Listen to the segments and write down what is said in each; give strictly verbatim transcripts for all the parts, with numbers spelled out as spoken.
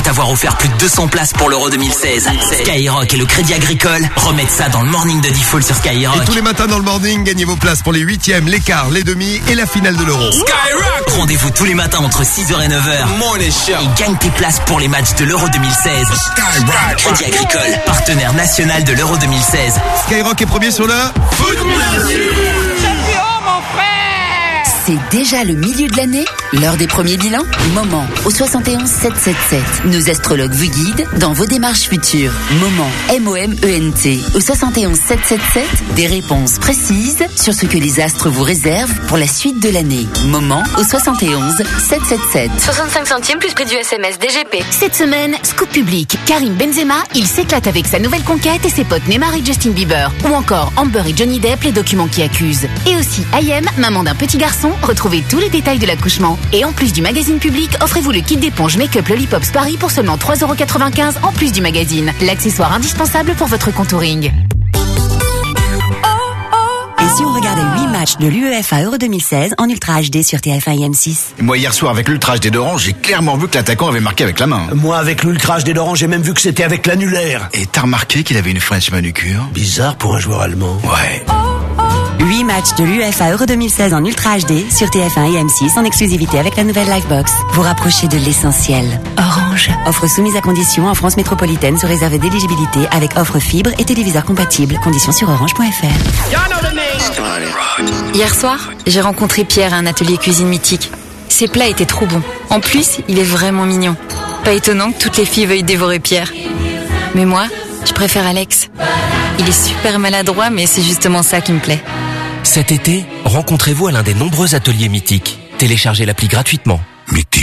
t'avoir offert plus de deux cents places pour l'Euro deux mille seize. Skyrock et le Crédit Agricole remettent ça dans le morning de Diffoul sur Skyrock. Et tous les matins dans le morning, gagnez vos places pour les huitièmes, les quarts, les demi et la finale de l'Euro. Skyrock! Rendez-vous tous les matins entre six heures et neuf heures. Morning Show. Et gagne tes places pour les matchs de l'Euro deux mille seize. Skyrock. Crédit Agricole, partenaire national de l'Euro deux mille seize. Skyrock est premier sur le foot. C'est déjà le milieu de l'année, l'heure des premiers bilans. Moment au soixante et onze sept cent soixante-dix-sept. Nos astrologues vous guident dans vos démarches futures. Moment, M O M E N T. Au soixante et onze sept cent soixante-dix-sept, des réponses précises sur ce que les astres vous réservent pour la suite de l'année. Moment au soixante et onze sept cent soixante-dix-sept. soixante-cinq centimes plus prix du S M S D G P. Cette semaine, scoop public. Karim Benzema, il s'éclate avec sa nouvelle conquête et ses potes Neymar et Justin Bieber. Ou encore Amber et Johnny Depp, les documents qui accusent. Et aussi Ayem, maman d'un petit garçon. Retrouvez tous les détails de l'accouchement. Et en plus du magazine public, offrez-vous le kit d'éponge Make-up Lollipops Paris pour seulement trois euros quatre-vingt-quinze en plus du magazine. L'accessoire indispensable pour votre contouring. Et si on regardait huit matchs de l'UEFA Euro deux mille seize en Ultra H D sur T F un et M six? Moi, hier soir, avec l'Ultra H D d'Orange, j'ai clairement vu que l'attaquant avait marqué avec la main. Moi, avec l'Ultra H D d'Orange, j'ai même vu que c'était avec l'annulaire. Et t'as remarqué qu'il avait une French manucure? Bizarre pour un joueur allemand. Ouais. huit matchs de l'UEFA Euro deux mille seize en Ultra H D sur T F un et M six en exclusivité avec la nouvelle Livebox. Vous rapprochez de l'essentiel. Orange. Offre soumise à conditions en France métropolitaine sous réserve d'éligibilité avec offre fibre et téléviseur compatible. Conditions sur orange point f r. Hier soir, j'ai rencontré Pierre à un atelier cuisine mythique. Ses plats étaient trop bons. En plus, il est vraiment mignon. Pas étonnant que toutes les filles veuillent dévorer Pierre. Mais moi, je préfère Alex. Il est super maladroit, mais c'est justement ça qui me plaît. Cet été, rencontrez-vous à l'un des nombreux ateliers mythiques. Téléchargez l'appli gratuitement. Mythique.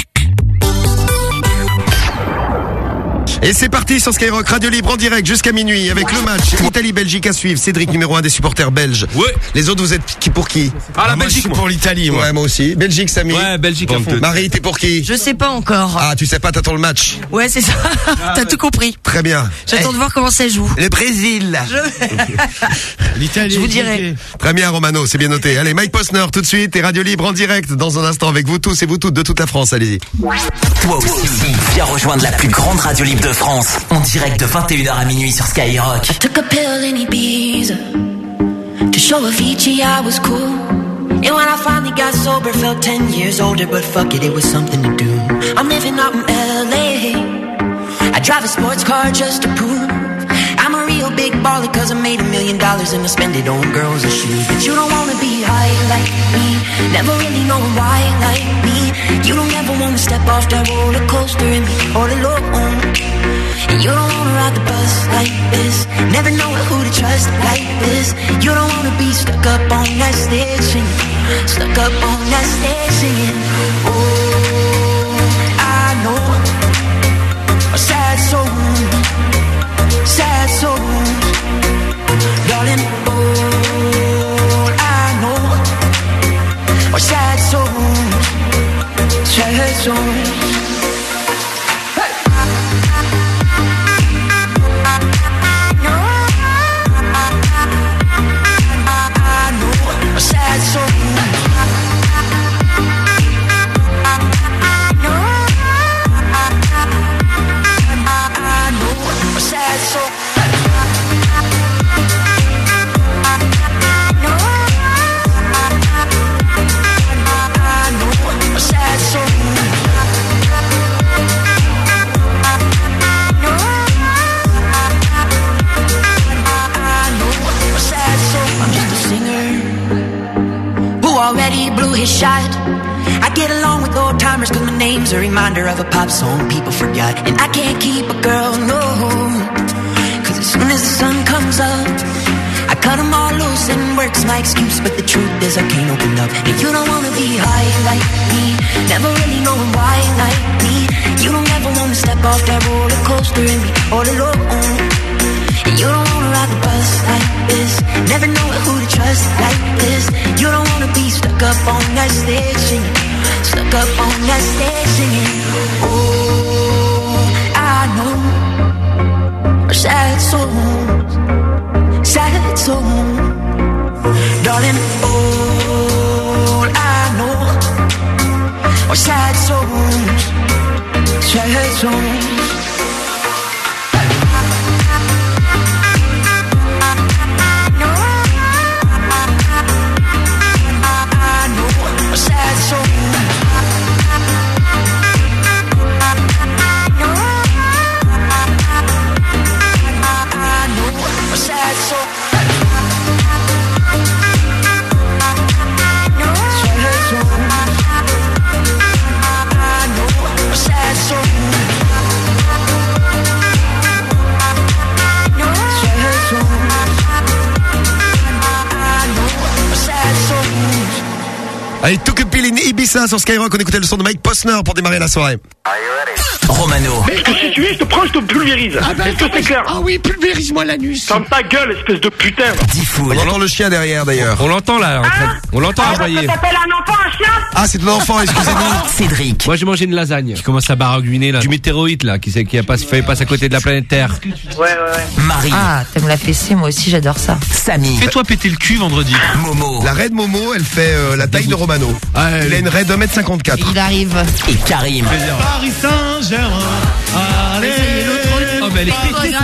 Et c'est parti sur Skyrock Radio Libre en direct jusqu'à minuit avec le match Italie-Belgique à suivre. Cédric, numéro un des supporters belges. Ouais. Les autres, vous êtes qui pour qui? Ah, la moi, Belgique, je suis moi. pour l'Italie, moi. Ouais, moi aussi. Belgique, Samy. Ouais, Belgique à fond. Marie, t'es pour qui? Je sais pas encore. Ah, tu sais pas, t'attends le match. Ouais, c'est ça. T'as tout compris. Très bien. J'attends de voir comment ça joue. Le Brésil. Je... L'Italie. Je vous dirai. Très bien, Romano, c'est bien noté. Allez, Mike Posner, tout de suite, et Radio Libre en direct dans un instant avec vous tous et vous toutes de toute la France. Allez-y. Toi aussi, viens rejoindre la plus grande radio libre de France. En direct de vingt et une heures à minuit sur Skyrock. I took a pill in Ibiza to show Avicii I was cool. And when I finally got sober, felt ten years older, but fuck it, it was something to do. I'm living out in L A. I drive a sports car just to prove I'm a real big baller, cause I made a million dollars and I spend it on girls and shoes. But you don't wanna be high like me, never really knowing why like me. You don't ever wanna step off that roller coaster and be all alone. And you don't wanna ride the bus like this, never know who to trust like this. You don't wanna be stuck up on that stage singing, stuck up on that stage singing. Oh, I know a sad soul, sad souls, darling. All I know are sad souls, sad souls. Sad soul. I know a sad soul. I know a sad soul. Already blew his shot. I get along with old timers cause my name's a reminder of a pop song people forgot. And I can't keep a girl, no, cause as soon as the sun comes up I cut them all loose and work's my excuse. But the truth is I can't open up. And you don't wanna be high like me, never really knowing why like me. You don't ever wanna step off that roller coaster and be all alone. And you don't wanna ride the bus like this, never know who to trust like this. You don't wanna be stuck up on that stage singing, stuck up on that stage singing. Oh, I know sad souls, sad souls, darling. All I know are sad souls, sad souls. Allez, Took a Pill in Ibiza sur Skyrock. On écoutait le son de Mike Posner pour démarrer la soirée. Romano. Mais est-ce que si tu es, je te prends, je te pulvérise. Ah bah, est-ce que c'est clair? Ah oui, pulvérise-moi l'anus. Ferme ta gueule, espèce de putain. On entend le chien derrière d'ailleurs. On l'entend là, en train... on l'entend aboyer. Ça s'appelle un enfant, un chien? Ah, c'est ton enfant, excusez-moi. Cédric. Moi j'ai mangé une lasagne. Qui commence à baragouiner là. Du météorite là, qui, qui a pas, fait passe à côté de la planète Terre. Ouais, ouais, ouais. Marie. Ah, t'aimes la fessée, moi aussi j'adore ça. Samy. Fais-toi péter le cul vendredi. Momo. La raide Momo, elle fait euh, la taille de Romano. Ah, Il a une raide d'un mètre cinquante-quatre. Il arrive. Et Karim. Paris Saint-Germain. Allez, oh, mais elle est pétée,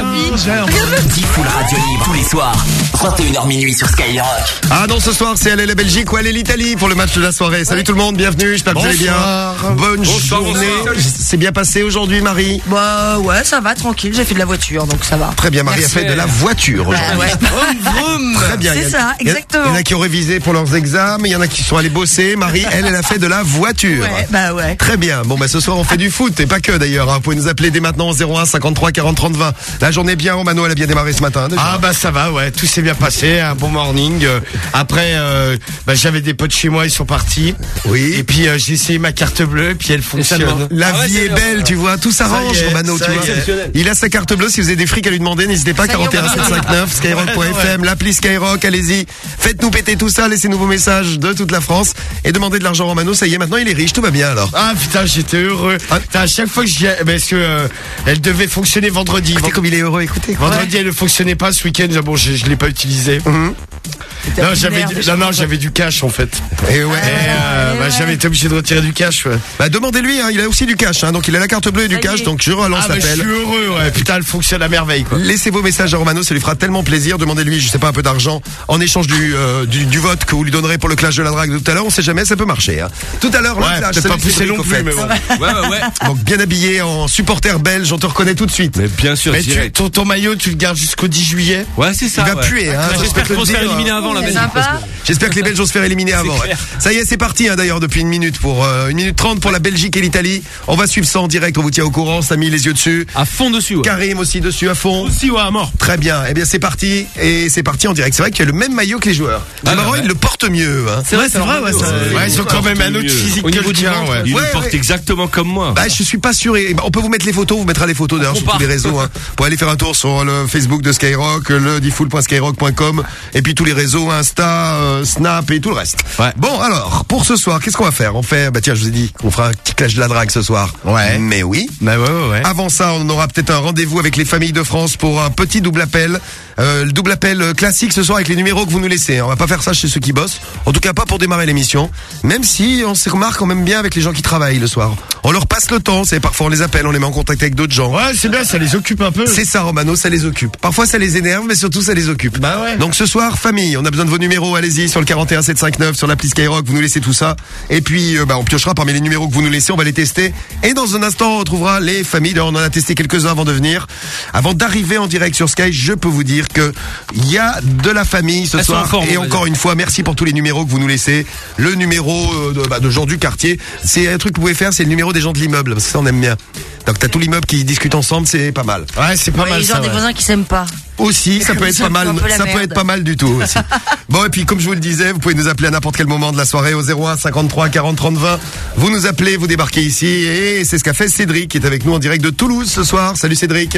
Diffoul Radio Libre tous les soirs. vingt et une heures minuit sur Skyrock. Ah non, ce soir, c'est aller la Belgique ou aller l'Italie pour le match de la soirée. Salut tout le monde, bienvenue, j'espère que vous allez bien. Bonne Bonsoir, journée. bonsoir. C'est bien passé aujourd'hui, Marie? Bah ouais, ça va, tranquille, j'ai fait de la voiture, donc ça va. Très bien, Marie Merci. a fait de la voiture Bah aujourd'hui. ouais. Très bien. C'est il y a- ça, il y a- exactement. Il y en a qui ont révisé pour leurs examens, il y en a qui sont allés bosser. Marie, elle, elle a fait de la voiture. Ouais, bah ouais. Très bien. Bon, bah, ce soir, on fait du foot, et pas que d'ailleurs, hein. Vous pouvez nous appeler dès maintenant au zéro un cinquante-trois quarante trente vingt. La journée est bien, Romano, elle a bien démarré ce matin, déjà. Ah bah ça va, ouais, tout s'est bien passé, un bon morning. Euh, après, euh, bah, j'avais des potes chez moi, ils sont partis. Oui. Et puis euh, j'ai essayé ma carte bleue, et puis elle fonctionne. La Ah ouais, vie c'est est bien. belle, tu vois, tout s'arrange, Ça y est, Romano, ça tu y vois. est. Il a sa carte bleue, si vous avez des frics à lui demander, n'hésitez pas, Ça y est, quarante et un on va sept cent cinquante-neuf, skyrock point f m, l'appli Skyrock, allez-y, faites-nous péter tout ça, laissez-nous vos messages de toute la France, et demandez de l'argent Romano, ça y est, maintenant il est riche, tout va bien alors. Ah putain, j'étais heureux. Putain, à chaque fois que j'y ai- parce que euh, elle devait fonctionner vendredi. Écoutez comme il est heureux, écoutez. Vendredi, elle ne fonctionnait pas ce week-end. Bon, je, je l'ai pas utilisé. Mhm. Non, j'avais du, non, non, j'avais du cash en fait. Et ouais. Et euh, bah, j'avais été obligé de retirer du cash. Ouais. Bah demandez-lui, hein, il a aussi du cash, hein, donc il a la carte bleue et du Ça y cash, est. donc je relance Ah bah, je l'appel. suis heureux. Ouais. Putain, elle fonctionne à merveille quoi. Laissez vos messages à Romano, ça lui fera tellement plaisir. Demandez-lui, je sais pas, un peu d'argent en échange du, euh, du, du vote que vous lui donnerez pour le clash de la drague de tout à l'heure. On sait jamais, ça peut marcher. Hein. Tout à l'heure, le Ouais, clash, peut-être salut, pas pousser Cédric, non au plus, fait. mais bon. Ouais, ouais, ouais. Donc bien habillé en supporter belge, on te reconnaît tout de suite. Mais bien sûr, Mais tu, direct. ton, ton maillot, tu le gardes jusqu'au dix juillet. Ouais, c'est ça. Il va ouais. puer, hein. ça, J'espère je peux qu'ils vont te se faire le dire. éliminer avant la C'est Belgique. sympa. J'espère que les Belges vont se faire éliminer avant. clair. Ouais. Ça y est, c'est parti hein, d'ailleurs depuis une minute pour euh, une minute trente pour la Belgique et l'Italie. On va suivre ça en direct, on vous tient au courant. Samy les yeux dessus. À fond dessus, ouais. Karim aussi dessus à fond. Aussi, ouais, à mort. Très bien. Eh bien c'est parti et c'est parti en direct. C'est vrai qu'il y a le même maillot que les joueurs. C'est Ah, marrant, ouais. ils le portent mieux. Hein. C'est vrai, c'est vrai, ouais. ça- Ouais, ils ont quand même un autre mieux. physique Au que niveau le du tien, ventre, ouais. il Ouais, le porte ouais. exactement comme moi. Bah je suis pas sûr. Et, bah, on peut vous mettre les photos, vous mettra les photos d'ailleurs sur compare. tous les réseaux. Hein, pour aller faire un tour sur le Facebook de Skyrock, le diffoul point skyrock point com et puis tous les réseaux Insta, euh, Snap et tout le reste. Ouais. Bon alors pour ce soir, qu'est-ce qu'on va faire? On fait, bah tiens, je vous ai dit qu'on fera un petit clash de la drague ce soir. Ouais. Mais oui. Bah ouais, ouais, ouais. Avant ça, on aura peut-être un rendez-vous avec les familles de France pour un petit double appel. Euh, le double appel euh, classique ce soir avec les numéros que vous nous laissez. On va pas faire ça chez ceux qui bossent. En tout cas, pas pour démarrer l'émission. Même si on se remarque quand même bien avec les gens qui travaillent le soir. On leur passe le temps. C'est parfois on les appelle, on les met en contact avec d'autres gens. Ouais, c'est bien, ça les occupe un peu. C'est ça, Romano, ça les occupe. Parfois ça les énerve, mais surtout ça les occupe. Bah ouais. Donc ce soir, famille, on a besoin de vos numéros. Allez-y sur le quarante et un sept cent cinquante-neuf, sur l'appli Skyrock, vous nous laissez tout ça. Et puis, euh, bah, on piochera parmi les numéros que vous nous laissez, on va les tester. Et dans un instant, on retrouvera les familles. D'ailleurs, on en a testé quelques-uns avant de venir. Avant d'arriver en direct sur Sky, je peux vous dire que il y a de la famille ce Elles sont soir. en forme, et on va encore dire. une fois, merci pour tous les numéros que vous nous laissez. Le numéro euh, de, bah, de gens du quartier, c'est un truc que vous pouvez faire, c'est le numéro des gens de l'immeuble. Parce que ça, on aime bien. Donc t'as tout l'immeuble qui discute ensemble, c'est pas mal. Ouais, c'est pas Ouais, mal ils ont ça. des ouais. voisins qui s'aiment pas. Aussi, ça peut être Ça pas fout mal, un peu la ça peut merde. être pas mal du tout aussi. Bon, et puis comme je vous le disais, vous pouvez nous appeler à n'importe quel moment de la soirée au zéro un cinquante-trois quarante trente vingt. Vous nous appelez, vous débarquez ici et c'est ce qu'a fait Cédric qui est avec nous en direct de Toulouse ce soir. Salut Cédric.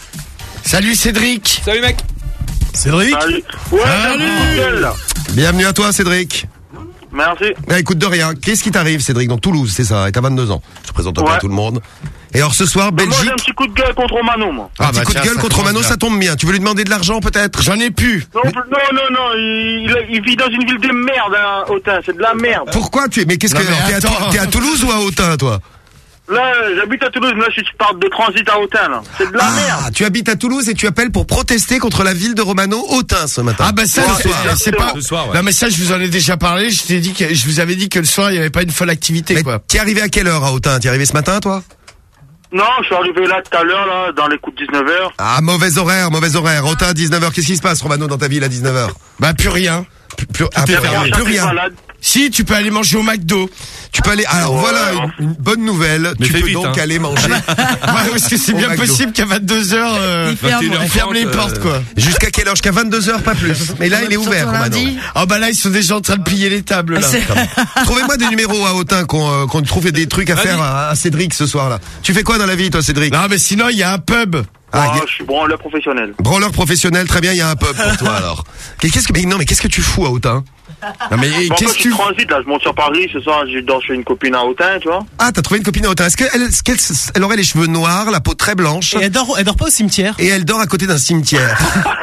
Salut Cédric. Salut, mec. Cédric. Salut. Ouais, salut, nickel. Bienvenue à toi Cédric. Merci. Ah, écoute de rien, qu'est-ce qui t'arrive Cédric? Donc Toulouse, c'est ça, et t'as vingt-deux ans. Je te présente un peu Ouais. à tout le monde. Et alors ce soir, Moi, Belgique. j'ai un petit coup de gueule contre Romano, moi. Un Ah, petit bah coup tiens, de gueule ça contre commence Mano, bien. ça tombe bien. Tu veux lui demander de l'argent peut-être? J'en ai plus. Non, non, non, non, il, il, il vit dans une ville de merde, hein, Autun, c'est de la merde. Pourquoi tu es? Mais qu'est-ce Non, que. mais T'es à, attends. t'es à Toulouse ou à Autun toi? Là, j'habite à Toulouse, mais là, je suis part de transit à Autun, là. C'est de la Ah, merde. tu habites à Toulouse et tu appelles pour protester contre la ville de Romano Autun ce matin. Ah bah ça, Ouais, c'est- exactement. c'est pas. Ce soir, ouais. Non mais ça, je vous en ai déjà parlé. Je t'ai dit que je vous avais dit que le soir, il y avait pas une folle activité Mais quoi. t'es arrivé à quelle heure à Autun? T'es arrivé ce matin toi? Non, je suis arrivé là tout à l'heure, là, dans les coups de dix-neuf heures. Ah, mauvais horaire, mauvais horaire. Autun, dix-neuf heures. Qu'est-ce qui se passe, Romano, dans ta ville à dix-neuf heures? Bah plus rien. Plus, plus- ah, est plus fermé. rien. Plus rien. Malade. Si, tu peux aller manger au McDo. Tu peux aller. Alors Ouais, voilà non. une, une bonne nouvelle. Mais tu fais peux vite, donc hein. aller manger. Ouais, parce que c'est Au bien McDo. possible qu'à vingt-deux heures, euh, Il ferme. ils ferment les euh, portes, quoi. Jusqu'à quelle heure? Jusqu'à vingt-deux heures, pas plus. Mais là, il est ouvert, Surtout Romano. lundi. Oh bah là, ils sont déjà en train de plier les tables, là. Trouvez-moi des numéros à Autun qu'on euh, qu'on trouve des trucs à faire à, à Cédric ce soir-là. Tu fais quoi dans la vie, toi, Cédric? Non, mais sinon, il y a un pub. Ah, Ah, y a- je suis branleur professionnel. branleur professionnel, très bien, il y a un pub pour toi alors. Qu'est-ce que mais non mais qu'est-ce que tu fous à Autun? Non, mais Bon, qu'est-ce quand que je tu... transite, là, je monte sur Paris, ce soir, je dors chez une copine à Autun, tu vois. Ah, t'as trouvé une copine à Autun. Est-ce qu'elle est-ce qu'elle elle aurait les cheveux noirs, la peau très blanche Et elle dort, elle dort pas au cimetière. et elle dort à côté d'un cimetière?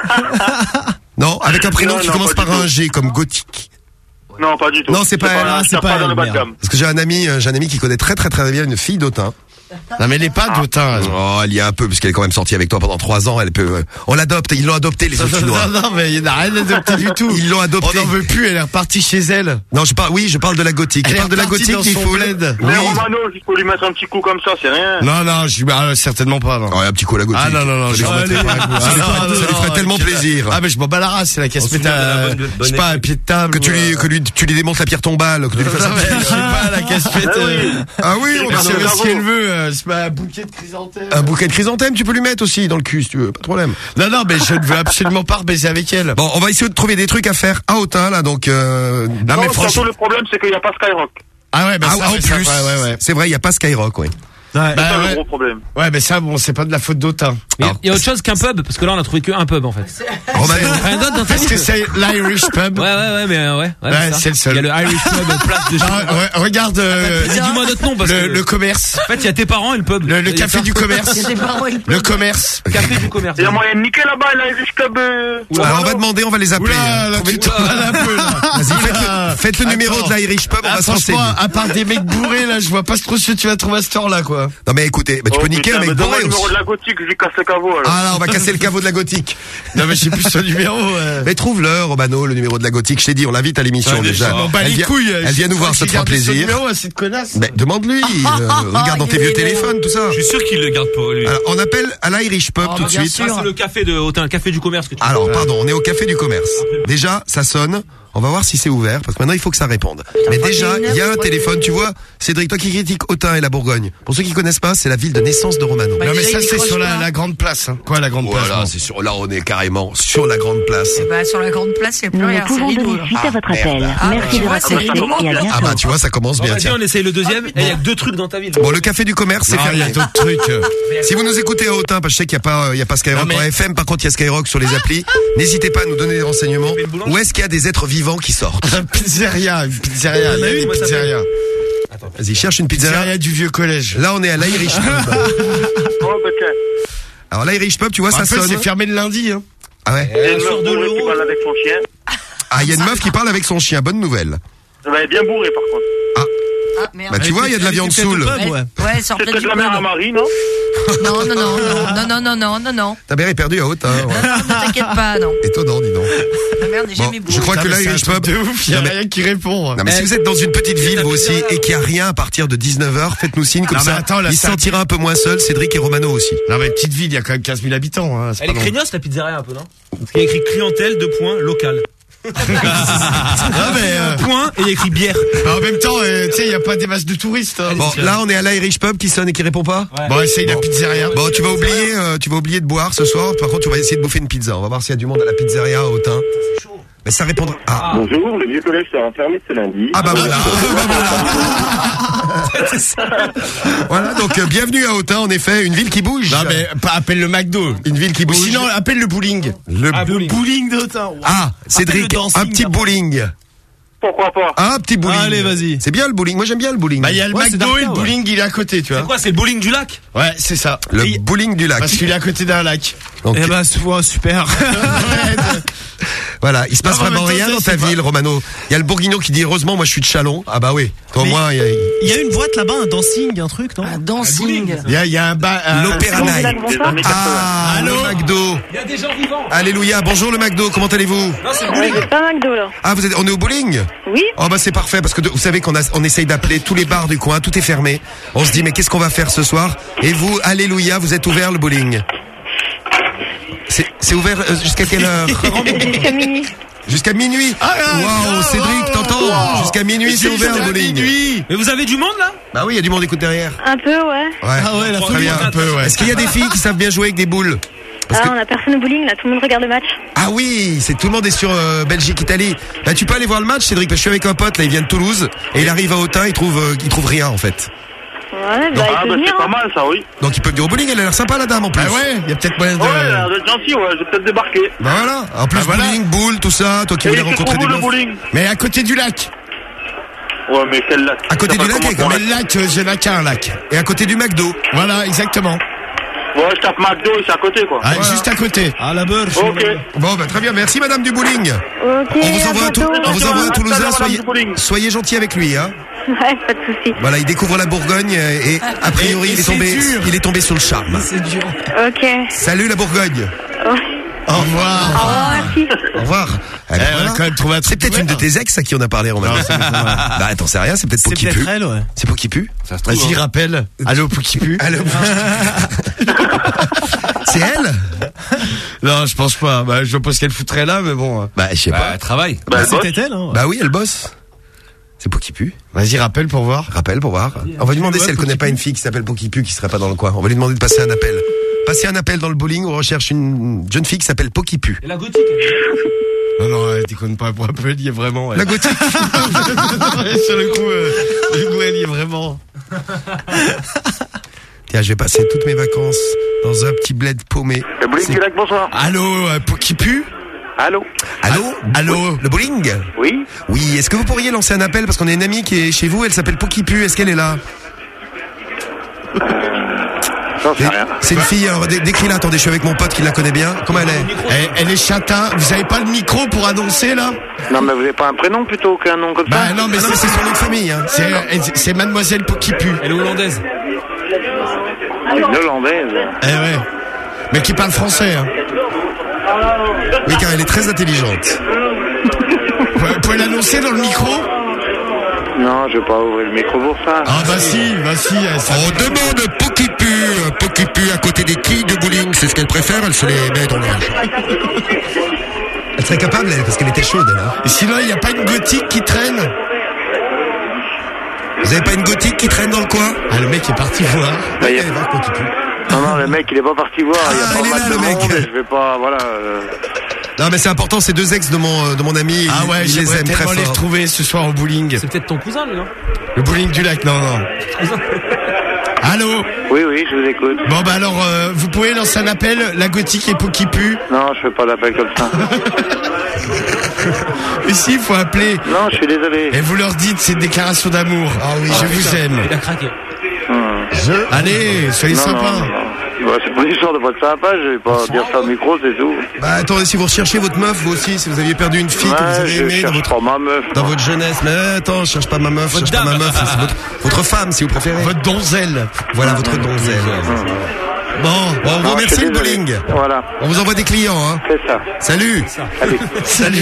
Non, avec un prénom Non, qui non, commence pas par du un tout. G comme gothique. Non, pas du tout. Non, c'est pas elle, là, hein, je c'est tape pas pas dans elle, le bas de merde. gamme. Parce que j'ai un ami, euh, j'ai un ami qui connaît très très très bien une fille d'Autun. Non, mais elle est pas d'Autun. elle. Oh, elle y a un peu, parce qu'elle est quand même sortie avec toi pendant trois ans, elle peut, euh, on l'adopte, ils l'ont adopté, les Non, Autinois. non, non, mais il n'y a rien adopté du tout. Ils l'ont adopté. On n'en veut plus, elle est repartie chez elle. Non, je parle, oui, je parle de la gothique. Elle Je est parle de la repartie gothique, dans il son faut. bled. Oui. Mais Romano, il faut lui mettre un petit coup comme ça, c'est rien. Non, non, je bah, certainement pas, non. Ouais, un petit coup à la gothique. Ah non, non, non, Ça lui je ferait- allez, ça lui ah, ferait- non, ça lui non, ferait non, tellement que- plaisir. Ah, mais je m'en bats la race, c'est la casse On se mettre souvient de la à, bonne- bonne je sais pas, époque. un pied de table. Que tu ou, lui, euh, que lui, tu lui démontes la pierre tombale, que tu lui fasses Non, un mais petit- je sais pas, la casse-pète. Ah oui. euh, Ah oui, on mais va c'est bravo. ce qu'elle veut, euh, c'est pas un bouquet de chrysanthème. un bouquet de chrysanthème, tu peux lui mettre aussi dans le cul si tu veux, pas de problème. Non, non, mais je ne veux absolument pas baiser avec elle. Bon, on va essayer de trouver des trucs à faire à Autun, là, donc, euh... Non, Non, mais surtout, franchement. le problème, c'est qu'il n'y a pas Skyrock. Ah ouais, bah ah, ça, en ouais, ça, plus, ouais, ouais, ouais. c'est vrai, il y a pas Skyrock, oui. Ouais. Bah, C'est ça ouais. le gros problème. Ouais, mais ça, bon, c'est pas de la faute d'Autun. Il y a- il y a autre chose qu'un pub, parce que là on a trouvé qu'un pub en fait. Romano, Rien d'autre dans ta Parce vie. que c'est l'Irish Pub. Ouais, ouais, ouais, mais euh, ouais. Ouais, Ouais, ça. c'est le seul. Il y a le Irish Pub, place de Ah, ouais, regarde, euh, Vas-y, dis-moi d'autres noms, parce le, que. le commerce. En fait, il y a tes parents et le pub. Le, le Il y a café ça. du commerce. C'est des parents, ils Le commerce. Café du commerce. Il y a moyen de niquer là-bas, l'Irish Club. euh, alors, on va demander, on va les appeler. Oula, là, Trouvez- tu t'en vas un peu, là. Vas-y, faites le, faites le numéro Attends. de l'Irish Pub, on Ah, va se renseigner. franchement, à part des mecs bourrés, là, je vois pas trop ce que tu vas trouver à cette heure-là, quoi. Non mais écoutez, bah, tu oh, peux niquer putain, un mec mais donne-moi bourré le numéro aussi. de la gothique, je lui casse le caveau, alors. Ah là, on va casser le caveau de la gothique. Non, mais j'ai plus son numéro, euh. Mais trouve-le, Romano, le numéro de la gothique. Je t'ai dit, on l'invite à l'émission Ouais, déjà. je m'en bats Elle les vient, couilles. elle vient nous voir, ça te fera plaisir. numéro à cette connasse. Mais demande-lui, euh, regarde dans tes vieux téléphones, tout ça. Je suis sûr qu'il le garde pour lui. Alors, on appelle à l'Irish Pub Oh, tout bah, de bien suite. sûr. Ah, c'est le café de Autun, le café du commerce que tu Alors, pardon, on est au café du commerce. Déjà, ça sonne. On va voir si c'est ouvert, parce que maintenant il faut que ça réponde. Mais déjà, il y a un téléphone, tu vois. Cédric, toi qui critiques Autun et la Bourgogne. Pour ceux qui connaissent pas, c'est la ville de naissance de Romano. Bah, Non, mais déjà, ça, il c'est décroche sur la, pas. la grande place, hein. Quoi, la grande place? Voilà, bon. c'est sur, là on est carrément sur la grande place. Bah, sur la grande place, il n'y a plus Nous rien. ne C'est pouvons rideau, donner là. suite à votre merde. appel. Ah, Merci bah, de tu vois, votre c'est appel rideau. et à bientôt. Ah bah tu vois, ça commence Bon, bien, vas-y, tiens. on essaye le deuxième. Et il y a que deux trucs dans ta ville. Bon, le café du commerce, c'est Non, il y a fermé. d'autres trucs. euh. Si vous nous écoutez à Autun, parce que je sais qu'il n'y a pas, euh, il y a pas Skyrock Non, mais- en F M, par contre il y a Skyrock sur les applis. N'hésitez pas à nous donner des renseignements. Où est-ce qu'il y a des êtres vivants qui sortent? Un pizzeria, une pizzeria, il y a des Comment ça pizzerias. Vas-y, cherche une pizzeria. Pizzeria du vieux collège. Là, on est à l'Irish Pub. Oh, bah, tiens. Alors l'Irish Pub, tu vois, ça Après, sonne. c'est fermé le lundi, hein. Ah ouais. Il y a une sort meuf de bourrée l'euro. qui parle avec son chien. Ah, il y a une meuf qui parle avec son chien. Bonne nouvelle. Elle est bien bourrée, par contre. Ah, merde. Bah tu vois, il y a de la viande saoule. Ouais, ouais, elle sort C'est peut-être peut-être du la mère à pub. Marie, non? Non, non, non, non, non, non, non, non, non. Ta mère est perdue à Autun. Ouais. Ne t'inquiète pas, non. Étonnant, dis donc. La mère n'est Bon, jamais je bourrée. crois que Putain, mais l'Irish c'est un Pub. truc de ouf, il y a Non, mais- rien qui répond. Non mais si vous êtes dans une petite ville vous aussi et qu'il n'y a rien à partir de dix-neuf heures, faites-nous signe comme Non, mais ça. attends, là, il se c'est un- sentira un peu moins seul, Cédric et Romano aussi. Non, mais petite ville, il y a quand même quinze mille habitants, hein. c'est Elle est pas long. craignos la pizzeria un peu, non? Parce qu'il y a écrit clientèle, deux points, local. Non, mais, euh, Point, et il y a écrit bière. en même temps, euh, tu sais, il y a pas des masses de touristes, hein. Bon, là on est à l'Irish Pub qui sonne et qui répond pas. Ouais. Bon, essaye la pizzeria. Bon, tu vas oublier, euh, tu vas oublier de boire ce soir. Par contre, tu vas essayer de bouffer une pizza. On va voir s'il y a du monde à la pizzeria à Autun. Mais ça répondra. Ah, Bonjour, le vieux collège sera fermé ce lundi. ah bah voilà. Voilà, donc euh, bienvenue à Autun. En effet, une ville qui bouge. Non, mais pas appelle le McDo. Une ville qui Ou bouge. sinon, appelle le bowling. le Ah, bou- bowling. Bowling d'Autun. Ah, Cédric, Appelle le dancing, un petit d'abord. bowling. Pourquoi pas? Un petit bowling. Allez, vas-y. C'est bien le bowling. Moi, j'aime bien le bowling. Bah, il y a le Ouais, c'est McDo et le Darka, ouais. bowling, il est à côté, tu C'est vois. quoi, c'est le bowling du lac? Ouais, c'est ça. Le Et- bowling du lac. Parce qu'il est à côté d'un lac. Donc, Eh ben, ouais, super. voilà, il se passe Non, mais vraiment en même temps, rien ça, dans ta c'est pas- ville, Romano. Il y a le bourguignon qui dit heureusement, moi je suis de Chalon. Ah bah oui. Toi, au Mais- moins, il y a Il y a une boîte là-bas, un dancing, un truc, non? Un dancing. Il y a, il y a un bar. un- l'Opéra Des Night. années quatre-vingts. Ah, Allô le McDo. Il y a des gens vivants. Alléluia. Bonjour le McDo. Comment allez-vous? Non, c'est le Ouais, bowling. c'est pas McDo là. Ah, vous êtes, on est au bowling? Oui. Oh bah c'est parfait parce que de- vous savez qu'on a, on essaye d'appeler tous les bars du coin, tout est fermé. On se dit mais qu'est-ce qu'on va faire ce soir? Et vous, alléluia, vous êtes ouvert le bowling. C'est, c'est ouvert euh, jusqu'à quelle heure? Jusqu'à minuit. Jusqu'à minuit. Ah, Waouh, wow, Cédric, wow, t'entends wow. Jusqu'à minuit, c'est ouvert le bowling. Minuit. Mais vous avez du monde là? Bah oui, il y a du monde, écoute derrière. Un peu, ouais. Ouais. Ah ouais, la Très folie. bien. Un peu, ouais. Est-ce qu'il y a des filles qui savent bien jouer avec des boules? Parce Ah, que- on a personne au bowling, là, tout le monde regarde le match. Ah oui, c'est tout le monde est sur euh, Belgique-Italie. Bah tu peux aller voir le match, Cédric, parce que je suis avec un pote, là, il vient de Toulouse et il arrive à Autun, il trouve, euh, il trouve rien en fait. Ouais, bah, Ah, il peut bah, venir. c'est pas hein. mal, ça, oui. Donc il peut venir au bowling, elle a l'air sympa la dame en plus. Ah ouais, il y a peut-être moyen de. Ouais, elle a l'air d'être gentil, ouais, je vais peut-être débarquer. Bah voilà, en plus Ah, voilà. bowling, boule, tout ça, toi qui Et voulais il se rencontrer trouve des où, le meufs. bowling? Mais à côté du lac. Ouais, mais quel lac? À côté Ça du va lac, comment et quand ton Mais le lac, euh, j'ai là qu'un lac. Et à côté du McDo. Voilà, exactement. Ouais, je tape McDo et c'est à côté, quoi. Ah, Voilà. juste à côté. Ah, la beurre. Ok. Bon bah très bien, merci madame du bowling. Ok, On vous à envoie un, bientôt. tou- on vous envoie un À tout à Toulousain, l'heure, madame soyez, du bowling. soyez gentil avec lui hein. Ouais, pas de soucis. Voilà, il découvre la Bourgogne euh, et a priori Et- et il est c'est tombé dur. il est tombé sur le charme. C'est dur. Ok. Salut la Bourgogne. Ouais. Au revoir. Au revoir, merci. Au revoir. Eh ben, Eh, on voilà. a quand même trouvé un C'est truc peut-être une de tes ex à qui on a parlé, Romain. Non, c'est pas vrai. Bah attends, c'est rien, c'est peut-être C'est pour qui peut-être pue. elle, ouais. C'est pour qui pue. Ça se trouve. Vas-y, hein. rappelle. Allô, Poukipu. Allô. C'est elle? Non, je pense pas. Bah, je vois pas ce qu'elle foutrait là, mais bon. Bah je sais Bah, pas. travail. Bah, elle bosse. C'était elle, hein. Bah oui, elle bosse. C'est pour qui pue. Vas-y, rappelle pour voir. Rappelle pour voir. On va lui demander si elle connaît pas une fille qui s'appelle Pokipu qui serait pas dans le coin. On va lui demander de passer un appel. Passer un appel dans le bowling, on recherche une jeune fille qui s'appelle Pokipu. Et la gothique? Non, non, elle déconne pas. Pour Apple, il y est vraiment. Elle. La gothique. Sur le coup, euh, le coup, elle y est vraiment. Tiens, je vais passer toutes mes vacances dans un petit bled paumé. Le bowling C'est- du lac, bonsoir. Allô, euh, Poukipu. Allô? Allô? Allô. Le bowling? Oui? Oui, est-ce que vous pourriez lancer un appel parce qu'on a une amie qui est chez vous, elle s'appelle Pokipu, est-ce qu'elle est là? J'en sais rien. C'est une fille, alors dé- décris-la, attendez, je suis avec mon pote qui la connaît bien. Comment elle est? Elle, elle est châtain. Vous avez pas le micro pour annoncer là? Non, mais vous avez pas un prénom plutôt qu'un nom comme ça? Bah non, mais Ah non, c'est c'est son nom de famille, hein. c'est elle- c'est Mademoiselle Poukipu. Elle est hollandaise. Une hollandaise. Eh ouais. Mais qui parle français. Hein. Oui, car elle est très intelligente. Vous pouvez l'annoncer dans le micro? Non, je vais pas ouvrir le micro pour ça. Ah bah si, bah si. euh, ça- On demande Pokipu, euh, Pokipu à côté des quilles de bowling, c'est ce qu'elle préfère, elle se les met dans le... Elle serait capable, elle, parce qu'elle était chaude, elle. Hein. Et sinon, il n'y a pas une gothique qui traîne? Vous avez pas une gothique qui traîne dans le coin? Ah, le mec est parti voir. Bah, y a- Allez, voir Pokipu. Non, non, le mec, il est pas parti voir. Il y a Ah, pas il est mal là, de le mec. monde et je vais pas, voilà. euh, Non, mais c'est important, c'est deux ex de mon, euh, de mon ami, Ah il- ouais, il les j'aimerais aime très tellement les fort. retrouver ce soir au bowling. C'est peut-être ton cousin, lui, non? Le bowling du lac, non, non. Allô? Oui, oui, je vous écoute. Bon bah alors, euh, vous pouvez lancer un appel, la gothique et Poukipu. Non, je fais pas d'appel comme ça. Ici, il faut appeler. Non, je suis désolé. Et vous leur dites, c'est une déclaration d'amour. Ah oui, je ah, vous putain. aime. Il a craqué. Hmm. Allez, soyez Non, sympa. non, non, non. Bah, c'est pas une histoire de votre sympa, je vais pas dire ça au micro, c'est tout. Bah attendez, si vous recherchez votre meuf, vous aussi, si vous aviez perdu une fille que vous Ouais, avez je aimée dans cherche votre, pas ma meuf. dans moi. votre jeunesse, mais attends, je cherche pas ma meuf, je Votre cherche pas ma dame. meuf, c'est votre, votre femme si vous préférez. Votre donzelle. Voilà, votre donzelle. Bon, bon, on vous Non, je remercie suis le désolé. bowling. Voilà, On vous envoie des clients, hein. c'est ça. Salut. Allez. Salut.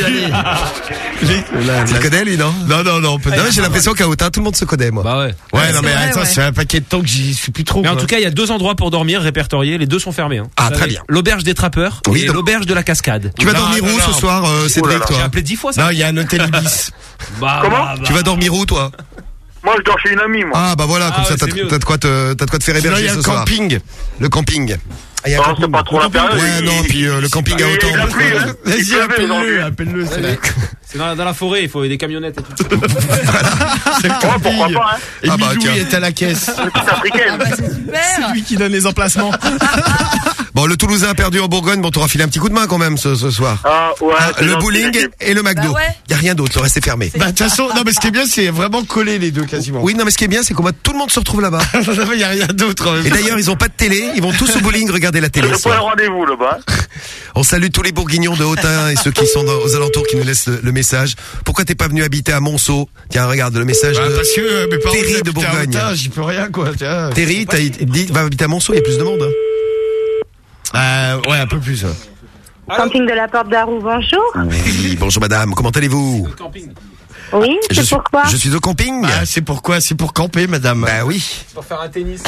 Tu le connais, lui, non? Non, non, non, peut-être. Non, j'ai l'impression qu'à Autun, tout le monde se connaît, moi. Bah ouais. Ouais, non, c'est mais vrai, attends, ouais. c'est un paquet de temps que j'y suis plus trop. Mais en quoi. tout cas, il y a deux endroits pour dormir répertoriés. Les deux sont fermés. Hein. Ah, Vous très avez bien. L'auberge des trappeurs Oui, et donc- l'auberge de la cascade. Tu vas Non, dormir non, où non. ce soir, euh, Cédric, là. toi? J'ai appelé dix fois ça. Non, il y a un hôtel Ibis. Bah, Comment bah, bah. Tu vas dormir où, toi? Moi, je dors chez une amie, moi. Ah, bah voilà, comme Ah ça, ouais, t'as c'est mieux. t'as de quoi te, t'as de quoi te faire Sinon, il héberger y a ce le soir. camping. Le camping. Ah, il y a un Non, camping. c'est pas trop la période. Ouais, il- non, puis euh, le camping à il- Autun. il a plu, hein. Vas-y, Il pleuvait appelle-le, aujourd'hui. appelle-le. c'est là. C'est dans, dans la forêt, il faut des camionnettes et tout. C'est le Ouais, camping. pourquoi pas, hein. Et Ah bah, Milou, tiens. il est à la caisse. Petite africaine. C'est lui qui donne les emplacements. Bon, le Toulousain a perdu en Bourgogne, bon, t'auras filé un petit coup de main quand même ce, ce soir. Ah, ouais. Ah, c'est le gentil, bowling l'équipe. et le McDo. Bah ouais. Y a rien d'autre, le reste est fermé. Bah, de toute façon, non, mais ce qui est bien, c'est vraiment collé les deux quasiment. Oui, non, mais ce qui est bien, c'est qu'on va tout le monde se retrouve là-bas. Il y a rien d'autre. Et d'ailleurs, ils ont pas de télé, ils vont tous au bowling regarder la télé. C'est ce pas un soir. rendez-vous, là-bas. On salue tous les bourguignons de Autun et ceux qui sont dans- aux alentours qui nous laissent le, le message. Pourquoi t'es pas venu habiter à Monceau? Tiens, regarde le message Bah, de parce que euh, mes parents Terry habitaient de à Bourgogne. Autun, j'y peux rien, quoi. tiens. Terry, t'as dit, va habiter à Monceau, il y a plus de monde. Hein. Euh, ouais, un peu plus. ouais. Camping de la Porte d'Arou, bonjour. Oui, bonjour madame, comment allez-vous? Oui, Je c'est suis, pourquoi je suis au camping. Ah, c'est pourquoi? C'est pour camper, madame. Bah oui. Pour faire un tennis.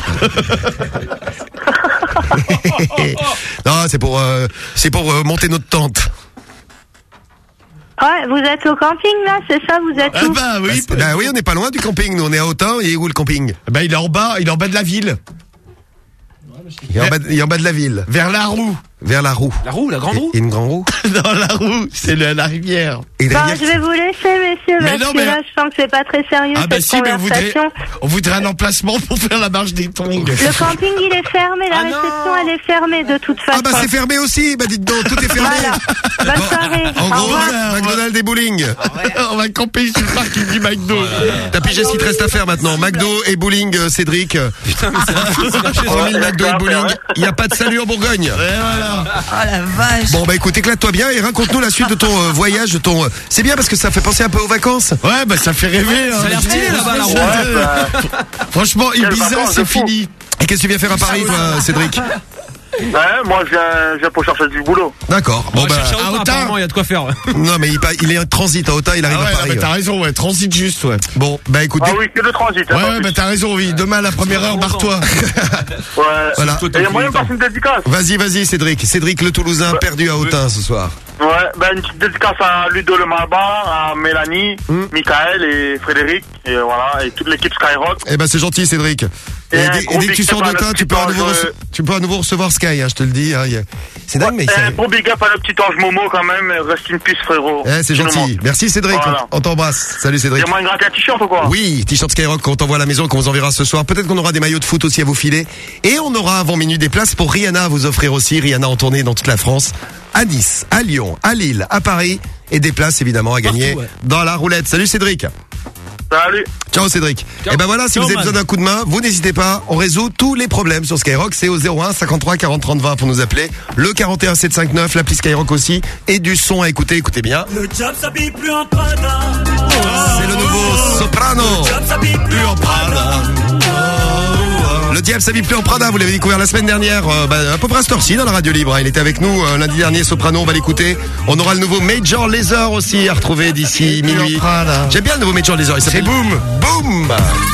Non, c'est pour, euh, c'est pour euh, monter notre tente. Ouais, vous êtes au camping là, c'est ça, vous êtes Ah où? bah oui. Bah, bah oui, on n'est pas loin du camping. Nous, on est à Autun. Et où le camping? Bah il est en bas, il est en bas de la ville. Il est en bas de, il est en bas de la ville. Vers la roue. Vers la roue. La roue, la grande roue. Et une grande roue. Dans la roue, c'est la, la rivière. Et Bon, derrière- je vais vous laisser, messieurs, Mais parce non, que mais- là, je sens que c'est pas très sérieux, Ah bah cette si, mais on voudrait, conversation. on voudrait un emplacement pour faire la marche des tongs. Le camping, il est fermé, la réception, elle est fermée, de toute façon. Ah bah c'est fermé aussi. Bah dites donc, tout est fermé. Voilà. Bonne soirée. En Au gros, revoir. McDonald's et bowling. On va camper sur le parking du McDo. T'as pigé ce qu'il te reste à faire maintenant. McDo et bowling, euh, Cédric. Putain, mais c'est hormis le McDo et bowling, il n'y a pas de salut en Bourgogne. Oh la vache. Bon bah écoute, éclate-toi bien et raconte-nous la suite de ton euh, voyage, de ton. euh, C'est bien parce que ça fait penser un peu aux vacances. Ouais, bah ça fait rêver. Ça a l'air stylé là-bas, la roue. Ouais, bah, franchement, Quelles Ibiza, vacances c'est de fou. fini. Et qu'est-ce que tu viens faire à Paris, toi, Cédric? Ouais, moi, je viens, je viens pour chercher du boulot. D'accord. Bon On va bah. chercher à à Autun, Autun. apparemment, il y a de quoi faire. Non mais il, pa- il est en transit à Autun, il arrive Ah ouais, à ah Paris. bah, ouais. t'as raison, ouais, transit juste, ouais. Bon bah écoute. Ah dès- oui, que de transit. hein, Ouais, pas ouais, plus. bah t'as raison, oui. Demain, à la première heure, barre-toi. Ouais. Voilà. Et il y a moyen de passer une dédicace. Vas-y, vas-y, Cédric. Cédric le Toulousain perdu à Autun ce soir. Ouais, ben une petite dédicace à Ludo le Malbar, à Mélanie, Hmm. Michael et Frédéric, et voilà, et toute l'équipe Skyrock. Eh ben c'est gentil, Cédric. Et, Et un dès- et gros dès que big tu sors up à d'Autun, notre tu peux à petit nouveau, ange, rece- euh, tu peux à nouveau recevoir Sky, hein, je te le dis. Hein, y a- C'est dingue, mais Et un c'est. gros big up à notre petit ange Momo quand même, reste in peace frérot. Eh, c'est Tout le gentil. monde. Merci Cédric. Voilà. On on t'embrasse. Salut Il Cédric. y a moyen de gratter un t-shirt ou quoi? Oui, t-shirt Skyrock qu'on t'envoie à la maison, qu'on vous enverra ce soir. Peut-être qu'on aura des maillots de foot aussi à vous filer. Et on aura avant minuit des places pour Rihanna à vous offrir aussi. Rihanna en tournée dans toute la France. À Nice, à Lyon, à Lille, à Paris. Et des places évidemment à gagner ouais. dans la roulette. Salut Cédric. Salut. Ciao Cédric. Ciao. Et ben voilà, si Ciao, vous avez man. besoin d'un coup de main, vous n'hésitez pas. On résout tous les problèmes sur Skyrock. C'est au zéro un cinquante-trois quarante trente vingt pour nous appeler. Le quarante et un sept cinq neuf, l'appli Skyrock aussi. Et du son à écouter. Écoutez bien. Le job s'habille plus en Prada. C'est le nouveau Soprano. Le job s'habille plus en Prada. Le diable s'habille plus en Prada, vous l'avez découvert la semaine dernière, euh, bah, à peu près à cette heure-ci dans la radio libre. Il était avec nous euh, lundi dernier, Soprano, on va l'écouter. On aura le nouveau Major Lazer aussi à retrouver d'ici minuit. J'aime bien le nouveau Major Lazer, il s'appelle Boom. Boom.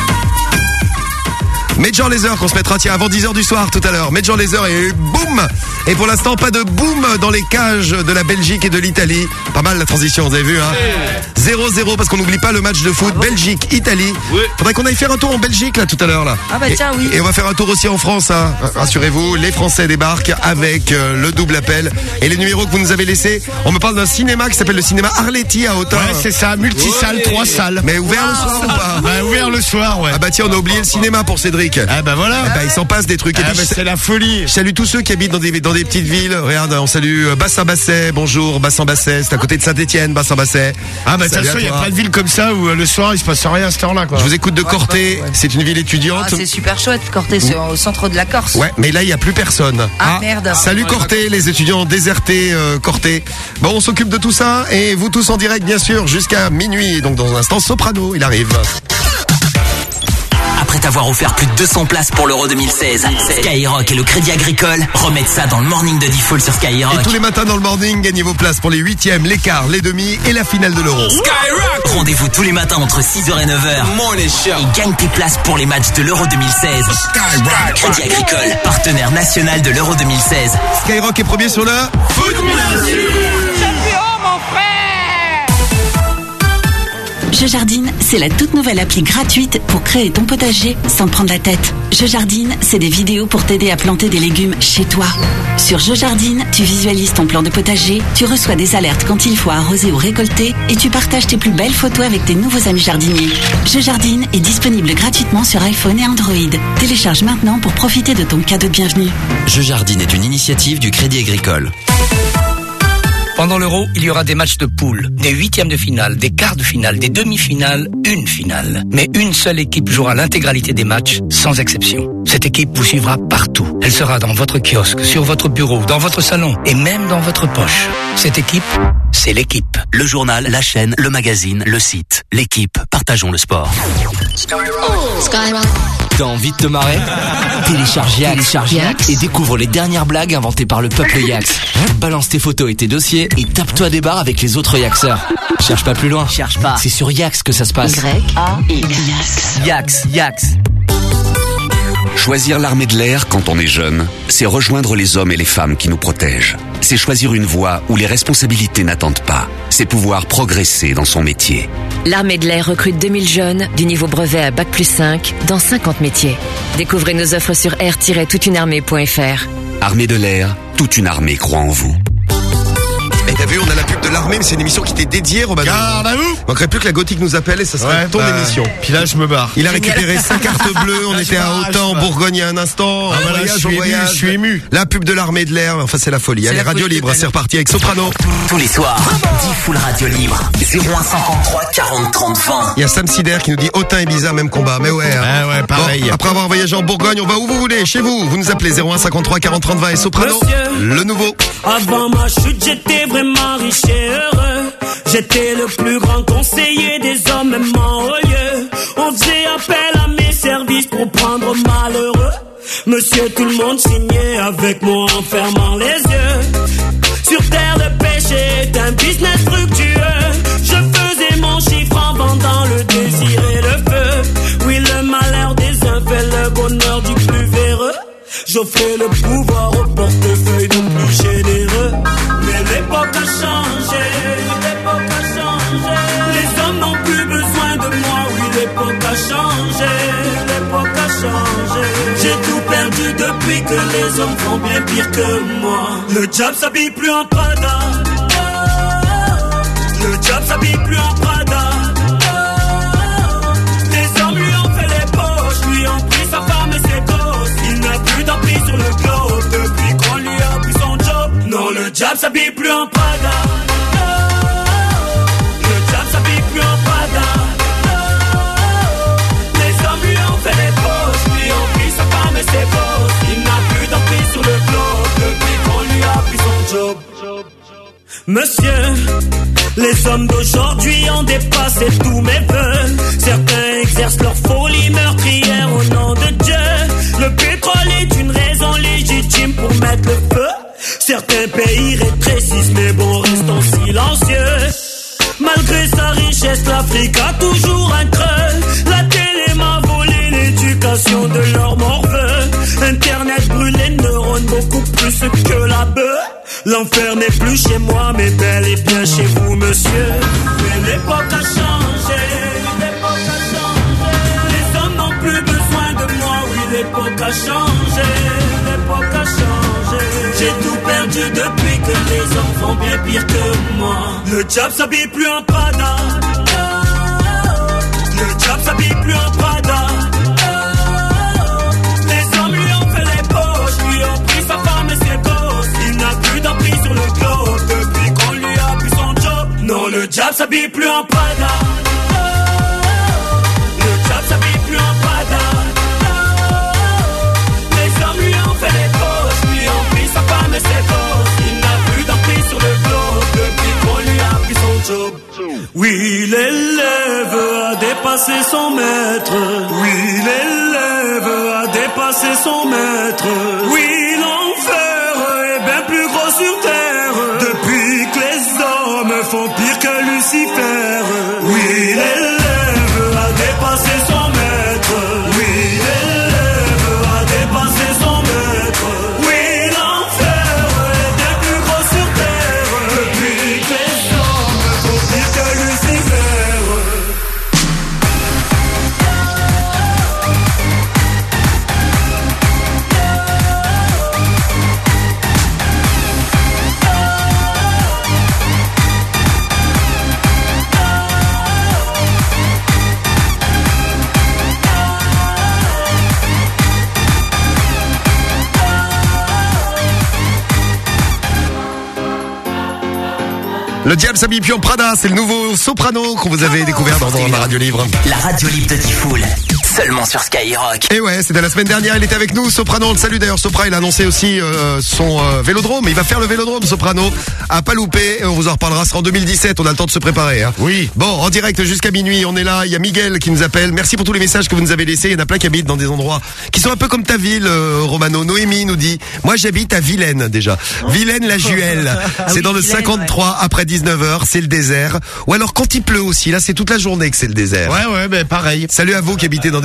Major Lazer qu'on se mettra tiens avant dix heures du soir tout à l'heure. Major Lazer et boum. Et pour l'instant pas de boom dans les cages de la Belgique et de l'Italie. Pas mal la transition, vous avez vu hein. zéro zéro parce qu'on n'oublie pas le match de foot Belgique Italie. Faudrait qu'on aille faire un tour en Belgique là tout à l'heure là. Ah bah Et- tiens, oui. Et on va faire un tour aussi en France hein. Rassurez-vous, les Français débarquent avec euh, le double appel et les numéros que vous nous avez laissés. On me parle d'un cinéma qui s'appelle le cinéma Arletty à Autun. Ouais, c'est ça, multisalle, trois salles. Mais ouvert le soir ou pas? Ouais, ouvert le soir, ouais. Ah bah tiens, on a oublié le cinéma pour Cédric. Ah bah voilà. Ah bah il s'en passe des trucs. Et Ah puis, bah je- c'est la folie. Je salue tous ceux qui habitent dans des, dans des petites villes. Regarde, on salue euh, Bassin-Basset. Bonjour, Bassin-Basset. C'est à côté de Saint-Étienne, Bassin-Basset. Ah bah de toute Salut à façon, il y a toi. plein de villes comme ça où euh, le soir il se passe rien à cette heure-là, quoi. Je vous écoute de Corté. C'est une ville étudiante. Ah, c'est super chouette, Corté, c'est au centre de la Corse. Ouais, mais là il y a plus personne. Ah, merde. Salut Corté, les étudiants ont déserté euh, Corté. Bon, on s'occupe de tout ça et vous tous en direct bien sûr jusqu'à minuit. Donc dans un instant, Soprano, il arrive. Après t'avoir offert plus de deux cents places pour l'Euro deux mille seize, Skyrock et le Crédit Agricole remettent ça dans le morning de Default sur Skyrock. Et tous les matins dans le morning, gagnez vos places pour les huitièmes, les quarts, les demi et la finale de l'Euro. Skyrock. Rendez-vous tous les matins entre six heures et neuf heures. Morning Show. Et gagne tes places pour les matchs de l'Euro deux mille seize. Skyrock. Crédit Agricole, partenaire national de l'Euro deux mille seize. Skyrock est premier sur le foot. Je Jardine, c'est la toute nouvelle appli gratuite pour créer ton potager sans te prendre la tête. Je Jardine, c'est des vidéos pour t'aider à planter des légumes chez toi. Sur Je Jardine, tu visualises ton plan de potager, tu reçois des alertes quand il faut arroser ou récolter et tu partages tes plus belles photos avec tes nouveaux amis jardiniers. Je Jardine est disponible gratuitement sur iPhone et Android. Télécharge maintenant pour profiter de ton cadeau de bienvenue. Je Jardine est une initiative du Crédit Agricole. Pendant l'Euro, il y aura des matchs de poule, des huitièmes de finale, des quarts de finale, des demi-finales, une finale. Mais une seule équipe jouera l'intégralité des matchs, sans exception. Cette équipe vous suivra partout. Elle sera dans votre kiosque, sur votre bureau, dans votre salon et même dans votre poche. Cette équipe, c'est l'équipe. Le journal, la chaîne, le magazine, le site. L'équipe, partageons le sport. T'as envie de te marrer? Télécharge Yax, Télécharge Yax et découvre les dernières blagues inventées par le peuple Yax. Balance tes photos et tes dossiers et tape-toi des barres avec les autres Yaxeurs. Cherche pas plus loin. Cherche pas. C'est sur Yax que ça se passe. Y A X. Yax, Yax. Choisir l'armée de l'air quand on est jeune, c'est rejoindre les hommes et les femmes qui nous protègent. C'est choisir une voie où les responsabilités n'attendent pas. c'est pouvoir progresser dans son métier. L'Armée de l'air recrute deux mille jeunes du niveau brevet à bac plus cinq dans cinquante métiers. Découvrez nos offres sur air tiret toute une armée point f r. Armée de l'air, toute une armée croit en vous. Et t'as vu, on a la pub de l'armée, mais c'est une émission qui t'est dédiée, Robin. Garde à vous. Il manquerait plus que la Gothique nous appelle et ça serait Ouais, ton bah, émission. Puis là, je me barre. Il a récupéré sa carte bleue, on Là, était je à pars, Autun, en je pars. Bourgogne, il y a un instant. Ah, Un voilà, voyage, je suis au ému, voyage. je suis ému. La pub de l'armée de l'air, enfin c'est la folie. C'est Allez, la radio folie, libre, cette c'est reparti avec Soprano. Tous les soirs, dix full radio libre. zéro un cinquante-trois quarante trente vingt. Il y a Sam Sider qui nous dit Autun et Ibiza, même combat. Mais ouais. hein. Ouais, ouais, pareil. Bon, après avoir voyagé en Bourgogne, on va où vous voulez, chez vous. Vous nous appelez zéro un cinquante-trois quarante trente vingt et Soprano. Monsieur. Le nouveau. Avant ma chute, j'étais vraiment riche et heureux. J'étais le plus grand conseiller des hommes, même en haut lieu. On faisait appel à mes services pour prendre malheureux. Monsieur, tout le monde signait avec moi en fermant les yeux. Sur terre, le péché est un business fructueux. Je faisais mon chiffre en vendant le désir et le feu. Oui, le malheur des uns fait le bonheur du plus véreux. J'offrais le pouvoir au portefeuille du plus généreux. Mais l'époque a changé, l'époque a changé. Les hommes n'ont plus besoin de moi, oui, l'époque a changé, l'époque a changé. J'ai tout perdu depuis que les hommes font bien pire que moi. Le diable s'habille plus en Prada. Le diable s'habille plus en Prada. Les hommes lui ont fait les poches, lui ont pris sa femme et ses gosses. Il n'a plus d'emprise sur le globe depuis qu'on lui a pris son job. Non, le diable s'habille plus en Prada. Le diable s'habille plus en Prada. Les hommes lui ont fait les poches, lui ont pris sa femme et ses gosses. Il n'a plus d'emprise sur le globe depuis qu'on lui a pris son job. Monsieur, les hommes d'aujourd'hui ont dépassé tous mes vœux. Certains exercent leur folie meurtrière au nom de Dieu. Le pétrole est une raison légitime pour mettre le feu. Certains pays rétrécissent, mais bon, restons silencieux. Malgré sa richesse, l'Afrique a toujours un creux. La télé m'a volé l'éducation de leur morveux. Internet brûle les neurones beaucoup plus que la bœuf. L'enfer n'est plus chez moi, mais bel et bien chez vous, monsieur. Mais l'époque a changé, l'époque a changé. Les hommes n'ont plus besoin de moi, oui, l'époque a changé, l'époque a changé. J'ai tout perdu depuis que les hommes font bien pire que moi. Le diable s'habille plus en Prada. Le diable s'habille plus en Prada. Les hommes lui ont fait les poches, lui ont pris sa femme et ses gosses. Il n'a plus d'emprise sur le globe depuis qu'on lui a pris son job. Non, le diable s'habille plus en Prada. Le diable s'habille plus en Prada. Les hommes lui ont fait les poches, lui ont pris sa femme et ses gosses. Il n'a plus d'emprise sur le globe depuis qu'on lui a pris son job. Oui, l'élève a dépassé son maître. Oui, l'élève a dépassé son maître. Oui, l'enfer est bien plus gros sur terre depuis que les hommes font pire que Lucifer. Oui, l'élève a dépassé son maître. Oui, l'élève a dépassé son maître. Oui, l'enfer est bien plus gros sur terre depuis que les hommes font pire que Lucifer. Le diable s'habille plus en Prada, c'est le nouveau Soprano qu'on vous avait découvert dans, dans la radio libre. La radio libre de Diffoul, seulement sur Skyrock. Et ouais, c'était la semaine dernière, il était avec nous, Soprano, on le salue d'ailleurs, Sopra, il a annoncé aussi euh, son euh, vélodrome, il va faire le vélodrome Soprano, à pas louper, et on vous en reparlera, ce sera en deux mille dix-sept, on a le temps de se préparer. Hein. Oui. Bon, en direct jusqu'à minuit, on est là, il y a Miguel qui nous appelle, merci pour tous les messages que vous nous avez laissés, il y en a plein qui habitent dans des endroits qui sont un peu comme ta ville, euh, Romano. Noémie nous dit, moi j'habite à Vilaine déjà, Vilaine-la-Juelle, Ah c'est oui, dans le Vilaine, cinquante-trois, ouais. après dix-neuf heures, c'est le désert, ou alors quand il pleut aussi, là c'est toute la journée que c'est le désert. Ouais, ouais, ben pareil. Salut à vous qui habitez dans des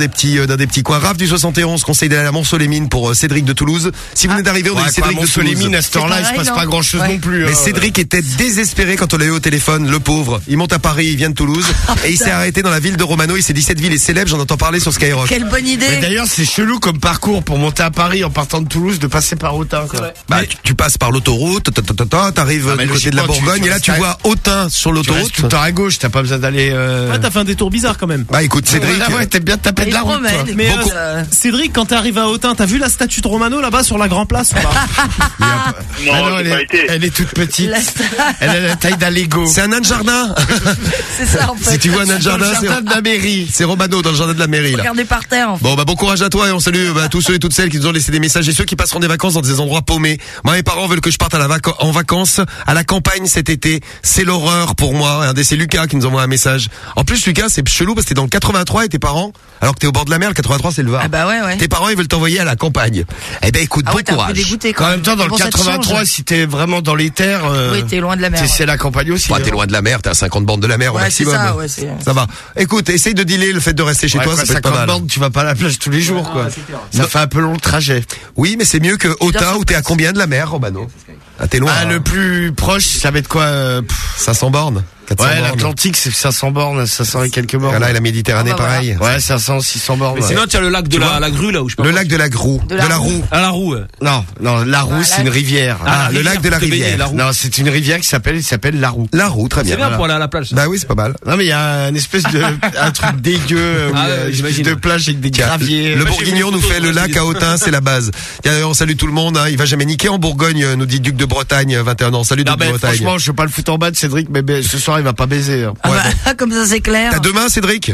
des petits, euh, dans des petits coins. Raph du soixante et onze conseille d'aller à Mont-Solémine pour euh, Cédric de Toulouse. Si vous venez d'arriver, on a Ouais, eu Cédric quoi, de Toulouse. Mont-Solémine, à cette heure-là, il se passe pas grand-chose non plus. Mais hein. Cédric était désespéré quand on l'a eu au téléphone, le pauvre. Il monte à Paris, il vient de Toulouse, et il s'est arrêté dans la ville de Romano. Il s'est dit cette ville est célèbre, j'en entends parler sur Skyrock. Quelle bonne idée. Mais d'ailleurs, c'est chelou comme parcours pour monter à Paris en partant de Toulouse, de passer par Autun. Quoi. Bah, tu, tu passes par l'autoroute, ta, ta, ta, ta, t'arrives Ah, du côté de la logiquement, tu- Bourgogne, tu et là restes tu à- vois Autun sur Tu restes l'autoroute. tout le temps à gauche, t'as pas besoin d'aller. Euh... Ouais, t'as fait un détour bizarre quand même. Bah écoute, Cédric. Ah ouais, t'es bien tapé de la route. toi. Mais Beaucoup- euh, Cédric, quand t'es arrivé à Autun, t'as vu la statue de Romano là-bas sur la Grand Place ou pas? Ah non, j'ai elle, pas est, été. elle est toute petite. Elle a la taille d'un Lego. C'est un nain de jardin. C'est ça en fait. Si tu vois un nain de Dans le jardin, jardin de la mairie. c'est Romano dans le jardin de la mairie là. Regardez par terre en fait. Bon bah bon courage à toi et on salue bah, tous ceux et toutes celles qui nous ont laissé des messages et ceux qui passeront des vacances dans des endroits paumés. Moi mes parents veulent que je parte à la vac- en vacances à la campagne cet été. C'est l'horreur pour moi. Regardez, c'est Lucas qui nous envoie un message. En plus Lucas c'est chelou parce que t'es dans le quatre-vingt-trois et tes parents, alors que t'es au bord de la mer, le quatre-vingt-trois c'est le Var. Ah bah ouais ouais. Tes parents ils veulent t'envoyer à la campagne. Eh ben écoute, Ah bon ouais, t'es un peu courage. dégoûté quand En même. même temps, dans le Bon, ça te quatre-vingt-trois, change. si t'es vraiment dans les terres, euh, Oui, t'es loin de la mer. c'est ouais. c'est la campagne aussi. Bah, t'es hein. loin de la mer, t'es à cinquante bornes de la mer au Ouais, c'est maximum. ça, ouais, c'est- Ça va. Écoute, essaye de dealer le fait de rester chez Ouais, toi, quoi, ça peut être pas cinquante mal. bornes, tu vas pas à la plage tous les jours, quoi. Ça fait un peu long le trajet. Oui, mais c'est mieux que Autun où t'es à combien de la mer, Romano? Ah, t'es loin. Ah, hein. le plus proche, ça va être quoi euh, pff, cinq cents bornes. quatre cents Ouais, bornes. l'Atlantique, c'est cinq cents bornes, cinq cents et quelques bornes. Là, et la Méditerranée, Ah, bah, pareil. Ouais, cinq cents, six cents bornes. Mais ouais. sinon, tu as le lac de Tu la, vois la grue, là, où je sais pas. Le quoi. lac de la Grou. De De la la Roue. Roue. Ah, la roue. ouais. Non, non, la Roue, Voilà. c'est une rivière. Ah, le rivière lac de la pour te baigner, rivière. la roue. Non, c'est une rivière qui s'appelle, il s'appelle la Roue. La Roue, très bien. C'est bien Voilà. pour aller à la plage. ça. Bah oui, c'est pas mal. Non, mais il y a une espèce de, un truc dégueu, où Ah, il y a ouais, une espèce j'imagine. de plage avec des Tiens, graviers. le Moi, j'ai Bourguignon vu nous des fait photos, le moi, lac j'ai à Autun, c'est la base. Tiens, d'ailleurs, on salue tout le monde, hein. Il va jamais niquer en Bourgogne, nous dit Duc de Bretagne, vingt et un ans. Salut Non, Duc de mais Bretagne. franchement, je veux pas le foutre en bas de Cédric, mais ben, ce soir, il va pas baiser. hein. Ah bah, comme ça c'est clair. T'as demain, Cédric?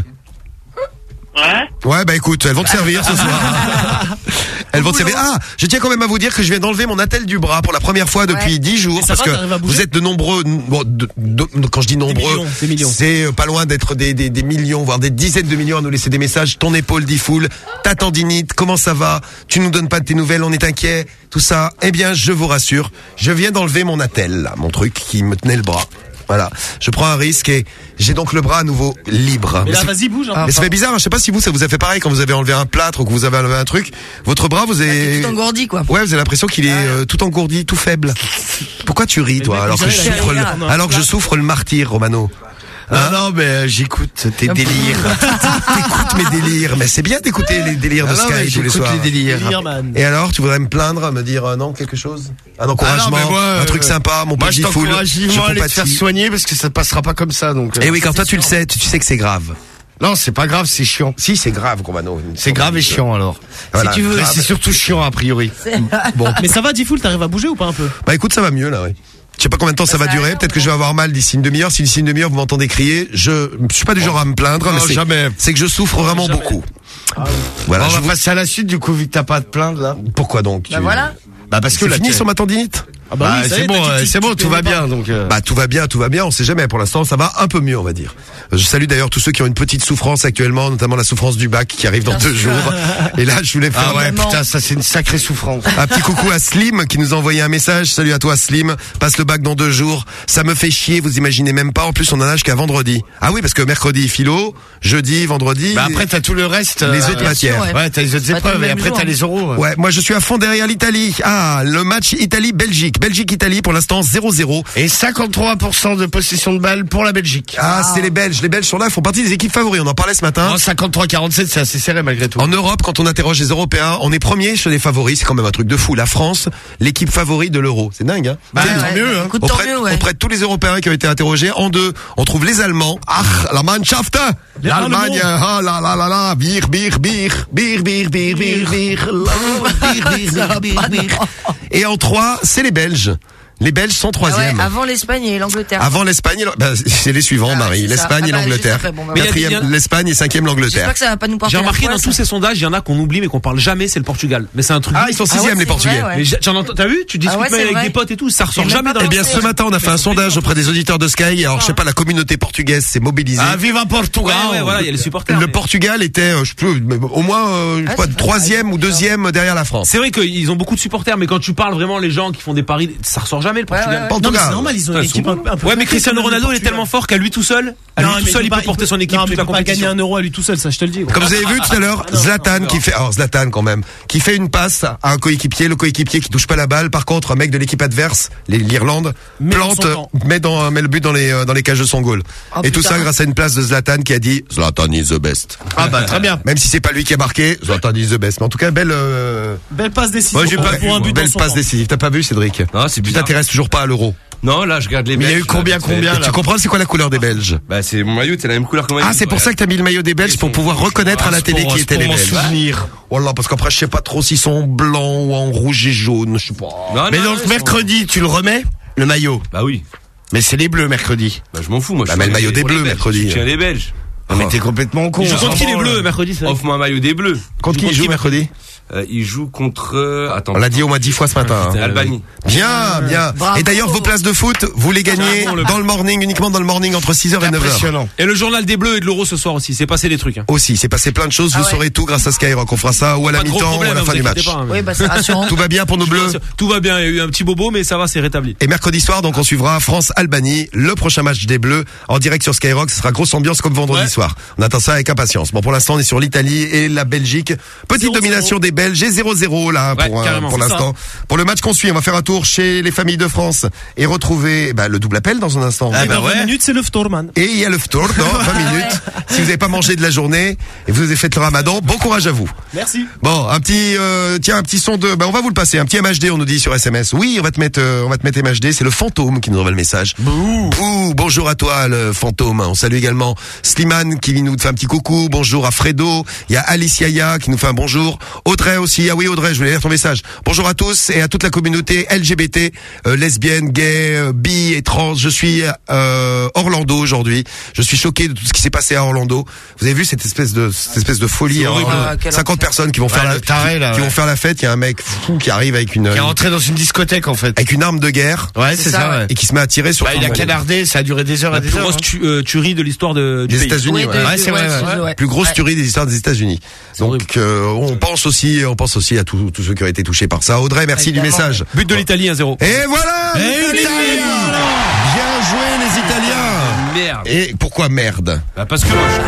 Ouais. Ouais, bah écoute, elles vont te servir ce soir. Elles vont te servir. Ah, je tiens quand même à vous dire que je viens d'enlever mon attelle du bras pour la première fois depuis Ouais. dix jours Et ça parce va, t'arrives à que bouger vous êtes de nombreux. Bon, de- de- quand je dis nombreux, millions, des millions. c'est euh, pas loin d'être des, des, des millions, voire des dizaines de millions à nous laisser des messages. Ton épaule dit full, ta tendinite, comment ça va? Tu nous donnes pas de tes nouvelles, on est inquiet, tout ça. Eh bien, je vous rassure, je viens d'enlever mon attelle, là, mon truc qui me tenait le bras. Voilà, je prends un risque et j'ai donc le bras à nouveau libre. Mais là, c'est- vas-y, bouge. hein. mais ça fait bizarre, hein. Je sais pas si vous, ça vous a fait pareil quand vous avez enlevé un plâtre ou que vous avez enlevé un truc. Votre bras, vous avez... Tout engourdi quoi. Ouais, vous avez l'impression qu'il est euh, tout engourdi, tout faible. Pourquoi tu ris, toi, mec, alors vous que je avez la souffre, carrière, le, non, alors que je là. souffre le martyr, Romano? Non, non, mais euh, j'écoute tes délires. T'écoutes mes délires, mais c'est bien d'écouter les délires de Ah non, mais Sky tous les j'écoute soirs. les délires. Délire, man. Et alors, tu voudrais me plaindre, me dire euh, non, quelque chose? Un Ah non, encouragement, mais moi, un truc euh, sympa, mon Moi, petit je full. t'encourage vivement à aller te faire compatis. soigner parce que ça passera pas comme ça, donc. euh, Eh oui, quand toi tu le sais, tu, tu sais que c'est grave. Non, c'est pas grave, c'est chiant. Si, c'est grave, Romano. C'est grave et chiant, alors. Voilà. Si tu veux. Ah, C'est surtout chiant, a priori. Bon. Mais ça va, Diffoul, t'arrives à bouger ou pas un peu? Bah écoute, ça va mieux là, oui. Je sais pas combien de temps ça va durer. Peut-être que je vais avoir mal d'ici une demi-heure. Si d'ici une demi-heure vous m'entendez crier, je je suis pas du genre à me plaindre, Non, mais c'est jamais. c'est que je souffre vraiment Jamais. beaucoup. Ah oui. Voilà. on je va vous- passer à la suite, du coup, vu que t'as pas à te plaindre, là. Pourquoi donc Bah tu- voilà. Bah, parce que C'est là, fini t'es- sur ma tendinite. Ah bah, Bah, oui, ça y c'est est, bon, t'as dit que euh, tu- c'est tu bon, tout va t'aimais pas. bien, donc. euh, Bah tout va bien, tout va bien. On sait jamais. Pour l'instant, ça va un peu mieux, on va dire. Je salue d'ailleurs tous ceux qui ont une petite souffrance actuellement, notamment la souffrance du bac qui arrive dans deux jours. Et là, je voulais faire Ah ouais, Vraiment. putain, ça c'est une sacrée souffrance. un petit coucou à Slim qui nous a envoyé un message. Salut à toi Slim. Passe le bac dans deux jours. Ça me fait chier. Vous imaginez même pas. En plus, on en a jusqu'à vendredi. Ah oui, parce que mercredi philo, jeudi, vendredi. Bah après, t'as tout le reste. Les euh, autres matières. ouais. Ouais, t'as les autres Pas tout le épreuves et même après jour, t'as hein. les oraux. Ouais, moi je suis à fond derrière l'Italie. Ah, le match Italie-Belgique. Belgique-Italie pour l'instant zéro zéro. Et cinquante-trois pour cent de possession de balles pour la Belgique. Ah, c'est les Belges. Les Belges sont là, ils font partie des équipes favoris. On en parlait ce matin. Oh, cinquantre-trois quarante-sept, c'est assez serré malgré tout. En Europe, quand on interroge les Européens, on est premier chez les favoris. C'est quand même un truc de fou. La France, l'équipe favorite de l'Euro. C'est dingue, hein? Bah, C'est- tant ouais, mieux, hein. écoute, tant auprès, mieux, ouais. auprès de tous les Européens qui ont été interrogés, en deux, on trouve les Allemands. Ah, la Mannschaft! Les L'Allemagne, Allemands. ah là là là là, bir, bir, bir, bir, bir, bir, bir, bir, la- bir, bir, bir, bir, bir. Et en trois, c'est les Belges. Les Belges sont Ah ouais, troisième. avant l'Espagne et l'Angleterre. Avant l'Espagne, et l'Ang- bah, c'est les suivants, Ah, Marie. c'est ça. L'Espagne Ah et bah, l'Angleterre. juste après, bon, bah, Mais il y a- il y Quatrième, a- l'Espagne et cinquième l'Angleterre. J'espère que ça va pas nous porter J'ai la remarqué dans poisse. tous ces sondages, il y en a qu'on oublie mais qu'on parle jamais, c'est le Portugal. Mais c'est un truc. Ah, ils sont Ah ouais, sixième les c'est Portugais. vrai, ouais. Mais j'ai- j'en entends- t'as vu? Tu discutes Ah ouais, même c'est avec vrai. des potes et tout, ça ressort Il y a jamais même dans pas Eh les bien, ce matin, on a fait un sondage auprès des auditeurs de Sky. Alors, je sais pas, la communauté portugaise s'est mobilisée. Ah, viva Portugal! Ouais, ouais, voilà, il y a les supporters. Le mais- Portugal était, euh, je sais plus, mais au moins, euh, je sais Ah, pas, c'est troisième ou deuxième derrière la France. C'est vrai qu'ils ont beaucoup de supporters, mais quand tu parles vraiment les gens qui font des paris, ça ressort jamais. jamais le Portugal. Portugal. Non, mais c'est normal, ils ont une équipe un peu. un peu Ouais, mais forte, Cristiano quand même, le Ronaldo il est Portugal. tellement fort qu'à lui tout seul, à lui Non, tout mais seul, il pas- peut porter son équipe non, toute mais la il peut pas gagner compétition. un euro à lui tout seul, ça je te le dis. Comme vous avez vu tout à l'heure, Zlatan qui fait, alors Zlatan quand même, qui fait une passe à un coéquipier, le coéquipier qui touche pas la balle. Par contre, un mec de l'équipe adverse, les- l'Irlande, Met dans plante, son camp. met dans, met le but dans les, euh, dans les cages de son goal. Oh, Et tout putain. ça grâce à une place de Zlatan qui a dit Zlatan is the best. Ah bah très bien. Même si c'est pas lui qui a marqué, Zlatan is the best. Mais en tout cas, belle, euh, Belle passe décisive. moi, j'ai pour- pas pour un vu, but belle dans son passe camp. décisive. T'as pas vu, Cédric? Non, c'est Tu bizarre. t'intéresses toujours pas à l'euro. Non, là, je regarde les Mais il y a Belges, eu combien, là, combien, c'est- là Tu comprends c'est quoi la couleur des Belges? Bah, c'est mon maillot, c'est la même couleur que mon maillot. Ah, c'est pour ça que t'as mis le maillot des Belges pour pouvoir reconnaître à la télé qui étaient les m'en Belges. souvenir. Voilà, parce qu'après je sais pas trop s'ils sont blancs ou en rouge et jaune, je sais pas. Non, Mais non, donc ils sont- mercredi, tu le remets le maillot. Bah oui. Mais c'est les bleus mercredi. Bah, je m'en fous, moi. Bah, je mais suis le maillot pour des les Bleus, Belges. mercredi. Je tiens les Belges. Ah, mais t'es complètement con. Ils jouent hein. contre qui les Vraiment, Bleus là. mercredi? Offre-moi un maillot des Bleus. Contre qui ils jouent mercredi? Euh, ils jouent contre. euh, Attends. On l'a dit au moins dix fois ce matin. hein. Albanie. Bien, bien. Bravo. Et d'ailleurs, vos places de foot, vous les gagnez Bravo, le- dans le morning, uniquement dans le morning entre six heures et neuf heures. Impressionnant. Et le journal des Bleus et de l'Euro ce soir aussi. C'est passé des trucs. Hein. Aussi, c'est passé plein de choses, vous Ah ouais. saurez tout grâce à Skyrock. On fera ça ou à la Pas de gros mi-temps ou à problème, la hein, fin vous du match. inquiétez pas, hein. Oui, bah c'est rassurant. Tout va bien pour nos bleus. Tout va bien. Il y a eu un petit bobo, mais ça va, c'est rétabli. Et mercredi soir, donc on suivra France-Albanie, le prochain match des Bleus en direct sur Skyrock. Ce sera grosse ambiance comme vendredi Ouais. soir. On attend ça avec impatience. Bon, pour l'instant, on est sur l'Italie et la Belgique. Petite zéro zéro. domination des Belges et zéro zéro là Ouais, pour, euh, carrément, pour c'est l'instant. Pour le match qu'on suit, on va faire un tour chez les familles de France et retrouver bah, le double appel dans un instant. Et dans vingt minutes, c'est le Ftorman. Et il y a le ftour dans vingt minutes. Si vous n'avez pas mangé de la journée et vous avez fait le ramadan, bon courage à vous. Merci. Bon, un petit, euh, tiens, un petit son de, bah, on va vous le passer, un petit M H D, on nous dit sur S M S. Oui, on va te mettre, euh, on va te mettre M H D. C'est le fantôme qui nous envoie le message. Bouh. Bouh, bonjour à toi, le fantôme. On salue également Slimane qui nous fait un petit coucou. Bonjour à Fredo. Il y a Alice Yaya qui nous fait un bonjour. Audrey aussi. Ah oui, Audrey, je voulais lire ton message. Bonjour à tous et à toute la communauté L G B T, euh, lesbienne, gay, euh, bi et trans. Je suis euh, Orlando aujourd'hui. Je suis choqué de tout ce qui s'est passé à Orlando. Vous avez vu cette espèce de cette espèce de folie à horrible. Orlando. Ah, quel cinquante personnes qui vont faire Ouais, la le taré, là, qui ouais. vont faire la fête. Il y a un mec fou qui arrive avec une Qui est rentré dans une discothèque en fait. avec une arme de guerre Ouais, c'est ça. ouais. et qui se met à tirer sur Bah, tout il le a monde. canardé, ça a duré des heures La et des plus heures. grosse hein. tu- euh, tuerie de l'histoire de, du des pays. États-Unis. Oui, ouais. de- Ouais, c'est vrai, ouais. ouais. Plus grosse Ouais. tuerie des histoires des États-Unis. Donc euh, on pense aussi, on pense aussi à tous tous ceux qui ont été touchés par ça. Audrey, merci Évidemment. du message. But de l'Italie un zéro. Et voilà, Et l'Italie. l'Italie. Bien joué les Italiens. Merde. Et pourquoi merde? Bah parce que moi je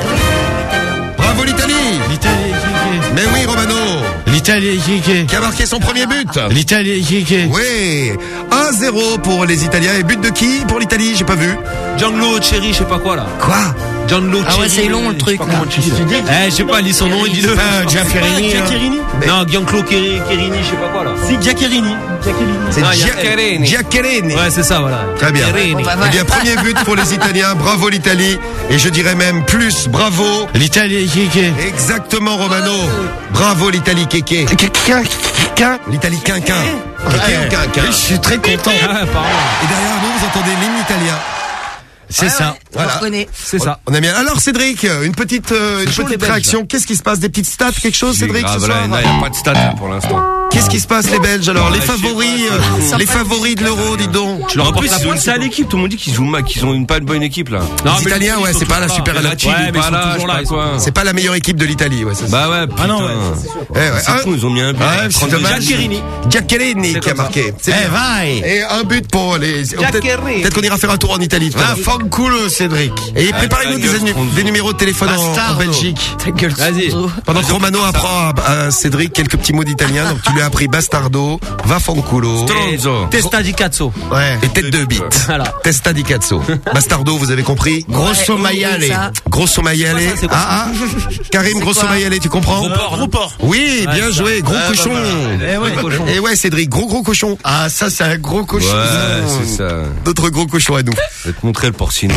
suis Bravo l'Italie. L'Italie, Mais oui, Romano, L'Italie, qui a marqué son premier but. L'Italie, Oui, un zéro pour les Italiens. Et but de qui pour l'Italie? J'ai pas vu. Gianlo Cherry, je sais pas quoi là. Quoi? Gianlo Ah ouais, Cherry, c'est long, le je sais truc, pas là. comment tu dis. Eh, je sais pas, lis son nom et dis-le. Ah, Giaccherini, C'est pas hein. Giaccherini. Non, Gianlo Cherini, je sais pas quoi là. Si, Giaccherini. Giaccherini. C'est Non, Gia- Giaccherini. Giaccherini. Ouais, c'est ça, voilà. Très bien. Giaccherini. Bon, bah, Eh voilà. bien, premier but pour les Italiens. Bravo l'Italie. Et je dirais même plus, bravo. L'Italie, Exactement, Romano. Bravo l'Italie, Kéké. L'Italie, quinquin. Kéké ou quinquin. Je suis très content. Ah, pardon. Et derrière nous, vous entendez l'hymne italien. C'est Ouais, ça. ouais, on Voilà. reconnaît. C'est ça. On a bien. Alors, Cédric, une petite, euh, une chaud, les petite Belges, réaction. Qu'est-ce qui se passe? Des petites stats, quelque chose, Cédric, ce Ah, soir? voilà, là, il n'y a pas de stats là, pour l'instant. Qu'est-ce qui se passe, les Belges, alors? Les Ouais, je sais favoris, pas, euh, ça les va. favoris de l'Euro, dis donc. Tu leur En plus, apportes la ils ont une pointe, sale c'est bon. équipe. Tout le monde dit qu'ils ont mal, qu'ils ont une pas une bonne équipe là. Non, Les mais Italiens, ils ouais, sont c'est pas la toujours super là. équipe. Ouais, il est mais pas ils sont là, toujours je sais là. pas ils sont- quoi. C'est pas la meilleure équipe de l'Italie, ouais, c'est ça. Bah ouais, putain. Ah non, ouais, c'est sûr. Eh ouais, C'est un- con, ils ont mis un but. Ouais, c'est trente-deux dommage. Giaccherini. Giaccherini qui a comme ça. marqué. C'est Eh, bien. vai. Et un but pour les. Peut-être peut-être qu'on ira faire un tour en Italie. tout à Va, l'heure. fanculo, Cédric. Et préparez-nous des, gueule, annu- des numéros de téléphone en, en Bastardo. Belgique. Ta gueule. Vas-y. Pendant que Romano apprend à, à Cédric quelques petits mots d'italien, donc tu lui as appris bastardo, va fanculo. Stronzo. Testa di cazzo. Ouais. Et tête de bite. Voilà. Testa di cazzo. Bastardo, vous avez compris? Grosso Ouais, maiale. oui, ça. Grosso maiale. C'est quoi ça, c'est quoi Ah, ah. Karim, grosso quoi maiale, tu comprends? Gros porc, Gros porc. Oui, bien joué, gros Ouais, cochon. bah, Eh ouais, cochon. Et ouais, Cédric, gros gros cochon. Ah, ça, c'est un gros cochon. Ouais, c'est ça. D'autres gros cochons à nous. Je vais te montrer le porcine.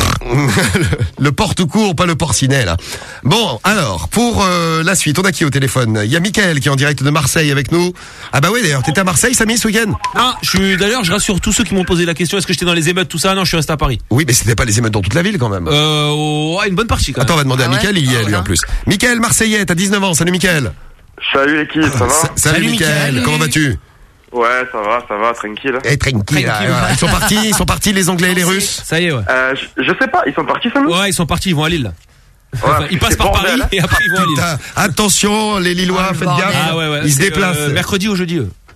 Le porc tout court, pas le porcinet, là. Bon, alors, pour euh, la suite, on a qui au téléphone? Il y a Mickaël qui est en direct de Marseille avec nous. Ah bah oui, d'ailleurs, t'étais à Marseille, Samy, ce week-end? Non, je suis, d'ailleurs, je rassure tous ceux qui m'ont posé la question, est-ce que j'étais dans les émeutes, tout ça? Non, je suis resté à Paris. Oui, mais c'était pas les émeutes dans toute la ville, quand même. Euh, ouais, une bonne partie, quand même. Attends, on va demander Ah à ouais Mickaël, il y est, Ah, lui, voilà. en plus. Mickaël, Marseillais, t'as dix-neuf ans, salut Mickaël. Salut l'équipe, ça va? Sa- Salut, Salut, Mickaël, Mickaël. comment vas-tu? Ouais, ça va, ça va, tranquille. Eh, tranquille, là, Tranquille. ouais. Ils sont partis, ils sont partis, les Anglais et les Russes. Ça y est, ouais. Euh, je, je sais pas, ils sont partis, Samy? Ouais, ils sont partis, ils vont à Lille. Ouais, Enfin, ils passent c'est par bordel, Paris hein. et après ils vont à Lille. Putain, attention, les Lillois, Ah, le faites bordel. gaffe. Ah ouais, ouais. Ils se c'est, déplacent. euh, mercredi ou jeudi, eux.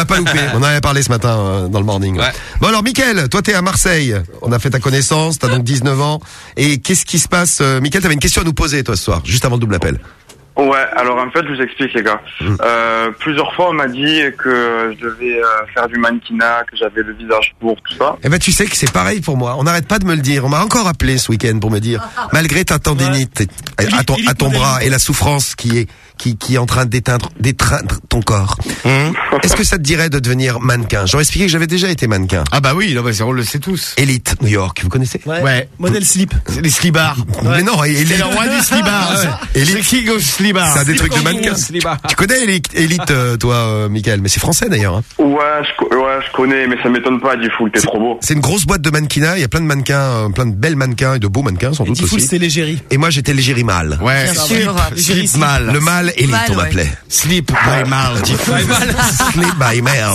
l'a pas loupé. On en avait parlé ce matin euh, dans le morning. Ouais. Bon alors, Mickaël, toi t'es à Marseille. On a fait ta connaissance. T'as donc dix-neuf ans. Et qu'est-ce qui se passe, euh, Mickaël? T'avais une question à nous poser toi ce soir, juste avant le double appel. Ouais, alors en fait, je vous explique, les gars. Mmh. Euh, plusieurs fois, on m'a dit que je devais euh, faire du mannequinat, que j'avais le visage pour, tout ça. Eh ben, tu sais que c'est pareil pour moi. On n'arrête pas de me le dire. On m'a encore appelé ce week-end pour me dire, malgré ta tendinite à ton, à ton bras et la souffrance qui est, qui, qui est en train d'éteindre, d'étreindre ton corps. Mmh. Est-ce que ça te dirait de devenir mannequin? J'aurais expliqué que j'avais déjà été mannequin. Ah bah oui, là, bah, on le sait tous. Elite, New York, vous connaissez? Ouais. Ouais. Modèle slip. C'est les slibards. Ouais. Mais non, Elite. C'est le roi du slibard. Ouais. Elite. C'est King of Slibar. C'est un des trucs de mannequin. Tu connais Elite, Elite euh, toi, euh, Michael? Mais c'est français d'ailleurs. Hein. Ouais, je, co- ouais, je connais, mais ça m'étonne pas, Diffoul, t'es trop beau. C'est une grosse boîte de mannequinat. Il y a plein de mannequins, euh, plein de belles mannequins et de beaux mannequins sans Et doute Diffoul, aussi. c'est l'égérie. Et moi, j'étais l'égérie mâle. Ouais. Bien Slip, sûr. slip, Slip mal. Le mâle Elite, Mâle, on ouais. m'appelait. Slip by mal. Diffoul. Slip by male.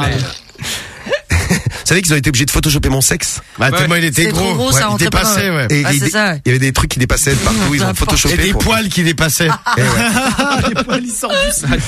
Vous savez qu'ils ont été obligés de photoshopper mon sexe? Bah, tellement il était C'est trop gros. gros, ça il rentrait pas dépassait, dans- ouais. Et Ah, il, c'est ça. il y avait des trucs qui dépassaient de partout. Ils ont N'importe. photoshopé. Et des pour- poils qui dépassaient. Eh ouais. Les poils, ils sortent du slip.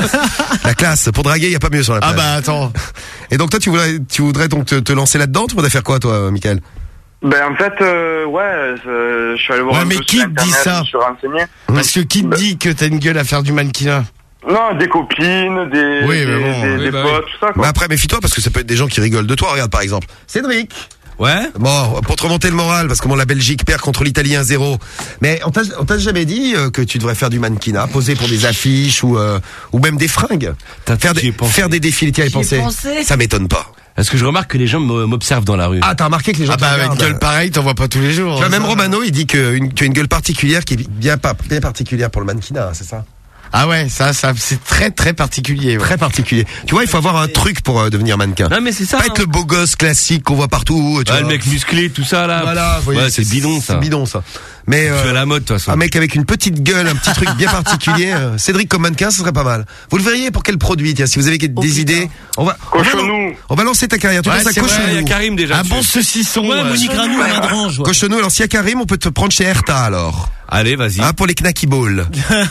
La classe. Pour draguer, il y a pas mieux sur la plage. Ah bah attends. Et donc toi, tu voudrais, tu voudrais donc te, te lancer là-dedans? Tu voudrais faire quoi, toi, Michael? Ben, en fait, euh, ouais, euh, je suis allé voir Ouais, un mais peu qui sur te Internet, dit ça je me suis renseigné. Parce que qui te dit que t'as une gueule à faire du mannequinat? Non, des copines, des, Oui, des, mais bon, des, oui, des bah potes, tout ça, Mais quoi. après, méfie-toi parce que ça peut être des gens qui rigolent de toi. Regarde, par exemple, Cédric. Ouais. Bon, pour te remonter le moral, parce que bon, la Belgique perd contre l'Italie un zéro. Mais on t'a, on t'a jamais dit euh, que tu devrais faire du mannequinat, poser pour des affiches ou euh, ou même des fringues. Faire des, faire des défilés, t'y avais J'y ai pensé. pensé. Ça m'étonne pas. Parce que je remarque que les gens me- m'observent dans la rue. Ah, t'as remarqué que les gens Ah te bah avec une regardent. gueule pareille, t'en vois pas tous les jours. Tu vois, hein, même ça. Romano, il dit que une, tu as une gueule particulière qui est bien, pas, bien particulière pour le mannequinat, c'est ça? Ah ouais, ça, ça, c'est très très particulier. Ouais. Très particulier. Tu vois, il faut avoir un truc pour euh, devenir mannequin. Non mais c'est ça. Pas hein. être le beau gosse classique qu'on voit partout. Tu Ouais, vois. le mec musclé, tout ça là. Voilà, vous voyez, ouais, c'est bidon ça. C'est bidon ça. Mais Je suis euh, à la mode de toute façon. un mec avec une petite gueule, un petit truc bien particulier, euh, Cédric comme mannequin, ce serait pas mal. Vous le verriez pour quel produit? Tiens, si vous avez des idées, on va, on va, Cochonou. on va lancer ta carrière. Tu Ouais, penses à c'est vrai, Cochonou? Il y a Karim déjà. Un dessus. bon saucisson. Ouais, ouais. Monique Ranou, à main de range. ouais. Cochonou, alors s'il y a Karim, on peut te prendre chez Erta alors. Allez, vas-y. Hein, pour les knacky balls.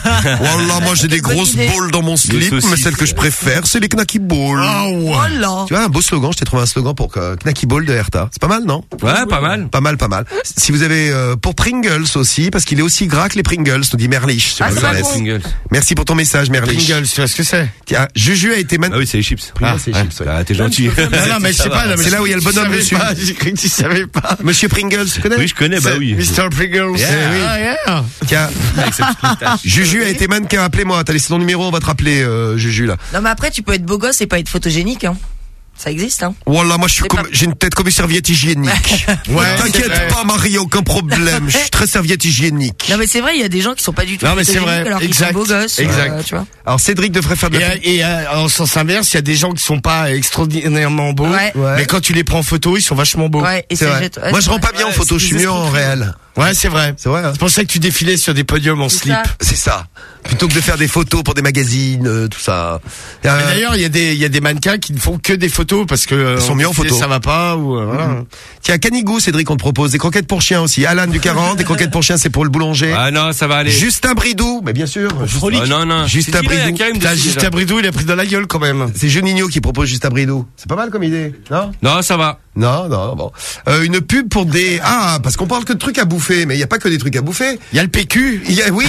Voilà, moi j'ai des Bonne grosses idée. balls dans mon slip, saucisses. mais celle que je préfère, c'est les knacky balls. Oh là. Tu vois, un beau slogan, je t'ai trouvé un slogan pour euh, Knacky Ball de Herta. C'est pas mal, non? Ouais, pas mal. Pas mal, pas mal. Si vous avez euh, pour Pringles aussi, parce qu'il est aussi gras que les Pringles, nous dit Merlich sur Ah, c'est Internet. pas bon. Pringles. Merci pour ton message, Merlich. Pringles, tu vois ce que c'est? Tiens, Juju a été man... Ah oui, c'est les chips. Pringles, Ah, c'est les ouais. chips, ouais. Ah, t'es gentil. Non, non, mais je sais pas. non, mais C'est là où il y a le je bonhomme savais dessus. pas, J'ai cru que tu savais pas. Monsieur Pringles, tu connais? Oui, je connais, bah C'est oui. mister Pringles. Yeah. c'est- oui. Ah, yeah. Tiens, Avec sa petite moustache. Juju a été mannequin, appelez-moi. T'as laissé ton numéro, on va te rappeler, euh, Juju, là. Non, mais après, tu peux être beau gosse et pas être photogénique, hein. Ça existe, hein. Voilà, moi je suis C'est comme, pas- j'ai une tête comme une serviette hygiénique. Ouais, T'inquiète c'est vrai. pas, Marie, aucun problème. Je suis très serviette hygiénique. Non, mais c'est vrai, il y a des gens qui sont pas du tout Non, mais c'est photogéniques vrai. alors qu'ils sont Exact. beaux gosses. Exact. euh, tu vois. Alors Cédric devrait faire de Et, la euh, et euh, en sens inverse, il y a des gens qui sont pas extraordinairement beaux, Ouais. Ouais. mais quand tu les prends en photo, ils sont vachement beaux. Ouais, et C'est c'est vrai. jette- ouais, Moi c'est je rends vrai. pas bien en Ouais, photo, je c'est suis des mieux en escroqueries. réel. Ouais, c'est vrai. C'est vrai. hein. C'est pour ça que tu défilais sur des podiums en C'est slip. ça. C'est ça. Plutôt que de faire des photos pour des magazines, euh, tout ça. Mais Euh, d'ailleurs, il y a des il y a des mannequins qui ne font que des photos parce que euh, Ils sont mis en défilé, photo. ça va pas ou euh, voilà. Mhm. Tiens, Canigou, Cédric, on te propose des croquettes pour chiens aussi. Alan du quarante, des croquettes pour chiens, c'est pour le boulanger. Ah non, ça va aller. Justin Bridou, mais bien sûr. Ah non, non. Justin C'est qui, là, Bridou. Karim Putain, dessus, Justin déjà. Bridou, il a pris dans la gueule quand même. C'est Juninho qui propose Justin Bridou. C'est pas mal comme idée, non? Non, ça va. Non, non, bon. Euh, une pub pour des... Ah, parce qu'on parle que de trucs à bouffer, mais il n'y a pas que des trucs à bouffer. Il y a le P Q. Il y a, oui,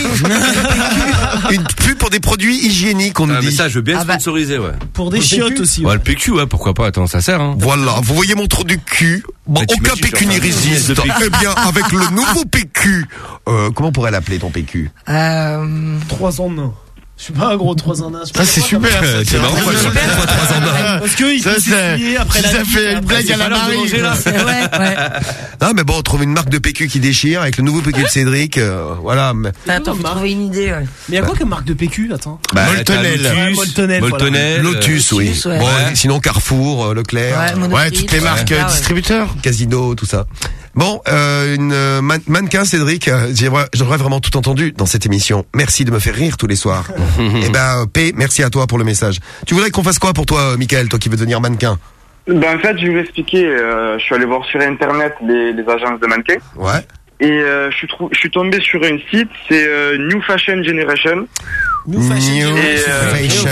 une pub pour des produits hygiéniques, on nous Ah, mais dit. ça, je veux bien Ah bah. sponsoriser, ouais. Pour des Pour chiottes des culs. aussi. Ouais, ouais. le P Q, ouais, pourquoi pas. Attends, ça sert, hein. Voilà, vous voyez mon trou du cul. Bon, Mais tu aucun mets P Q n'y sur un résiste. de P Q. Eh bien, avec le nouveau P Q, euh, comment on pourrait l'appeler ton P Q? Euh, trois ans de nain. Je suis pas un gros trois ans de nain. Ça c'est super. ça, C'est marrant, vraiment quoi, super. je sais pas, trois ans d'âge. Parce que il Ça, faut c'est- s'essuyer après la ça vie, fait une après, blague c'est à la pas l'heure de Marie. manger, là. c'est ouais, ouais. Non, mais bon, on trouve une marque de P Q qui déchire avec le nouveau P Q de Cédric. euh, voilà. mais- Attends, faut trouver une idée, ouais. Mais il y a quoi comme marque de P Q, attends? Bah, Moltonel. t'as Ouais, Lotus, Moltonel, voilà. Moltonel, Lotus, oui. Lotus, ouais. Bon, Ouais. sinon Carrefour, euh, Leclerc, Ouais, euh, Monoprix, Ouais, toutes les tout marques ça, euh, ouais. distributeurs. Casino, tout ça. Bon, euh, une euh, man- mannequin, Cédric, euh, j'aurais j'aurais vraiment tout entendu dans cette émission. Merci de me faire rire tous les soirs. Eh ben, euh, P, merci à toi pour le message. Tu voudrais qu'on fasse quoi pour toi, euh, Michael, toi qui veux devenir mannequin? Ben, en fait, je vais vous expliquer. Euh, je suis allé voir sur Internet les, les agences de mannequins. Ouais. Et euh, je, suis trou- je suis tombé sur un site, c'est euh, New Fashion Generation. New Fashion New Et, euh, Fashion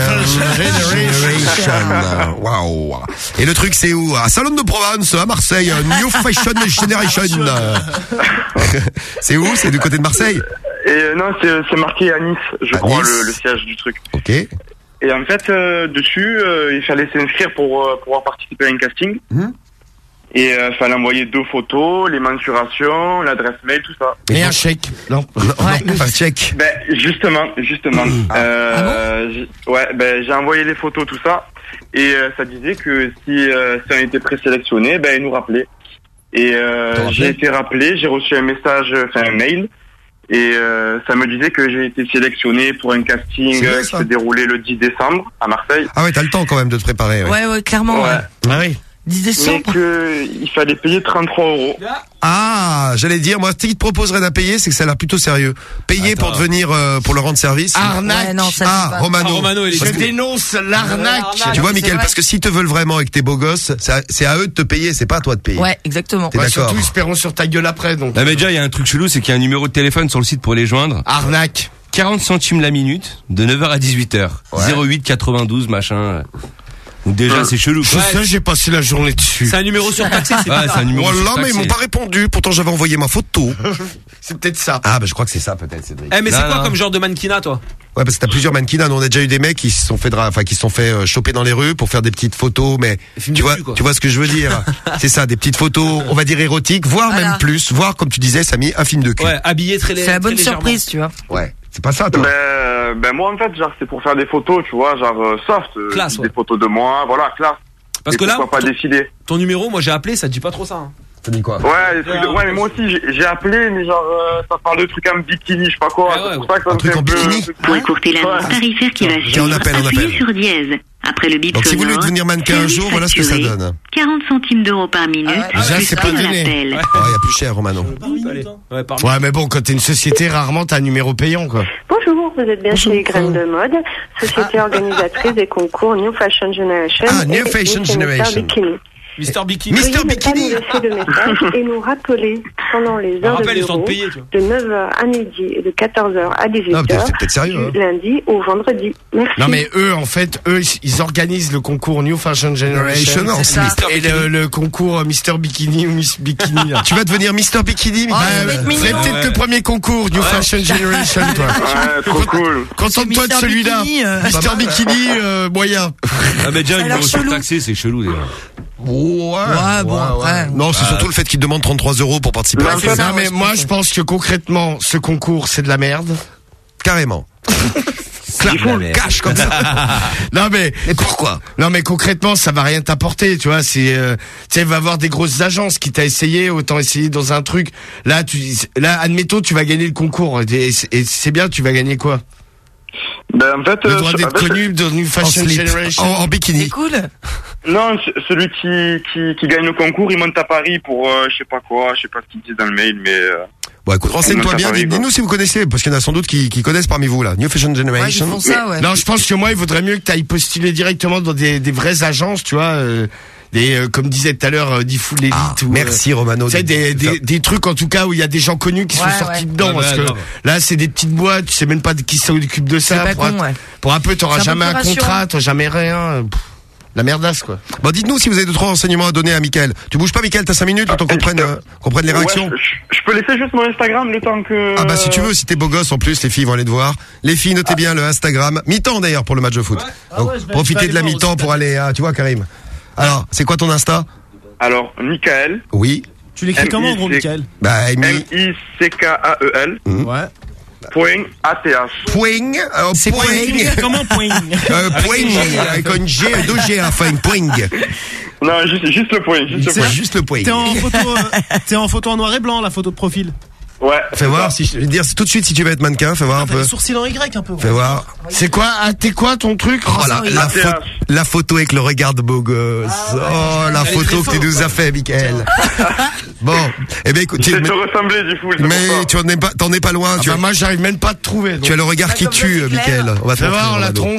Generation. Waouh. Et le truc, c'est où? À Salon de Provence, à Marseille. New Fashion Generation. C'est où? C'est du côté de Marseille? Et non, c'est, c'est marqué à Nice, je à crois, Nice. le, le siège du truc. Ok. Et en fait, euh, dessus, euh, il fallait s'inscrire pour euh, pouvoir participer à un casting. Mmh. Et il euh, fallait envoyer deux photos, les mensurations, l'adresse mail, tout ça. Et un chèque. Non, non, non, pas de chèque. Ben, justement, justement. Ah. Euh, Ah bon j'ai- ouais, ben, j'ai envoyé les photos, tout ça. Et euh, ça disait que si, euh, si on était présélectionné, ben, ils nous rappelaient. Et euh, j'ai été rappelé, j'ai reçu un message, enfin un mail. Et euh, ça me disait que j'ai été sélectionné pour un casting C'est vrai, euh, qui ça. s'est déroulé le dix décembre à Marseille. Ah ouais, t'as le temps quand même de te préparer. Ouais, Ouais, ouais, clairement. Ouais. Ouais. Ah oui. dix Mais décembre. que il fallait payer trente-trois euros. Ah, j'allais dire, moi, ce qui te proposerait d'à payer, c'est que ça a l'air plutôt sérieux. Payer pour devenir, euh, pour le rendre service. Arnaque. Ouais, non, ça, Ah, c'est pas- Romano. Ah, Romano, il est Je cool. dénonce l'arnaque. Tu vois, c'est Mickaël, vrai. parce que s'ils te veulent vraiment et que t'es beau gosse, c'est à, c'est à eux de te payer, c'est pas à toi de payer. Ouais, exactement. T'es Ouais, d'accord. surtout, espérons sur ta gueule après, donc. Non mais déjà il y a un truc chelou, c'est qu'il y a un numéro de téléphone sur le site pour les joindre. Arnaque. quarante centimes la minute, de neuf heures à dix-huit heures. Ouais. zéro huit quatre-vingt-douze machin. Donc déjà c'est chelou. Je quoi. sais, j'ai passé la journée dessus. C'est un numéro surtaxé, c'est Ouais, pas c'est ça. un numéro Voilà, mais ils surtaxé. m'ont pas répondu. Pourtant, j'avais envoyé ma photo. C'est peut-être ça. Ah, bah, je crois que c'est ça, peut-être, Cédric. Eh, mais c'est Non, quoi non. comme genre de mannequinat, toi? Ouais, parce que t'as plusieurs mannequins. Nous, on a déjà eu des mecs qui se sont fait, dra- enfin, qui se sont fait euh, choper dans les rues pour faire des petites photos, mais Film tu de vois, cul, quoi. tu vois ce que je veux dire. C'est ça, des petites photos, on va dire érotiques, voire Voilà. même plus, voire comme tu disais, Samy, un film de cul. Ouais, habillé très C'est la bonne très légèrement. surprise, tu vois. Ouais. C'est pas ça, toi. Ben, ben moi en fait, genre c'est pour faire des photos, tu vois, genre euh, soft, euh, Classe, des ouais. photos de moi, voilà, classe. Parce Et que là, pourquoi pas ton- défiler. Ton numéro, moi j'ai appelé, ça te dit pas trop ça. Hein. Ça dit quoi? Ouais, des trucs de- ouais, mais moi aussi j'ai j'ai appelé, mais genre euh, ça parle de trucs en bikini, je sais pas quoi. Ah ouais, c'est pour ça que ça un me truc fait en un peu- bikini Pour écourter la Ouais. tarifaire qui va Ok, on suivre, appelle, on appuyez appelle. sur dièse. Après le bip Donc, si vous voulez sonore, devenir mannequin un service jour, voilà ce que ça facturé, donne. quarante centimes d'euros par minute, ouais. Déjà, plus c'est frais pas de donné. l'appel. Ouais, il y a plus cher, Romano. Allez. Ouais, pardon. Ouais, mais bon, quand t'es une société, rarement t'as un numéro payant, quoi. Bonjour, vous êtes bien chez Graines de Mode, société organisatrice des concours New Fashion Generation. Ah, New et Fashion Mister Generation. Bikini. Mister Bikini. Mister Veuillez ne pas Bikini. nous laisser de message et nous rappeler pendant les heures rappelle, de ils sont bureau payés, tu vois. de neuf heures à midi et de quatorze heures à dix-huit Ah, peut-être- heures c'est peut-être sérieux, hein. du lundi au vendredi. Merci. Non, mais eux, en fait, eux, ils- ils organisent le concours New Fashion Generation. Non, c'est Mister- ça. Et le, le concours Mister Bikini ou Miss Bikini, là. Tu vas devenir Mister Bikini, Ah, Michael. ouais, c'est peut-être le premier concours New Fashion Generation, toi. Ouais, trop cool. Contente-toi de Mister celui-là. Bikini, euh, Mister pas mal, Bikini, euh, moyen. Ah mais déjà Ça un a l'air numéro chelou. surtaxé, c'est chelou déjà. Ouais, Ouais, bon, après. Non, c'est surtout le fait qu'ils te demandent trente-trois euros pour participer. Non, à c'est la ça, Non, mais moi, je pense que concrètement, ce concours, c'est de la merde. Carrément. Il faut le Cash comme ça. Non, mais. Mais pourquoi? Non, mais concrètement, ça va rien t'apporter, tu vois. C'est, euh, tu sais, va avoir des grosses agences qui t'a essayé, autant essayer dans un truc. Là, tu, là, admettons, tu vas gagner le concours. Et, c'est- et c'est bien, tu vas gagner quoi? Ben en fait, Le euh, droit je- d'être en fait, connu dans une En Fashion slip. Generation. En, en bikini. C'est cool. Non, c- celui qui, qui, qui gagne le concours, il monte à Paris pour euh, je sais pas quoi, je sais pas ce qu'il dit dans le mail, mais euh, Bon, écoute, renseigne-toi On bien. monte à Paris, dis- Dis-nous si vous connaissez, parce qu'il y en a sans doute qui, qui connaissent parmi vous, là. New Fashion Generation. Ouais, ils font ça, ouais. Non, je pense que moi, il vaudrait mieux que tu ailles postuler directement dans des, des vraies agences, tu vois. Euh, des, euh, comme disait tout à l'heure, euh, Diffoul Elite. Ah, ou, merci, euh, Romano. Tu sais, des, des, des trucs, en tout cas, où il y a des gens connus qui Ouais, sont sortis ouais. dedans. Ouais, parce ouais, que grave. là, c'est des petites boîtes, tu sais même pas de qui s'occupe de ça. C'est pas Pour, con, un, ouais. pour un peu, t'auras C'est un peu jamais un plus contrat, rassurant. t'auras jamais rien. euh, pff, la merdasse, quoi. Bon, dites-nous si vous avez deux, trois renseignements à donner à Mickaël. Tu bouges pas, Mickaël, t'as cinq minutes, le temps qu'on prenne, euh, qu'on prenne les ouais, réactions. je, je peux laisser juste mon Instagram le temps que. Ah bah si tu veux, si t'es beau gosse en plus, les filles vont aller te voir. Les filles, notez bien le Instagram. Mi-temps d'ailleurs pour le match de foot. Donc ouais, je vais- je vais profitez aller de la voir mi-temps aussi, pour aller, à, tu vois Karim. Alors, c'est quoi ton Insta? Alors, Michael. Oui. Tu l'écris comment, gros, Michael? Bah, Mi. M I C K A E L. Ouais. Point A T H. Poing. euh, C'est Poing. Poing. Comment Poing? Euh, Poing. Avec une G, deux G à la fin. Poing. Non, juste, juste le point. Juste le C'est point. juste le Poing. T'es en photo, euh, t'es en photo en noir et blanc, la photo de profil. Ouais. Fais voir si je vais te dire tout de suite si tu veux être mannequin. Fais voir un T'as peu. les sourcils en Y un peu. Fais voir. C'est quoi, ah, t'es quoi ton truc? Oh, la, la, pho- la photo avec le regard de beau gosse. Oh, la Elle est photo très que tu nous as fait, Mickaël. Bon, eh ben écoute, Je tu, vais mais, te ressembler du coup. c'est mais pour ça. tu en es pas, t'en es pas loin. Ah tu bah, as, moi, j'arrive même pas à te trouver. donc. tu as le regard qui tue, Mickaël. On va te Fais montrer, voir la Ronaldo. tronche.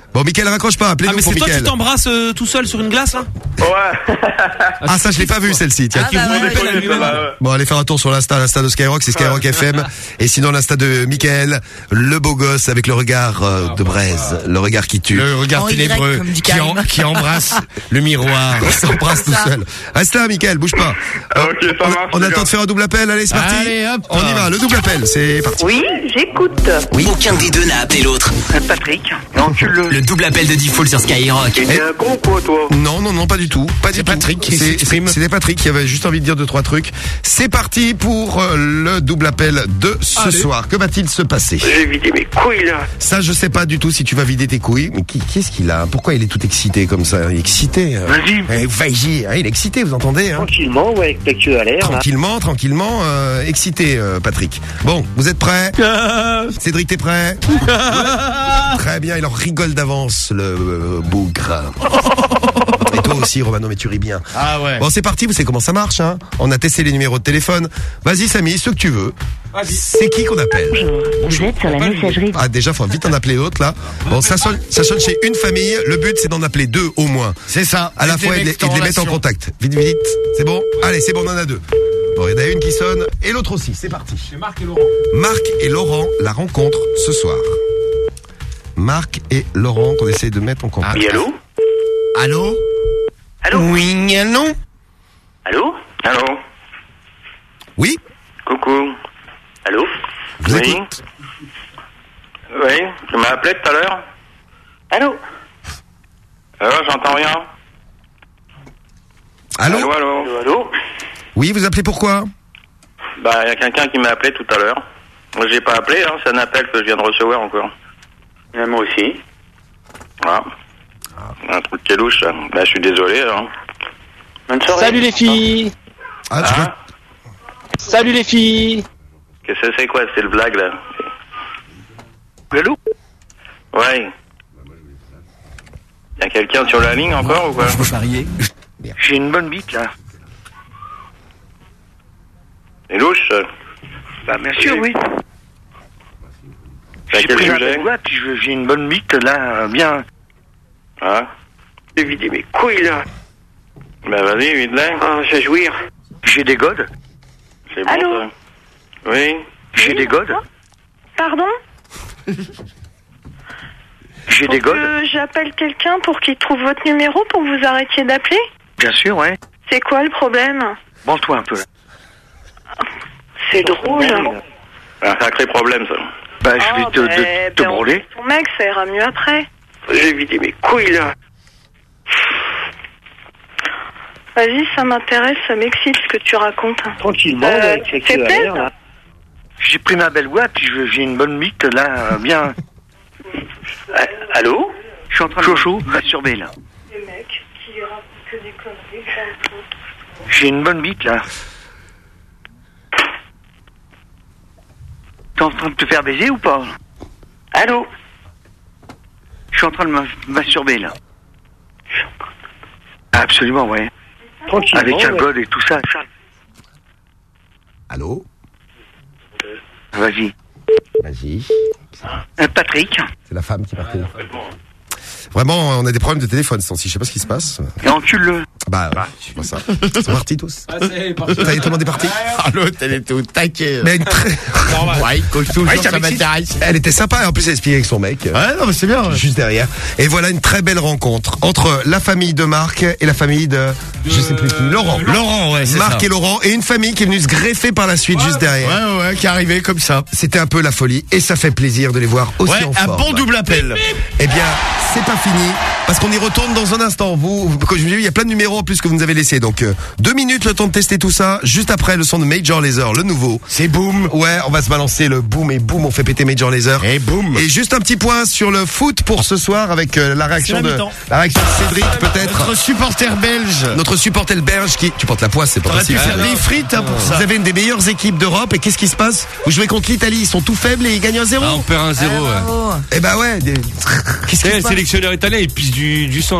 Bon, Mickaël, raccroche pas, appelez-nous Ah, mais pour c'est toi Mickaël. qui t'embrasses euh, tout seul sur une glace, là? Ouais. Ah, ça, je l'ai pas vu, celle-ci, tiens. Ah, bah ouais. Bon, allez faire un tour sur l'Insta, l'Insta de Skyrock, c'est Skyrock F M. Et sinon, l'Insta de Mickaël, le beau gosse avec le regard euh, de braise, le regard qui tue. Le regard En Y, ténébreux comme dit qui, en- Karim. qui embrasse le miroir. On s'embrasse tout seul. Reste là, Mickaël, bouge pas. Euh, Ok, ça on, marche, on a les le temps gars. de faire un double appel, allez, c'est parti. Allez, hop. On y va, le double appel, c'est parti. Oui, j'écoute. Oui. Aucun des deux n'a appelé l'autre. Patrick, encule-le. Le double appel de Diffoul sur Skyrock. T'es un con, quoi, toi? Non, non, non, pas du tout. Pas du C'est tout. Patrick qui C'est- s'exprime. c'est- C'était Patrick qui avait juste envie de dire deux, trois trucs. C'est parti pour euh, le double appel de ce Allez. soir. Que va-t-il se passer? J'ai vidé mes couilles, là. Ça, je sais pas du tout si tu vas vider tes couilles. Mais qui, qu'est-ce qu'il a? Pourquoi il est tout excité comme ça? Il est excité. euh. Vas-y. Eh, vas-y. Ah, il est excité, vous entendez, hein? Tranquillement, ouais, avec ta queue à l'air. là. Tranquillement, tranquillement, euh, excité, euh, Patrick. Bon, vous êtes prêts? Cédric, t'es prêt? Très bien, il en rigole d'avance, le euh, bougre. Et toi aussi, Romano, mais tu ris bien. Ah ouais. Bon, c'est parti, vous savez comment ça marche, hein? On a testé les numéros de téléphone. Vas-y, Samy, ce que tu veux. C'est qui qu'on appelle? Vous êtes sur la messagerie. Ah, déjà, faut vite en appeler l'autre, là. Bon, ça sonne, ça sonne chez une famille. Le but, c'est d'en appeler deux, au moins. C'est ça. À la Et fois, des et de les, mecs et de les mettre en relation. contact. Vite, vite. C'est bon? Allez, c'est bon, on en a deux. Bon, il y en a une qui sonne, et l'autre aussi. C'est parti. C'est Marc et Laurent. Marc et Laurent, la rencontre ce soir. Marc et Laurent qu'on essaie de mettre en contact. Oui, allô? Allô? Allô? Oui, non? Allô? Allô? Oui? Coucou. Allô? Vous Oui? écoute. Oui, tu m'as appelé tout à l'heure? Allô? Alors, j'entends rien. Allô? Allô, allô? Allô, allô? Oui, vous appelez pourquoi? Bah, il y a quelqu'un qui m'a appelé tout à l'heure. Moi, j'ai pas appelé, hein, c'est un appel que je viens de recevoir encore. Et moi aussi. Voilà. Un truc qui est louche, ça. Bah, je suis désolé, hein. Bonne soirée. Salut les filles. Ah, tu Hein? Salut les filles. Qu'est-ce que c'est quoi? C'est le blague, là? Allô? Ouais. Y a quelqu'un sur la ligne encore ou quoi? Marié. J'ai une bonne bite, là. C'est louche, ça. Bah, bien sûr, oui. C'est à quel sujet? J'ai une bonne bite, là, bien. Ah? J'ai vidé mes couilles, là. Bah, vas-y, vide-les. Ah, j'ai jouir. J'ai des godes. C'est bon, Allô? ça. Oui? J'ai des godes. Pardon? J'ai des Faut godes. que j'appelle quelqu'un pour qu'il trouve votre numéro pour que vous arrêtiez d'appeler? Bien sûr, ouais. C'est quoi le problème? Branche-toi un peu, là. C'est drôle. Un sacré problème, ça. Bah, je vais Oh, te, ben, de- te ben, on brûler. dit ton mec, ça ira mieux après. J'ai vidé mes couilles, là. Vas-y, ça m'intéresse, ça m'excite ce que tu racontes. Tranquillement, Euh, avec ses c'est queues à plaise l'air, là. J'ai pris ma belle boîte, puis je- j'ai une bonne bite, là, euh, bien. Ah, allô? Je suis en train de... Chouchou, masturber, là. Les mecs qui racontent que des conneries. J'ai une bonne bite, là. T'es en train de te faire baiser ou pas? Allô? Je suis en train de me masturber, là. Absolument, ouais. Tranquillement, Avec un ouais. god et tout ça. Allô? Vas-y. Vas-y. Euh, Patrick. C'est la femme qui partait. Vraiment, on a des problèmes de téléphone ce temps-ci. Je sais pas ce qui se passe. Et encule-le. Bah, je vois ça. Ils sont partis tous. Ah, c'est parti. Ça y est, tout le monde est parti. Ah, l'autre, elle était au taquet. Mais une très... Ouais, il colle toujours, Ouais, ça ça m'excite. m'intéresse. Elle était sympa et en plus elle expliquait avec son mec. Ouais, non, mais c'est bien. ouais. Juste derrière. Et voilà une très belle rencontre entre la famille de Marc et la famille de, je sais plus qui, Laurent. Laurent, ouais, c'est Marc ça. et Laurent et une famille qui est venue se greffer par la suite juste derrière. Ouais, ouais, qui est arrivé comme ça. C'était un peu la folie et ça fait plaisir de les voir aussi Ouais, en un forme. bon double appel. Eh bien, c'est pas fini parce qu'on y retourne dans un instant. Vous, vous- comme je vous ai dit, il y a plein de numéros en plus que vous nous avez laissés. Donc euh, deux minutes le temps de tester tout ça. Juste après le son de Major Lazer, le nouveau. C'est boom. Ouais, on va se balancer le boom et boom, on fait péter Major Lazer. Et boom. Et juste un petit point sur le foot pour ce soir avec euh, la réaction C'est la de mi-temps. la réaction de Cédric peut-être. Notre supporter belge. Notre supporter belge qui tu portes la poisse, c'est pas T'aurais pu possible. faire des frites hein, pour ça. Vous avez une des meilleures équipes d'Europe et qu'est-ce qui se passe? Vous jouez contre l'Italie, ils sont tout faibles et ils gagnent un zéro. Ah, on perd un zéro, ouais. Eh ben ouais. des- Qu'est-ce qui Eh, se le passe? sélectionneur italien, il pisse du, du sang, là.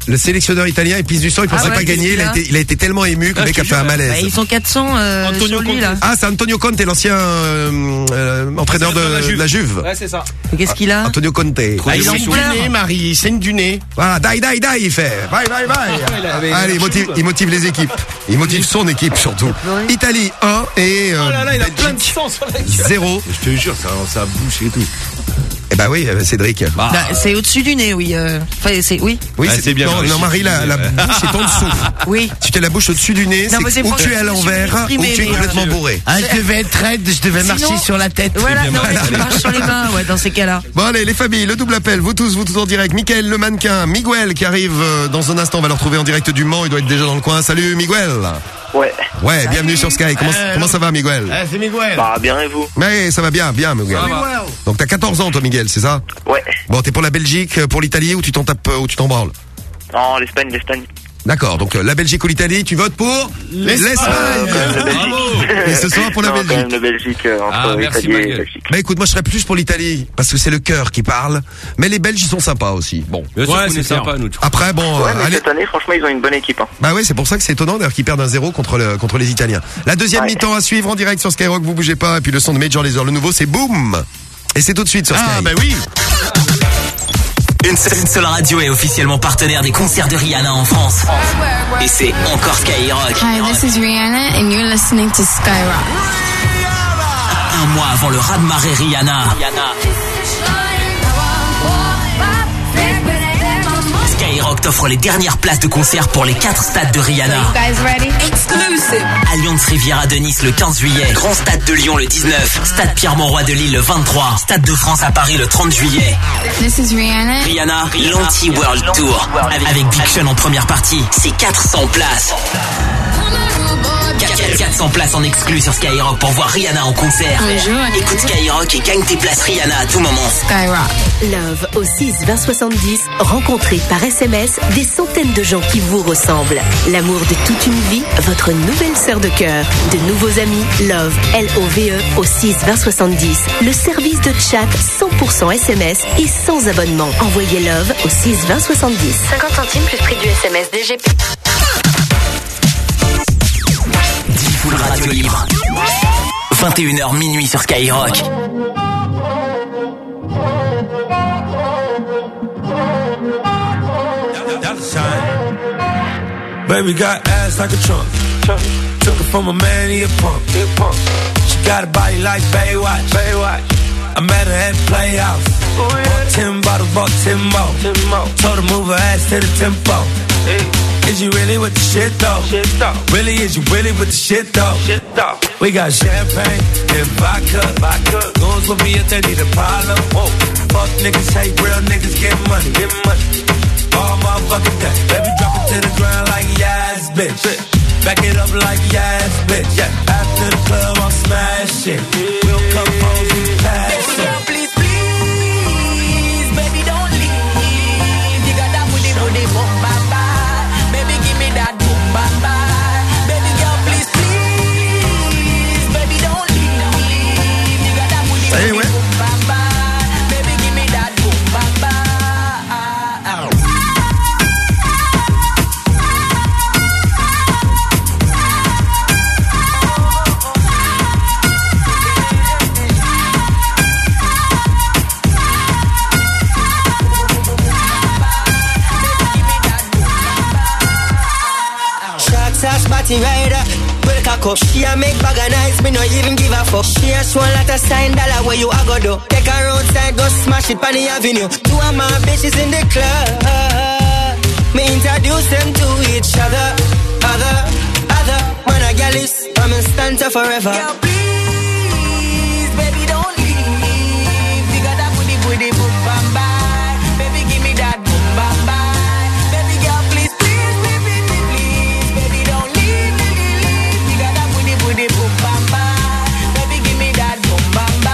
Le sélectionneur italien, il pisse du sang, il Ah pensait ouais, pas gagner, qu'est-ce il a, qu'il a été, il a été tellement ému que Ah, le mec je a te fait un jure. malaise. Bah, ils sont quatre cents euh, Antonio sur lui, Conte. là. Ah, c'est Antonio Conte, l'ancien euh, euh, entraîneur de, de la Juve. Ouais, c'est ça. Et qu'est-ce qu'il a Antonio Conte. Ah, il saigne du nez, Marie, il saigne du nez. Voilà, die, die, die, il fait. Bye, bye, bye. avait- Allez, il motive, il motive les équipes. Il motive son équipe surtout. Italie un et euh, Oh là là, il a Belgique plein de sang sur la gueule. zéro. Je te jure, ça, ça bouche et tout. Eh ben oui, euh, Cédric. Bah, c'est au-dessus du nez, oui. euh, Enfin, c'est oui. Oui, Ah, c'est c'est bien, Non, Marie, non, c'est- Marie, la, la bouche est en dessous. Oui. Si tu as la bouche au-dessus du nez, Non, mais c'est c'est ou pour tu ça es à que je me suis l'envers ou exprimée, tu es mais, complètement euh, bourré. Ah, je devais être raide, je devais marcher Sinon- sur la tête. Voilà, bien non, mais mal. tu marches sur les mains, ouais, dans ces cas-là. Bon allez les familles, le double appel, vous tous, vous tous en direct. Mickaël le mannequin, Miguel qui arrive euh, dans un instant, on va le retrouver en direct du Mans, il doit être déjà dans le coin. Salut Miguel. Ouais. Ouais, bienvenue sur Sky. Comment, Euh, comment ça va Miguel? Ah, c'est Miguel. Bah, bien et vous? Mais ça va bien, bien Miguel. Ça va. Donc t'as quatorze ans toi Miguel, c'est ça? Ouais. Bon, t'es pour la Belgique, pour l'Italie ou tu t'en tapes, ou tu t'en branles? Non, l'Espagne, l'Espagne. D'accord, donc euh, la Belgique ou l'Italie, tu votes pour l'Espagne. La Belgique. Et ce soir pour la Non, quand Belgique. même, la Belgique, euh, entre Ah, merci, Italie et Miguel. Belgique. Bah écoute, moi je serais plus pour l'Italie parce que c'est le cœur qui parle, mais les Belges ils sont sympas aussi. Bon. Bien sûr Ouais, qu'on c'est est clair. sympa, nous. Après bon, Ouais, euh, mais allez. cette année, franchement, ils ont une bonne équipe. Hein. Bah ouais, c'est pour ça que c'est étonnant d'ailleurs qu'ils perdent un zéro contre le, contre les Italiens. La deuxième Ouais. mi-temps à suivre en direct sur Skyrock, vous bougez pas, et puis le son de Major Lazer, le nouveau c'est Boom. Et c'est tout de suite sur Sky. Ah, bah oui. Une seule, une seule radio est officiellement partenaire des concerts de Rihanna en France. Et c'est encore Skyrock. Hi, this is Rihanna and you're listening to Skyrock. Un mois avant le raz-de-marée Rihanna. Skyrock t'offre les dernières places de concert pour les quatre stades de Rihanna. guys ready? Exclusive. Alliance Riviera de Nice le quinze juillet. Grand Stade de Lyon le dix-neuf. Stade Pierre-Mauroy de Lille le vingt-trois. Stade de France à Paris le trente juillet. This is Rihanna. Rihanna, l'Anti-World Tour. Avec Big Sean en première partie. C'est quatre cents places. quatre cents places en exclu sur Skyrock pour voir Rihanna en concert. Bonjour. Écoute Skyrock et gagne tes places Rihanna à tout moment. Skyrock. Love au six vingt soixante-dix. Rencontrez par S M S des centaines de gens qui vous ressemblent. L'amour de toute une vie, votre nouvelle sœur de cœur. De nouveaux amis, Love, L O V E au six vingt soixante-dix. Le service de chat cent pour cent S M S et sans abonnement. Envoyez Love au six vingt soixante-dix. cinquante centimes plus prix du S M S D G P. Full radio libre. vingt et une heures minuit sur Skyrock. Baby got ass like a trunk. Took it from a man, he a punk. She got a body like Baywatch. Baywatch. I met her at Playhouse. Bought ten bottles, bought ten more. Told her move her ass to the tempo. Is you really with the shit though? Really, is you really with the shit though? We got champagne and vodka. Goons with me if they need a problem. Fuck niggas, hate real niggas, get money. Get money. All motherfucking day. Baby, drop it to the ground like yes, bitch. Back it up like yes, bitch. After the club, I'm smashing. We'll come home, we pass it. Please, please, baby, don't leave. You got that booty, booty, boom, bye, bye. Baby, give me that boom, bye, bye. Baby girl, please, please, baby, don't leave. You got that booty, booty, boom, bye, bye. Baby, give me that boom, bye, bye. Shots body rider, well cock up. She a make bag of nice, me no even give a fuck. She a show a lot of sign dollar where you a go do. Take her outside, go smash it on the avenue. Two of my bitches in the club. Me introduce them to each other, other, other. Man a gal is, I'm in stanza forever. Girl, please, baby, don't leave. You got that booty, booty, boom, bam, bye. Baby, give me that boom, bam, bye. Baby girl, please, please, baby, please, baby, don't leave, leave, leave. You got that booty, booty, boom, bam, bye. Baby, give me that boom, bam, bye.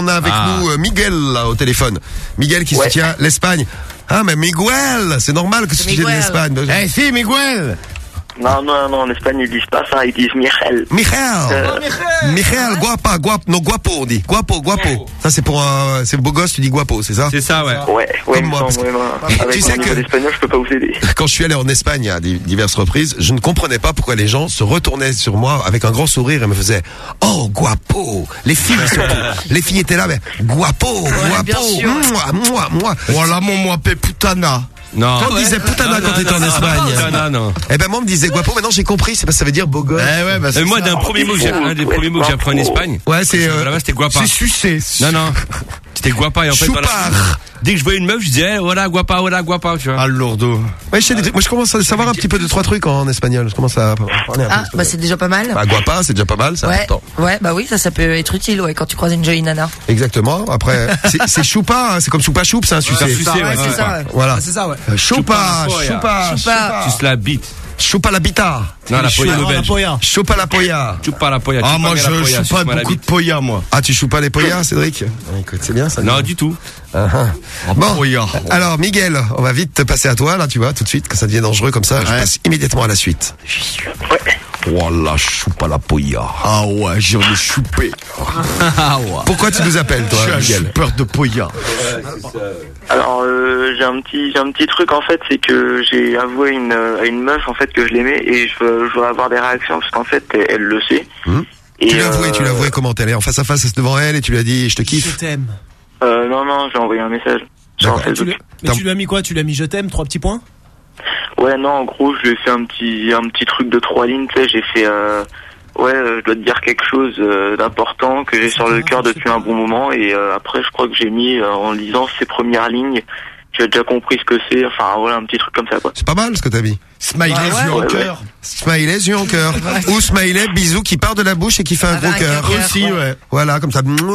on a avec Ah. nous euh, Miguel là, au téléphone. Miguel qui Ouais. soutient l'Espagne. Ah, mais Miguel, c'est normal que tu viennes d'Espagne. Eh, si, Miguel. Non, non, non, en Espagne, ils disent pas ça, ils disent Michel. Michel. Euh, Michel, guapa, guap, non, guapo, on dit. Guapo, guapo. Ça, c'est pour un, c'est beau gosse, tu dis guapo, c'est ça? C'est ça, ouais. Ouais, ouais, Comme moi, parce que- vraiment. Avec Tu sais mon niveau que- d'espagnol, je peux pas vous aider. Quand je suis allé en Espagne à di- diverses reprises, je ne comprenais pas pourquoi les gens se retournaient sur moi avec un grand sourire et me faisaient oh guapo. Les filles surtout, les filles étaient là, mais guapo, bien guapo, sûr. moi, moi, moi. Voilà mon moi pe putana. Non. Quand on disait putana quand t'étais en Espagne. Non, non. Eh ben moi on me disait guapo. Maintenant j'ai compris, c'est parce que ça veut dire beau gosse. Eh ouais, bah, Euh, c'est moi, ça. d'un premier mot que j'ai, un des premiers mots que j'ai appris en Espagne. Ouais, c'est. euh, Là-bas, c'était guapa. C'est sucé. Non, non. C'était guapa et en fait, Choupard. voilà. Dès que je voyais une meuf, je disais, eh, voilà, guapa, voilà, guapa, tu vois. Ah, lourdeau. Ouais, je sais des trucs. Moi je commence à savoir un petit peu de trois trucs en espagnol. Je commence à parler un peu. Ah, bah espagnol. c'est déjà pas mal. Bah guapa, c'est déjà pas mal, c'est Ouais, important. ouais, bah oui, ça, ça peut être utile, ouais, quand tu croises une jolie nana. Exactement. Après, c'est- c'est choupa, hein, c'est comme choupa choup, c'est un sucé. Ouais, sucé, ouais, c'est ça, ouais. Voilà. C'est ça, ouais. Euh, Choupa, Choupa, choupa, Choupa. Tu se la bite. choupa la bita. Non, la poya, le Ah, la belge. poya. Choupa la poya. Choupa la poya. Ah, choupa moi, la je poya, suis pas suce-moi la beaucoup de bite. poya, moi. Ah, tu choues pas les poyas, Cédric? Écoute, c'est bien ça. Non, du tout. Ah, ah. Oh, Bon, poya. alors Miguel, on va vite te passer à toi, là, tu vois, tout de suite, que ça devient dangereux comme ça. Je Ouais. passe immédiatement à la suite. Voilà, choupa la poya. Ah ouais, j'en ai choupé. Ah, ouais. Pourquoi tu nous appelles, toi, Je suis un Miguel? choupeur de poya. Alors, euh, j'ai un petit, j'ai un petit truc, en fait, c'est que j'ai avoué une, à une meuf, en fait, que je l'aimais, et je veux, je veux avoir des réactions, parce qu'en fait, elle, elle le sait. Hum Et, Tu l'as avoué, euh, tu l'as avoué comment? T'es allé en face à face devant elle et tu lui as dit je te Je kiffe? t'aime. Euh, non, non, j'ai envoyé un message sur D'accord. Tu Facebook. lui- Mais tu lui as mis quoi? Tu lui as mis je t'aime, trois petits points? Ouais, non, en gros, je lui ai fait un petit, un petit truc de trois lignes, tu sais, j'ai fait, euh, ouais, euh, je dois te dire quelque chose euh, d'important que j'ai sur le cœur depuis un bon moment, et euh, après, je crois que j'ai mis, euh, en lisant ces premières lignes, tu as déjà compris ce que c'est, enfin, voilà, un petit truc comme ça, quoi. C'est pas mal ce que t'as mis. Smiley, Bah ouais. yeux en Ouais, cœur. Smiley, yeux en cœur. Ou smiley, bisou qui part de la bouche et qui fait un Avec gros un cœur. cœur. Aussi, ouais. Voilà, comme ça. Ouais. Non,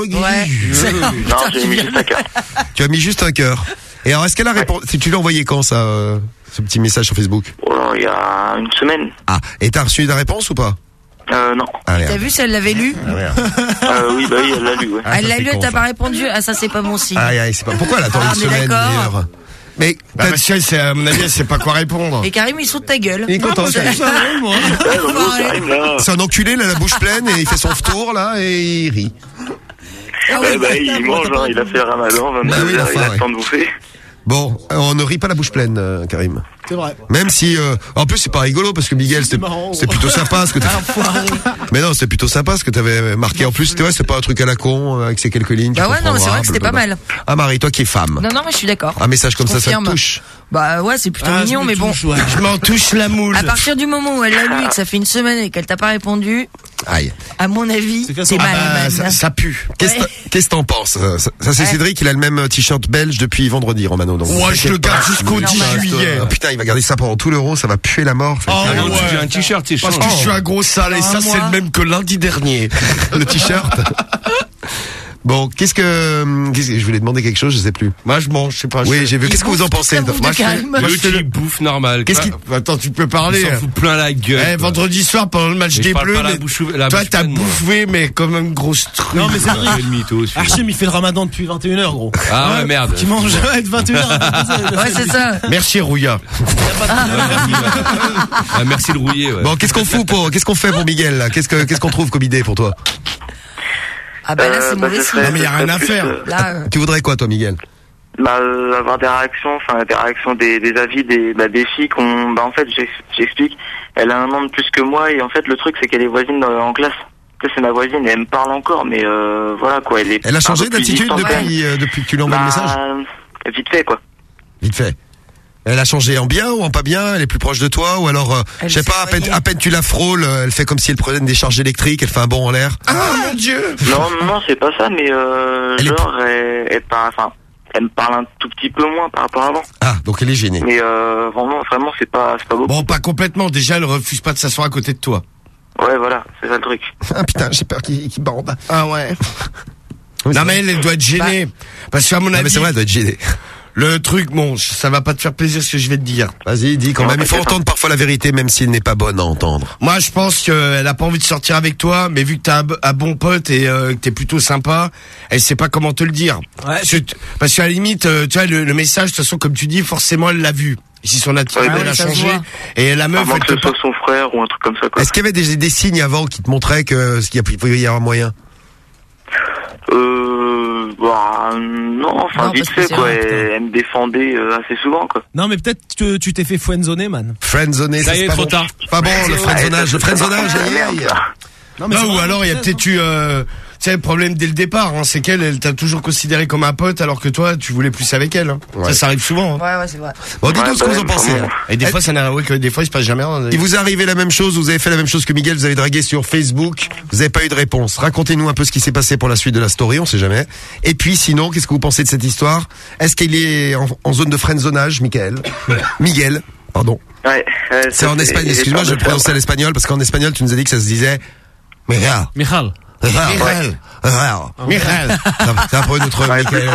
j'ai mis juste un cœur. Tu as mis juste un cœur. Et alors, est-ce qu'elle a répondu? Tu l'as envoyé quand, ça, euh, ce petit message sur Facebook? Oh là, il y a une semaine. Ah, et t'as reçu la réponse ou pas? Euh, non. Allez, T'as vu si elle l'avait lu? Euh, oui, bah oui, elle l'a lu, ouais. Elle l'a lu, elle t'a pas répondu. Ah, ça, c'est pas bon signe. aïe, aïe, c'est pas. Pourquoi elle attend Ah, une mais semaine, une d'accord. heure? Mais, Bah, t'as- parce que c'est, à mon avis, elle sait pas quoi répondre. Et Karim, il saute ta gueule. il est content, c'est ça. Ouais, bah, bon, Karim, là. C'est un enculé, il a la bouche pleine et il fait son tour, là, et il rit. Ah Ouais, oui, bah, il mange, hein, il a fait Ramadan, Bah oui, vingt-deux heures, il enfin, a le temps de bouffer. Bon, euh, on ne rit pas la bouche pleine, euh, Karim. C'est vrai. Même si, euh, en plus c'est pas rigolo parce que Miguel c'était marrant. c'était plutôt sympa ce que t'as. Mais non, c'était plutôt sympa ce que t'avais marqué. En plus, c'était ouais, c'est pas un truc à la con euh, avec ces quelques lignes. tu Bah ouais, non, mais c'est comprendras, vrai que c'était pas blablabla. mal. Ah Marie, toi qui es femme, Non, non, mais je suis d'accord. un message comme Je ça, ça te confirme. touche. Bah ouais, c'est plutôt Ah, mignon, je me mais bon. touche, ouais. Je m'en touche la moule. À partir du moment où elle l'a lu et que ça fait une semaine et qu'elle t'a pas répondu, Aïe. à mon avis, C'est c'est ah mal, bah, man. ça, ça pue. Qu'est-ce que Ouais. t'en- qu'est-ce que t'en penses Ça, ça, ça, c'est Ouais. Cédric, il a le même t-shirt belge depuis vendredi, Romano. Donc, Ouais, je le garde jusqu'au dix Normal. juillet. Ah, putain, il va garder ça pendant tout l'euro, ça va puer la mort. ça va Oh, être terrible. ouais. J'ai un t-shirt, c'est Parce que je suis un gros sale et ça, c'est le même que lundi dernier. Le t-shirt. Bon, qu'est-ce que, qu'est-ce que je voulais demander quelque chose, je sais plus. Moi, je mange, je sais pas. Oui, je- j'ai vu. Il Qu'est-ce que vous en bouffe pensez toute la bouffe Moi, de je- Karim. moi, je Le fais le- qui bouffe normal. Qu'est-ce qui- Attends, tu peux Il parler. s'en fout plein la gueule. Eh, quoi. vendredi soir, pendant le match Mais je des parle Bleus, pas la mais- bouche ouverte- la toi, bouche t'as pleine, moi. bouffé, mais comme une grosse truc. Non, mais c'est vrai. Ah, le mytho, celui-là. Archim, il fait le ramadan depuis vingt et une heures, gros. Ah ouais, merde. Qui mange ouais, de vingt et une heures à vingt-deux heures. Ouais, c'est ça. Merci, Rouilla. Ah, merci le rouillé, ouais. Bon, qu'est-ce qu'on fout pour, qu'est-ce qu'on fait pour Miguel là Qu'est-ce que, qu'est-ce qu'on trouve comme idée pour toi Ah bah là, Euh, c'est bah, mauvais ce signe. serait- Non, mais y a ce rien serait à plus, faire. euh, Là, euh, Tu voudrais quoi, toi, Miguel Bah, euh, avoir des réactions, enfin des réactions des, des avis des, bah, des filles qu'on, bah en fait j'ex- j'explique, elle a un an de plus que moi et en fait le truc c'est qu'elle est voisine dans- en classe. Tu sais, c'est ma voisine et elle me parle encore, mais euh, voilà quoi, elle est. Elle a un changé peu plus d'attitude distante. depuis, euh, depuis que tu lui envoies le Bah, message vite fait quoi. Vite fait. Elle a changé en bien ou en pas bien? Elle est plus proche de toi ou alors, euh, Elle je sais s'est pas, à peine, noyée. à peine tu la frôles, euh, elle fait comme si elle prenait des charges électriques, elle fait un bond en l'air. Ah, mon Dieu. Non, non, non, c'est pas ça, mais euh, Elle est genre, elle, elle parle, enfin, elle me parle un tout petit peu moins par rapport à avant. Ah, donc elle est gênée. Mais euh, vraiment, vraiment, c'est pas, c'est pas beau. Bon, pas complètement. Déjà, elle refuse pas de s'asseoir à côté de toi. Ouais, voilà, c'est ça le truc. Ah putain, j'ai peur qu'il qu'il bande. Ah ouais. Oui, c'est Non, vrai. mais elle, elle doit être gênée. Parce qu'à mon Non, mais avis, c'est vrai, elle doit être gênée. Le truc, bon, ça va pas te faire plaisir ce que je vais te dire. Vas-y, dis quand même. Il faut entendre parfois la vérité, même s'il n'est pas bonne à entendre. Moi, je pense qu'elle a pas envie de sortir avec toi, mais vu que t'as un, un bon pote et euh, que t'es plutôt sympa, elle sait pas comment te le dire. Ouais. Parce, que, parce qu'à la limite, euh, tu vois, le, le message, de toute façon, comme tu dis, forcément, elle l'a vu. Si son attitude, ouais, elle ouais, a changé. Et la meuf, elle elle te que ce soit son frère ou un truc comme ça, quoi. Est-ce qu'il y avait des, des signes avant qui te montraient que ce qu'il y a, y a un moyen? Euh, bah, non, enfin, Non, vite parce que fait, c'est quoi. vrai, Elle, elle me défendait euh, assez souvent, quoi. Non, mais peut-être que tu t'es fait friendzoner, man. Friendzoner, ça c'est y est, pas trop bon. tard. Pas bon, le friendzonage, le friendzonage, aïe, aïe. Non, mais non, ou alors il y a peut-être eu, euh, tu sais, le problème dès le départ, hein, c'est qu'elle, elle t'a toujours considéré comme un pote, alors que toi, tu voulais plus avec elle. Hein. Ouais. Ça, ça arrive souvent. Hein. Ouais, ouais, c'est vrai. Bon, dites-nous Ouais, ce que bah, vous en pensez. vraiment. Et des fois, ça n'a, ouais, que des fois, il se passe jamais rien. Il vous est arrivé la même chose, vous avez fait la même chose que Miguel, vous avez dragué sur Facebook, vous n'avez pas eu de réponse. Racontez-nous un peu ce qui s'est passé pour la suite de la story, on sait jamais. Et puis sinon, qu'est-ce que vous pensez de cette histoire? Est-ce qu'il est en, en zone de friendzonage, Miguel? Miguel, pardon. Ouais. Euh, c'est en espagnol, excuse-moi, je vais le prononcer à l'espagnol, parce qu'en espagnol, tu nous as dit que ça se disait Miguel. Michal. Michel. Michel. C'est un peu notre Michael.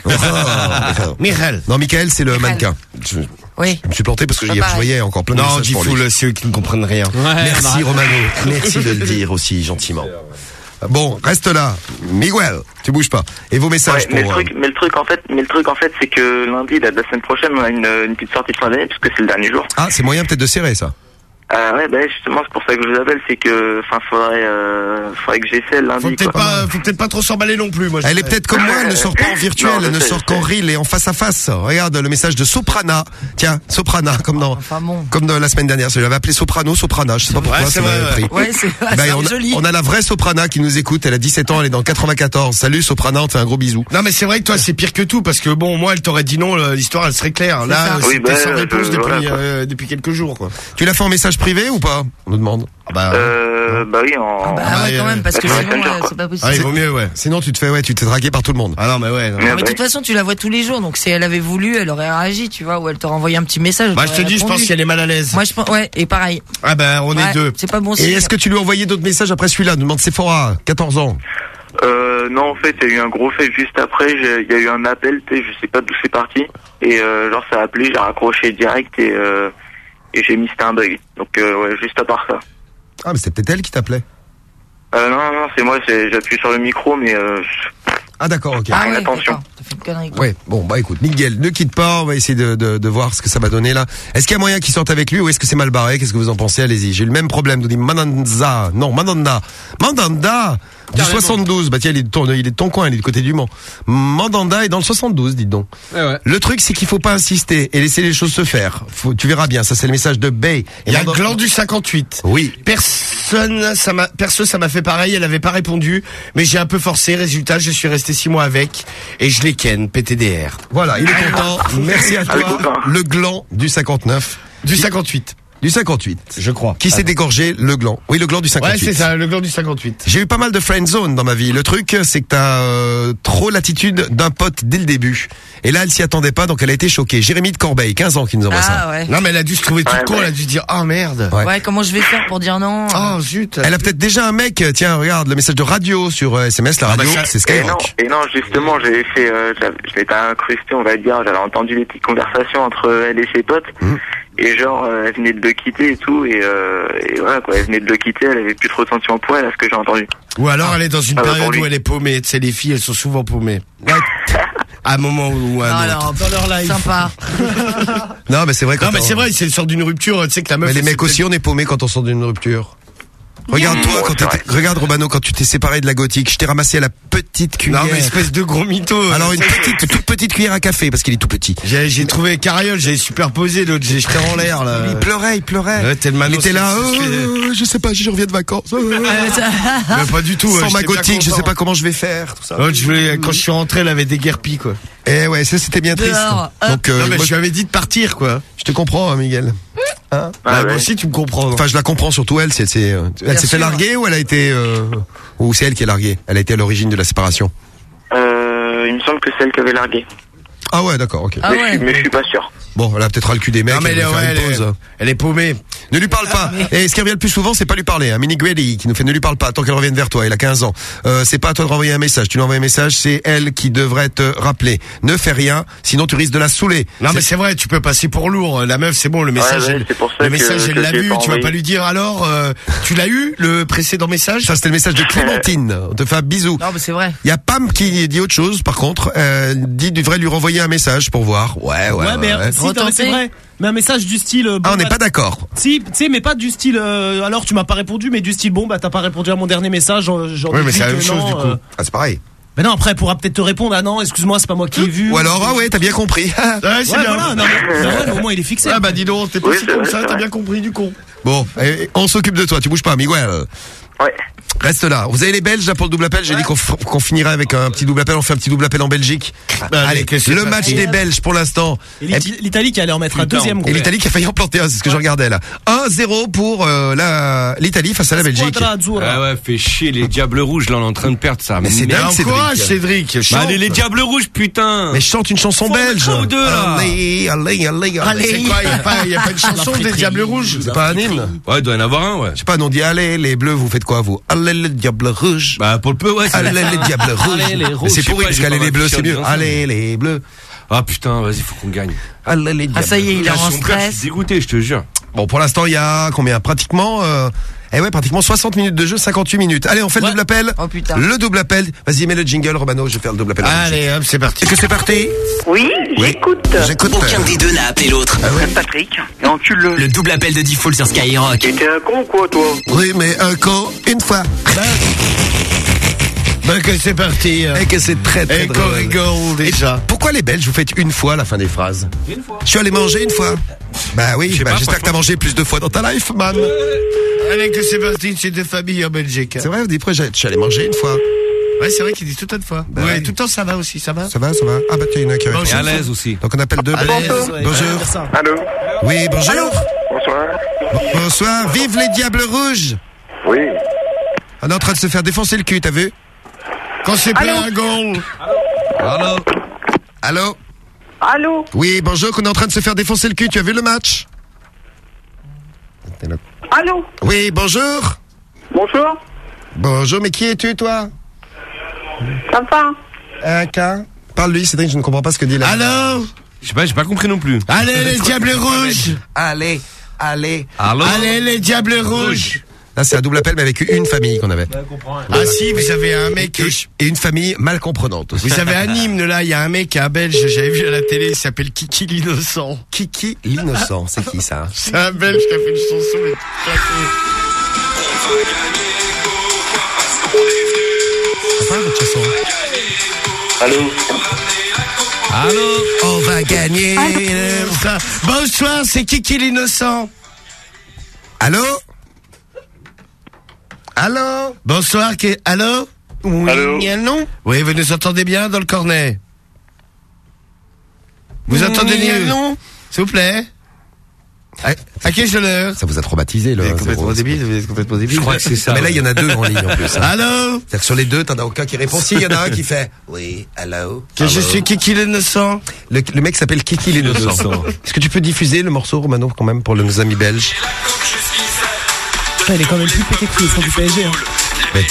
Michel. Non, Michael, c'est le mannequin. Je, oui. je me suis planté parce que je voyais encore plein de non, messages dis pour fou, lui. c'est eux qui ne comprennent rien. Ouais, merci Romano. Merci de le dire aussi gentiment. Bon, reste là. Miguel, tu bouges pas. Et vos messages ouais, mais pour... le truc, mais le truc en fait, mais le truc en fait, c'est que lundi, là, de la semaine prochaine, on a une, une petite sortie de fin d'année puisque c'est le dernier jour. Ah, c'est moyen peut-être de serrer ça. Euh, ouais, bah justement, c'est pour ça que je vous appelle, c'est que, enfin, faudrait, euh, faudrait que j'essaie lundi. Faut peut-être quoi. pas, faut peut-être pas trop s'emballer non plus, moi. Elle est peut-être comme moi, elle ne sort pas en virtuel, Non, elle ne sais, sort qu'en reel et en face à face. Regarde le message de Soprana. Tiens, Soprana, comme dans, enfin bon. comme dans la semaine dernière. Je l'avais appelé Soprano, Soprana. Je sais pas pourquoi ouais, ça m'avait pris. Ouais, c'est, Bah, c'est on, a, joli. on a la vraie Soprana qui nous écoute. Elle a dix-sept ans, elle est dans le quatre-vingt-quatorze. Salut Soprana, on te fait un gros bisou. Non, mais c'est vrai que toi, c'est pire que tout, parce que bon, moi, elle t'aurait dit non, l'histoire, elle serait claire. Là, oui, c'était bah, sans réponse je, depuis, voilà, euh, depuis quelques jours, quoi. Tu l'as fait en message privé ou pas? On nous demande. Ah bah, euh, bah oui, en. Ah bah Ah, ouais, quand même, parce que ouais, sinon, Messenger, euh, quoi. c'est pas possible. Ah, il vaut mieux, ouais. Sinon, tu te fais, ouais, tu t'es dragué par tout le monde. Ah non, mais ouais. Non. Mais de toute façon, tu la vois tous les jours, donc si elle avait voulu, elle aurait réagi, tu vois, ou elle t'aurait envoyé un petit message. Bah, je te dis, je pense qu'elle est mal à l'aise. Moi, je pense, ouais, et pareil. Ah bah, on Ouais, est deux. C'est pas bon Et signe. est-ce que tu lui as envoyé d'autres messages après celui-là? Nous demande Sephora, quatorze ans. Euh, non, en fait, il y a eu un gros fait juste après. j'ai- Il y a eu un appel, tu sais, je sais pas d'où c'est parti. Et euh, genre, ça a appelé, j'ai raccroché direct et euh, et j'ai mis c'était un bug. Donc euh, ouais, juste à part ça. Ah, mais c'était peut-être elle qui t'appelait. Euh, non, non, c'est moi. C'est, j'appuie sur le micro, mais euh, Ah d'accord, ok. Ah rien, ouais, attention. d'accord, t'as fait une connerie. Ouais, bon, bah écoute, Miguel, ne quitte pas, on va essayer de, de, de voir ce que ça va donner là. Est-ce qu'il y a moyen qu'il sorte avec lui ou est-ce que c'est mal barré? Qu'est-ce que vous en pensez? Allez-y, j'ai eu le même problème, nous dit Mananza, non, Mandanda, Mandanda, du Carrément. soixante-douze, bah tiens, il est, de ton, il est de ton coin, il est du côté du Mans. Mandanda est dans le soixante-douze, dites donc. Ouais, ouais. Le truc, c'est qu'il faut pas insister et laisser les choses se faire. Faut, tu verras bien, ça c'est le message de Bay. Il y a Mandanda- Gland du cinquante-huit. Oui. Personne, ça m'a, perso, ça m'a fait pareil, elle avait pas répondu, mais j'ai un peu forcé, résultat, je suis resté six mois avec, et je l'ai ken, P T D R. Voilà, il est content. Merci à Allez, toi. copain. Le gland du cinquante-neuf. Du cinquante-huit. Du cinquante-huit. Je crois. Qui s'est dégorgé le gland. Oui, le gland du Ouais, cinquante-huit. c'est ça, le Gland du cinquante-huit. J'ai eu pas mal de friend zone dans ma vie. Le truc, c'est que t'as euh, trop l'attitude d'un pote dès le début. Et là, elle s'y attendait pas, donc elle a été choquée. Jérémy de Corbeil, quinze ans, qui nous envoie ça. Ah ouais. Non, mais elle a dû se trouver toute Ouais, con, ouais. elle a dû se dire, ah merde. Ouais. Ouais, comment je vais faire pour dire non? Oh, zut. Elle a peut-être déjà un mec, euh, tiens, regarde, le message de radio sur euh, S M S, la Ah, bah, radio, ça- c'est Et non, Skyrock. et non, justement, j'avais fait, euh, j'avais- je m'étais incrusté, on va dire, j'avais entendu des petites conversations entre elle et ses potes, Mmh. et genre, euh, elle venait de le quitter et tout, et, euh, et voilà, quoi, elle venait de le quitter, elle avait plus trop de sentiments pour elle, à ce que j'ai entendu. Ou alors elle est dans une Ah, bah, période pour lui. où elle est paumée. Tu sais, les filles, elles sont souvent paumées. À un moment ou à un autre. Alors, dans leur life. Sympa. Non, mais c'est vrai quand Non, mais on- c'est vrai, c'est le sort d'une rupture, tu sais que la meuf. Mais les elle mecs s'est aussi, on est paumé quand on sort d'une rupture. Regarde-toi, Ouais, quand c'est t'étais- regarde Romano, quand tu t'es séparé de la gothique, je t'ai ramassé à la petite cuillère. Non, mais espèce de gros mytho. Alors une petite, toute petite cuillère à café, parce qu'il est tout petit. J'ai, j'ai trouvé Carriole, j'ai superposé, l'autre, j'ai jeté en l'air, là. Il pleurait, il pleurait. Ouais, tellement il était là, c'est- c'est- euh, je sais pas, je reviens de vacances. euh, Mais pas du tout. Sans ouais, ma j'étais bien gothique, je content. sais pas comment je vais faire, tout ça. Ouais, je voulais- quand je suis rentré, elle avait déguerpi, quoi. Eh ouais, ça c'était bien triste. Dehors, hop. Donc, euh, non, mais moi, je lui avais dit de partir, quoi. je te comprends, hein, Miguel. Hein Bah, Ah, moi ouais. aussi, tu me comprends. Enfin, je la comprends surtout elle. C'est, c'est, euh, elle Bien s'est fait sûr. larguer ou elle a été, euh, ou c'est elle qui est larguée. Elle a été à l'origine de la séparation. Euh, il me semble que c'est elle qui avait largué. Ah ouais, d'accord, ok. Ah mais, je ouais. suis, mais je suis pas sûr. Bon, elle a peut-être ras le cul des mecs. Non, mais elle, elle, va ouais, faire une elle, pause. est, elle est paumée. Ne lui parle pas. Et ce qui revient le plus souvent, c'est pas lui parler. Hein. Mini Grady qui nous fait ne lui parle pas tant qu'elle revienne vers toi. Il a quinze ans. Euh, c'est pas à toi de renvoyer un message. Tu lui envoies un message, c'est elle qui devrait te rappeler. Ne fais rien, sinon tu risques de la saouler. Non, c'est... mais c'est vrai, tu peux passer pour lourd. La meuf, c'est bon, le message, ouais, ouais, elle, c'est pour ça le que- message, elle que l'a j'ai vu. pas Tu vas envoyé. pas lui dire alors, euh, tu l'as eu, le précédent message? Ça, c'était le message de Clémentine. On te fait un bisou. Non, mais c'est vrai. Il y a Pam qui dit autre chose, par contre. Euh, dit, tu devrais lui renvoyer un message pour voir. Ouais, ouais, Ouais, mais ouais. si, non, mais c'est vrai. Mais un message du style. euh, bon, Ah, on n'est bah, pas d'accord. Si, tu sais, mais pas du style. euh, alors, tu m'as pas répondu, mais du style bon, bah t'as pas répondu à mon dernier message. Genre, genre Oui, mais déduis c'est la que même chose, non, du coup. euh, Ah, c'est pareil. Mais non, après, elle pourra peut-être te répondre. Ah non, excuse-moi, c'est pas moi qui ai vu. Ou alors, ah ouais, t'as bien compris. Ouais, c'est Ouais, bien. voilà, non, mais, mais ouais, mais au moins il est fixé. Ah bah dis donc, t'es pas Oui, si c'est comme vrai, ça, c'est t'as vrai. bien compris du con. Bon, et on s'occupe de toi, tu bouges pas, Miguel. Ouais. Reste là. Vous avez les Belges là pour le double appel. J'ai dit qu'on f- qu'on finirait avec un petit double appel. On fait un petit double appel en Belgique. Allez, Allez, que c'est le parti. match des Belges pour l'instant. Et l'Iti- l'Italie qui allait en mettre un deuxième. Et l'Italie qui a failli en planter un, c'est ce que je regardais là. un zéro pour euh, la l'Italie face à la Belgique. Squadra Azzurra. Ah ouais, fait chier les Diables Rouges, là, on est en train de perdre ça. Mais c'est Merde. dingue, Cédric. Encourage, Cédric. Bah, chante. allez, les Diables Rouges, putain. Mais chante une chanson Faut belge. mettre un ou deux, là. Allez, allez, allez, allez. C'est quoi, y a pas, y a pas de chanson des Diables Rouges? C'est pas un hymne. Ouais, il doit y en avoir un, ouais. Je sais pas, nous on dit allez les bleus, vous faites quoi vous? Allez les diables rouges. Bah, pour le peu, ouais, c'est Allez les diables rouges. Allez, les Mais rouges, c'est je sais pourri pas, parce j'ai qu'allez pas les bleus c'est réfléchi mieux. en disant ça. Allez les bleus. Ah putain, vas-y, faut qu'on gagne. Allez les diables. Ah, ça y est, il est Là, en je suis mon gars, je stress. suis dégoûté, je te jure. Bon, pour l'instant, il y a combien? Pratiquement, euh, eh ouais, pratiquement soixante minutes de jeu, cinquante-huit minutes. Allez, on fait le double appel. Oh putain. Le double appel. Vas-y, mets le jingle, Romano, je vais faire le double appel. Allez, hop, c'est parti. Est-ce que c'est parti? Oui, j'écoute. J'écoute. Aucun des deux n'a appelé l'autre. Ah ouais. Patrick, et encule-le. Le double appel de Diffoul sur Skyrock. T'es un con, quoi, toi? Oui, mais un con, une fois. Bah que c'est parti. Et que c'est très très Et qu'on drôle. rigole déjà. Et pourquoi les Belges, vous faites une fois la fin des phrases? Une fois. Je suis allé manger une fois. Bah oui, Je sais bah, pas, j'espère que t'as franchement. mangé plus de fois dans ta life, man. Allez, que c'est parti, c'est deux familles en Belgique. C'est vrai, vous dites pourquoi j'ai- je suis allé manger une fois. Ouais, c'est vrai qu'il dit tout le temps de fois. Bah ouais, ouais. tout le temps ça va aussi, ça va. Ça va, ça va? Ah bah tiens, il y en a qui répond. Et à l'aise aussi. Donc on appelle deux. À Belges. l'aise, ouais, Bonjour. ouais, ça. Allô? Oui, bonjour. Bonsoir. Bonsoir. Vive les Diables Rouges. Oui. On est en train de se faire défoncer le cul, t'as vu? Quand c'est plein un goal. Allô? Allô? Allô? Oui, bonjour, qu'on est en train de se faire défoncer le cul. Tu as vu le match? Allô? Oui, bonjour. Bonjour? Bonjour, mais qui es-tu, toi? Ça va? Un cas. Parle-lui, Cédric, je ne comprends pas ce que dit là. Allô? Je sais pas, j'ai pas compris non plus. Allez, les Diables Rouges. Allez, allez. Allô? Allez, les Diables Rouges. Là, c'est un double appel, mais avec une famille qu'on avait. Ah si, vous avez un mec... Et, et une famille mal comprenante aussi. Vous avez un hymne là, il y a un mec, un belge, j'avais vu à la télé, il s'appelle Kiki l'Innocent. Kiki l'innocent, c'est qui ça? C'est un belge qui a fait une chanson et C'est pas votre chanson? Allô? Allô? On va gagner. Ça. Bonsoir, c'est Kiki l'Innocent. Allô? Allô? Bonsoir, que... allô? Oui, Allô? non? Oui, vous nous entendez bien dans le cornet? Vous entendez mieux? Non? S'il vous plaît? À, à quelle l'heure? Ça vous a traumatisé, le Vous êtes complètement zéro. débile, vous êtes complètement débile. Je crois que c'est ça. Mais là, il y en a deux en ligne en plus. hein. Allô? C'est-à-dire que sur les deux, t'en as aucun qui répond. Si, il y en a un qui fait oui, hello. Que je hello. suis Kiki l'innocent. Le, le mec s'appelle Kiki l'innocent. Est-ce que tu peux diffuser le morceau, Romano, quand même, pour nos amis belges? Putain, il est quand même plus pété que le son du P S G. Hein. Mais-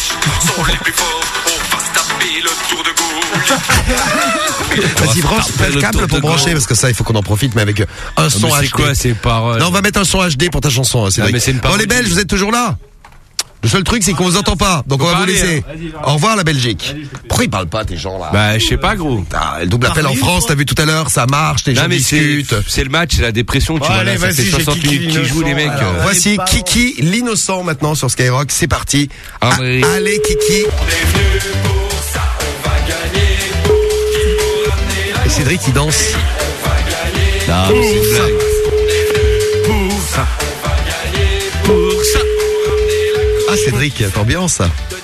Vas-y, branche faire le le câble tour pour de brancher, gauche. parce que ça, il faut qu'on en profite, mais avec un son mais c'est H D. quoi ces paroles? Non, on va mettre un son H D pour ta chanson, hein, Cédric. Ah, mais c'est une Bon, parodie. les Belges, vous êtes toujours là? Le seul truc, c'est qu'on vous entend pas. Donc, Faut on va vous parler, laisser. hein. Au revoir, la Belgique. Pourquoi ils parlent pas, tes gens, là? Bah, je sais pas, gros. Ah, le double appel en France, t'as vu tout à l'heure, ça marche, les gens Non, mais c'est, discutent. c'est le match, c'est la dépression, tu Bon, vois, allez, là, ça vas-y, fait j'ai soixante Kiki minutes qu'ils jouent, les mecs. l'innocent. euh. Voici Kiki l'innocent maintenant sur Skyrock, c'est parti. Ah, Allez. allez, Kiki. Et Cédric, il danse. Non, mais c'est une blague. Pour ça. Pour ça. Ah, Cédric, t'ambiance.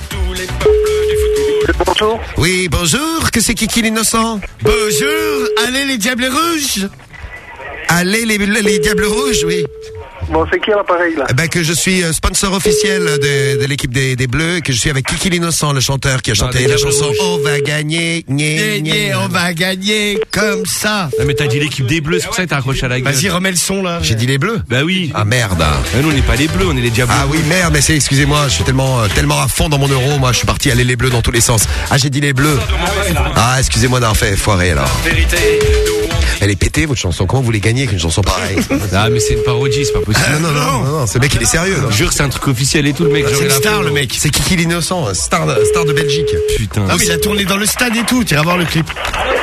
Bonjour. Oui, bonjour, que c'est Kiki l'innocent? Bonjour, allez les Diables Rouges. Allez, les, les Diables Rouges, oui. Bon, c'est qui à l'appareil là? Eh ben, que je suis euh, sponsor officiel de, de l'équipe des, des Bleus, et que je suis avec Kiki l'Innocent, le chanteur qui a chanté des la Diables chanson Rouges. On va gagner, gné, gné. on va gagner comme ça. Non, mais t'as dit l'équipe des Bleus, c'est pour ça que t'as accroché à la gueule. Vas-y, remets le son là. J'ai dit les Bleus. Bah oui. Ah merde. Ah, nous, on n'est pas les Bleus, on est les Diables. Ah oui, merde, mais c'est, excusez-moi, je suis tellement, euh, tellement à fond dans mon euro, moi, je suis parti aller les Bleus dans tous les sens. Ah, j'ai dit les Bleus. Ah, excusez-moi d'avoir fait foirer, alors. Elle est pétée, votre chanson. Comment vous voulez gagner avec une chanson pareille? Ah, mais c'est une parodie, c'est pas possible. Ah, non, non, non, non, non, ce mec, il est sérieux. Je jure, c'est un truc officiel et tout, le mec. C'est une star, le mec. C'est Kiki l'Innocent, star, de- star de Belgique. Putain. Ah oui, il a tourné dans le stade et tout. Tu vas voir le clip.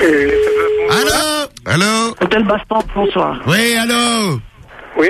Allô? Allô? Hôtel Bastan, bonsoir. Oui, allô? Oui?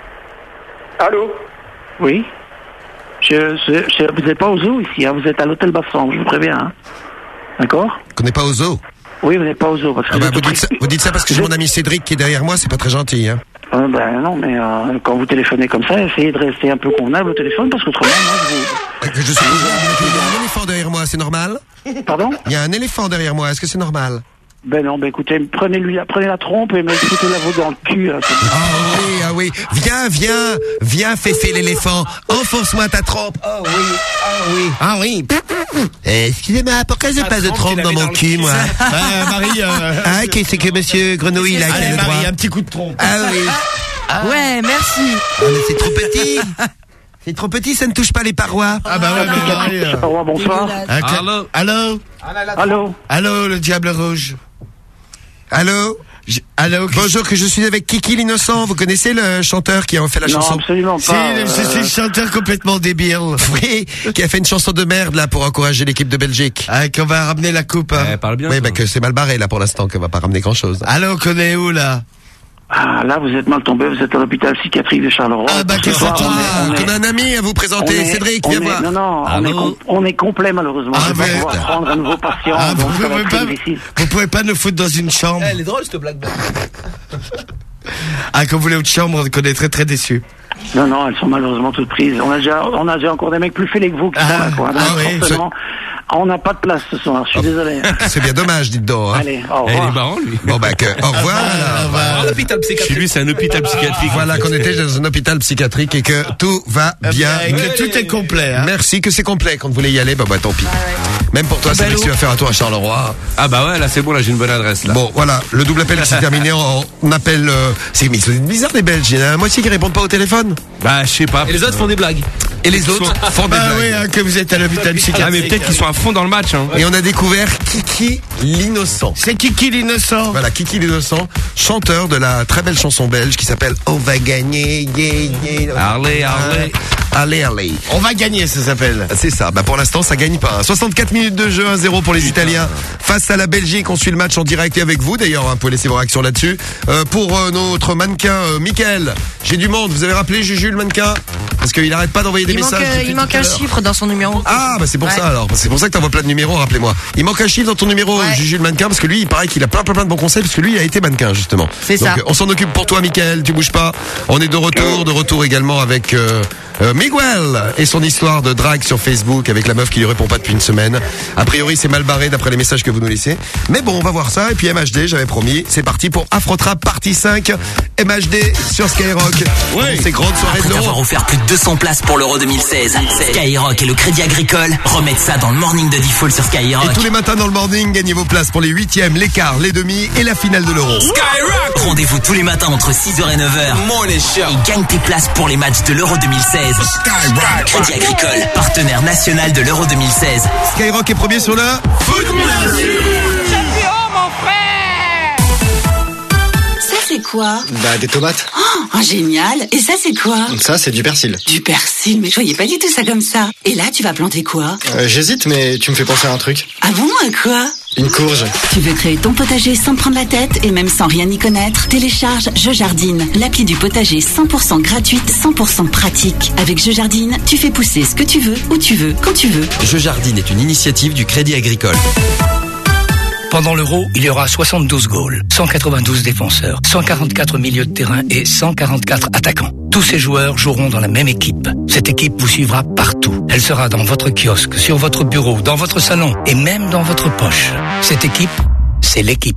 Allô? Oui? Je, je, je- vous n'êtes pas au zoo ici, hein, vous êtes à l'hôtel Bastan, je vous préviens. Hein. D'accord? Qu'on n'est pas au zoo. Oui, vous n'êtes pas au zoo. Parce que Ah bah, êtes vous, au dites ça, vous dites ça parce que j'ai mon ami Cédric qui est derrière moi, c'est pas très gentil, hein. Euh, ben non, mais euh, quand vous téléphonez comme ça, essayez de rester un peu convenable au téléphone, parce qu'autrement, moi, je vous... Je suis il y a un éléphant derrière moi, c'est normal? Pardon? Il y a un éléphant derrière moi, est-ce que c'est normal? Ben non, ben écoutez, prenez-lui, la- prenez la trompe et mettez-la vous dans le cul. Hein, c'est- Ah oui, ah oui. Viens, viens, viens, Féfé l'éléphant. Enfonce-moi ta trompe. Oh oui, ah oui. Ah oui. Eh, excusez-moi, pourquoi j'ai pas de trompe dans mon cul, moi? Euh, Marie, euh, Ah, qu'est-ce que c'est que monsieur Grenouille, là, qui a allez, le droit? Marie, un petit coup de trompe. Ah oui. Ouais, merci. Ah, mais c'est trop petit. C'est trop petit, ça ne touche pas les parois. Ah bah ouais, mais Marie, euh, Au revoir, bonsoir. un cla- Allô? Allô? Allô? Allô, le diable rouge. Allô? J- Allô? Bonjour, que je suis avec Kiki l'Innocent. Vous connaissez le chanteur qui a fait la Non, chanson? absolument Si, pas. je euh, suis un chanteur complètement débile. Oui, qui a fait une chanson de merde, là, pour encourager l'équipe de Belgique. Ah, qu'on va ramener la coupe. Hein. Eh, parle bien. Oui, toi. bah, que c'est mal barré, là, pour l'instant, qu'on va pas ramener grand chose. Allô, qu'on est où, là? Ah, là, vous êtes mal tombé, vous êtes à l'hôpital psychiatrique de Charleroi. Ah, bah, Ce qu'est-ce soir, que on est- on est- On a un ami à vous on présenter. est- Cédric, on viens est- voir. Non, non, on est, Allô? com- on est complet, malheureusement. Ah, on va mais- pouvoir prendre un nouveau patient. Ah, vous donc ça va pouvez être pas, très difficile. vous pouvez pas nous foutre dans une chambre. Elle est drôle, cette blague. Ah, quand vous voulez autre chambre, on est très très déçus. Non, non, elles sont malheureusement toutes prises. On a déjà, on a déjà encore des mecs plus fêlés que vous qui sont Ah, là, quoi. Donc, ah oui, forcément, on n'a pas de place ce soir. Je suis désolé. C'est bien dommage, dites donc. Hein. Allez, au Eh, il est revoir. marrant, lui. Bon, bah, que, au revoir. alors. Un hôpital Chez psychiatrique. lui, c'est un hôpital psychiatrique. Voilà qu'on était dans un hôpital psychiatrique et que tout va bien. Et que tout est complet. Hein. Merci, que c'est complet. Quand vous voulez y aller, bah, bah tant pis. Même pour toi, c'est vrai que tu vas faire un tour à Charleroi. Ah bah ouais, là c'est bon, là j'ai une bonne adresse là. Bon, voilà, le double appel qui s'est terminé. On, on appelle. Euh, c'est mais c'est bizarre les Belges. Il y en a la moitié qui répondent pas au téléphone. Bah je sais pas. Et les autres font des blagues. Et les autres font des Bah blagues. oui, hein, que vous êtes à l'hôpital psychiatrique. Ah mais peut-être qu'ils sont à fond dans le match. Hein. Et on a découvert Kiki l'Innocent. C'est Kiki l'Innocent. Voilà, Kiki l'Innocent, chanteur de la très belle chanson belge qui s'appelle On va gagner, yeah, yeah. Allez, allez. Allez, allez. On va gagner, ça s'appelle. C'est ça. Bah pour l'instant, ça gagne pas. soixante-quatre minutes de jeu, un zéro pour les Italiens face à la Belgique. On suit le match en direct et avec vous d'ailleurs. Hein, vous pouvez laisser vos réactions là-dessus. Euh, pour euh, notre mannequin euh, Mickaël, j'ai du monde. Vous avez rappelé Juju le mannequin parce qu'il arrête pas d'envoyer des Il manque, messages. euh, depuis il tout manque à un l'heure. chiffre dans son numéro. Ah bah c'est pour Ouais. ça alors. C'est pour ça que t'envoies plein de numéros. Rappelez-moi. Il manque un chiffre dans ton numéro, Ouais. Juju le mannequin, parce que lui, il paraît qu'il a plein plein plein de bons conseils parce que lui, il a été mannequin justement. C'est Donc, ça. euh, on s'en occupe pour toi, Mickaël. Tu bouges pas. On est de retour, de retour également avec euh, euh, Miguel et son histoire de drague sur Facebook avec la meuf qui lui répond pas depuis une semaine. A priori, c'est mal barré d'après les messages que vous nous laissez. Mais bon, on va voir ça. Et puis M H D, j'avais promis. C'est parti pour Afrotrap partie cinq. M H D sur Skyrock. Oui. C'est grande soirée de Après l'Euro. avoir offert plus de deux cents places pour l'Euro deux mille seize, Skyrock et le Crédit Agricole remettent ça dans le morning de Default sur Skyrock. Et tous les matins dans le morning, gagnez vos places pour les huitièmes, les quarts, les demi et la finale de l'Euro. Skyrock. Rendez-vous tous les matins entre six heures et neuf heures. Et gagne tes places pour les matchs de l'Euro deux mille seize. Crédit Agricole, partenaire national de l'Euro deux mille seize. Skyrock est premier sur le foot. Champion, mon frère! Ça, c'est quoi? Bah, des tomates. Oh, génial! Et ça, c'est quoi? Ça, c'est du persil. Du persil, mais je voyais pas du tout ça comme ça. Et là, tu vas planter quoi? Euh, J'hésite, mais tu me fais penser à un truc. Ah bon, à quoi? Une courge. Tu veux créer ton potager sans prendre la tête et même sans rien y connaître? Télécharge Je Jardine, l'appli du potager cent pour cent gratuite, cent pour cent pratique. Avec Je Jardine, tu fais pousser ce que tu veux, où tu veux, quand tu veux. Je Jardine est une initiative du Crédit Agricole. Pendant l'Euro, il y aura soixante-douze goals, cent quatre-vingt-douze défenseurs, cent quarante-quatre milieux de terrain et cent quarante-quatre attaquants. Tous ces joueurs joueront dans la même équipe. Cette équipe vous suivra partout. Elle sera dans votre kiosque, sur votre bureau, dans votre salon et même dans votre poche. Cette équipe, c'est l'équipe.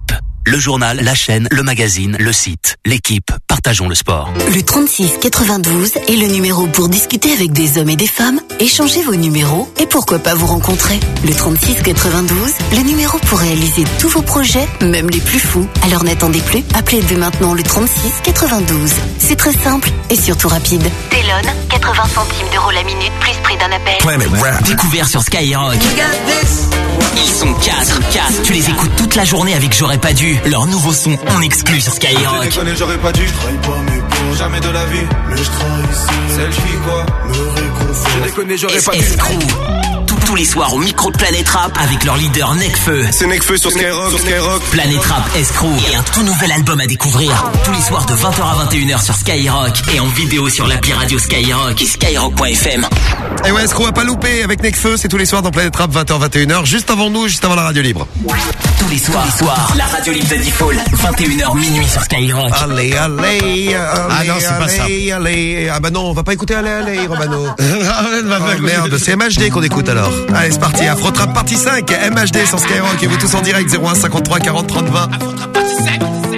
Le journal, la chaîne, le magazine, le site, l'équipe, partageons le sport. Le trente-six quatre-vingt-douze est le numéro pour discuter avec des hommes et des femmes, échanger vos numéros et pourquoi pas vous rencontrer. Le trente-six quatre-vingt-douze, le numéro pour réaliser tous vos projets, même les plus fous. Alors n'attendez plus, appelez dès maintenant le trente-six quatre-vingt-douze. C'est très simple et surtout rapide. Telon, quatre-vingts centimes d'euros la minute plus prix d'un appel. Planet Rap. Découvert sur Skyrock. Ils sont quatre, quatre. Tu les écoutes toute la journée avec J'aurais pas dû. Leur nouveau son en exclu sur Skyrock. Je déconne, j'aurais pas dû. Je trahis pas mes bons, jamais de la vie. Mais je trahissais. Celle fille quoi me réconforte. Je déconne, j'aurais pas dû. Tous, tous les soirs au micro de Planet Rap avec leur leader Nekfeu. C'est Nekfeu sur Skyrock, sur Skyrock. Planet Rap, Escrew et un tout nouvel album à découvrir. Tous les soirs de vingt heures à vingt et une heures sur Skyrock et en vidéo sur l'appli radio Skyrock et skyrock point f m. Et ouais, Escrew a pas loupé avec Nekfeu, c'est tous les soirs dans Planet Rap, vingt heures vingt et une heures, juste avant nous, juste avant la radio libre. Tous les soirs, tous les soirs, la radio libre de Default, vingt et une heures minuit sur Skyrock. Allez, allez, allez, ah non, c'est pas ça. allez, allez. Ah bah non, on va pas écouter allez, allez, Romano. Oh merde, c'est M H D qu'on écoute alors. Allez, c'est parti, Afro Trap partie cinq, M H D sur Skyrock et vous tous en direct, zéro un cinquante-trois quarante trente vingt. Afro Trap partie cinq.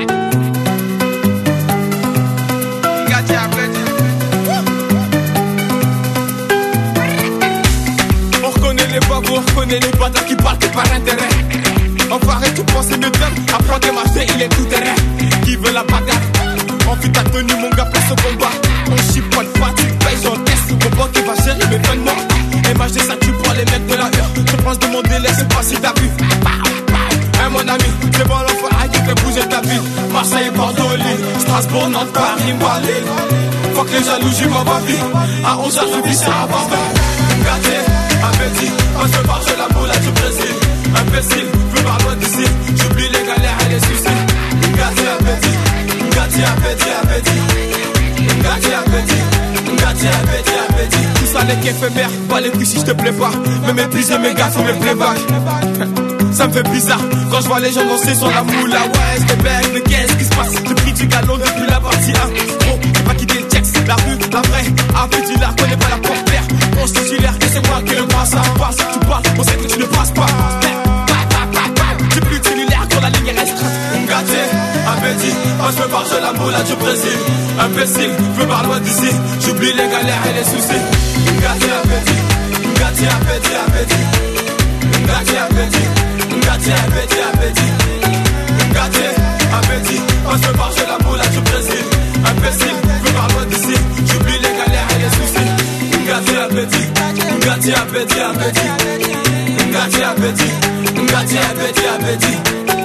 On reconnaît les babous, on reconnaît les bâtards qui partent par intérêt. Enfoiré, tu penses mieux de apprends tes marchés, il est tout terrain. Qui veut la bagarre? Envie ta tenue, mon gars, place au combat. On chipote pas, tu payes, j'encaisse. Mon banque qui va gérer mes peines, non. M H D, ça tue pour les mecs de la heure. Je pense de mon délai, c'est pas si t'as vu. Hein, mon ami, c'est bon l'enfoiré qui fait bouger ta ville. Marseille, Bordeaux, Lille, Strasbourg, Nantes, Paris, Bali. Faut que les jaloux, j'y m'en va vite. À onze heures, je vis ça avant vingt. Gâté, appétit, on se marche la boule du Brésil. Imbécile, veux pas loin d'ici. J'oublie les galères et les soucis. Gâté, appétit, gâté, appétit, appétit. Gâté, appétit, gâté, appétit, appétit. Tout ça n'est qu'éphémère, pas les couilles si je te plais pas. Me mépriser mes gars, faut mes playbacks. Ça me fait bizarre quand je vois les gens danser sur la moula. Ouais, c'est bête, mais qu'est-ce qui se passe? J'ai pris du galon depuis la partie un. Oh, j'ai pas quitté le texte, la rue, la vraie. Appétit, la connais pas la porte-père. On se titulaire, que c'est moi qui le passe. Ça passe, tu parles, on sait que tu ne passes pas. J'ai plus de cellulaire quand la ligne est restreinte. Gâté, appétit, moi je me marche la moula du Brésil. Imbécile, je veux pas loin d'ici. J'oublie les galères et les soucis. Gâté, appétit, gâté, appétit, appétit. Gâté, appétit, gâté, appétit, appétit. Gâté, appétit, moi je me marche la moula du Brésil. Imbécile, je veux pas loin d'ici. J'oublie les galères et les soucis. Gâté, appétit, gâté, appétit, appétit. Gâté, appétit. Gâté, appétit, appétit.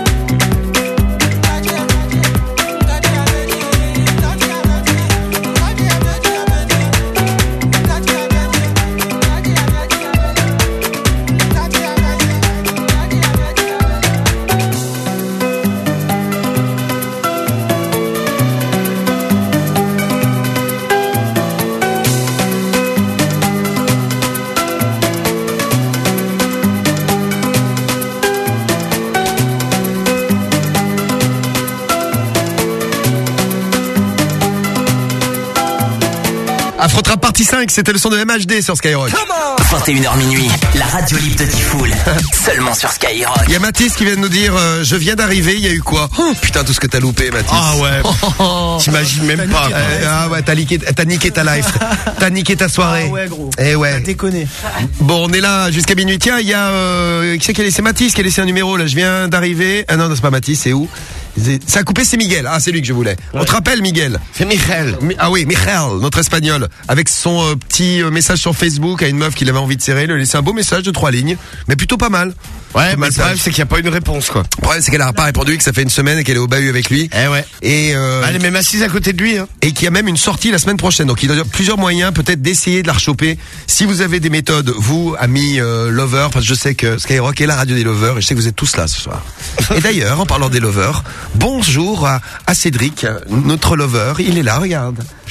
Afro Trap partie cinq, c'était le son de M H D sur Skyrock. vingt et une heures minuit, la radio libre de Tifoul, seulement sur Skyrock. Il y a Mathis qui vient de nous dire euh, je viens d'arriver, il y a eu quoi? Oh, putain, tout ce que t'as loupé, Mathis. Ah ouais. T'imagines même pas. Euh, ah ouais, t'as niqué, t'as niqué ta life. T'as niqué ta soirée. Ah ouais, gros. Eh ouais. T'as déconné. Bon, on est là jusqu'à minuit. Tiens, il y a euh, qui c'est qui a laissé Mathis qui a laissé un numéro là. Je viens d'arriver. Ah non, non c'est pas Mathis, c'est où? Ça a coupé, c'est Miguel. Ah, c'est lui que je voulais. Ouais. On te rappelle, Miguel? C'est Michel. Ah oui, Michel, notre espagnol, avec son euh, petit euh, message sur Facebook à une meuf qu'il avait envie de serrer. Il a laissé un beau message de trois lignes, mais plutôt pas mal. Ouais, mais le problème c'est qu'il n'y a pas une réponse, quoi. Le problème c'est qu'elle a pas répondu, que ça fait une semaine et qu'elle est au bahut avec lui. Eh ouais. Et euh, elle est même assise à côté de lui, hein. Et qu'il y a même une sortie la semaine prochaine. Donc il y a plusieurs moyens peut-être d'essayer de la rechoper. Si vous avez des méthodes, vous, amis euh, lovers, parce que je sais que Skyrock est la radio des lovers et je sais que vous êtes tous là ce soir. Et d'ailleurs, en parlant des lovers, bonjour à, à Cédric, notre lover. Il est là, regarde.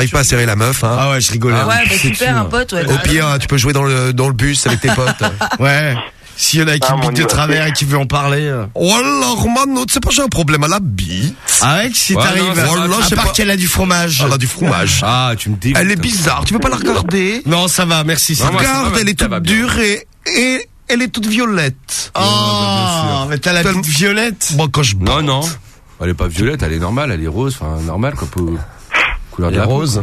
t'arrives pas à serrer la meuf, hein. Ah ouais, je rigolais. Ah ouais, bah super, un pote, ouais. Au pire, tu peux jouer dans le, dans le bus avec tes potes. Ouais. S'il y en a qui Ah, me mon bite de Dieu, travers et qui veut en parler. euh. Oh alors, Mano, tu sais pas, j'ai un problème à la bite. Ah ouais, si Ouais, t'arrives. non, ça va, à je sais part pas. qu'elle a du fromage. Elle a du fromage. Ah, tu me dis. Elle est bizarre, tu veux pas la regarder? Non, ça va, merci. ça va. Regarde, elle est toute dure et, et elle est toute violette. Oh, mais t'as la petite violette. Moi, quand je Non, non. Elle est pas violette, elle est normale, elle est rose, enfin, normale, quoi, pour... couleur de Elle est la peau. rose.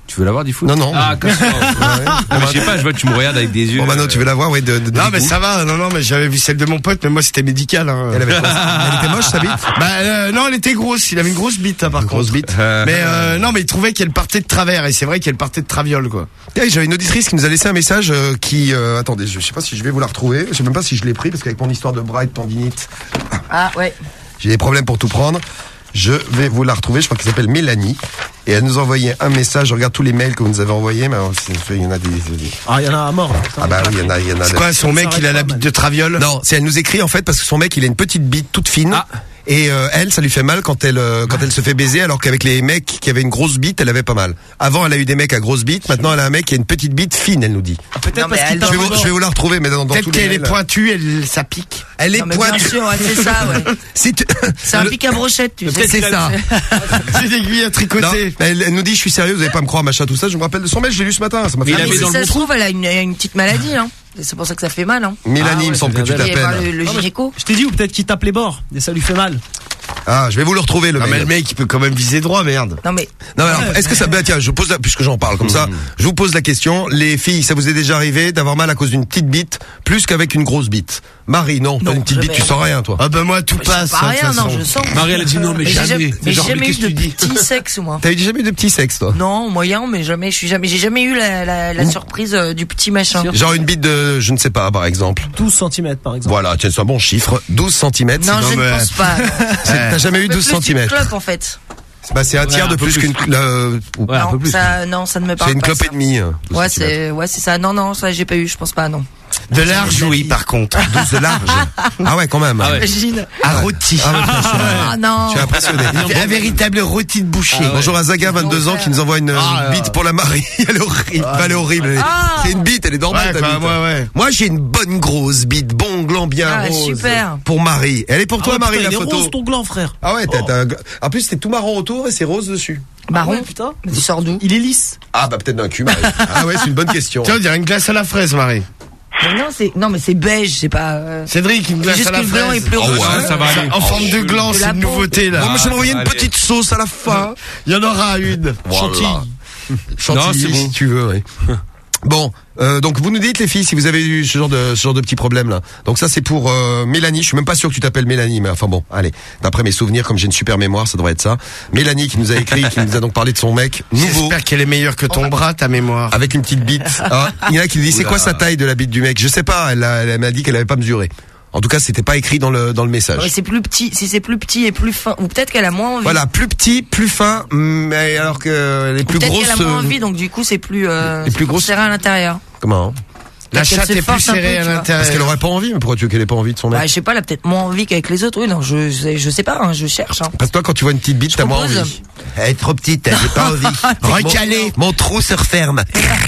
Tu veux l'avoir du foot? Non, non. Ah, casse-toi. Ouais. Je sais pas, je vois que tu me regardes avec des yeux. Bon, bah non, tu veux l'avoir, oui, de, de, de Non, mais Bigou. ça va, non, non, mais j'avais vu celle de mon pote, mais moi c'était médical, hein. Elle avait quoi? Elle était moche, sa bite? Bah, euh, non, elle était grosse, il avait une grosse bite, hein, par Une contre. grosse bite. Mais, euh, non, mais il trouvait qu'elle partait de travers, et c'est vrai qu'elle partait de traviole, quoi. Hey, j'avais une auditrice qui nous a laissé un message euh, qui, euh, attendez, je sais pas si je vais vous la retrouver, je sais même pas si je l'ai pris, parce qu'avec mon histoire de bras et de tendinite, Ah, ouais. j'ai des problèmes pour tout prendre. Je vais vous la retrouver, je crois qu'elle s'appelle Mélanie. Et elle nous a envoyé un message, je regarde tous les mails que vous nous avez envoyés, mais alors, c'est- il y en a des... des- Ah, il y en a à mort. Là. Ah bah oui, il y en a... il y en a C'est quoi, son mec, il a la bite de traviole? Non, c'est elle nous écrit en fait parce que son mec il a une petite bite toute fine. Et euh, elle, ça lui fait mal quand elle euh, quand elle se fait baiser, alors qu'avec les mecs qui avaient une grosse bite, elle avait pas mal. Avant, elle a eu des mecs à grosse bite, maintenant elle a un mec qui a une petite bite fine, elle nous dit. Peut-être parce qu'il Je vais, vous, je vais vous la retrouver, mais dans, dans Peut-être tous les qu'elle est mails. pointue, elle, ça pique. Elle est Non, mais bien pointue. sûr, ouais, c'est ça, ouais. Si tu- C'est un pic à brochette, tu sais. C'est ça. C'est l'aiguille à Non, tricoter. elle, elle nous dit, je suis sérieux, vous allez pas me croire, machin, tout ça. Je me rappelle de son mail, je l'ai lu ce matin. Ça m'a fait Mais un peu- si ça se trouve, elle a une, elle a une petite maladie, hein. Et c'est pour ça que ça fait mal, hein. Mélanie, il me semble que tu Et voir t'appelles. le, le Non, mais gynéco. Je t'ai dit, ou peut-être qu'il tape les bords et ça lui fait mal. Ah, je vais vous le retrouver le Non, mais mail. le mec, il peut quand même viser droit, merde. Non, mais. Non, mais alors, est-ce que ça, bah, tiens, je pose la, puisque j'en parle comme ça, je vous pose la question. Les filles, ça vous est déjà arrivé d'avoir mal à cause d'une petite bite, plus qu'avec une grosse bite? Marie, non, t'as une petite bite, tu sens rien, toi. Ah, bah, moi, tout Je sens passe. pas hein, de rien, toute non, façon. je sens. Marie, elle a dit non, mais Mais j'ai jamais. Mais j'ai Genre, mais jamais eu qu'est-ce que de tu dis? petit sexe, moi. T'as eu jamais eu de petit sexe, toi? Non, moyen, mais jamais, je suis jamais, j'ai jamais eu la, la, la surprise euh, du petit machin. Genre une bite de, je ne sais pas, par exemple. douze centimètres, par exemple. Voilà, tiens, c'est un bon chiffre. douze centimètres. Non, je ne pense pas. non. T'as jamais eu Un peu douze plus qu'une centimètres. clope, en fait. Bah, c'est un tiers Ouais, de un peu plus plus. qu'une, euh, ou- Ouais, un peu Non, plus. ça, non, ça ne me parle c'est une pas. clope ça. et demie. euh, douze Ouais, centimètres. c'est, ouais, c'est ça. Non, non, ça, j'ai pas eu, je pense pas, non. De large, oui, par contre. douze de large. Ah ouais, quand même. Ah ouais. Imagine. Un rôti. Ah ouais, je suis- Ah non. je suis impressionné. Un véritable rôti de boucher. Bonjour à Zaga, vingt-deux ans, qui nous envoie une euh, Ah, bite pour la Marie. Elle est horrible. Enfin, elle est horrible. Elle est- Ah. C'est une bite, elle est normale, Ouais, ta quoi, bite. ouais, ouais. Moi, j'ai une bonne grosse bite, bon gland bien Ah, rose. super. Pour Marie. Elle est pour Ah toi, ouais, Marie, putain, la il est photo. rose ton gland, frère. Ah ouais, t'as, t'as un- en plus, c'était tout marron autour et c'est rose dessus. Marron. Ouais, putain. Mais tu sors d'où? Il est lisse. Ah bah peut-être d'un cul, Marie. Ah ouais, c'est une bonne question. Tiens, on dirait une glace à la fraise, Marie. Mais non, c'est, non, mais c'est beige, c'est pas, euh, Cédric, une c'est glace juste à que la le blanc est fraise. plus Oh rouge. ouais, ça va aller. En forme de gland, De c'est la une peau. nouveauté, là. Bon, moi, je vais envoyer une allez. petite sauce à la fin. Il y en aura une. Voilà. Chantilly. Chantilly, Non, c'est bon. si tu veux, oui. Bon, euh, donc vous nous dites les filles si vous avez eu ce genre de ce genre de petits problèmes là. Donc ça c'est pour euh, Mélanie. Je suis même pas sûr que tu t'appelles Mélanie, mais enfin bon, allez. D'après mes souvenirs, comme j'ai une super mémoire, ça devrait être ça. Mélanie qui nous a écrit, qui nous a donc parlé de son mec nouveau J'espère qu'elle est meilleure que ton bras, ta mémoire. avec une petite bite. Ah, il y en a qui nous dit c'est Oula. quoi sa taille de la bite du mec. Je sais pas. Elle, a- elle m'a dit qu'elle avait pas mesuré. En tout cas, c'était pas écrit dans le dans le message. Ouais, c'est plus petit, si c'est plus petit et plus fin, ou peut-être qu'elle a moins envie. Voilà, plus petit, plus fin, mais alors que les plus Peut-être grosses. qu'elle a moins euh, envie, donc du coup, c'est plus, euh, les plus c'est grosses- serré à l'intérieur. Comment La Qu'elle chatte se est plus force un peu, serrée à tu vois. l'intérieur. Parce qu'elle aurait pas envie. Mais pourquoi tu veux qu'elle ait pas envie de son mec Bah, je sais pas, elle a peut-être moins envie qu'avec les autres. Oui, non, je, je, je sais pas, hein, je cherche, hein. Parce que toi, quand tu vois une petite bite, t'as moins propose. envie. Elle est trop petite, j'ai pas envie. Recalé. Mon, mon trou se referme.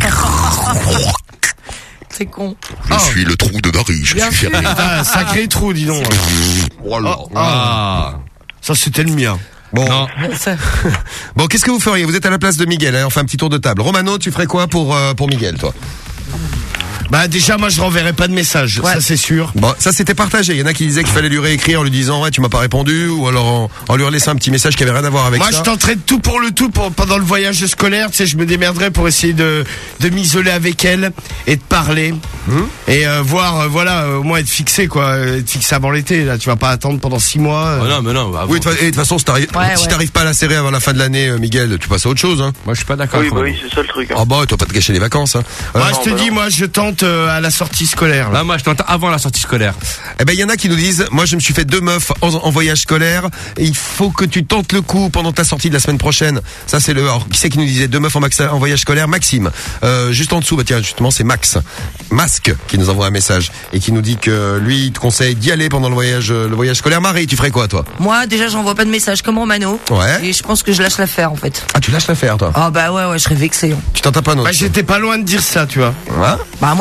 C'est con. Je suis le trou de Marie, je Bien suis sûr. fermé. Putain, sacré trou, dis donc. Oh là. Ah. Ça, c'était le mien. Bon. Non. Ça- Bon, qu'est-ce que vous feriez? Vous êtes à la place de Miguel, hein, on fait un petit tour de table. Romano, tu ferais quoi pour, euh, pour Miguel, toi? Bah, déjà, moi, je renverrai pas de message. Ouais. Ça, c'est sûr. Bon, ça c'était partagé. Il y en a qui disaient qu'il fallait lui réécrire en lui disant ouais tu m'as pas répondu, ou alors en, en lui laissant un petit message qui avait rien à voir avec Moi, ça. je tenterai de tout pour le tout pour, pendant le voyage scolaire. Tu sais, je me démerderai pour essayer de, de m'isoler avec elle et de parler. Hum Et euh, voir, euh, voilà, euh, au moins être fixé, quoi. euh, Être fixé avant l'été. Là, tu vas pas attendre pendant six mois. euh. Oh non, mais non. bah, Oui, de fa- et de toute façon, si t'arrives Ouais, si ouais. t'arrives pas à la serrer avant la fin de l'année, euh, Miguel, tu passes à autre chose. Hein. Moi, je suis pas d'accord. Oui, quand bah même. oui, c'est ça le truc. hein. Ah bah, tu vas pas te gâcher les vacances. Hein. Euh, Moi, non, je te bah dis, non. moi, je tente euh, à la sortie scolaire. là. Là, moi, je tente avant la sortie scolaire. Eh ben, il y en a qui nous disent, moi, je me suis fait deux meufs en, en voyage scolaire, et il faut que tu tentes le coup pendant ta sortie de la semaine prochaine. Ça, c'est le, alors, qui c'est qui nous disait deux meufs en, max- en voyage scolaire? Maxime. Euh, juste en dessous, bah tiens, justement, c'est Max. Masque, qui nous envoie un message, et qui nous dit que lui, il te conseille d'y aller pendant le voyage, euh, le voyage scolaire. Marie, tu ferais quoi, toi? Moi, déjà, j'envoie pas de message comme Romano. Ouais. Et je pense que je lâche l'affaire, en fait. Ah, tu lâches l'affaire, toi? Ah, bah ouais, ouais, je serais vexé. hein. Tu t'en tapes un autre? Bah, j'étais pas loin de dire ça, tu vois. Ouais. Bah, moi,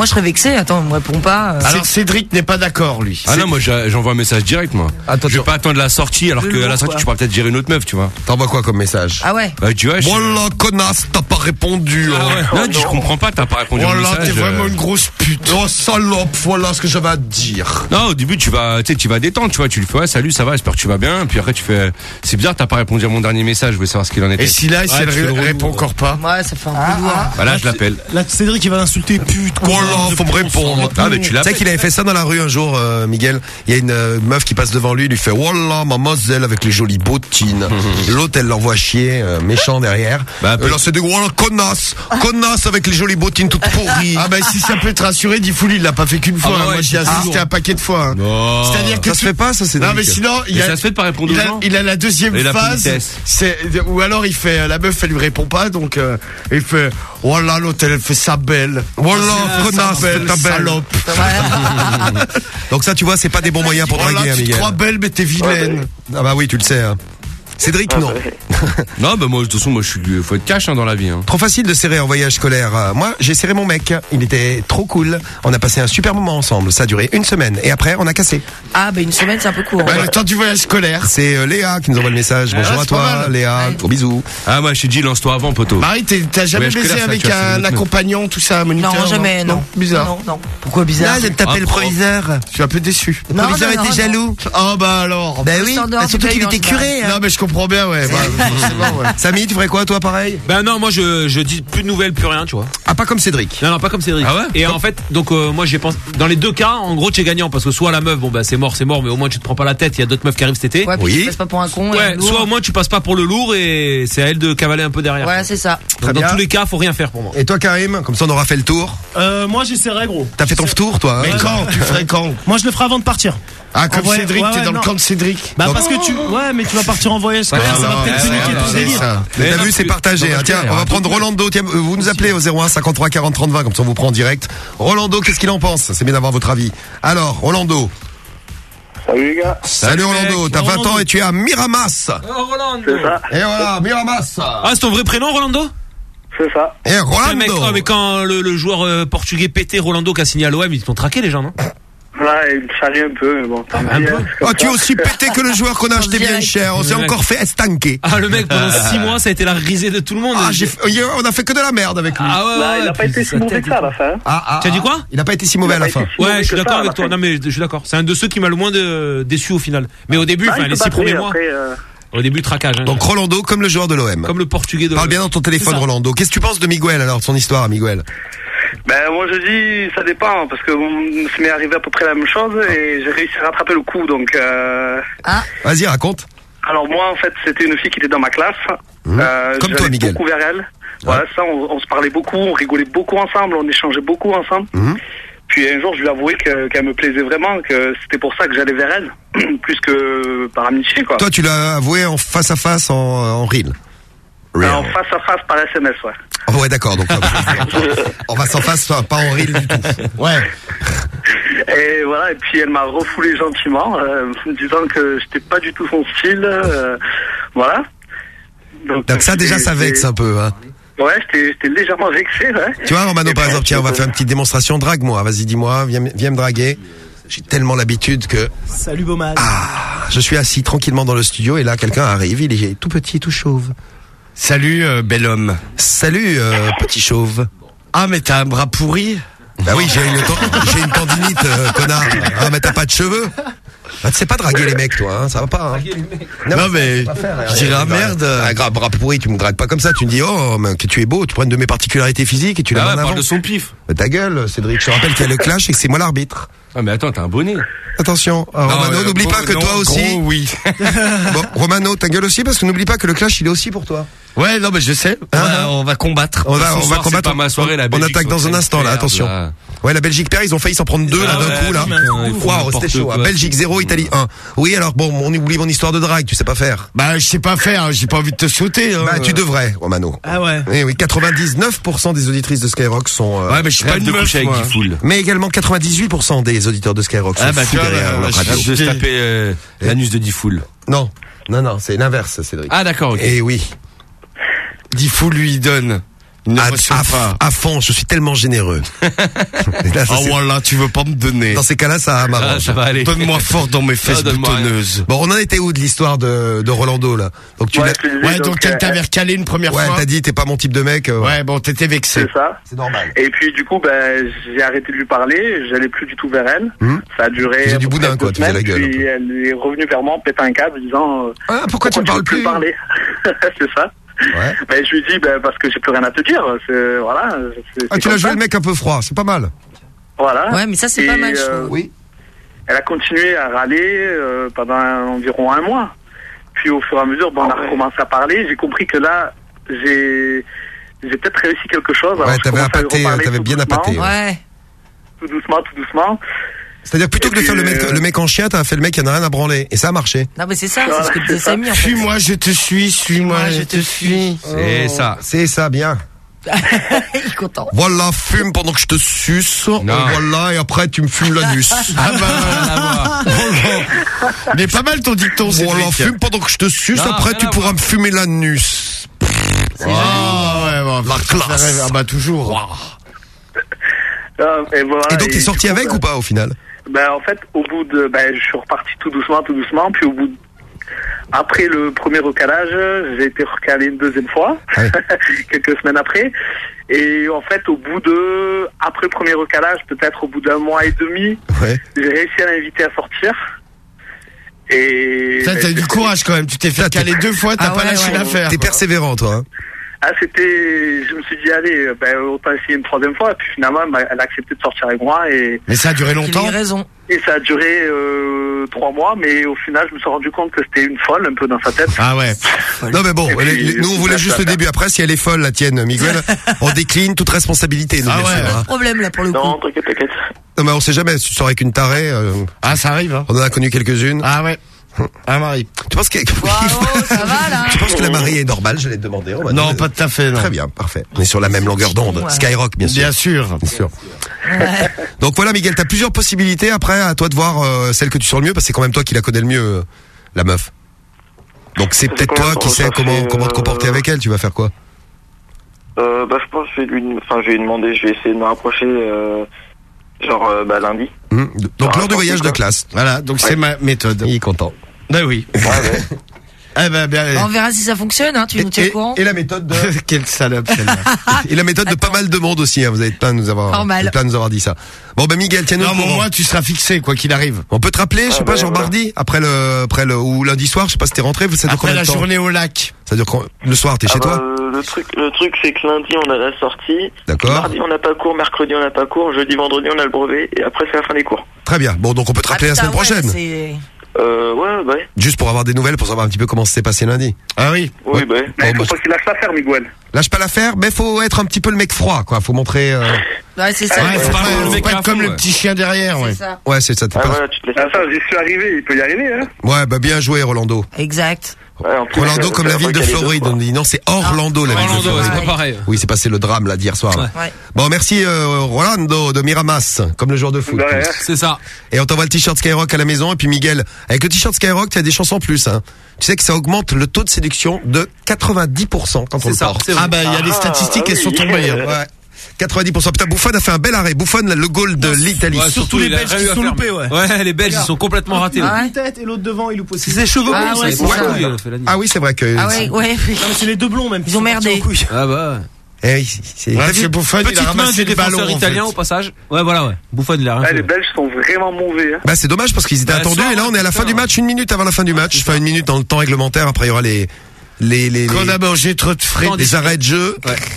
je serais vexé. Attends, on me répond pas. euh. Alors Cédric n'est pas d'accord lui. Ah non, moi j'a- j'envoie un message direct moi. Attends, je vais pas attendre la sortie alors Le que à la lourd, sortie quoi. tu pourras peut-être gérer une autre meuf, tu vois. T'envoies quoi comme message? Ah ouais. Bah tu vois, je... Voilà, connasse, t'as pas répondu. Ah ouais. hein. Non, je comprends pas, t'as pas répondu au Voilà, message. t'es vraiment euh. une grosse pute. Oh salope, voilà ce que j'avais à te dire. Non, au début tu vas, tu sais, tu vas détendre, tu vois, tu lui fais ouais, salut, ça va, j'espère que tu vas bien. Puis après tu fais, c'est bizarre, t'as pas répondu à mon dernier message, je voulais savoir ce qu'il en était. Et si là, si Ouais, elle tu fais le ré- relou, répond ouais. encore pas. Ouais, ça fait un peu lourd. Bah là, je l'appelle. Là, Cédric, il va l'insulter, pute. Voilà, faut me répondre. Ah, mais tu Tu sais l'appelles. qu'il avait fait ça dans la rue un jour, euh, Miguel. Il y a une euh, meuf qui passe devant lui, il lui fait voilà, mademoiselle avec les jolies bottines. L'autre, elle l'envoie chier, euh, méchant derrière. Bah, Et là, c'est de voilà, connasse, connasse avec les jolies bottines toutes pourries. Ah bah si ça peut te rassurer, Diffoul il l'a pas fait qu'une fois. bah hein. ouais, Moi j'y ai ah. assisté un paquet de fois. hein. Non. C'est-à-dire que ça se tu- fait pas, ça c'est Non mais sinon il Mais a, ça se fait de pas répondre il aux a, gens. il a la deuxième Et la phase, politesse. c'est ou alors il fait la meuf elle lui répond pas donc euh, il fait voilà l'autre elle fait sa belle. Voilà, Ah, connasse, sa belle, ta belle. salope. Donc ça, tu vois, c'est pas des bons moyens pour Voilà, draguer, hein, tu te Miguel. crois belle mais t'es vilaine. Ah bah oui, tu le sais. hein. Cédric, non. Non, bah moi, de toute façon, moi, je suis, faut être cash hein, dans la vie. Hein. Trop facile de serrer en voyage scolaire. Euh, Moi, j'ai serré mon mec. Il était trop cool. On a passé un super moment ensemble. Ça a duré une semaine. Et après, on a cassé. Ah, bah une semaine, c'est un peu court. Bah, hein. le temps du voyage scolaire. C'est euh, Léa qui nous envoie le message. Bonjour ouais, à c'est pas toi, mal. Léa. Ouais. Gros bisous. Ah, moi, je t'ai dit, lance-toi avant, poteau. Marie, t'es- t'as jamais Voyage baisé scolaire, ça, avec tu vois, c'est un une autre accompagnant, tout ça, un moniteur? Non, jamais, non. Bizarre. Non, non. Pourquoi bizarre? Là, je vais me taper Ah, le prof. proviseur. Je suis un peu déçu. Le Non, proviseur non, non, était non. jaloux. Oh bah alors. Ben On oui, sort dehors, bah, surtout tu qu'il payes était dans le curé. hein. Non mais je comprends bien ouais. Bah, forcément, ouais. Samy, tu ferais quoi, toi, pareil? Ben non, moi je, je dis plus de nouvelles, plus rien, tu vois. Ah, pas comme Cédric. Non, non, pas comme Cédric. Ah ouais Et en fait, donc euh, moi j'ai pensé, dans les deux cas, en gros, tu es gagnant parce que soit la meuf, bon bah c'est mort, c'est mort, mais au moins tu te prends pas la tête. Il y a d'autres meufs qui arrivent cet été. Ouais, puis Oui. tu passes pas pour un con. et Ouais, lourd. soit au moins tu passes pas pour le lourd et c'est à elle de cavaler un peu derrière. Ouais, c'est ça. Donc, Très dans bien. tous les cas, faut rien faire pour moi. Et toi, Karim? Comme ça, on aura fait le tour. Euh, moi, j'essaierai, gros. T'as fait ton tour, toi? Mais hein quand tu ferais quand? Moi, je le ferai avant de partir. Ah comme En vrai, Cédric, ouais, t'es ouais, dans non. le camp de Cédric. Bah, Donc- parce que tu. Ouais, mais tu vas partir en voyage scolaire, ça va non, peut-être ouais, te niquer ouais, ton c'est délire. ça. Mais t'as non, vu, c'est tu- partagé. non, hein. parce Tiens, qu'il y a on va un prendre double. Rolando. Tiens, vous nous appelez au zéro un cinquante-trois quarante trente vingt, comme ça on vous prend en direct. Rolando, qu'est-ce qu'il en pense? C'est bien d'avoir votre avis. Alors, Rolando. Salut les gars. Salut, Rolando. mec. T'as vingt Rolando. ans et tu es à Miramas. Oh, Rolando. C'est ça, Et voilà, Miramas. Ah, c'est ton vrai prénom, Rolando? c'est ça. Et Putain, mec, Rolando. oh, mais quand le, le joueur euh, portugais pété Rolando qui a signé à l'O M, ils t'ont traqué les gens, non? Ouais, il me charrie un peu, mais bon. tant Un pis, peu. hein, c'est comme Oh, tu es ça. aussi pété que le joueur qu'on a acheté bien cher. On s'est Le mec. encore fait estanquer. Ah, le mec, pendant six mois, ça a été la risée de tout le monde. Ah, j'ai fait- on a fait que de la merde avec lui. Ah ouais, Bah, ouais, il a pas puis été sa si mauvais tête que ça à la fin. hein. Ah, ah, Tu as dit ah. quoi? Il a pas été si mauvais à Il la a pas fin. été si Ouais, mauvais je suis que d'accord ça, avec à toi. la Non, mais je suis d'accord. C'est un de ceux qui m'a le moins de, déçu au final. Mais au début, fin. enfin, Ah, il les peut six pas premiers trouver, mois, après, euh, au début, traquage. Hein. Donc Rolando comme le joueur de l'O M. Comme le portugais de. Parle bien dans ton téléphone, C'est ça. Rolando. Qu'est-ce que tu penses de Miguel alors, de son histoire à Miguel? Ben, moi, je dis, ça dépend, parce que bon, ça m'est arrivé à peu près la même chose, et j'ai réussi à rattraper le coup, donc, euh... Ah. Vas-y, raconte. Alors, moi, en fait, c'était une fille qui était dans ma classe. Mmh. Euh, Comme toi, j'allais Miguel. beaucoup vers elle. Voilà, ça, on, on se parlait beaucoup, on rigolait beaucoup ensemble, on échangeait beaucoup ensemble. Mmh. Puis un jour, je lui ai avoué que- qu'elle me plaisait vraiment, que c'était pour ça que j'allais vers elle, plus que par amitié, quoi. Toi, tu l'as avoué en face à face, en, en reel. Alors, face à face par S M S, ouais. Oh, ouais, d'accord. Donc, on va s'en face, pas en reel du tout. Ouais. Et voilà, et puis elle m'a refoulé gentiment, euh, me disant que j'étais pas du tout son style, euh, voilà. Donc, Donc ça, déjà, j'étais- ça vexe un peu. Hein. Ouais, j'étais j'étais légèrement vexé, ouais. Tu vois, Romano, Et par puis, exemple, tiens, on va faire une petite démonstration drague-moi. Vas-y, dis-moi, viens, viens me draguer. J'ai tellement l'habitude que Salut, Beaumal. ah, je suis assis tranquillement dans le studio et là, quelqu'un arrive, il est tout petit, tout chauve. Salut euh, bel homme. Salut, euh, petit chauve. Ah mais t'as un bras pourri. Bah oui, j'ai une, ten- j'ai une tendinite, euh, connard. Ah, mais t'as pas de cheveux. Bah, tu sais pas draguer les mecs, toi, hein, ça va pas. Hein. Non, mais pas faire, je dirais hein. ah merde. Ah, grave, bras pourri, tu me dragues pas comme ça. Tu me dis, oh, mais que tu es beau, tu prends une de mes particularités physiques et tu la Ah mets ouais, en parle avant. de son pif. Mais ta gueule, Cédric. Je te rappelle qu'il y a le clash et que c'est moi l'arbitre. Ah mais attends, t'as un bonnet. Attention, ah, Non, Romano, euh, n'oublie gros, pas que non, toi aussi. Gros, oui. Bon, Romano, ta gueule aussi, parce que n'oublie pas que le clash, il est aussi pour toi. Ouais, non mais je sais. On Hein, va, hein. on va combattre. On va, Ce on va soir, c'est combattre. pas ma soirée, la on Belgique attaque dans sont un en train instant, de là, perdre, attention. là. Ouais, la Belgique perd, ils ont failli s'en prendre deux, là, Ah d'un ouais, coup, là. putain, Waouh, n'importe c'était chaud. quoi. hein. Belgique zéro, Italie un. Oui, alors bon, on oublie mon histoire de drague, tu sais pas faire. Bah je sais pas faire. J'ai pas envie de te sauter. Hein. Bah, tu devrais, Romano. Ah ouais. Oui, oui, quatre-vingt-dix-neuf pour cent des auditrices de Skyrock sont, euh, Ouais, mais je suis pas Rêve une de meuf, coucher avec moi. Guy mais également quatre-vingt-dix-huit pour cent des auditeurs de Skyrock sont Ah, bah, fous tu vois, derrière bah, leur je- radio. Rêve de se taper euh, l'anus de Diffoul. Non, non, non, c'est l'inverse, Cédric. Ah d'accord, ok. Et oui. Diffoul lui il donne Ne à, reçois à, pas. à fond, je suis tellement généreux. Là, ça, Ah c'est- voilà, tu veux pas me donner. Dans ces cas-là, ça m'arrange. Ah, ça va aller. Donne-moi fort dans mes fesses Ah, donne-moi rien. boutonneuses. Bon, on en était où de l'histoire de, de Rolando, là? Donc, tu Ouais, l'as- je te disais, Ouais, donc donc, elle euh, t'avait recalé une première ouais, fois. t'as dit, t'es pas mon type de mec. euh, Ouais, bon, t'étais vexé. C'est ça. C'est normal. Et puis du coup, ben, j'ai arrêté de lui parler, j'allais plus du tout vers elle. Hum. Ça a duré. Faisais à du peu boudin, près quoi, deux tu faisais la semaines, gueule, Puis elle est revenue vers moi, en pétant un câble, disant. euh, Ah, pourquoi tu me parles veux plus? parler C'est ça. Ouais. Ben, je lui dis, ben, parce que j'ai plus rien à te dire. C'est, voilà. c'est- Ah, c'est tu l'as comme joué ça. le mec un peu froid, c'est pas mal. Voilà. Ouais, mais ça, c'est Et, pas mal, je euh, trouve. Oui. Elle a continué à râler euh, pendant environ un mois. Puis au fur et à mesure, bon, on a recommencé à parler. J'ai compris que là, j'ai, j'ai peut-être réussi quelque chose. Alors, Ouais, je t'avais commence à lui appâté, reparler t'avais tout bien doucement, appâté, ouais. Ouais. Tout doucement, tout doucement. C'est-à-dire, plutôt Et que de puis, faire le mec, euh, le mec en chien, t'as fait le mec qui en a rien à branler. Et ça a marché. Non, mais c'est ça, Voilà, c'est ce que disait c'est ça. Samy, en fait. Suis-moi, je te suis, suis-moi, je te suis. C'est ça. C'est ça, bien. Il est content. Voilà, fume pendant que je te suce. Non. Euh, Voilà, et après, tu me fumes l'anus. Ah bah, mais pas mal ton dicton, c'est Voilà, fume pendant que je te suce, Non, après, rien tu à pourras voir. me fumer l'anus. Ah ouais, bon, La ça classe. fait rêver. Ah bah toujours. Euh, et, voilà, Et donc, t'es et sorti du coup, avec ben, ou pas, au final? Ben, en fait, au bout de, ben, je suis reparti tout doucement, tout doucement, puis au bout de, après le premier recalage, j'ai été recalé une deuxième fois, Ouais. quelques semaines après, et en fait, au bout de, après le premier recalage, peut-être au bout d'un mois et demi, Ouais. j'ai réussi à l'inviter à sortir, et... Ça, ben, t'as eu du c'était- courage quand même. Tu t'es fait Ça, t'es- caler deux fois, t'as Ah pas ouais, lâché ouais. l'affaire. T'es quoi. persévérant, toi, hein. Ah, c'était, je me suis dit, allez, ben, autant essayer une troisième fois, et puis finalement, elle a- elle a accepté de sortir avec moi, et... Mais ça a duré Il a longtemps. eu raison. Et ça a duré euh, trois mois, mais au final, je me suis rendu compte que c'était une folle, un peu dans sa tête. Ah ouais. Non, mais bon, Et puis, les- les- nous, on voulait ça, juste ça, le ça. début. Après, si elle est folle, la tienne, Miguel, on décline toute responsabilité, nous, Ah bien ouais. sûr, hein. Problème, là, pour le coup. Non, t'inquiète, t'inquiète. Non, mais on sait jamais, si tu sors avec une tarée, euh, Ah, ça arrive, hein. on en a connu quelques-unes. Ah ouais. Ah, Marie. Tu penses que, Bravo, ça va, là. tu penses que la mariée est normale? J'allais te demander. On va Non, dire- pas tout à fait, non. Très bien, parfait. On est sur la même longueur d'onde. Ouais. Skyrock, bien sûr. Bien sûr. Bien sûr. Donc voilà, Miguel, t'as plusieurs possibilités. Après, à toi de voir euh, celle que tu sens le mieux, parce que c'est quand même toi qui la connais le mieux, euh, la meuf. Donc c'est Ça fait peut-être combien toi de qui temps sais ça comment fait, comment te comporter euh, avec elle. Tu vas faire quoi? Euh, bah, je pense que je vais lui, enfin, je vais lui demander, je vais essayer de me rapprocher, euh, genre, euh, bah, lundi. Hmm. Donc Ah, lors du voyage de quoi. classe. Voilà, donc c'est ma méthode. Il est content. Ben oui. Ouais, ouais. Eh ben, bien. On verra si ça fonctionne, hein. Tu nous tiens au courant. Et la méthode de Quelle salope celle-là. et la méthode de pas mal de monde aussi. Hein. Vous avez plein de nous avoir Normal. vous êtes plein de nous avoir dit ça. Bon ben Miguel, tiens-nous Non, au mais courant. moi, tu seras fixé, quoi qu'il arrive. On peut te rappeler, je sais Ah, pas, ouais, genre voilà. mardi, après le, après le, ou lundi soir, je sais pas si t'es rentré, ça dure Après combien la de temps? journée au lac. Ça dure combien- le soir, t'es Ah chez bah, toi? euh, le truc, le truc, c'est que lundi, on a la sortie. D'accord. Mardi, on n'a pas cours. Mercredi, on n'a pas cours. Jeudi, vendredi, on a le brevet. Et après, c'est la fin des cours. Très bien. Bon, donc on peut te Ah, rappeler la putain, semaine prochaine. ouais, c'est- Euh, ouais, ouais. Juste pour avoir des nouvelles, pour savoir un petit peu comment ça s'est passé lundi. Ah oui. Oui, bah. Mais il Bon, faut bah, pas qu'il lâche l'affaire, Miguel. lâche pas l'affaire, mais faut être un petit peu le mec froid, quoi. Faut montrer. Euh... Ouais, c'est ça. Ouais, faut pas, le faut mec pas à être comme fond, le ouais. petit chien derrière, ouais. C'est ça. Ouais, c'est ça. t'es Ah, pas- voilà, tu te laisses. Ah, ça, j'y suis arrivé, il peut y arriver, hein. Ouais, bah bien joué, Rolando. Exact. Ouais, en plus, Rolando euh, comme c'est la ville fois de qu'il y a les deux, Floride. quoi. On dit non, c'est Orlando, la ville de Orlando, Floride. c'est pas pareil. Oui, c'est passé le drame là d'hier soir. là. Ouais. Bon, merci euh, Rolando de Miramas, comme le joueur de foot. De rien. C'est ça. Et on t'envoie le t-shirt Skyrock à la maison. Et puis Miguel, avec le t-shirt Skyrock, tu as des chances en plus. Hein. Tu sais que ça augmente le taux de séduction de quatre-vingt-dix pour cent quand on C'est le ça, porte. c'est vrai. Ah bah, il y a les Ah, statistiques, ah elles sont oui. tombées. hein. Ouais. quatre-vingt-dix pour cent. Putain, Buffon a fait un bel arrêt. Buffon, le goal de l'Italie. Ouais, Surtout les il a Belges rien qui eu à sont faire. loupés, ouais. Ouais, les Belges, ils sont complètement ratés. Ah là. ouais. Une tête et l'autre devant, il loupe aussi. C'est ses cheveux Ah blonds, ouais, ça, c'est il ça. faut couille, elle fait la nuit. Ah oui, c'est vrai que. Ah ouais, ouais. Non, mais c'est les deux blonds même. qui Ils ont sont partis merdé. en couille. Ah bah. Eh oui, c'est. Ouais, T'as vu c'est Buffon, il a Petite main ramassé du le ballon. défenseur en italien fait. au passage. Ouais, voilà, ouais. Buffon, il a rien Ah, fait. les Belges sont vraiment mauvais, hein. Bah c'est dommage parce qu'ils étaient Bah, attendus ça, et là on est à la fin putain. du match, une minute avant la fin du match, enfin une minute dans le temps réglementaire. Après il y aura les les les, Qu'on les, a mangé trop de frites. les arrêts de jeu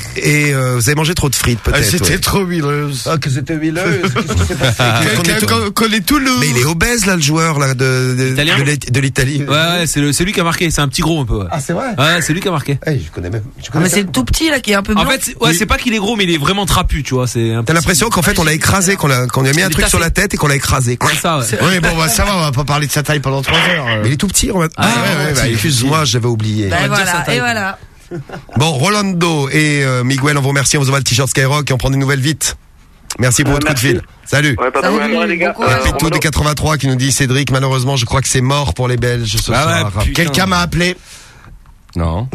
et euh, vous avez mangé trop de frites Ah, peut-être. C'était ouais. trop huileuse. Ah que c'était huileuse. Qu'est-ce qui s'est passé Qu'on est tout- Qu'on qu'on est tout lourd. Mais il est obèse là le joueur là de de, Italien de l'It- de l'Italie. Ouais, ouais, c'est le- c'est lui qui a marqué. C'est un petit gros un peu. Ouais, Ah c'est vrai. ouais c'est lui qui a marqué. Eh, je connais même. Je Ah, connais mais c'est pas. le tout petit, là, qui est un peu blanc. En fait, c'est- ouais, c'est pas qu'il est gros, mais il est vraiment trapu, tu vois. C'est. un T'as petit- l'impression qu'en fait on l'a écrasé, qu'on l'a qu'on lui a mis un Il est truc sur tassé. la tête et qu'on l'a écrasé. Quoi. C'est ça, ouais. Oui, bon, bah, ça va, on va pas parler de sa taille pendant trois heures. euh. Mais il est tout petit. On va... Ah, ouais, ouais, bah, il est excuse-moi, j'avais oublié. Bah, on va dire sa voilà, taille, et quoi. voilà. Bon, Rolando et euh, Miguel, on vous remercie. On vous envoie le t-shirt Skyrock et on prend des nouvelles vite. Merci pour Euh, votre coup de merci. fil. Salut. Ouais, pas de Salut, problème, les gars. bon Et courage. Pitou des quatre-vingt-trois qui nous dit Cédric, malheureusement, je crois que c'est mort pour les Belges ce Ah ouais, soir. putain. Quelqu'un m'a appelé. Non. Non.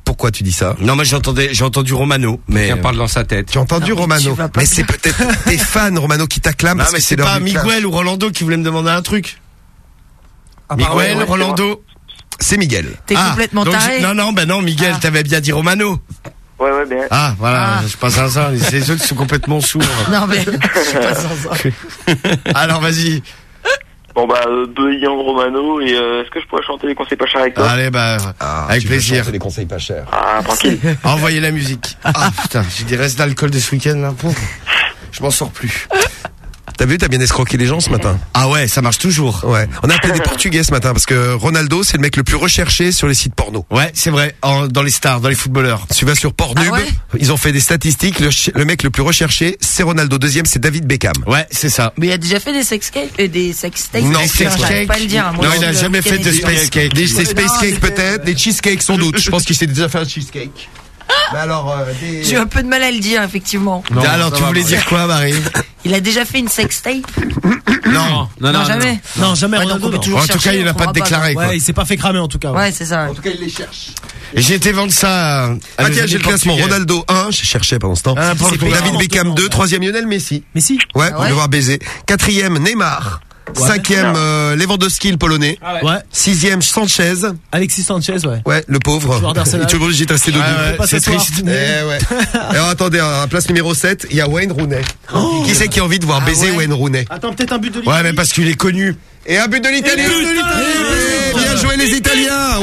pourquoi tu dis ça? Non, mais j'entendais, j'ai entendu Romano, mais. Quelqu'un parle dans sa tête. Tu as entendu Non, mais Romano? tu vas pas Mais bien. c'est peut-être tes fans, Romano, qui t'acclament. Non, parce mais que c'est leur pas déclame. Miguel ou Rolando qui voulait me demander un truc. Ah, Miguel, ouais, ouais, Rolando. C'est Miguel. T'es Ah, complètement donc taré. j'ai- Non, non, ben non, Miguel, Ah. t'avais bien dit Romano. Ouais, ouais, bien. Ah, voilà, Ah. je passe à ça. Les autres sont complètement sourds. Non, mais je suis pas sans ça. Alors, vas-y. Bon, bah, euh, Beuillant Romano, et euh, est-ce que je pourrais chanter les conseils pas chers avec toi? Allez, bah, Ah, avec tu veux plaisir. chanter des conseils pas chers. Ah, tranquille. Envoyez la musique. Ah, putain, j'ai des restes d'alcool de ce week-end, là. Pouf. Je m'en sors plus. T'as vu, t'as bien escroqué les gens ce matin. Ah ouais, ça marche toujours. Ouais. On a appelé des Portugais ce matin parce que Ronaldo, c'est le mec le plus recherché sur les sites porno. Ouais, c'est vrai. En- dans les stars, dans les footballeurs. Tu vas sur Pornhub, Ah ouais ils ont fait des statistiques. Le, ch- le mec le plus recherché, c'est Ronaldo. Deuxième, c'est David Beckham. Ouais, c'est ça. Mais il a déjà fait des sex cakes, euh, des sex tapes. Non, Je sex j'arrive cake. pas à le dire. Moi, Non, je il a suis jamais le fait de Kennedy. space cake. Des, des Ouais, space non, cakes mais- peut-être, des cheesecakes sans doute. Je pense qu'il s'est déjà fait un cheesecake. Mais alors, euh, des... J'ai un peu de mal à le dire, effectivement. Non, alors, tu voulais dire quoi, Marie? Il a déjà fait une sex tape? Non. Non, non, jamais. Non, jamais Ouais, donc Ronaldo. on peut non. toujours En tout cas, chercher, il on n'a pas pourra déclaré, quoi. Ouais, il s'est pas fait cramer en tout cas. Ouais, ouais c'est ça. En tout cas, il les cherche. Et j'ai été vendre ça à, à Ah nos tiens, amis j'ai le classement. portugais. Ronaldo un, je cherchais pendant ce temps. Ah, pour le David Portugal. Beckham deux, troisième Lionel Messi. Messi. Ouais, Ah on ouais va voir baiser. Quatrième Neymar. Ouais. Cinquième euh, Lewandowski, le polonais. Ah ouais. Ouais. Sixième Sanchez. Alexis Sanchez, ouais. Ouais, le pauvre. Joueur d'Arsenal. Il est obligé de rester debout. Ah ouais, Pas c'est ce soir. triste. Eh ouais. Alors attendez, à la place numéro sept, il y a Wayne Rooney. qui c'est qui a envie de voir Ah baiser ouais. Wayne Rooney? Attends, peut-être un but de l'Italie. Ouais, mais parce qu'il est connu. Et un but de l'Italie. Et but de l'Italie. Eh, Bien joué les Italiens. Wow, wow,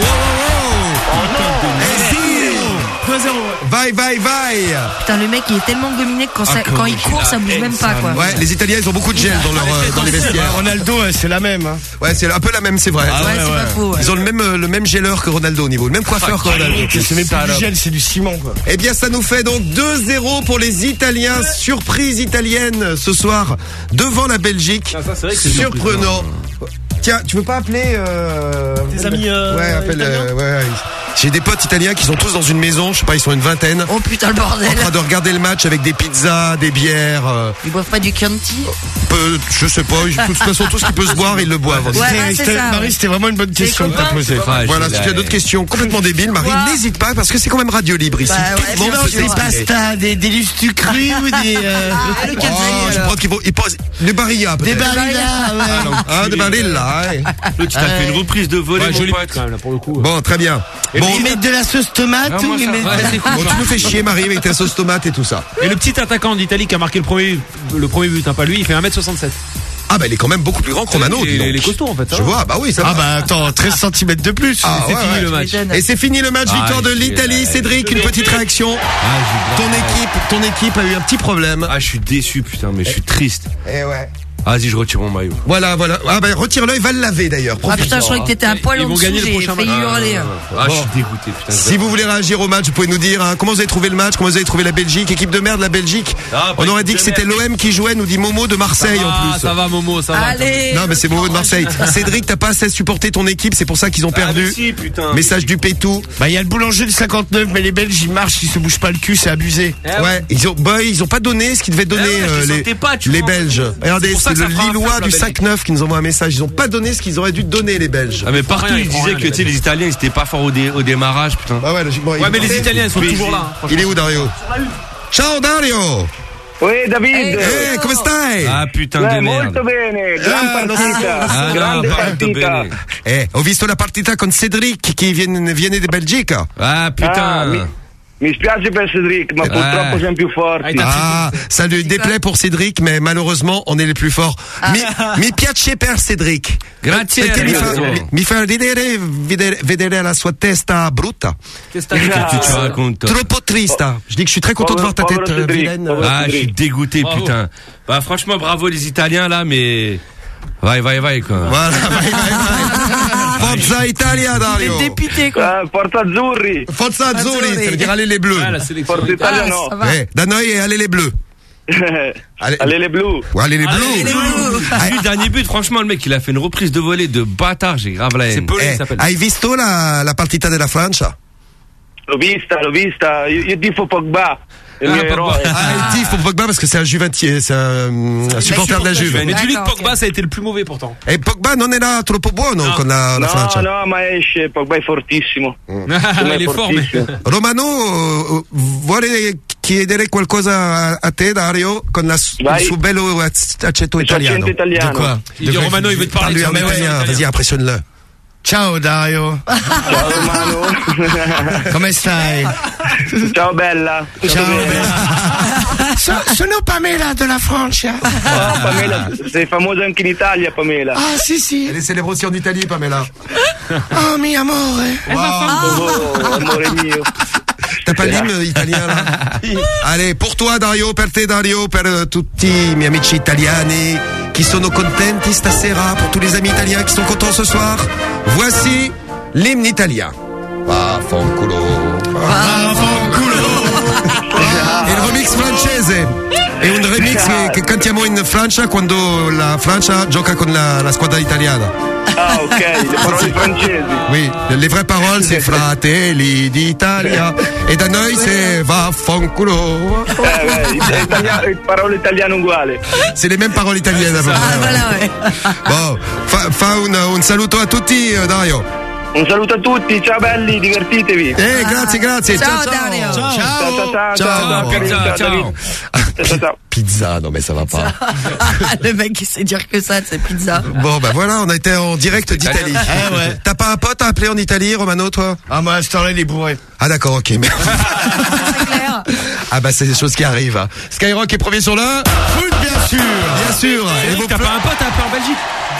wow. Eh, si. deux zéro. Vai, vai, vai. Putain, le mec, il est tellement gominé que quand, ça, Ah, quand il court, ça bouge même pas, quoi. Ouais, les Italiens, ils ont beaucoup de gel dans, leur, euh, dans les Ouais, vestiaires. Ronaldo, ouais, c'est la même. Hein. Ouais, c'est un peu la même, c'est vrai. Ah Ouais, ouais, c'est ouais. pas faux. ouais. Ils ont le même, euh, le même geleur que Ronaldo au niveau, le même coiffeur que Ronaldo. C'est même plus du gel, c'est du ciment, quoi. Eh bien, ça nous fait donc deux zéro pour les Italiens. Surprise italienne ce soir devant la Belgique. Ah, ça, c'est vrai que c'est Surprenant. Tiens, tu veux pas appeler euh... Tes amis, euh, Ouais, appelle. italiens euh, ouais, ouais. J'ai des potes italiens qui sont tous dans une maison. Je sais pas, ils sont une vingtaine. Oh putain, le bordel. En train de regarder le match avec des pizzas, des bières. euh, Ils boivent pas du Chianti? peu- je sais pas. De toute façon, tout ce qui peut se boire, ils le boivent. Ouais, C'était- ouais, c'est c'était- ça, Marie, ouais. c'était vraiment une bonne C'est question que t'as copain. posée. Voilà, si tu as d'autres questions complètement débiles, Marie, Ouais. n'hésite pas parce que c'est quand même radio libre ici. Bah ouais, Tout le monde bien peut sûr. Des s'exprimer. pastas, des, des lustres crus ou des... Euh... Ah, le Oh, Chianti, je alors. pense qu'ils vont, ils posent des barilla Des peut-être. barilla, ouais. Ah, des barilla, ouais. L'autre, tu t'as fait une reprise de volet, Ouais, mon joli pote. but quand même, là, pour le coup. Bon, très bien. Bon, Ils mettent de la sauce tomate Ah, ou moi, ils ça- mettent... ouais, c'est cool. bon, tu me fais chier, Marie, avec ta sauce tomate et tout ça. Et le petit attaquant d'Italie qui a marqué le premier, le premier but, hein, pas lui, il fait un mètre soixante-sept. Ah, bah, il est quand même beaucoup plus grand que Romano. Il est- dis donc. il est costaud, en fait, ça Je va. vois, bah oui, ça Ah va. bah attends, treize centimètres de plus. Ah, C'est ouais, fini ouais. le match. m'étonnes. Et c'est fini le match, Ah, victoire de il fait- l'Italie. Cédric, une petite réaction. Ah, Ton équipe, ton équipe a eu un petit problème. Ah, je suis déçu, putain, mais je suis triste. Eh ouais. Vas-y, je retire mon maillot. Voilà, voilà. Ah, bah, retire-le, il va le laver d'ailleurs. Ah putain, je croyais que t'étais un poil Ils en vont dessous, gagner le j'ai prochain failli match. hurler. Ah, je suis dégoûté, putain. Si vous voulez réagir au match, vous pouvez nous dire hein, comment vous avez trouvé le match, comment vous avez trouvé la Belgique, équipe de merde la Belgique. Ah, pas On aurait équipe dit que de c'était merde. l'O M qui jouait, nous dit Momo de Marseille en Ah, plus. ça va, Momo, ça va. Allez. Non mais c'est Momo de Marseille. Cédric, t'as pas assez supporté ton équipe, c'est pour ça qu'ils ont perdu. Ah, mais si, putain. Message du Pétou. Bah il y a le boulanger du cinquante-neuf, mais les Belges ils marchent, ils se bougent pas le cul, c'est abusé. Eh Ouais, ils ont, bah, ils ont pas donné ce qu'ils devaient donner Eh ouais, je euh, les les, sentais pas, tu les vois. Belges. Regardez, C'est pour ça c'est que le ça fera un Lillois flop, la du Belgique. cinq neuf qui nous envoie un message. Ils ont pas donné ce qu'ils auraient dû donner les Belges. Ah, mais partout, rien, ils ils font disaient rien, que, les tu sais, les Italiens, ils étaient pas forts au, dé- au démarrage, putain. Bah ouais, logiquement. Ouais, il- mais les Italiens, ils sont Oui, toujours oui. là. hein, Il est où Dario? Ciao Dario. Oui, David. Eh, come stai? Ah, putain Eh, de merde. molto bene, gran Eh, lo so, partita, lo so. Ah, no, grande molto partita. bene. Eh, ho visto la partita con Cédric qui viene, viene di Belgica. Ah, putain. Ah, mi, mi spiace per Cedric, ma Eh. purtroppo siamo più forti. Ah, ça lui déplaît pour Cédric, mais malheureusement, on est les plus forts. Mi, mi piace per Cédric. Grazie, Perché mi fa, ragazzo. mi, mi fa ridere vedere, vedere la sua testa brutta. Qu'est-ce que tu racontes? Troppo trista. Je dis que je suis très content de voir ta Pauvre tête euh, Cédric, vilaine. pauvre Ah, je suis dégoûté, Bravo. putain. Bah, franchement, bravo les Italiens, là, mais... Vai, vai, vai, quoi. Voilà, vai, vai, vai. Forza Italia, Dario. Dépité, quoi. Ah, Forza Azzurri. Forza Azzurri, Azzurri. ça veut dire aller les bleus. Ah, la sélection. Forza Italia no. ça va. Eh, da noi è aller les bleus. Allez, Allez les Blues. Ouais, allez les Allez, bleus. les Bleus. Ah, le dernier but, franchement, le mec, il a fait une reprise de volée de bâtard, j'ai grave la haine. Eh, hai visto la, la partita della Francia? L'ho vista, l'ho vista. Io, io tifo Pogba. Ah, Pogba. Ah, il tiffe pour Pogba parce que c'est un Juventus, c'est un, un supporter de la Juve. Mais tu dis que Pogba, ça a été le plus mauvais pourtant. Et Pogba non era troppo buono con la, la no, Francia. no, ma esce, Pogba è fortissimo. Il è forte. Romano, vuole chiedere qualcosa a, a te, Dario, con la, il suo bello accento italiano. italiano. De quoi? Il dit Romano, il veut te parler. Parle-lui en italien, vas-y, impressionne-le. Ciao Dario. Ciao Romano. Come stai? Ciao bella. Ciao bella. So, sono Pamela della Francia. Oh, Pamela, sei famosa anche in Italia, Pamela. Ah sì sì. Elle est célèbre aussi en Italie, Pamela. Oh mio amore. Wow. Oh, amore mio. T'as pas l'hymne italien là? Allez, pour toi Dario, per te Dario, per uh, tutti i miei amici italiani qui sono contenti stasera, pour tous les amis italiens qui sont contents ce soir, voici l'hymne italien. Vaffanculo. Vaffanculo. E il remix francese. È un remix che, che cantiamo in Francia quando la Francia gioca con la, la squadra italiana. Ah ok, le parole francesi. Oui, les vraies paroles c'est Fratelli d'Italia e da noi c'est Vaffanculo. Eh, beh, italia- parole italiane uguali. C'est les mêmes paroles italiennes à peu près. Ah, voilà, ouais. Bon, fa, fa un, un saluto a tutti, Dario. Un saluto a tutti, ciao belli, divertitevi. Eh, grazie, grazie. Ciao, Ciao, Dario. ciao. Ciao, ciao, ciao, Ciao. ciao, Ciao, ciao, ciao, ciao. Pizza, non mais ça va pas. Le mec, il sait dire que ça, c'est pizza. Bon, bah voilà, on a été en direct d'Italie. Eh ouais. T'as pas un pote à appeler en Italie, Romano, toi? Ah moi, je t'en ai les bourrés. Ah d'accord, ok. Mais... C'est clair. Ah bah c'est des choses qui arrivent. Hein. Skyrock est premier sur le foot, bien sûr, bien sûr. Et vos T'as pas un pote à appeler en Belgique?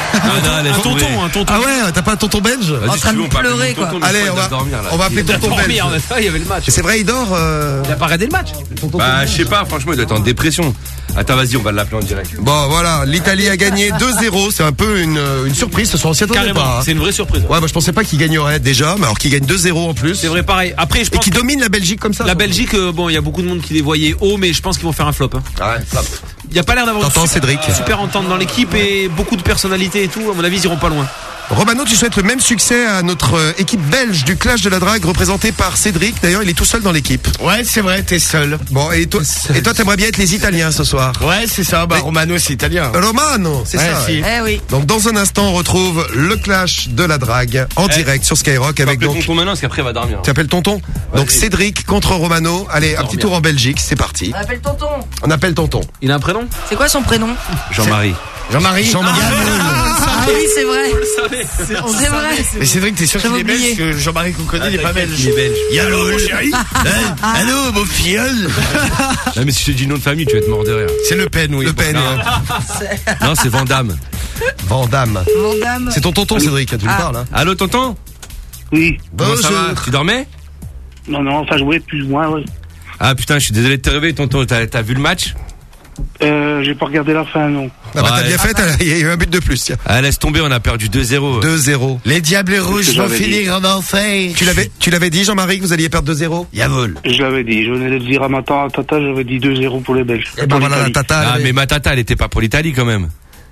Un tonton, un tonton. Ah ouais, t'as pas un tonton belge? En train de pleurer, quoi. Allez, on va, on va appeler tonton belge. Il y avait le match. C'est vrai, il dort. Euh... Il a pas regardé le match. Bah, je sais pas, franchement, il doit être en dépression. Attends, vas-y, on va l'appeler en direct. Bon, voilà, l'Italie a gagné deux zéro. C'est un peu une, une surprise. Ce soir, on s'y attendait Carrément, pas. Hein. c'est une vraie surprise. Ouais, bah, je pensais pas qu'il gagnerait déjà, mais alors qu'il gagne deux zéro en plus. C'est vrai, pareil. Après, je pense Et qui domine la Belgique comme ça. La Belgique, euh, bon, il y a beaucoup de monde qui les voyait haut, mais je pense qu'ils vont faire un flop. Hein. Ouais, flop. Il y a pas l'air d'avoir T'entends, une super, Cédric super entente dans l'équipe et beaucoup de personnalité et tout. À mon avis, ils iront pas loin. Romano, tu souhaites le même succès à notre euh, équipe belge du Clash de la Drague représentée par Cédric. D'ailleurs, il est tout seul dans l'équipe. Ouais, c'est vrai, t'es seul. Bon, et toi, et toi, t'aimerais bien être les Italiens ce soir. Ouais, c'est ça. Bah, Mais- Romano, c'est italien. Romano, c'est Ouais, ça. si. ouais. Eh oui. Donc dans un instant, on retrouve le Clash de la Drague en Eh, direct sur Skyrock avec Appelle donc. tonton maintenant, parce qu'après, il va dormir. Tu appelles tonton. Donc Cédric contre Romano. Allez, un petit tour en Belgique, c'est parti. On appelle tonton. On appelle tonton. Il a un prénom? C'est quoi son prénom? Jean-Marie. Jean-Marie. Jean-Marie. Ah oui, c'est vrai. C'est vrai. Mais Cédric, t'es sûr qu'il J'avais est belge? oublié. Parce que Jean-Marie qu'on connaît, il est pas belge. Il est belge. Yallo, mon chéri. Hein Allô, mon filleul. Non, mais si je te dis le nom de famille, tu vas être mort de rire. C'est Le Pen, oui. Le Pen. Non, non c'est Van Damme. Van Damme. Vandame. C'est ton tonton Cédric, tu lui Ah. parles. Hein. Allô, tonton? Oui. Comment ça va? Tu dormais? Non, non, enfin, jouer plus ou moins, oui. Ah putain, je suis désolé de te réveiller, tonton. T'as, t'as vu le match? Euh, j'ai pas regardé la fin, non. Ah bah t'as Ouais. bien fait, t'as- il y a eu un but de plus. Tiens. Ah, laisse tomber, on a perdu deux zéro. deux zéro. Les Diables Rouges vont j'avais dit. finir en enfer. Tu l'avais, tu l'avais dit Jean-Marie que vous alliez perdre deux zéro. Yavol. Je l'avais dit, je venais de le dire à ma tante, tata, j'avais dit deux zéro pour les Belges. Et ben Pour voilà la l'Italie. tata. Ah, elle mais est- ma tata, elle était pas pour l'Italie quand même.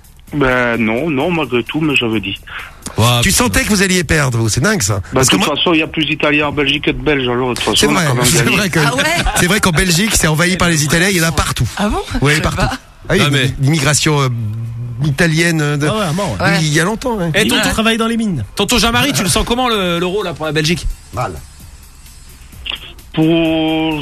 Ben non, non, malgré tout, mais j'avais dit. Ouais, Tu sentais que vous alliez perdre, vous. C'est dingue ça. Ben, Parce de que toute moi, façon, il y a plus d'Italiens en Belgique que de Belges, alors de toute façon, c'est on a vrai, quand même c'est gagné. vrai que, Ah ouais c'est vrai qu'en Belgique, c'est envahi par les Italiens. Il y en a partout. Ah bon? Oui, Je sais partout. pas. Ah oui, Non, mais- l'immigration euh, italienne. euh, De... Ah ouais, à mort, ouais. Ouais. Oui, il y a longtemps. Ouais. Et Tonton tonton, travaille dans les mines. tonton Jean-Marie, tu le sens comment le- l'euro là pour la Belgique? Mal. Pour...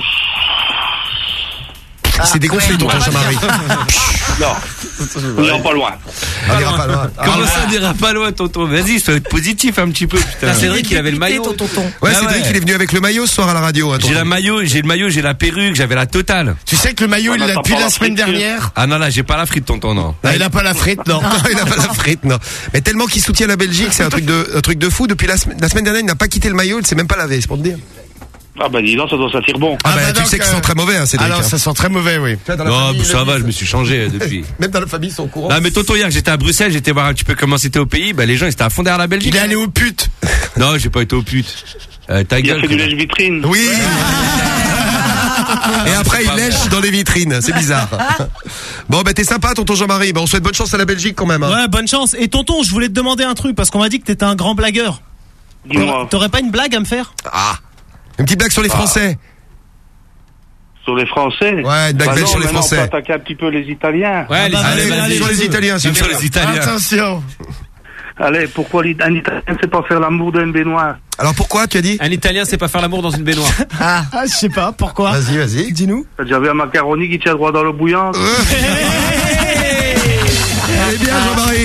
C'est dégonflé, ouais, tonton on va Jean-Marie. Non, on n'ira pas loin. On ira pas loin. Comment Ah, ça, on ira pas loin, tonton? Vas-y, sois positif un petit peu, putain. Là, Cédric, il avait le maillot. Ton tonton. Ouais, Ah Cédric, ouais. il est venu avec le maillot ce soir à la radio. hein, J'ai tonton. la maillot, j'ai le maillot, j'ai la perruque, j'avais la totale. Tu sais que le maillot, On il l'a attend depuis pas la la semaine friture. dernière. Ah non, là, j'ai pas la frite, tonton, non. Ah, il a pas la frite, non. Non, il a pas la frite, non. Mais tellement qu'il soutient la Belgique, c'est un truc de, un truc de fou. Depuis la, semaine- la semaine dernière, il n'a pas quitté le maillot, il s'est même pas lavé, c'est pour te dire. Ah ben dis donc, ça doit sentir bon. Ah, bah, bah tu donc, sais qu'ils euh, sont très mauvais, hein, Cédric. Alors, hein. ça sent très mauvais, oui. Tu vois, dans la Non, famille, ça le va, disent. je me suis changé depuis. Même dans la famille, ils sont au courant. Non, mais tonton, hier, j'étais à Bruxelles, j'étais voir un petit peu comment c'était au pays. Bah, les gens, ils étaient à fond derrière la Belgique. Il est allé aux putes. Non, j'ai pas été aux putes. Euh, ta Il a gueule. fait du connard. lèche-vitrine. Oui. Et après, il lèche dans les vitrines. C'est bizarre. Bon, bah, t'es sympa, tonton Jean-Marie. Bah, on souhaite bonne chance à la Belgique quand même. Hein. Ouais, bonne chance. Et tonton, je voulais te demander un truc parce qu'on m'a dit que t'étais un grand blagueur. Dis-moi. T'aurais pas une blague à me faire? Ah. Une petite blague sur les Français. Sur les Français. Ouais, une blague Bah belge non, sur les maintenant, Français. On peut attaquer un petit peu les Italiens. Ouais, les Allez, Italiens, allez, sur les Italiens, J'aime sur sur les Italiens. Attention. Allez, pourquoi l'I- un Italien ne sait pas faire l'amour d'une baignoire? Alors pourquoi tu as dit? Un Italien sait pas faire l'amour dans une baignoire. Ah, ah, je sais pas, pourquoi? Vas-y, vas-y. Dis-nous. T'as déjà vu un macaroni qui tient droit dans l'eau bouillante? Eh bien, Jean-Marie.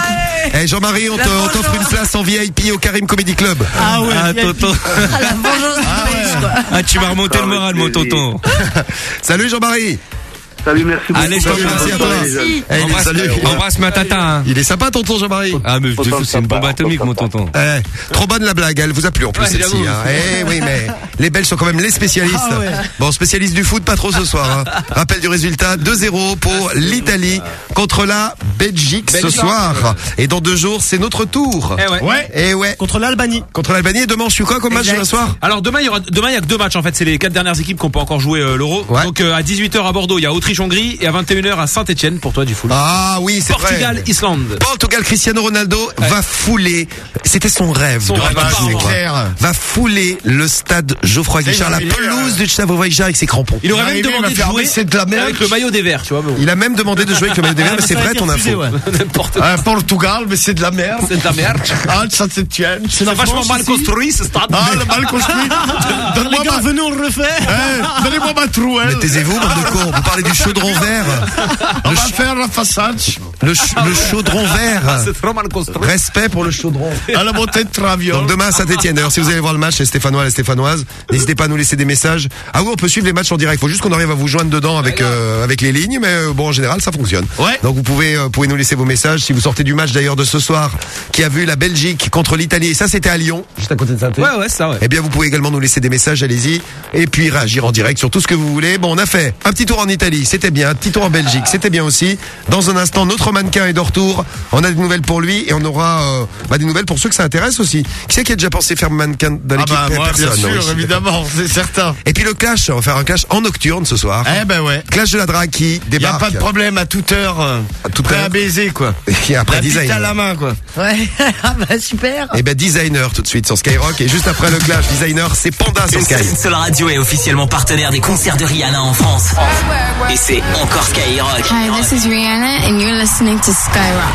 Eh Jean-Marie, on te- on t'offre une place en V I P au Karim Comedy Club. Ah ouais. Ah, tonton. Ah, la vengeance du belge, quoi. Ah, tu m'as remonté le moral, mon tonton. Salut Jean-Marie. Salut, merci beaucoup. Allez, je Salut, merci à toi. Merci. Eh, il est- Embrasse, salut. embrasse ma tata, hein. Il est sympa tonton Jean-Marie. Ah, mais de fou, c'est une bombe atomique, mon tonton. Eh, trop bonne la blague, elle vous a plu en plus Ouais, celle-ci. j'avoue. Hein. Eh oui, mais les Belges sont quand même les spécialistes. Ah ouais. Bon, spécialistes du foot, pas trop ce soir. Hein. Rappel du résultat, deux zéro pour l'Italie contre la Belgique ce Belgique. soir. Et dans deux jours, c'est notre tour. Eh ouais. Ouais. Et ouais, Contre l'Albanie. contre l'Albanie. Et demain, je suis quoi comme match Exact. demain soir? Alors demain il y aura demain il y a que deux matchs en fait, c'est les quatre dernières équipes qui n'ont pas encore joué euh, l'Euro. Ouais. Donc euh, à dix-huit heures à Bordeaux, il y a Autriche-Hongrie et à vingt et une heures à Saint-Étienne pour toi du foot. Ah oui, c'est vrai. Portugal-Islande. Portugal, Cristiano Ronaldo va fouler. C'était son rêve. Son de rêve, rêver, c'est quoi. clair. Va fouler le stade Geoffroy C'est Guichard, la arrivé, pelouse euh, du stade Geoffroy Guichard avec ses crampons. Il aurait Arrivé, même il demandé va de faire, jouer mais c'est de la merde. avec le maillot des Verts, tu vois. Mais bon. Il a même demandé de jouer avec le maillot des Verts, mais c'est Ça a vrai été ton refusé, info. ouais. N'importe quoi. Ah, Portugal, mais c'est de la merde. C'est de la merde. Ah, ça se tient. C'est vachement mal construit ce stade. Ah, le mal construit. Donne-moi Les gars, ma... venez, on le refait. Eh, donnez-moi ma trouelle. Mais taisez-vous, bande de cons. Vous parlez du chaudron vert. On Le, va ch- faire la façade. le, ch- le chaudron vert. C'est trop mal construit. Respect pour le chaudron. À la montée de Traviol. Donc demain à Saint-Etienne. D'ailleurs, si vous allez voir le match, les Stéphanois, les Stéphanoises, n'hésitez pas à nous laisser des messages. Ah oui, on peut suivre les matchs en direct. Faut juste qu'on arrive à vous joindre dedans avec euh, avec les lignes, mais euh, bon, en général, ça fonctionne. Ouais. Donc vous pouvez euh, pouvez nous laisser vos messages si vous sortez du match d'ailleurs de ce soir, qui a vu la Belgique contre l'Italie. Et ça, c'était à Lyon, juste à côté de Saint-Etienne. Ouais ouais, ça ouais. Eh bien, vous pouvez également nous laisser des messages, allez-y, et puis réagir en direct sur tout ce que vous voulez. Bon, on a fait un petit tour en Italie, c'était bien, un petit tour en Belgique, c'était bien aussi. Dans un instant, notre mannequin est de retour. On a des nouvelles pour lui et on aura euh, bah, des nouvelles pour ceux que ça intéresse aussi. Qui c'est qui a déjà pensé faire mannequin dans Ah l'équipe? bah moi, bien Personne, sûr, oui. évidemment, c'est certain. Et puis le clash, on va faire un clash en nocturne ce soir. Eh ben ouais. Clash de la drague qui Y a débarque. pas de problème à toute heure. euh, À toute prêt heure. à baiser, quoi. Et après La bite designer. à la main, quoi. Ouais. Ah bah super. Et ben designer tout de suite sur Skyrock. Et juste après le clash, designer, c'est Panda sur Sky. Une seule radio est officiellement partenaire des concerts de Rihanna en France. Et c'est encore Skyrock. Hi, this is Rihanna and you're listening to Skyrock.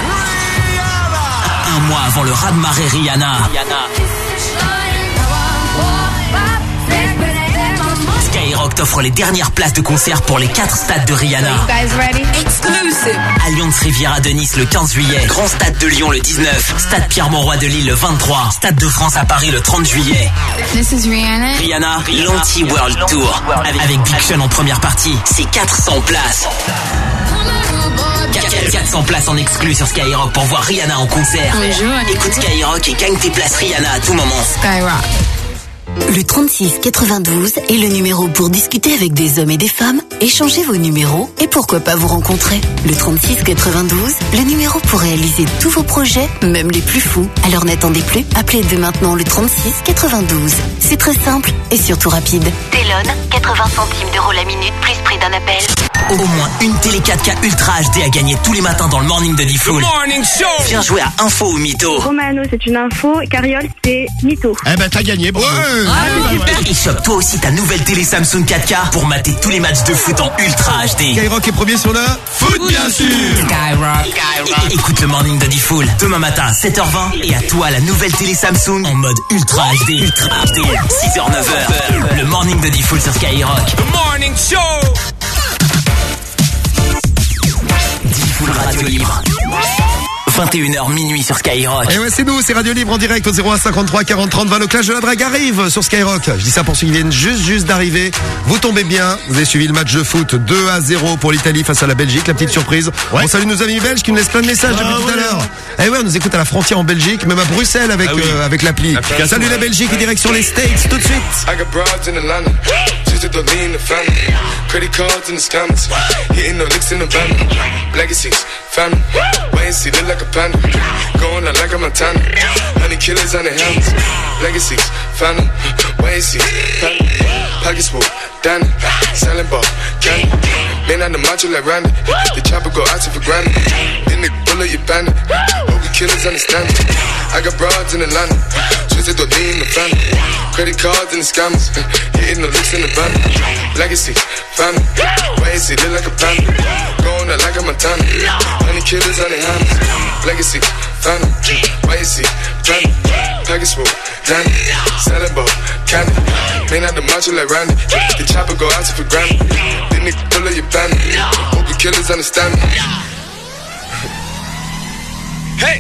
Un mois avant le raz-de-marée Rihanna. Skyrock t'offre les dernières places de concert pour les quatre stades de Rihanna. guys ready? Exclusive. Alliance Riviera de Nice le quinze juillet. Grand Stade de Lyon le dix-neuf. Stade Pierre-Mauroy de Lille le vingt-trois. Stade de France à Paris le trente juillet. This is Rihanna. Rihanna, l'Anti-World Tour. Avec, avec Big Sean en première partie. C'est quatre cents places. quatre cents places en exclu sur Skyrock pour voir Rihanna en concert. Bonjour. Écoute Skyrock et gagne tes places Rihanna à tout moment. Skyrock. Le trente-six quatre-vingt-douze est le numéro pour discuter avec des hommes et des femmes, échanger vos numéros et pourquoi pas vous rencontrer. Le trente-six quatre-vingt-douze, le numéro pour réaliser tous vos projets, même les plus fous. Alors n'attendez plus, appelez dès maintenant le trente-six quatre-vingt-douze. C'est très simple et surtout rapide. Telon, quatre-vingts centimes d'euros la minute, plus prix d'un appel. Au moins une télé quatre K Ultra H D à gagner tous les matins dans le Morning de Diffoul. Morning Show. Viens jouer à Info ou Mytho. Romano, c'est une info. Carriole, c'est mytho. Eh ben t'as gagné, bravo. Et chope toi aussi ta nouvelle télé Samsung quatre K pour mater tous les matchs de foot en Ultra H D. Skyrock est premier sur le foot, bien sûr. Skyrock. É- Écoute le Morning de Diffoul demain matin sept heures vingt et à toi la nouvelle télé Samsung en mode Ultra H D. Ultra H D. six heures neuf heures. Le Morning de Diffoul sur Skyrock. The Morning Show. Diffoul Radio Libre. vingt et une heures minuit sur Skyrock. Et ouais, c'est nous, c'est Radio Libre en direct au zéro un cinquante-trois quarante trente vingt. Le clash de la drague arrive sur Skyrock. Je dis ça pour ceux qui viennent juste, juste d'arriver. Vous tombez bien. Vous avez suivi le match de foot deux à zéro pour l'Italie face à la Belgique. La petite surprise. Ouais. On salue nos amis belges qui nous laissent plein de messages depuis Ah tout à ouais. l'heure. Et ouais, on nous écoute à la frontière en Belgique, même à Bruxelles avec, Ah oui. euh, avec l'appli. L'application, Salut la ouais. Belgique et direction les States tout de suite. I got broads in Atlanta, just to the lean the family. Credit cards in the scammers, hitting the licks in the van. Legacies, family, wait and see, look like a panda. Going out like a Montana, honey killers on the helmets. Legacies, family, wait and see, family. Pockets full, Danny, selling ball, candy. Man on the macho like Randy, the chopper go out to for granted. Then the bullet you bandit, hope you killers understand me. I got broads in Atlanta, twisted or lean the family. Credit cards and the scammers, hitting the licks in the van. Legacy, family, why is it look like a panda? Going out like a Montana, honey killers on their hands. Legacy, family, why is it family? Package full, Danny, selling ball, candy. Man out the macho like Randy, the chopper go out for granted. Then they pull up your bandit, hope the killers understand me. Hey!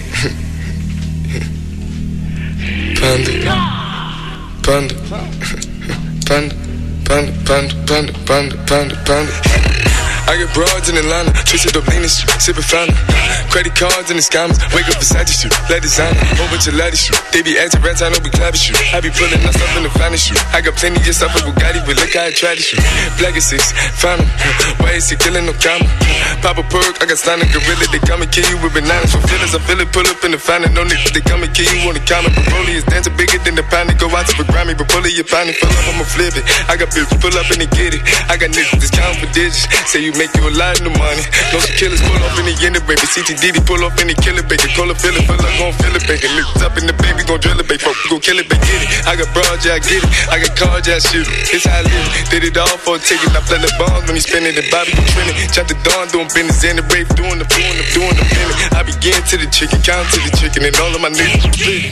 Panda, panda, panda, panda, panda, panda, panda, panda, panda. I get broads in Atlanta, twisted up lean and shit, sippin' fountain. Credit cards and the scammers, wake up beside you, shoot, let designer, over to Lady shoot. They be acting rats, I know we clapping shoot. I be pulling that stuff in the finest shoot. I got plenty of stuff with Bugatti, but look how I try to shoot. Black is six, fountain, why is he killing no comma? Pop a perk, I got signed a gorilla, they come and kill you with bananas. For feelings, I feel it, pull up in the fountain, no niggas, they come and kill you on the counter. Broly is dancing bigger than the pound, go out to the Grammy, but pull it, you pound it, pull up, I'ma flip it. I got bills, pull up and they get it. I got niggas, that's counting for digits, say you make you a lot of money. No some killers pull off in the end of baby. C T D D pull off in the killer baby. Call a feeling, feel like gon' feel it baby. Niggas up in the baby, gon' drill it baby. Fuck, gon' kill it baby, get it. I got broad, yeah, I get it. I got cards, yeah, I shoot it. It's how I live. Did it all for a ticket. I play the bombs when he spinning the Bobby, gon' trend it. Chop the dawn, doing business in the brave, doing the doing the doing the minute. I begin to the chicken, count to the chicken, and all of my niggas split.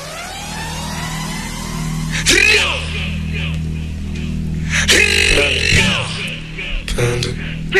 Panda.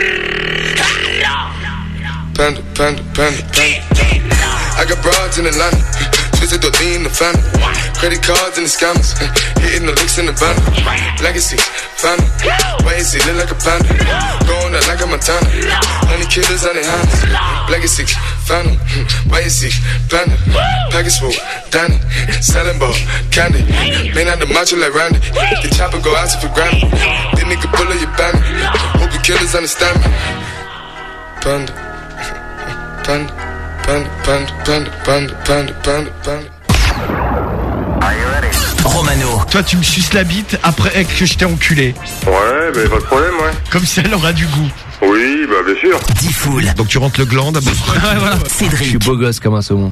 Panda, panda, panda, panda. I got broads in Atlanta, twisted or lean the family. Credit cards and the scammers, hitting the licks in the van. Legacy, family, why is it look like a panda? Going out like a Montana, honey killers on their hands. Legacy, family, why is it panda? Package full, Danny, selling ball, candy. Man out the macho like Randy, the chopper go out for granted. Then nigga pull up your bandit, hope the killers understand me. Panda, panda, panda, panda, panda, panda, panda, panda, panda. Romano. Toi, tu me suces la bite après que je t'ai enculé. Ouais, bah pas de problème, ouais. Comme si elle aura du goût. Oui, bah bien sûr. Diffoul. Donc tu rentres le gland d'abord. Ouais, voilà. Cédric. Je suis beau gosse comme un saumon.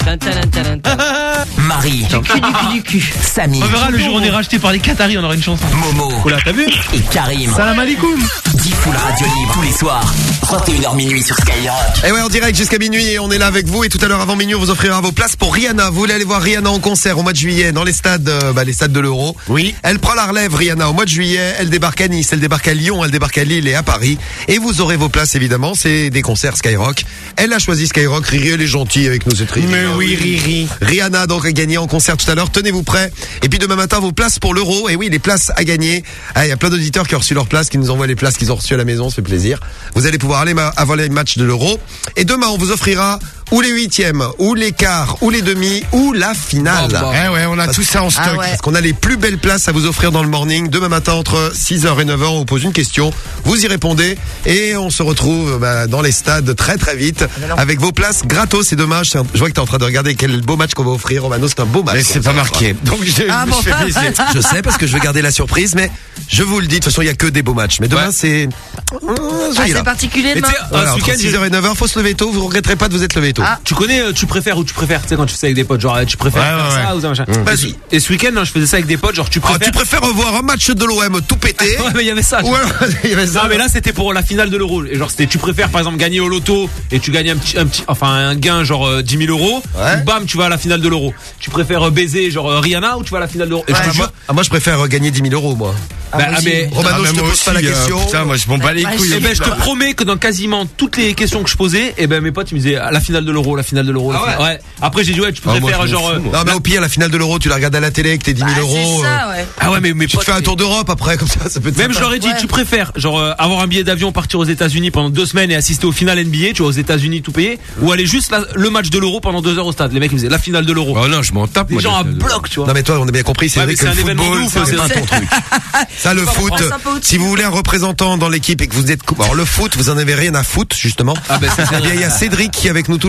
Marie. Du cul, du cul, du cul. Samy. On verra le jour où on est racheté par les Qataris, on aura une chanson. Momo. Oula, t'as vu? Et Karim. Salam alaikum. Diffoul Radio Libre tous les soirs. vingt et une heures minuit sur Skyrock. Et ouais, en direct jusqu'à minuit, et on est là avec vous. Et tout à l'heure, avant minuit, on vous offrira vos places pour Rihanna. Vous voulez aller voir Rihanna en concert au mois de juillet dans les stades, euh, bah, les stades de l'Euro. Oui. Elle prend la relève, Rihanna, au mois de juillet. Elle débarque à Nice, elle débarque à Lyon, elle débarque à Lille et à Paris. Et vous aurez vos places, évidemment. C'est des concerts Skyrock. Elle a choisi Skyrock. Riri, elle est gentille avec nous, cette Riri. Mais oui, Riri. Rihanna, donc, a gagné en concert tout à l'heure. Tenez-vous prêts. Et puis demain matin, vos places pour l'Euro. Et oui, les places à gagner. Ah, il y a plein d'auditeurs qui ont reçu leurs places, qui nous envoient les places qu'ils ont reçues à la maison. Ça fait plaisir. Vous allez pouvoir aller ma- avant les matchs de l'Euro. Et demain, on vous offrira ou les huitièmes, ou les quarts, ou les demi, ou la finale. Oh, bah. Eh ouais, on a parce, tout ça en stock. Ah ouais. Parce qu'on a les plus belles places à vous offrir dans le morning. Demain matin, entre six heures et neuf heures, on vous pose une question. Vous y répondez. Et on se retrouve bah, dans les stades très très vite. Avec vos places gratos. C'est dommage. C'est un- Je vois que t'es en train de regarder quel beau match qu'on va offrir. Romano, c'est un beau match. Mais c'est pas marqué. Donc je Ah, me bon. fais plaisir. Je sais parce que je veux garder la surprise, mais je vous le dis, de toute façon, il y a que des beaux matchs. Mais demain, Ouais. c'est... Ah, c'est particulier Mais demain. tu sais, Voilà, ce entre week-end, six j'ai- heures et neuf heures, faut se lever tôt, vous regretterez pas de vous être levé tôt. Ah. tu connais, euh, tu préfères ou tu préfères, tu sais, quand tu fais ça avec des potes, genre, euh, tu préfères Ouais, faire ouais, ça ouais. ou ça, machin. Mmh. Et Vas-y. ce- Et ce week-end, non, je faisais ça avec des potes, genre, tu Ah, préfères. tu préfères revoir un match de l'O M tout pété? Ouais, mais il y avait ça. Ou alors, il y avait ça. Non, mais là, c'était pour la finale de l'Euro. Et genre, c'était, tu préfères, par exemple, gagner au loto et tu gagnes un petit, un petit, enfin, un gain, genre, euh, dix mille euros. Ouais. Ou bam, tu vas à la finale de l'Euro. Tu préfères euh, baiser, genre, euh, Rihanna ou tu vas à la finale de l'Euro. Et je Ah, te jure. moi, ah, moi, je préfère euh, gagner dix mille euros, moi. Bah, ah, mais, Romano, Ah, je te mais moi pose pas la aussi, euh, question. putain, moi je m'en bats les Ouais, couilles. eh ben, je te promets que dans quasiment toutes les questions que je posais, eh ben, mes potes, ils me disaient, à la finale de l'Euro, la finale de l'Euro. la Ah ouais. finale- ouais. Après, j'ai dit, ouais, tu Ah, moi, préfères, je m'en genre, fous, euh, moi. Non, mais au pire, la finale de l'Euro, tu la regardes à la télé avec tes dix mille Bah, euros. c'est ça, euh, ouais. ah ouais, mais mes Tu te potes. fais un tour d'Europe après, comme ça, ça peut être Même je sympa. leur ai dit, Ouais. tu préfères genre euh, avoir un billet d'avion, partir aux États-Unis pendant deux semaines et assister au final N B A, tu vois, aux États-Unis tout payé, ou aller juste la- le match de l'Euro pendant deux heures au stade. Les mecs ils me disaient la finale de l'Euro. Oh non, je m'en tape. Les moi, gens à de- bloc, tu vois. Non mais toi on a bien compris, c'est Ouais, vrai mais que c'est le un événement football de ouf, hein, c'est pas c'est- ton truc. Ça le Pas foot, vraiment sympa au-dessus. si vous voulez un représentant dans l'équipe et que vous êtes... Alors le foot, vous en avez rien à foutre justement. Ah ben, c'est Eh bien, il y a Cédric qui est avec nous tous les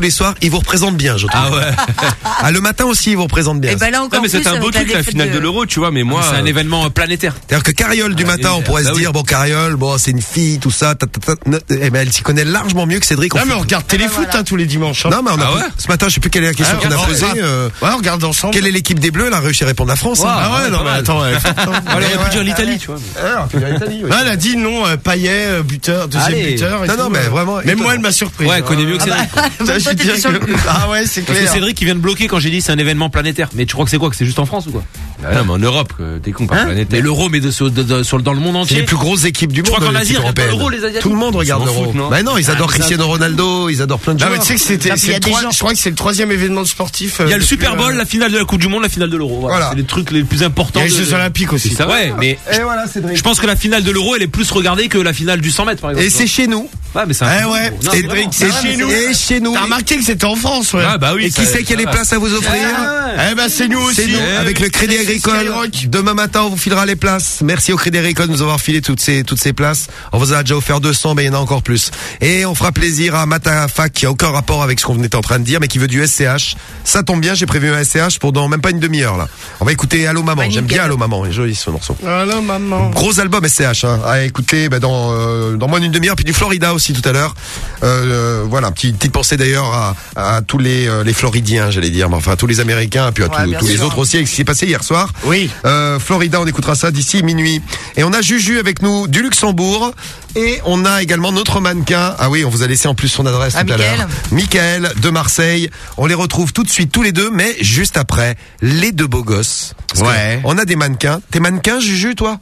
les soirs, il vous représente bien, je trouve. Ah ouais. Ah, le matin aussi, il vous représente bien. Et ben là encore Non, mais plus c'est un beau avec la truc, la défaite finale de l'Euro, tu vois, mais moi. C'est un euh, événement euh, planétaire. C'est-à-dire que Cariole du matin, on pourrait bah se oui. dire, bon, Cariole, bon, c'est une fille, tout ça, ta, ta, ta, eh ben, elle s'y connaît largement mieux que Cédric. Non, mais on regarde téléfoot, hein, tous les dimanches. hein. Non, mais on a, Ah ouais ce matin, je sais plus quelle est la question Ah, qu'on a on posée. regarde. euh, Ouais, on regarde ensemble. Quelle est l'équipe des Bleus? Elle a réussi à répondre la France. Wow. hein. Ah ouais, non, pas mais mal. attends, ouais. Allez, on peut dire l'Italie, tu vois. Ah, on peut dire l'Italie, ouais. Ah, elle a dit non, euh, Payet, euh, buteur, deuxième Allez. buteur. Et Non, tout, non, mais euh. vraiment, Même étonnant. moi, elle m'a surpris. Ouais, elle connaît mieux que Cédric. Ça, Toi, je t'étais dirais sur le que- coup. Ah ouais, c'est Parce que clair. Cédric, il vient de bloquer quand j'ai dit c'est un événement planétaire. Mais tu crois que c'est quoi? Que c'est juste en France ou quoi? Ah non, mais en Europe, euh, t'es con, pas Hein planétaire. Mais l'Euro, mais de, sur- de- de- sur- dans le monde C'est entier. les plus grosses équipes du Je monde. crois qu'en les Asie, équipes ils regardent pas européennes. l'Euro, les Asiatiques. Tout le monde regarde Ils s'en l'Euro. foutent, non Bah non, ils Ah, adorent mais ça- Cristiano Ronaldo, ils adorent plein de Non, joueurs. mais tu sais que c'était, Ah, puis il y c'est a le des trois- gens- je crois que c'est le troisième événement sportif. Il y a le depuis, Super Bowl, euh, la finale de la Coupe du Monde, la finale de l'Euro. Voilà. Voilà. C'est les trucs les plus importants. Il y a les de- Jeux Olympiques aussi. C'est ça, ouais, mais Et voilà, Cédric. je pense que la finale de l'Euro, elle est plus regardée que la finale du cent mètres, par exemple. Et c'est chez nous. Ouais, mais c'est un Eh peu- ouais, Non, Cédric, vraiment. c'est Ah, chez mais nous. Et chez nous. T'as remarqué que c'était en France, ouais. Ah bah oui. Et qui ça- sait quelle est place à vous offrir? Eh ben, c'est nous C'est aussi. nous, Eh avec oui, le Crédit c'est Agricole. Skyrock. Demain matin, on vous filera les places. Merci au Crédit Agricole de nous avoir filé toutes ces, toutes ces places. On vous a déjà offert deux cents, mais il y en a encore plus. Et on fera plaisir à Matafa, qui a aucun rapport avec ce qu'on était en train de dire, mais qui veut du S C H. Ça tombe bien, j'ai prévu un S C H pour dans même pas une demi-heure, là. On va écouter Allô Maman. J'aime bien Allô Maman. Il est joli ce morceau. Allô, maman. Gros album S C H, hein, à écouter bah, dans, euh, dans moins d'une demi-heure, puis du Florida aussi tout à l'heure. Euh, voilà, petite, petite pensée d'ailleurs à, à tous les, euh, les Floridiens, j'allais dire, mais enfin à tous les Américains, puis à Ouais, tous, bien tous les sûr. autres aussi, avec ce qui s'est passé hier soir. Oui. Euh, Florida, on écoutera ça d'ici minuit. Et on a Juju avec nous du Luxembourg. Et on a également notre mannequin. Ah oui, on vous a laissé en plus son adresse Ah, tout à Mickaël. l'heure. Michael de Marseille. On les retrouve tout de suite tous les deux, mais juste après, les deux beaux gosses. Parce que Ouais. On a des mannequins. T'es mannequin, Juju, toi?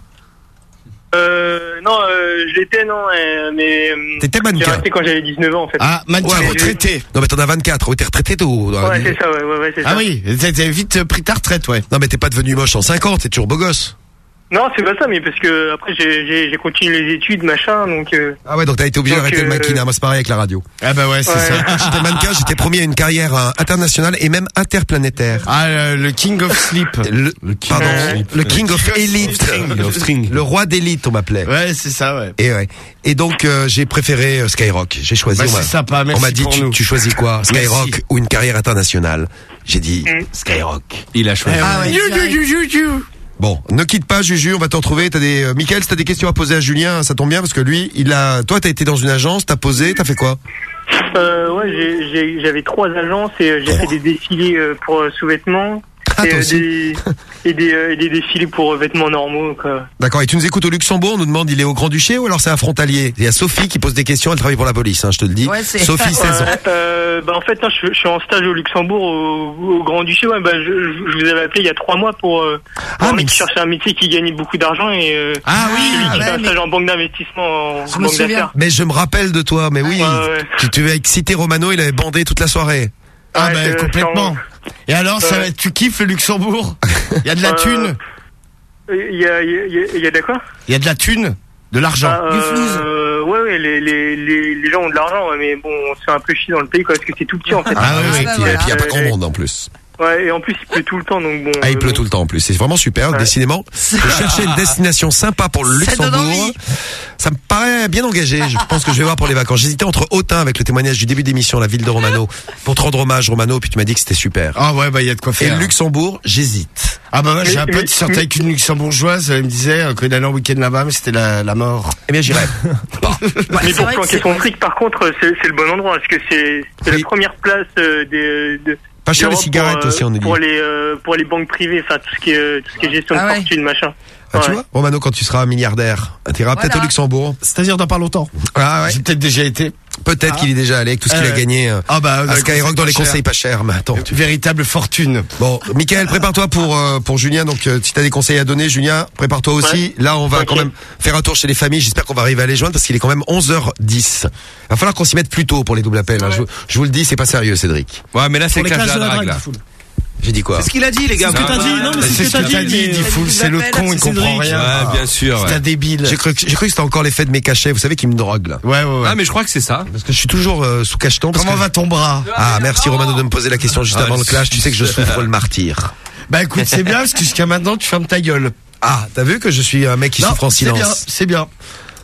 Euh, non, euh, je l'étais, non, euh, mais. euh, T'étais J'ai mannequin. arrêté quand j'avais dix-neuf ans, en fait. Ah, mannequin Ouais, retraité. Non, mais t'en as vingt-quatre. Ouais, t'es retraité tôt. Ouais, c'est ça, ouais, ouais, ouais, c'est ça. Ah oui, t'as t'as vite pris ta retraite, ouais. Non, mais t'es pas devenu moche en cinquante, t'es toujours beau gosse. Non, c'est pas ça, mais parce que après j'ai j'ai j'ai continué les études, machin, donc. Euh, Ah ouais, donc t'as été obligé Donc, d'arrêter le euh, mannequinat. Moi, c'est pareil avec la radio. Ah bah ouais, c'est Ouais. ça. J'étais mannequin, j'étais promis à une carrière euh, internationale et même interplanétaire. Ah, euh, le King of Sleep. Le, pardon, Euh, le King of Elite. String. Of String. Le roi d'élite, on m'appelait. Ouais, c'est ça, ouais. Et ouais. Et donc euh, j'ai préféré euh, Skyrock. J'ai choisi. Bah, on m'a- c'est sympa, merci on m'a dit pour tu, nous. tu choisis quoi, Skyrock Merci. ou une carrière internationale. J'ai dit Mm. Skyrock. Il a choisi. Ah ouais, You, direct. you, you, you, you. Bon, ne quitte pas Juju, on va te retrouver. T'as des, euh, Mickaël, si t'as des questions à poser à Julien, ça tombe bien parce que lui, il a, toi, t'as été dans une agence, t'as posé, t'as fait quoi? euh, ouais, j'ai- j'ai- j'avais trois agences et euh, j'ai fait des défilés euh, pour euh, sous-vêtements. Ah, et, toi euh, aussi. des, et, des, euh, et des défilés pour euh, vêtements normaux, quoi. D'accord. Et tu nous écoutes au Luxembourg, on nous demande, il est au Grand-Duché ou alors c'est un frontalier? Il y a Sophie qui pose des questions, elle travaille pour la police, hein, je te le dis. Ouais, c'est- Sophie, seize ans. Ouais, euh, bah en fait, non, je, je suis en stage au Luxembourg, au, au Grand-Duché. Ouais, bah, je, je- je vous avais appelé il y a trois mois pour, euh, pour Ah, un mais mec qui c'est- cherchait un métier qui gagnait beaucoup d'argent et euh, Ah oui, celui qui ouais, fait un mais- stage en banque d'investissement, en Je me banque souviens. d'affaires. Mais je me rappelle de toi, mais oui. Ouais, ouais. Tu, tu avec Cité Romano, il avait bandé toute la soirée. Ah Ouais, bah c'est- complètement. Et alors, ça, Ouais. tu kiffes le Luxembourg? Il y a de la Euh, thune? Il y a, il y a, il y a de quoi? Il y a de la thune? De l'argent? Ah, euh, ouais, ouais, les, les, les, les gens ont de l'argent, ouais, mais bon, on se fait un peu chier dans le pays, quoi, parce que c'est tout petit, en fait. Ah, oui, oui. bah Puis, voilà. et puis il y a pas Euh, grand monde en plus. Ouais, et en plus, il pleut tout le temps, donc bon. Ah, il euh, pleut bon. tout le temps en plus. C'est vraiment super, Ouais. décidément. Je cherchais une destination sympa pour le Ça donne Luxembourg. envie. Ça me paraît bien engagé. Je pense que je vais voir pour les vacances. J'hésitais entre Autun avec le témoignage du début d'émission, la ville de Romano, pour te rendre hommage, Romano, puis tu m'as dit que c'était super. Ah ouais, bah il y a de quoi Et faire. le Luxembourg, j'hésite. Ah bah ouais, j'ai Mais- un pote mais- qui sortait avec une luxembourgeoise, elle me disait euh, qu'il allait en week-end là-bas, mais c'était la, la mort. Eh bien, j'irai. Ouais, Mais c'est pour vrai que planquer c'est- son fric, par contre, c'est c'est le bon endroit, parce que c'est c'est Oui. la première place euh, des. De, Pas cher les d'Europe cigarettes pour, euh, aussi, on nous dit. Pour les, euh, pour les banques privées, enfin, tout ce qui est, tout ce qui est gestion Ah de ouais. fortune, machin. Ah, tu Ouais. vois, Romano, quand tu seras milliardaire, tu iras peut-être Voilà. au Luxembourg. C'est-à-dire dans pas longtemps. Ah ouais. J'ai peut-être déjà été. Peut-être Ah. qu'il est déjà allé avec tout ce qu'il Euh, a gagné euh, Ah bah, à Skyrock dans les pas cher. conseils pas chers. Mais attends, tu... Véritable fortune. Bon, Mickaël, prépare-toi pour euh, pour Julien. Donc, euh, si t'as des conseils à donner, Julien, prépare-toi aussi. Là, on va Ok. quand même faire un tour chez les familles. J'espère qu'on va arriver à les joindre parce qu'il est quand même onze heures dix. Il va falloir qu'on s'y mette plus tôt pour les doubles appels. hein. Je, vous- je vous le dis, c'est pas sérieux, Cédric. Ouais, mais là, c'est Pour le les clash clashs de la drague, là. Diffoul. J'ai dit quoi? C'est ce qu'il a dit, les gars. C'est ce que t'as dit, non, mais C'est ce que t'as dit, mais- Diffoul, c'est le con, il c'est comprend Cédric. rien. Ouais, bien sûr. C'est un Ouais. débile. J'ai cru, que- j'ai cru que c'était encore l'effet de mes cachets. Vous savez qui me drogue là. Ouais, ouais, ouais. Ah, mais je crois que c'est ça. Parce que je suis toujours euh, sous cacheton. parce Comment que- va ton bras? Ah, merci Romano de me poser la question juste Ah, avant le c'est- clash. Tu sais que je souffre le martyr. Bah écoute, c'est bien, parce que jusqu'à maintenant, tu fermes ta gueule. Ah, t'as vu que je suis un mec qui Non, souffre en c'est bien, silence. c'est bien.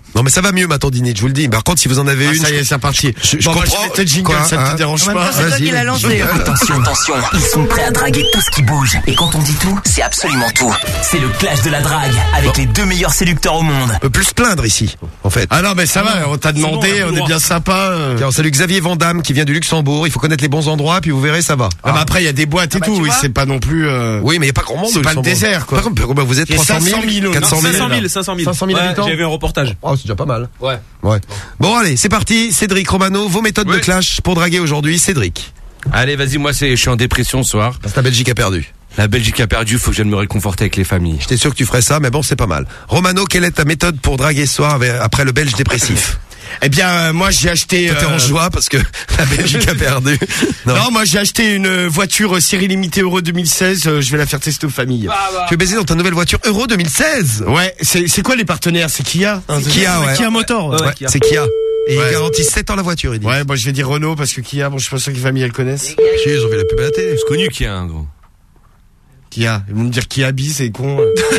Non mais ça va mieux ma tendinite, je vous le dis. Par contre si vous en avez Ah, une, ça y est, c'est parti. je, je Bon, bah, comprends. je vais peut-être jingle, Quoi, ça te hein dérange En même pas. temps, c'est toi Vas-y. qui l'as lancé. Attention, attention, ils sont prêts à draguer tout ce qui bouge. Et quand on dit tout, c'est absolument tout. C'est le clash de la drague avec les deux meilleurs séducteurs au monde. On peut plus se plaindre ici, en fait. Ah non, mais ça va, on t'a demandé, bon, on a on le est droit. bien sympa. euh. Tiens, on salue Xavier Vandamme qui vient du Luxembourg. Il faut connaître les bons endroits, puis vous verrez, ça va. Ah, bah après, il y a des boîtes et bah, tout, tu oui, vois. c'est pas non plus. euh, Oui, mais il n'y a pas grand monde. C'est au pas le Luxembourg. désert, quoi. Par contre, combien vous êtes Il y a trois cent mille, cinq cent mille, quatre cent mille. cinq cent mille, cinq cent mille. cinq cent mille Ouais, habitants. J'ai vu un reportage. Oh, c'est déjà pas mal. Ouais. Ouais. Bon, allez, c'est parti. Cédric Romano, vos méthodes de Oui. clash pour draguer aujourd'hui. Cédric. Allez, vas-y, moi c'est, je suis en dépression ce soir. Parce que la Belgique a perdu. La Belgique a perdu, faut que je vienne me réconforter avec les familles. J'étais sûr que tu ferais ça, mais bon, c'est pas mal. Romano, quelle est ta méthode pour draguer ce soir avec- après le Belge dépressif? Eh bien, euh, moi, j'ai acheté. Toi, t'es en euh, joie parce que la Belgique a perdu. Non. moi, j'ai acheté une voiture série limitée Euro deux mille seize. euh, je vais la faire tester aux familles. Tu es baisé dans ta nouvelle voiture Euro deux mille seize. Ouais, c'est c'est quoi les partenaires? C'est Kia. hein, C'est Kia, ouais. Kia Motor. Ouais, Ouais, Kia. c'est Kia. Et Ouais. il garantit sept ans la voiture, il dit. Ouais, moi je vais dire Renault parce que Kia, bon, je suis pas sûr que les familles elles connaissent. Si, ils ont vu la pub à la télé. C'est connu qu'il y a un gros. Kia, ils vont me dire Kia bis, c'est con.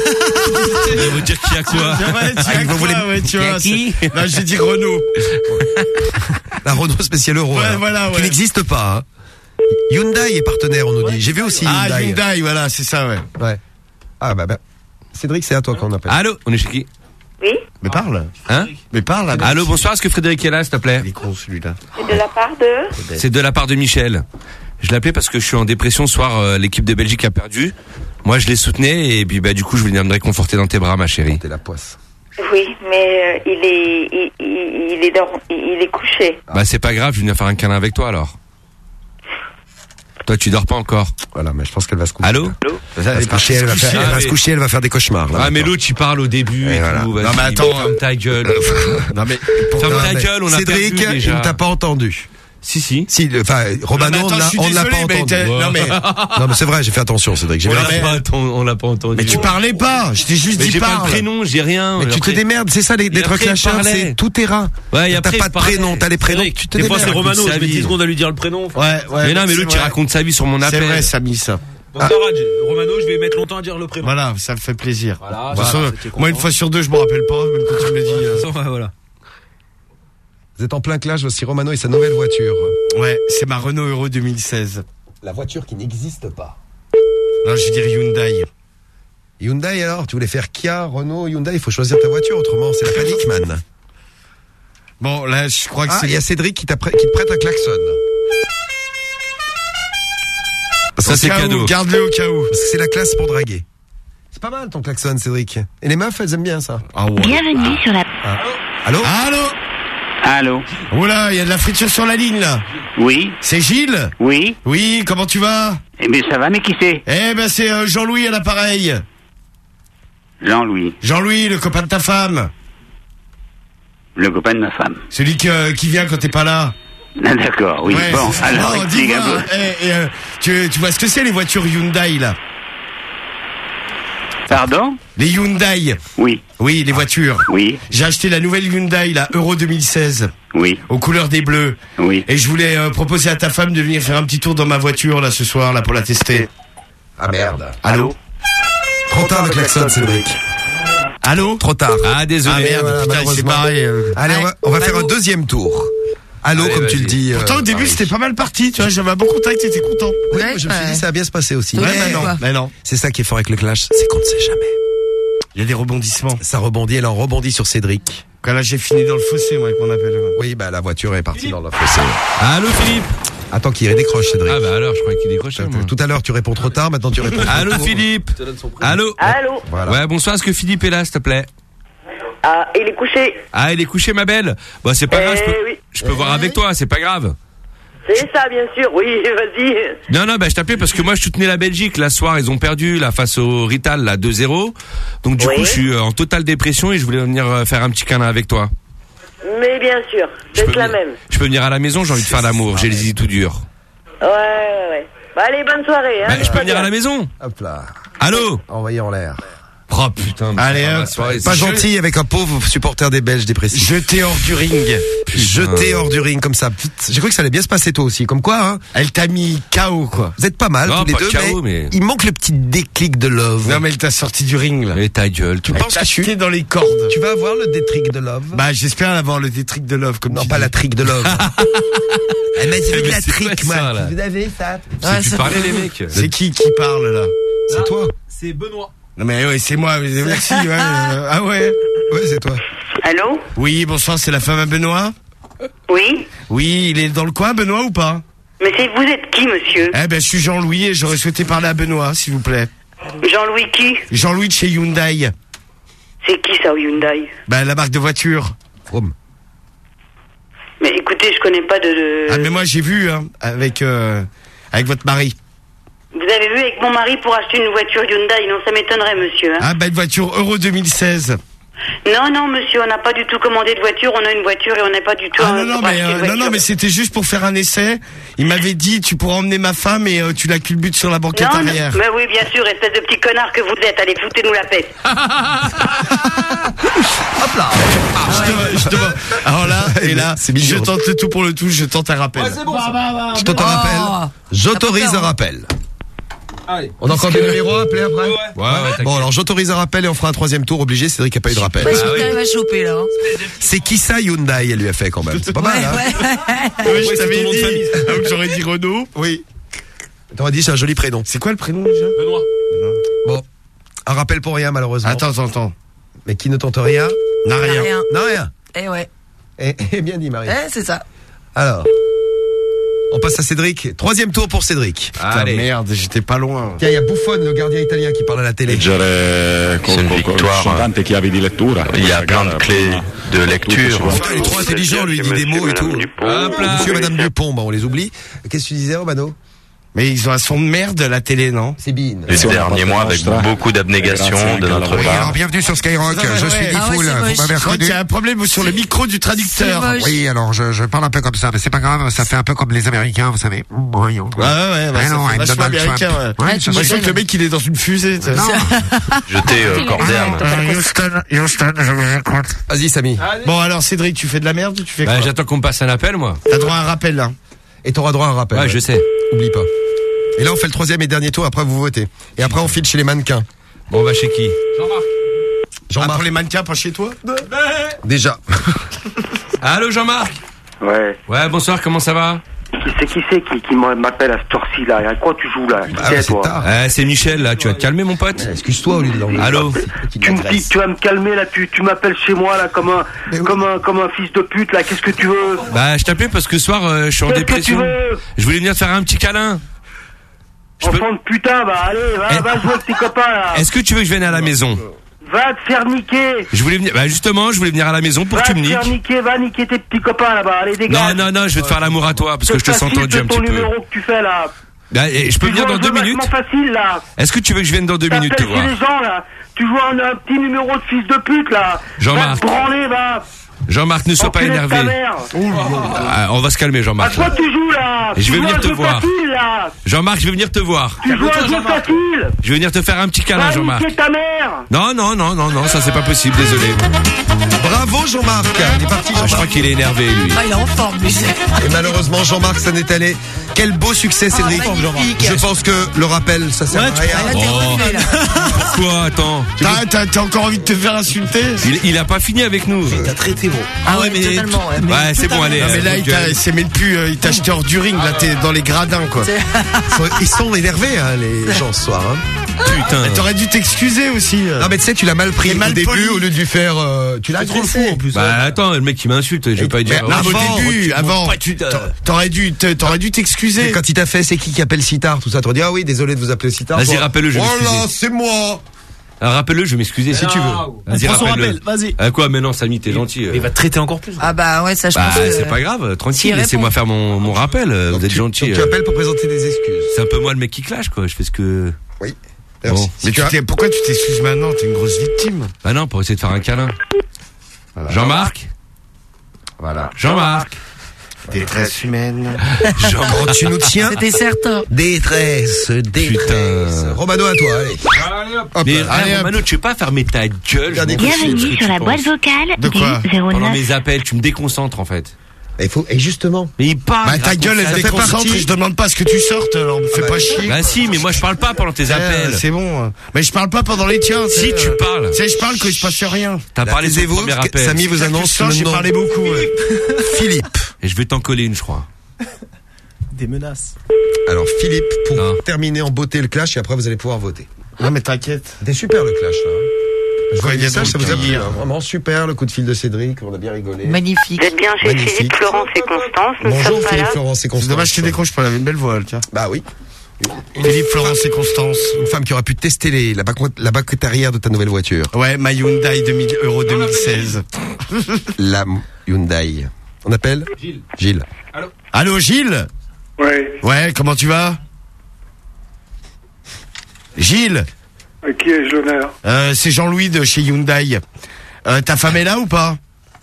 Ça veut dire qu'il y a quoi? Ouais, tu Ah, ils vont quoi, voler- ouais, tu Kia vois. qui c'est- Non, j'ai dit Renault. La Renault spéciale Euro. Ouais, là, voilà, Qui ouais. n'existe pas, hein. Hyundai est partenaire, on nous dit. J'ai vu aussi Ah, Hyundai. Hyundai, voilà, c'est ça, ouais. Ouais. Ah, bah, bah. Cédric, c'est à toi qu'on appelle. Allô, on est chez qui? Oui, Mais parle. Hein? Mais parle. Alex. Allô, bonsoir, est-ce que Frédéric est là, s'il te plaît? Il est con celui-là. c'est de la part de... C'est de la part de Michel. Je l'appelais parce que je suis en dépression ce soir, euh, l'équipe de Belgique a perdu. Moi, je les soutenais et puis bah du coup, je venais me réconforter dans tes bras, ma chérie. T'es la poisse. Oui, mais euh, il est il, il, il est dans, il, il est couché. Bah c'est pas grave, je viens faire un câlin avec toi alors. Toi, tu dors pas encore. Voilà, mais je pense qu'elle va se coucher. Allô? Elle va se coucher, elle va faire, elle va se coucher, elle va faire des cauchemars. Là, Ah mais maintenant. l'autre, il parle au début et, Et voilà. tout. vas-y, Non, mais attends, ferme ta gueule. Non, mais. Ferme Non, ta mais gueule, on a Cédric, perdu déjà. il ne t'a pas entendu. Si, si. Si, le- enfin, Romano, Non, mais attends, on l'a- je suis on ne l'a pas désolé, mais entendu. t'es- non, mais- Non, mais c'est vrai, j'ai fait attention, Cédric. J'ai On bien l'a fait. pas, atten- on l'a pas entendu. Mais tu parlais pas, je t'ai juste Mais dit j'ai pas parle. le prénom, j'ai rien. Mais tu te Après- démerdes, c'est ça les- d'être après, il clasheur, parlait. c'est tout terrain. Ouais, et T'as après, pas il de parlait. prénom, t'as les prénoms, Cédric, tu te Des fois, c'est démerdes. Romano, sa je mets vie. dix secondes à lui dire le prénom. Ouais, ouais. Mais non, mais c'est l'autre, il vrai. raconte sa vie sur mon C'est appel. vrai, Samy, ça. Bon, Sarah, je- Romano, je vais mettre longtemps à dire le prénom. Voilà, ça me fait plaisir. Voilà, De toute façon, voilà, c'était moi, une content. fois sur deux, je me rappelle pas, même quand tu me l'as dit. euh. Ouais, voilà. Vous êtes en plein clash, voici Romano et sa nouvelle voiture. Ouais, c'est ma Renault Euro deux mille seize. La voiture qui n'existe pas. Non, je vais dire Hyundai. Hyundai alors, tu voulais faire Kia, Renault, Hyundai, il faut choisir ta voiture, autrement c'est la panique, man. Bon, là, je crois que Ah, c'est. il y a Cédric qui, t'a prêt- qui te prête un klaxon. Ça, Au c'est cas où, cadeau. Garde-le au cas où. Parce que c'est la classe pour draguer. C'est pas mal ton klaxon, Cédric. Et les meufs, elles aiment bien ça. Ah ouais. Bienvenue sur la... Allô Allô Allô? Oula, il y a de la friture sur la ligne, là. Oui? C'est Gilles? Oui? Oui, comment tu vas? Eh bien, ça va, mais qui c'est? Eh ben, c'est euh, Jean-Louis à l'appareil. Jean-Louis. Jean-Louis, le copain de ta femme. Le copain de ma femme. Celui que- qui vient quand t'es pas là. Ah, d'accord, oui. Ouais, Bon, c'est- alors, oh, explique dis-moi, un peu. eh, eh, euh, tu, tu vois ce que c'est les voitures Hyundai, là? Pardon? Les Hyundai. Oui. Oui, les voitures. Oui. J'ai acheté la nouvelle Hyundai, la Euro deux mille seize. Oui. Aux couleurs des bleus. Oui. Et je voulais euh, proposer à ta femme de venir faire un petit tour dans ma voiture, là, ce soir, là, pour la tester. Ah merde. Allô? Trop tard le klaxon, Cédric. Allô? Trop tard. Ah, désolé. Ah merde, voilà, putain, c'est malheureusement. pareil. euh. Allez, on va, on va faire un deuxième tour. Allô, Allez, comme tu vas-y. le dis. Pourtant, euh, au début, Marie. c'était pas mal parti, tu vois, j'avais un bon contact, t'étais content. Oui, Ouais, je me suis ouais. dit, ça va bien se passer aussi. Ouais, Mais mais non. quoi. Mais non. C'est ça qui est fort avec le clash, c'est qu'on ne sait jamais. Il y a des rebondissements. Ça rebondit, elle en rebondit sur Cédric. Quand là, j'ai fini dans le fossé, moi, avec mon appel. Oui, bah la voiture est partie dans le fossé. Allô, Philippe? Attends qu'il décroche, Cédric. Ah bah alors, je croyais qu'il décrochait. moi. Tout à l'heure, tu réponds trop tard, maintenant tu réponds trop Allô, tôt. Philippe? Allô? Allô? Voilà. Ouais, bonsoir, est-ce que Philippe est là, s'il te plaît? Ah, il est couché. Ah, il est couché, ma belle? Bah, c'est pas Eh grave, je peux, oui. je peux voir avec toi, c'est pas grave. C'est ça, bien sûr. Oui, vas-y. Non, non, bah, je t'appelais parce que moi, je soutenais la Belgique. La soir, ils ont perdu, là, face au Rital, là, deux zéro. Donc, du Oui. coup, je suis euh, en totale dépression et je voulais venir euh, faire un petit câlin avec toi. Mais bien sûr, Je peux c'est la venir- même. Je peux venir à la maison, j'ai envie de faire l'amour, j'ai les idées tout dures. Ouais, ouais, ouais. Bah, allez, bonne soirée. Hein, Bah, je peux Très venir à bien. la maison? Hop là. Allô? Envoyé en l'air. Oh putain. Allez, hop. Pas gentil avec un pauvre supporter des Belges dépressifs. Jeté hors du ring. Jeté hors du ring comme ça. J'ai cru que ça allait bien se passer toi aussi. Comme quoi, hein. Elle t'a mis K O quoi. Vous êtes pas mal Non, tous les pas deux, K O, mais, mais- il manque le petit déclic de love. Non mais elle t'a sorti du ring là. Et ta gueule. Tu Elle penses t'a que tu, jeté dans les cordes. tu vas avoir le détrick de love? Bah j'espère avoir le détrick de love comme Non, tu pas dis. la trick de love. Elle m'a dit Eh, de mais la c'est trick, quoi ça, moi. là Vous avez ça? C'est tu parlais les mecs. C'est qui qui parle là? C'est toi? C'est Benoît. Non mais ouais, c'est moi, merci. Ouais, euh, ah ouais. Ouais, c'est toi. Allô? Oui, bonsoir, c'est la femme à Benoît. Oui? Oui, il est dans le coin, Benoît, ou pas? Mais c'est, vous êtes qui, monsieur? Eh ben, je suis Jean-Louis et j'aurais souhaité parler à Benoît, s'il vous plaît. Jean-Louis qui? Jean-Louis de chez Hyundai. C'est qui ça, Hyundai? Ben, la marque de voiture. From. Mais écoutez, je connais pas de... de- Ah, mais moi, j'ai vu, hein, avec, euh, avec votre mari. Vous avez vu avec mon mari pour acheter une voiture Hyundai? Non, ça m'étonnerait, monsieur. Hein. Ah, ben, une voiture Euro deux mille seize. Non, non, monsieur, on n'a pas du tout commandé de voiture. On a une voiture et on n'est pas du tout... Ah, euh, non, non, pour mais, acheter une euh, non, voiture. non, mais c'était juste pour faire un essai. Il m'avait dit, tu pourras emmener ma femme et euh, tu la culbutes sur la banquette Non, non, arrière. mais oui, bien sûr, espèce de petit connard que vous êtes. Allez, foutez-nous la paix. Hop là. Je te, je te vois. Alors là, et là, C'est mignon. je tente le tout pour le tout, je tente un rappel. Ouais, c'est bon. ça. Je t'entends rappel. J'autorise un rappel. Allez. On a encore des numéros à appeler après? Ouais, Ouais, ouais, t'inquiète. Bon, alors j'autorise un rappel et on fera un troisième tour obligé. Cédric a pas eu de rappel. Ouais, je Ah crois oui. qu'elle va choper là. hein. C'est qui ça Hyundai, elle lui a fait quand même. C'est pas mal, hein? Oui, Ouais, je c'est t'avais ton nom de dit. famille. Ah, donc j'aurais dit Renault. Oui. T'aurais dit c'est un joli prénom. C'est quoi le prénom déjà? Benoît. Bon. Un rappel pour rien, malheureusement. Attends, attends, attends. Mais qui ne tente rien? N'a Rien. rien. rien. Non, rien. Eh ouais. Eh, eh, bien dit, Marie. Eh, c'est ça. Alors. On passe à Cédric. Troisième tour pour Cédric. Putain, Allez. merde, j'étais pas loin. Tiens, il y a Buffon, le gardien italien, qui parle à la télé. C'est une victoire. Il y a plein de clés de lecture. Putain, il est trop intelligent, lui, il dit des mots et tout. Hop là. Monsieur et Madame Dupont, bah, on les oublie. Qu'est-ce que tu disais, Romano? Mais ils ont un son de merde, la télé, non? C'est Bean. Les derniers mois avec beaucoup d'abnégation de notre Oui, alors part. bienvenue sur Skyrock. Non, mais Je ouais. suis Ah ouais, Diffoul. c'est moche. Vous m'avez Je crois qu'il reconnu? y a un problème sur le micro du traducteur. C'est moche. Oui, alors je, je parle un peu comme ça, mais c'est pas grave, ça fait un peu comme les Américains, vous savez. Voyons. Ah ouais, ouais, bah, Ah ça non, fait avec vachement Donald américain, Trump. ouais. Ouais, Moi, ça, je c'est crois que le mec, il est dans une fusée, tu sais. Non. Jeté euh, corps d'armes. Euh, Houston, Houston, je vous écoute. Vas-y, Samy. Bon, alors, Cédric, tu fais de la merde ou tu fais Bah, quoi? j'attends qu'on me passe un appel, moi. T'as droit à un rappel, là. Et t'auras droit à un rappel. Ouais, je sais. Oublie pas. Et là, on fait le troisième et dernier tour, après vous votez. Et après, on file chez les mannequins. Bon, on va chez qui? Jean-Marc. Ah, Jean-Marc. pour les mannequins, pas chez toi? Déjà. Allô, Jean-Marc? Ouais. Ouais, bonsoir, comment ça va? Qui c'est qui c'est qui, qui m'appelle à cette heure-ci là? À quoi tu joues là? Qui Ah c'est, ouais, c'est toi? tard. Eh, c'est Michel, là, tu vas te calmer, mon pote? Excuse-toi au lieu de l'enlever. Allô? Tu me dis que tu vas me calmer là, tu, tu m'appelles chez moi là comme un, Mais oui. comme un, comme un fils de pute là, qu'est-ce que tu veux? Bah, je t'appelais parce que ce soir, euh, je suis en Qu'est-ce que tu dépression. veux? Je voulais venir te faire un petit câlin. Je peux- Enfant de putain, bah allez, va, Eh. va jouer avec tes copains là. Est-ce que tu veux que je vienne à la maison? Va te faire niquer. Je voulais venir, bah justement, je voulais venir à la maison pour Va que tu me te faire niques. niquer, va niquer tes petits copains là-bas, allez dégage. Non, non, non, je vais te faire l'amour à toi parce que je te C'est sens facile, tendu un c'est petit ton peu. numéro que tu fais là. Bah, et je peux Tu venir joues dans un deux jeu minutes? vachement facile là. Est-ce que tu veux que je vienne dans deux minutes te T'appelles voir? chez les gens là. Tu joues un, un petit numéro de fils de pute là. Jean-Marc. Va te branler, va. Jean-Marc, ne sois pas Enculé de ta énervé. mère. Ah, on va se calmer, À Jean-Marc. quoi tu joues là? Et je vais Tu joues venir un te jeu voir. facile, là. Jean-Marc, je vais venir te voir. Tu joues un jeu facile. Je vais venir te faire un petit câlin, Va Jean-Marc. niquer ta mère. Non, non, non, non, non, ça c'est pas possible, désolé. Bravo, Jean-Marc. Il est parti, Ah, je crois Jean-Marc. qu'il est énervé, lui. Ah, il est en forme, lui. Et malheureusement, Jean-Marc, ça n'est allé. Quel beau succès, Cédric. magnifique. Je pense que le rappel, ça sert Ouais, à tu rien. Ah, là, t'es Oh. refait, là. Pourquoi? Attends. T'as, t'as, t'as encore envie de te faire insulter? Il, il a pas fini avec nous. T'as traité, gros. Ah ouais, mais totalement, ouais. Ouais, c'est bon, allez. Non, mais là, euh, il t'a, c'est même plus, euh, il t'a jeté hors du ring, là, t'es dans les gradins, quoi. C'est- Ils sont- Ils sont énervés, hein, les gens, ce soir. Hein. Putain. T'aurais dû t'excuser aussi. euh. Non, mais tu sais, tu l'as mal pris T'es au mal début poli. au lieu de lui faire. euh, tu l'as C'est trop le agressé. fou, en plus. Bah attends, le mec qui m'insulte, je vais pas lui dire. mais Non, mais avant, au début, tu- avant, pas, tu- t'a- t'aurais dû, te- t'aurais dû Et t'excuser. quand il t'a fait, c'est qui qui appelle Sitar, tout ça, t'aurais dit, ah oui, désolé de vous appeler Sitar. Vas-y, toi. rappelle-le, je vais Oh là, m'excuser. c'est moi. Ah, rappelle-le, je vais m'excuser si tu veux. Vas-y, Prends son rappelle-le. rappel, vas-y. Ah quoi, mais non, Samy, t'es gentil. euh. Il va te traiter encore plus. Ah bah ouais, ça je Bah, pense que- c'est pas grave, tranquille, S'il laissez-moi répond. faire mon, mon rappel, euh, vous êtes gentil. Donc, tu euh. appelles pour présenter des excuses. C'est un peu moi le mec qui clash, quoi, je fais ce que... Oui. Bon. Merci. Mais tu t'es, pourquoi tu t'excuses maintenant? T'es une grosse victime. Bah non, pour essayer de faire un câlin. Jean-Marc? Voilà. Jean-Marc? Détresse humaine. Jean, tu nous tiens. C'était certain. Détresse, détresse. Romano, à toi, allez. Allez hop. Hop. Mais allez, Romano, tu veux pas fermer ta gueule? Bienvenue sur la boîte vocale de quoi? du zéro neuf. Pendant mes appels, tu me déconcentres en fait. Et, faut, et justement. Mais il parle. Bah ta gueule, elle déconcentre. Je demande pas ce que tu sortes, alors me fais bah, pas chier. Bah si, mais moi je parle pas pendant tes appels. Euh, c'est bon. Mais je parle pas pendant les tiens. Si tu parles. Tu sais, je parle que je passe rien. T'as parlé de ton premier appel. Samy vous annonce le J'ai nom. parlé beaucoup. Ouais. Philippe. Et je vais t'en coller une, je crois. Des menaces. Alors Philippe, pour non. terminer en beauté le clash, et après vous allez pouvoir voter. Non mais t'inquiète. C'était super le clash là. Je vois Ouais, le message, ça vous a plu, hein. hein. Vraiment super, le coup de fil de Cédric, on a bien rigolé. Magnifique. Vous êtes bien chez Magnifique. Philippe, Florence et Constance. Nous Bonjour sommes pas Philippe, là. Florence et C'est Constance. dommage que tu décroches pas, elle avait une belle voix, elle, tiens. Bah oui. Philippe, Florence et Constance. Une femme qui aura pu tester les, la, bac- la baquette arrière de ta nouvelle voiture. Ouais, ma Hyundai deux mille Euro deux mille seize. La Hyundai. On appelle Gilles. Gilles. Allô. Allô, Gilles? Ouais. Ouais, comment tu vas? Gilles? À qui ai-je l'honneur? Euh, c'est Jean-Louis de chez Hyundai. Euh, ta femme est là ou pas?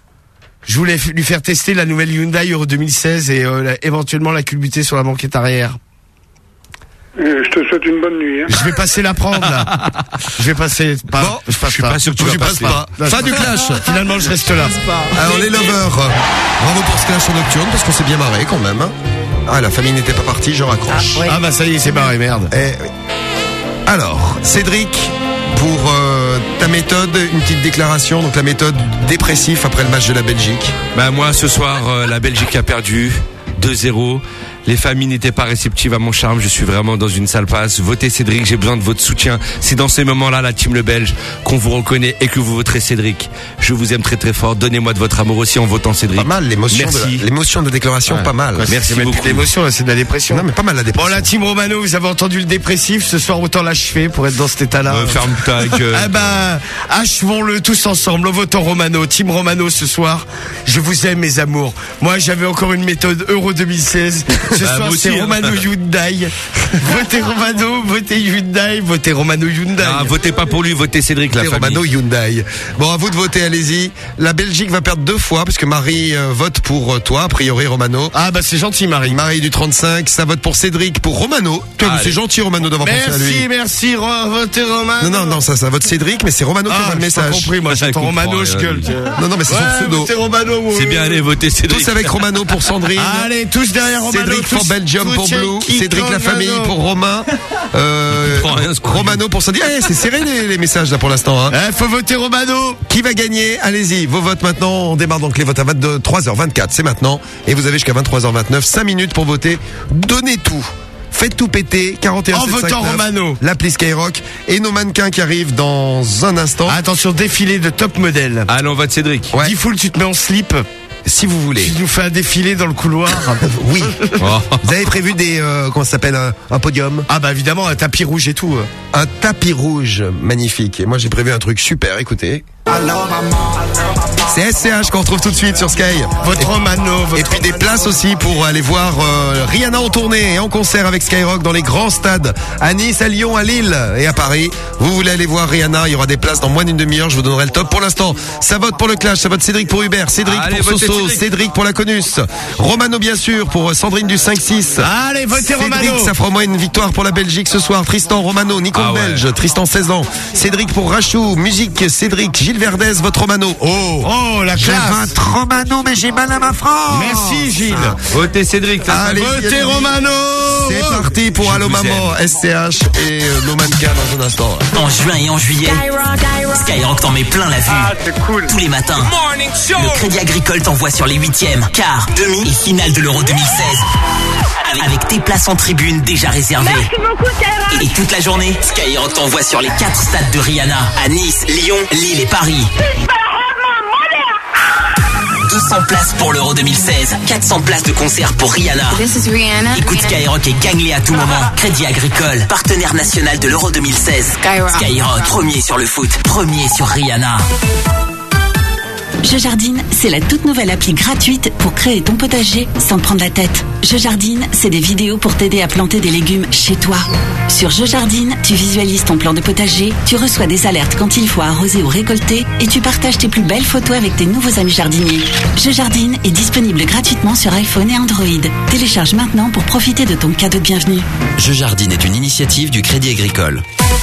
Je voulais f- lui faire tester la nouvelle Hyundai Euro deux mille seize et euh, la- éventuellement la culbuter sur la banquette arrière. Euh, je te souhaite une bonne nuit. Hein. Je vais passer la prendre là. Je vais passer. Pas, Bon, je passe je suis pas. pas sûr que tu Je vas passe passer. pas. Non, Fin je- du clash. Finalement, je reste là. Alors les lovers, bravo pour ce clash en nocturne parce qu'on s'est bien marré quand même. Ah, la famille n'était pas partie, je raccroche. Ah, ouais. Ah bah ça y est, c'est barré, merde. Eh, oui. Alors, Cédric, pour euh, ta méthode, une petite déclaration. Donc la méthode dépressif après le match de la Belgique. Bah moi ce soir euh, la Belgique a perdu deux zéro. Les familles n'étaient pas réceptives à mon charme. Je suis vraiment dans une sale passe. Votez Cédric, j'ai besoin de votre soutien. C'est dans ces moments-là, la team Le Belge, qu'on vous reconnaît et que vous voterez Cédric. Je vous aime très très fort. Donnez-moi de votre amour aussi en votant Cédric. Pas mal, l'émotion de, Merci. la- l'émotion de déclaration, Ouais. pas mal. Ouais, Merci C'est même plus beaucoup. de l'émotion, là, c'est de la dépression. Non mais pas mal la Bon, dépression. la team Romano, vous avez entendu le dépressif. Ce soir, autant l'achever pour être dans cet état-là. Euh, ferme ta gueule. Ah ben, achevons-le tous ensemble. Au votant Romano, team Romano ce soir. Je vous aime, mes amours. Moi, j'avais encore une méthode Euro deux mille seize. Ce Bah, soir, moi c'est aussi, hein. Romano Hyundai. Votez Romano, votez Hyundai, votez Romano Hyundai. Ah, votez pas pour lui, votez Cédric, la C'est famille. Romano Hyundai. Bon, à vous de voter, allez-y. La Belgique va perdre deux fois parce que Marie euh, vote pour euh, toi, a priori Romano. Ah bah c'est gentil, Marie. Marie du trente-cinq, ça vote pour Cédric, pour Romano. Toi, Allez. c'est gentil Romano d'avoir pensé à lui. Merci, merci, Ro- votez Romano. Non, non, non, ça, ça vote Cédric, mais c'est Romano qui Ah, envoie le j'ai pas message. compris, moi, Ça, j'entends il comprend, Romano, je ouais, gueule. lui. Non, non, mais c'est son Ouais, pseudo. votez Romano. ouais. C'est bien, allez, votez Cédric. Tous avec Romano pour Sandrine. Allez, tous derrière Romano. Cédric for tous- Belgium tous pour chez Blue, qui Cédric la Romano. famille pour Romain, euh, comprend rien, ce qu'on Romano pour Sandy. Eh, c'est serré les, les messages là pour l'instant. Hein. Eh, faut voter Romano. Qui va gagner? Allez-y, vos votes maintenant. On démarre donc les votes à vingt-trois heures vingt-quatre, c'est maintenant. Et vous avez jusqu'à vingt-trois heures vingt-neuf, cinq minutes pour voter. Donnez tout. Faites tout péter. quarante et un En sept cent votant cinquante-neuf, Romano. L'appli Skyrock. Et nos mannequins qui arrivent dans un instant. Attention, défilé de top modèle. Allez, on vote Cédric. Ouais. Difool, tu te mets en slip. Si vous voulez. Tu nous fais un défilé dans le couloir. Oui. Oh. Vous avez prévu des, euh, comment ça s'appelle, un, un podium? Ah bah évidemment, un tapis rouge et tout. Un tapis rouge magnifique. Et moi j'ai prévu un truc super, écoutez. C'est S C H qu'on retrouve tout de suite sur Sky. Votre Romano. Votre Et puis des places aussi pour aller voir euh, Rihanna en tournée et en concert avec Skyrock dans les grands stades à Nice, à Lyon, à Lille et à Paris. Vous voulez aller voir Rihanna, il y aura des places dans moins d'une demi-heure, je vous donnerai le top. Pour l'instant, ça vote pour le clash, ça vote Cédric pour Hubert, Cédric Allez, pour votez Soso, Cédric. Cédric pour la Conus, Romano bien sûr pour Sandrine du cinq six. Allez, votez Cédric, Romano. ça fera au moins une victoire pour la Belgique ce soir. Tristan, Romano, Nico Ah ouais. Belge, Tristan seize ans. Cédric pour Rachou, musique, Cédric, Gilles Verdez, votre Romano. Oh, Oh, la j'ai classe. vingt Romano, mais j'ai mal à ma France. Merci, Gilles. Votez Cédric, la Allez, famille. Votez Romano. C'est parti pour Je Allo vous Maman, S C H et euh, nos mannequins dans un instant. En juin et en juillet, Skyrock t'en met plein la vue. Ah, c'est cool. Tous les matins, le Crédit Agricole t'envoie sur les huitièmes, quart, demi et finale de l'Euro deux mille seize. Avec- Avec tes places en tribune déjà réservées. Merci beaucoup, Skyrock. Et toute la journée, Skyrock t'envoie sur les quatre stades de Rihanna à Nice, Lyon, Lille et Paris. deux cents places pour l'Euro deux mille seize, quatre cents places de concert pour Rihanna. This is Rihanna. Écoute Skyrock et gagne-les à tout moment. Crédit Agricole, partenaire national de l'Euro deux mille seize. Skyrock. Skyrock, premier sur le foot, premier sur Rihanna. Je Jardine, c'est la toute nouvelle appli gratuite pour créer ton potager sans te prendre la tête. Je Jardine, c'est des vidéos pour t'aider à planter des légumes chez toi. Sur Je Jardine, tu visualises ton plan de potager, tu reçois des alertes quand il faut arroser ou récolter et tu partages tes plus belles photos avec tes nouveaux amis jardiniers. Je Jardine est disponible gratuitement sur iPhone et Android. Télécharge maintenant pour profiter de ton cadeau de bienvenue. Je Jardine est une initiative du Crédit Agricole.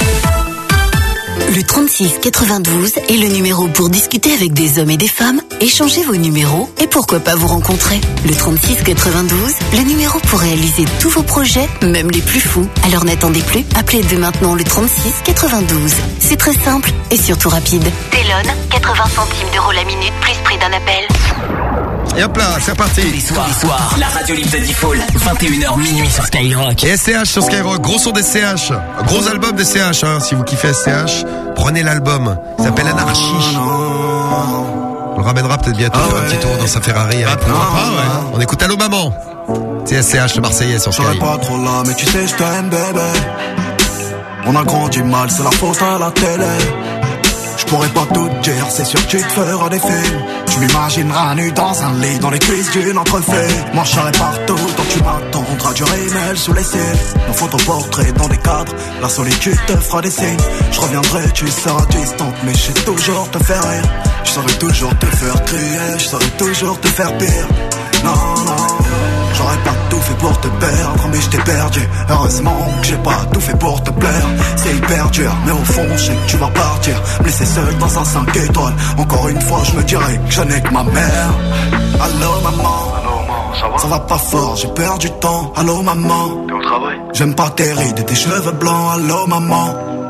Le trente-six quatre-vingt-douze est le numéro pour discuter avec des hommes et des femmes, échanger vos numéros et pourquoi pas vous rencontrer. Le trente-six quatre-vingt-douze, le numéro pour réaliser tous vos projets, même les plus fous. Alors n'attendez plus, appelez dès maintenant le trente-six quatre-vingt-douze. C'est très simple et surtout rapide. Telon, quatre-vingts centimes d'euros la minute, plus prix d'un appel. Et hop là, c'est reparti. Tous les soirs, les soirs, la radio libre de Default, vingt et une heures minuit sur Skyrock. Et S C H sur Skyrock, gros son des C H. Gros album des C H, hein. Si vous kiffez S C H, prenez l'album. Il s'appelle Anarchie. On le ramènera peut-être bientôt ah faire ouais. un petit tour dans sa Ferrari. Ah, avec nous. pas, ouais. On écoute Allô Maman. C'est S C H, le Marseillais sur Skyrock. Je serai pas trop là, mais tu sais, je t'aime, bébé. On a grandi mal, c'est la faute à la télé. Je pourrais pas tout dire, c'est sûr que tu te feras des films. Tu m'imagineras nu dans un lit, dans les cuisses d'une entrefait. Moi je serai partout, donc tu m'attendras du rimel sous les cils. Nos photoportraits dans des cadres, la solitude te fera des signes. Je reviendrai, tu seras distante, mais je sais toujours te faire rire. Je saurai toujours te faire crier, je saurai toujours te faire pire. Non, non, j'aurais pas tout fait pour te perdre, mais je t'ai perdu. Heureusement que j'ai pas tout fait pour te plaire. C'est hyper dur, mais au fond je sais que tu vas partir, me laisser seul dans un cinq étoiles. Encore une fois je me dirais que je n'ai que ma mère. Allô maman, ça va, ça va pas fort, j'ai perdu du temps. Allô maman, t'es au travail? J'aime pas tes rides et tes cheveux blancs. Allô maman,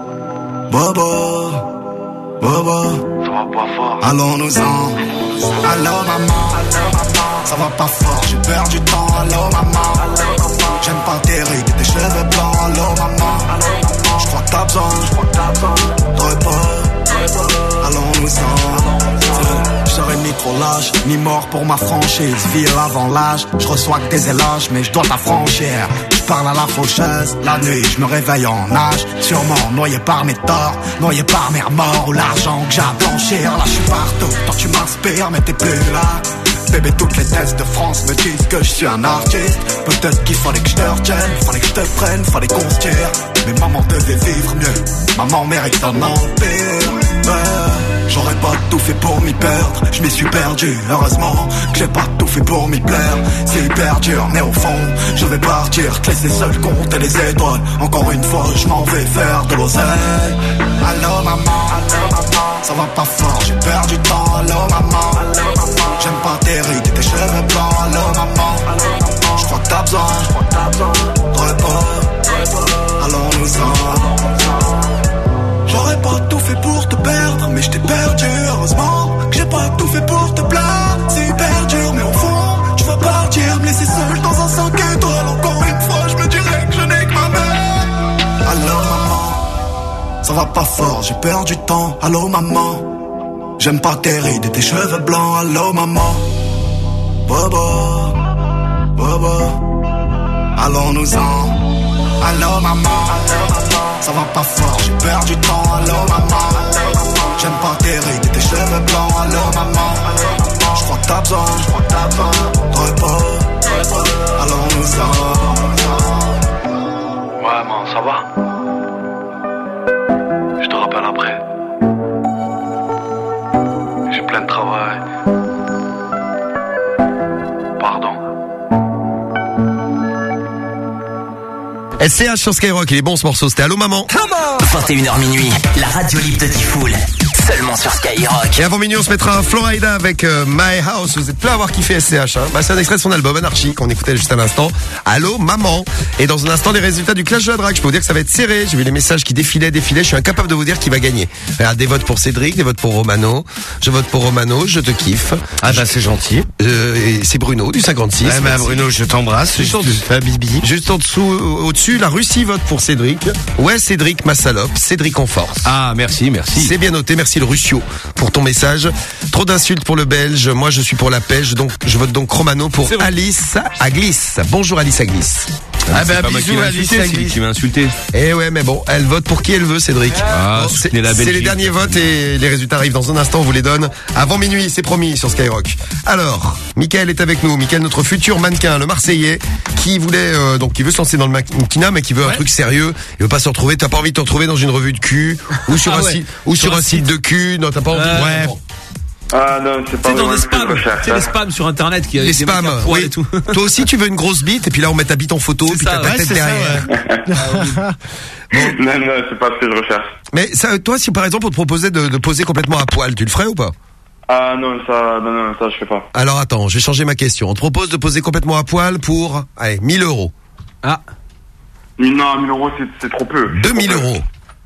Bobo, Bobo, ça va pas fort. Allons-nous-en. Allô maman, ça va pas fort, j'ai perdu du temps. Allô maman, j'aime pas tes rides et tes cheveux blancs. Allô maman, je crois que t'as besoin de repos. Allons-nous-en. Je serai ni trop lâche, ni mort pour ma franchise. Ville avant l'âge, je reçois que des éloges, mais je dois t'affranchir. Je parle à la faucheuse, la nuit je me réveille en nage. Sûrement noyé par mes torts, noyé par mes remords ou l'argent que j'ai à blanchir. Là je suis partout, toi tu m'inspires mais t'es plus là. Bébé, toutes les thèses de France me disent que je suis un artiste. Peut-être qu'il fallait que je te retienne, fallait que je te prenne, fallait qu'on se tire. Mais maman devait vivre mieux, maman mérite un empire. Ouais. J'aurais pas tout fait pour m'y perdre, je m'y suis perdu. Heureusement que j'ai pas tout fait pour m'y plaire. C'est hyper dur, mais au fond, je vais partir, te laisser seul compter les étoiles. Encore une fois, je m'en vais faire de l'oseille. Allô maman, allô maman, ça va pas fort, j'ai perdu du temps. Allô maman, j'aime pas tes rides et tes cheveux blancs. Allô maman, je crois que t'as besoin de repos. Allons-nous-en. J'aurais pas tout fait pour te perdre, mais je t'ai perdu. Heureusement que j'ai pas tout fait pour te plaire. C'est hyper dur, mais au fond, tu vas partir, me laisser seul dans un cinq étoiles. Encore une fois, je me dirais que je n'ai que ma mère. Allô maman, ça va pas fort, j'ai perdu du temps. Allô maman, j'aime pas tes rides et tes cheveux blancs. Allô maman, Bobo, Bobo, allons-nous-en. Allô maman, ça va pas fort, j'ai perdu du temps. Allô maman, j'aime pas tes rides et tes cheveux blancs. Allô maman, je crois que t'as besoin de repos. Allons-nous-en. Ouais, man, ça va? Je te rappelle après. J'ai plein de travail. Pardon. S C H sur Skyrock, il est bon ce morceau, c'était Allô Maman. vingt et une heures minuit, la radio libre de Default, seulement sur Skyrock. Et avant minuit, on se mettra un Florida avec euh, My House. Vous êtes plein à avoir kiffé S C H. Hein. Bah, c'est un extrait de son album Anarchie qu'on écoutait juste à l'instant. Allô Maman. Et dans un instant, les résultats du Clash de la Drague. Je peux vous dire que ça va être serré. J'ai vu les messages qui défilaient, défilaient. Je suis incapable de vous dire qui va gagner. Regarde, des votes pour Cédric, des votes pour Romano. Je vote pour Romano, je te kiffe. Ah bah c'est gentil. Euh, et c'est Bruno du cinquante-six. Ouais, bah, Bruno, je t'embrasse. Juste, Je te fais un bibi. juste en dessous, au-dessus, la Russie vote pour Cédric. Ouais, Cédric, ma salope. Cédric en force. Ah, merci, merci. C'est bien noté, merci le Russio pour ton message. Trop d'insultes pour le Belge, moi je suis pour la pêche, donc je vote donc Romano pour Alice Aglis. Bonjour Alice Aglis. Ah C'est pas moi qui vais insulter, c'est lui qui m'a insulté. Eh ouais, mais bon, elle vote pour qui elle veut, Cédric. Ah, Bon, c'est soutenez la c'est les Belgique. derniers votes et les résultats arrivent dans un instant, on vous les donne. Avant minuit, c'est promis sur Skyrock. Alors, Mickaël est avec nous. Mickaël, notre futur mannequin, le Marseillais, qui voulait, euh, donc, qui veut se lancer dans le mannequinat, mais qui veut un truc sérieux. Il veut pas se retrouver, t'as pas envie de te retrouver dans une revue de cul, ou sur Ah un ouais. site, ou sur un site de cul. Non, t'as pas envie. Euh, Ouais. bon. Ah non, c'est pas C'est dans vraiment des ce que je spams, recherche, c'est hein. les spams sur internet qui Les des spams, mecs à poil oui. et tout. Toi aussi, tu veux une grosse bite, et puis là, on met ta bite en photo, puis ça, t'as ta ouais, tête c'est ça, derrière. Non, non, c'est pas ce que je recherche. Mais ça, toi, si par exemple, on te proposait de, de poser complètement à poil, tu le ferais ou pas? Ah non, ça, non, non, ça je fais pas. Alors attends, je vais changer ma question. On te propose de poser complètement à poil pour, allez, mille euros. Ah. Non, mille euros, c'est, c'est trop peu. deux mille euros.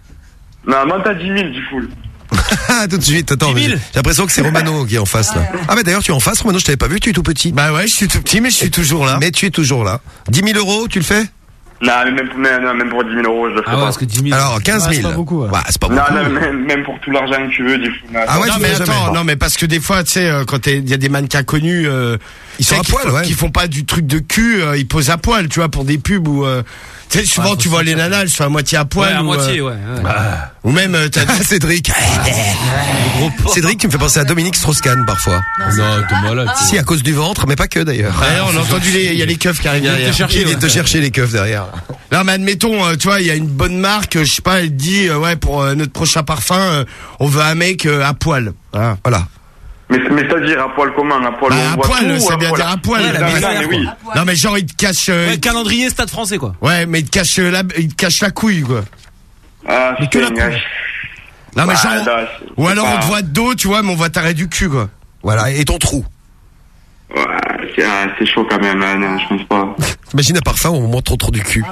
Non, moi t'as dix mille, du full. Ah, tout de suite, attends, mais j'ai j'ai l'impression que c'est Romano qui est en face là. Ah mais d'ailleurs tu es en face, Romano, je t'avais pas vu, tu es tout petit. Bah ouais, je suis tout petit, mais je suis toujours là. Mais tu es toujours là. dix mille euros, tu le fais? Non, mais même, même, non, même pour dix mille euros, je le ferai Ah ouais, pas. parce que dix mille. Alors quinze mille. c'est pas beaucoup, ouais. Ouais, c'est pas Non, beaucoup. non, même, même pour tout l'argent que tu veux, du full. Ah ouais, non tu mais fais attends, jamais. non mais parce que des fois, tu sais, euh, quand il y a des mannequins connus, euh, Ils sont tu sais, à qui poil, font, ouais. qui font pas du truc de cul, euh, ils posent à poil, tu vois, pour des pubs où, euh, tu sais, souvent Ouais, tu faut vois se les sentir. nanas, elles sont à moitié à poil. Ouais, à ou, moitié, euh, ouais. ouais. Bah, ou même, euh, t'as Cédric. Cédric, tu me fais penser à Dominique Strauss-Kahn parfois. Non, t'es malade. Si, à cause du ventre, mais pas que d'ailleurs. D'ailleurs, on a entendu les, il y a les keufs qui arrivent vient te derrière. chercher, Il vient ouais. te chercher les keufs derrière. Non mais admettons, euh, tu vois, il y a une bonne marque, euh, je sais pas, elle dit, euh, ouais, pour euh, notre prochain parfum, euh, on veut un mec euh, à poil. Voilà. Voilà. Mais, mais c'est-à-dire à poil comment? À poil, Bah, on à voit poil, tout, ou ça à veut bien poil dire à poil. Ouais, la Non, mais, misère, non, mais oui. Non mais genre il te cache, euh, Ouais, il- calendrier stade français quoi. ouais, mais il te cache euh, la, il te cache la couille quoi. Ah, Mais que la putain, couille. Non mais bah, genre, non, c'est- ou c'est alors pas- on te voit de dos, tu vois, mais on voit t'arrêt du cul quoi. Voilà, et ton trou. Ouais, c'est, ah, c'est chaud quand même, hein, non, je pense pas. T'imagines un parfum où on montre trop trop du cul. Ah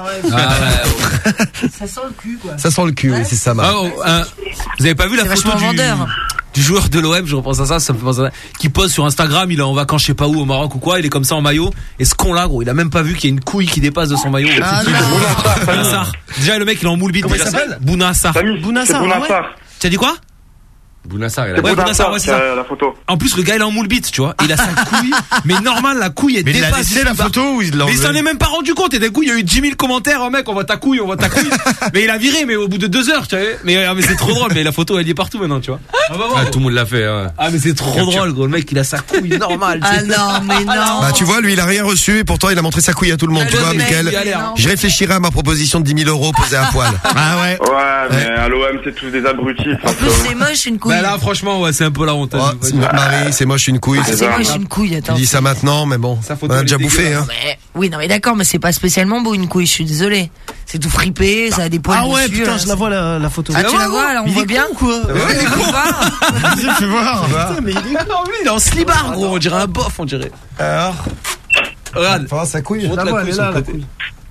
ouais. Ça sent le cul, quoi. Ça sent le cul, oui, c'est ça, Ah, Marc. oh, hein, vous avez pas vu la C'est photo vachement du, vendeur. du joueur de l'O M, je repense à ça, ça me fait penser à ça, qui pose sur Instagram, il est en vacances je sais pas où au Maroc ou quoi, il est comme ça en maillot, et ce con là gros, il a même pas vu qu'il y a une couille qui dépasse de son maillot. Ah, C'est qui, non. le- Bounassar. Déjà le mec il est en moule bite. Comment il déjà, s'appelle Bounassar. Samy, Bounassar, c'est ah Bounassar. Tu as dit quoi? Bounassar, il a C'est Ouais, Bounassar, Bounassar, ouais, c'est c'est ça. euh, la photo. En plus le gars il est en moule bite, tu vois, il a sa couille, mais normal la couille elle Mais il a dépasse. laissé du la bas. photo ou il l'a Mais il s'en enlevé est même pas rendu compte et d'un coup il y a eu dix mille commentaires, oh mec on voit ta couille, on voit ta couille. Mais il a viré mais au bout de deux heures, tu vois. Mais, ah, mais c'est trop drôle, mais la photo elle y est partout maintenant, tu vois. Ah, bah, Ah, tout le monde l'a fait. Ouais. ah mais c'est trop drôle gros, le mec il a sa couille normale. Ah non, mais non. Bah tu vois, lui il a rien reçu et pourtant il a montré sa couille à tout le monde. Ah, Tu le vois, mec, Mickaël, il a l'air. je réfléchirai à ma proposition de dix mille euros posée à poil. Ah ouais. Ouais, mais à l'O M, c'est tous des abrutis. En plus, c'est moche une couille. Bah là franchement ouais c'est un peu la honte. Oh, c'est notre mari, c'est moche une couille. Ah, c'est moche une couille, Tu attends. dis ça maintenant, mais bon, Sa on photo, a elle déjà est bouffé. Hein. dégueulasse. Mais, oui, non, mais d'accord, mais c'est pas spécialement beau une couille, je suis désolé. C'est tout fripé, ça a des poils Ah ouais, dessus. putain, là. je la vois la, la photo. Ah, tu la vois, là, on Il voit est bien. con, quoi. Ouais, il est con. Vas-y, fais voir. Putain, mais il est con. Non, lui, il est en slibard, gros. On dirait un bof, on dirait. Alors, Regarde. enfin, sa couille. Montre La la vois, couille elle est sur là, le la côté. couille.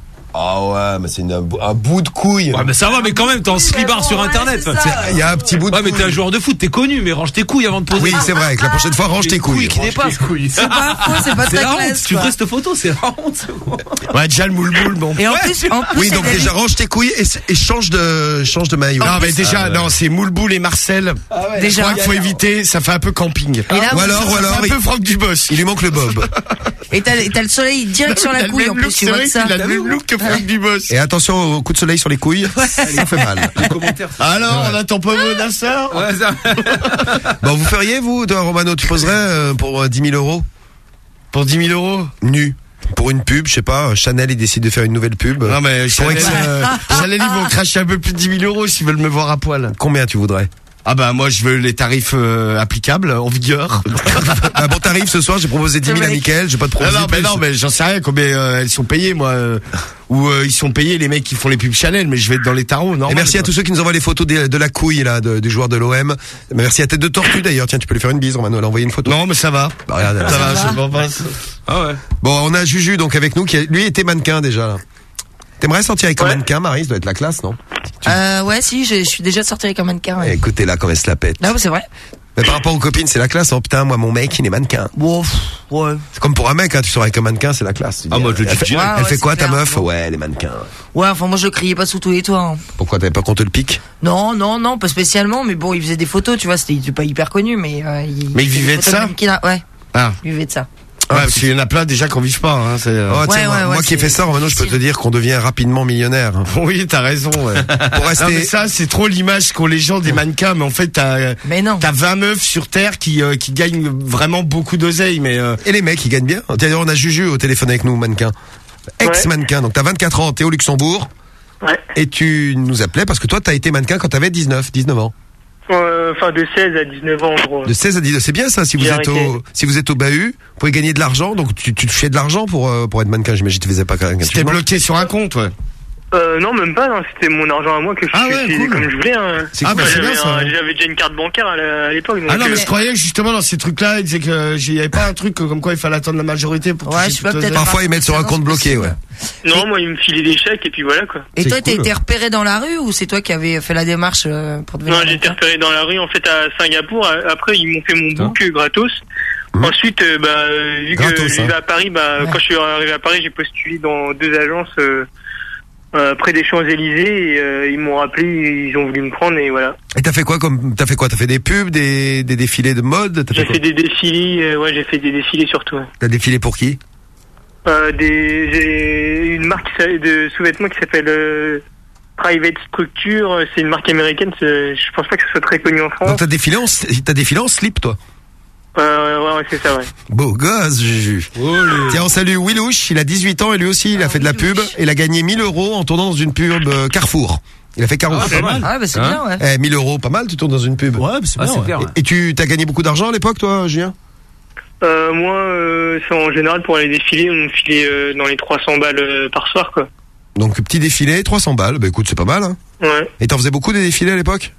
Ah ouais, mais c'est une- un bout- un bout de couille. Ouais, mais ça va, mais quand même, t'es en slibard sur internet. c'est Enfin, ça. c'est- Il y a un petit bout de Ouais, mais couille. t'es un joueur de foot, t'es connu, mais range tes couilles avant de poser. Oui, c'est vrai, que la prochaine fois, range tes couilles. qui dépassent. C'est pas faux, c'est pas C'est très la honte. classe. Tu quoi. ferais cette photo, c'est la honte. Ouais, déjà le moule boule, bon. Et en plus, en plus, Oui, c'est donc de la déjà vie- range tes couilles et, et change de change de maillot. Non, mais plus- déjà, Ah, ouais. non, c'est moule boule et Marcel. Je Déjà. crois qu'il faut éviter, ça fait un peu camping. Et là, Ou alors, ou Ça alors, fait un il, peu Franck Dubos. il lui manque le bob. Et t'as et t'as le soleil direct sur Il a la le couille, même en look, plus, tu c'est vois vrai que ça. qu'il a le même look que Franck Dubos. Et attention au coup de soleil sur les couilles, ça fait mal. Alors, on attend pas Bounassar. Ouais, ça. Bon, vous feriez, vous, toi, Romano, tu poserais euh, pour euh, dix mille euros Pour dix mille euros nu pour une pub, je sais pas, Chanel, il décide de faire une nouvelle pub. Non, mais Pour Chanel, ex- euh, Chanel, ils vont cracher un peu plus de dix mille euros s'ils veulent me voir à poil. Combien tu voudrais? Ah bah moi je veux les tarifs euh, applicables en vigueur. Ah, bon tarif ce soir, j'ai proposé dix mille à Mickaël, j'ai pas de Ah proposer non mais plus. non mais j'en sais rien combien euh, elles sont payées moi euh, ou euh, ils sont payés les mecs qui font les pubs Chanel, mais je vais être dans les tarots non. Et merci à tous ceux qui nous envoient les photos de, de la couille là de- du joueur de l'O M. Merci à Tête de Tortue d'ailleurs, tiens tu peux lui faire une bise Romano, elle a envoyé une photo. Non mais ça va. Bah, regarde, Ça là. va, je m'en passe. Ah ouais. Bon, on a Juju donc avec nous qui a, lui était mannequin déjà là. T'aimerais sortir avec un mannequin, Marie, ça doit être la classe, non? Euh, ouais, si, je je suis déjà sortie avec un mannequin. Ouais. Écoutez là comme elle se la pète. Non, mais c'est vrai. Mais par rapport aux copines, c'est la classe. Oh putain, moi mon mec, il est mannequin. Bon, pff, ouais. C'est comme pour un mec, hein, tu sors avec un mannequin, c'est la classe. Tu Ah, dis, moi, je le elle dis fait, direct. elle Ouais, fait ouais, quoi c'est ta clair. meuf? Ouais, elle est mannequin. Ouais, enfin, moi, je le criais pas sous tous les toits. hein. Pourquoi t'avais pas qu'on te le pique? Non, non, non, pas spécialement, mais bon, il faisait des photos, tu vois, c'était il était pas hyper connu, mais euh, il. Mais il vivait des de photos ça mannequinat, ouais. Ah. Il vivait de ça. Ouais, parce qu'il y en a plein déjà qui en vivent pas. Hein, c'est... Oh, Ouais, tiens, ouais, moi, ouais, moi qui ai c'est- fait ça, maintenant, je peux te dire qu'on devient rapidement millionnaire. Oui, t'as raison. Ouais. Pour rester. Non, mais ça, c'est trop l'image qu'ont les gens des mannequins. Mais en fait, t'as, Mais non. t'as vingt meufs sur Terre qui, euh, qui gagnent vraiment beaucoup d'oseille. Mais euh, Et les mecs, ils gagnent bien. D'ailleurs, on a Juju au téléphone avec nous, mannequin. Ex-mannequin. Donc, t'as vingt-quatre ans, t'es au Luxembourg. Ouais. Et tu nous appelais parce que toi, t'as été mannequin quand t'avais dix-neuf, dix-neuf ans. Euh, Enfin, de seize à dix-neuf ans, en gros. De seize à dix-neuf, c'est bien ça. Si vous J'ai êtes arrêté. au, si vous êtes au bahut, vous pouvez gagner de l'argent. Donc, tu, tu touchais de l'argent pour, euh, pour être mannequin. J'imagine que tu faisais pas quand même. t'es bloqué sur un compte, ouais. Euh, non, même pas, non, c'était mon argent à moi que je Ah que ouais, je faisais cool. comme je voulais. Hein. C'est Ah, cool. bah, c'est j'avais, bien, ça, un- ouais. j'avais déjà une carte bancaire à, la- à l'époque. donc, Ah non, mais euh, je croyais que justement dans ces trucs-là, ils disaient que il y avait pas un truc comme quoi il fallait attendre la majorité pour. Ouais, toucher je sais pas, toute peut-être l'oseille. Parfois, ils mettent sur un compte bloqué, ouais. Non, moi, il me filait des chèques et puis voilà, quoi. Et C'est toi, t'as cool. été repéré dans la rue ou c'est toi qui avais fait la démarche euh, pour devenir Non, j'ai été mannequin repéré dans la rue, en fait, à Singapour. Après, ils m'ont fait mon book euh, gratos. Ensuite, euh, bah, euh, vu que Gratos, je hein. vivais à Paris, bah, Ouais. quand je suis arrivé à Paris, j'ai postulé dans deux agences euh, euh, près des Champs-Élysées. Et, euh, ils m'ont rappelé, ils ont voulu me prendre et voilà. Et t'as fait quoi comme, t'as fait quoi? T'as fait des pubs, des, des défilés de mode? T'as J'ai fait quoi? fait des défilés, euh, ouais, j'ai fait des défilés surtout. Ouais. T'as défilé pour qui? Euh, des, j'ai une marque qui s'a- de sous-vêtements qui s'appelle euh, Private Structure. C'est une marque américaine. c'est- Je pense pas que ce soit très connu en France. Donc t'as défilé en, t'as défilé en slip, toi? Euh, ouais, ouais, c'est ça, ouais. Beau gosse, Juju. Tiens, on salue Willouch, il a dix-huit ans et lui aussi, il a fait de la pub. Et il a gagné mille euros en tournant dans une pub euh, Carrefour. Il a fait Carrefour. Ah, pas mal. Ah, bah, c'est bien, ouais. Eh, mille euros, pas mal, tu tournes dans une pub. Ouais, c'est bien. ouais. Et, et tu t'as gagné beaucoup d'argent à l'époque, toi, Julien? Euh, moi, euh, c'est en général pour aller défiler, on me filait euh, dans les trois cents balles euh, par soir, quoi. Donc, petit défilé, trois cents balles. Bah écoute, c'est pas mal, hein. Ouais. Et t'en faisais beaucoup des défilés à l'époque?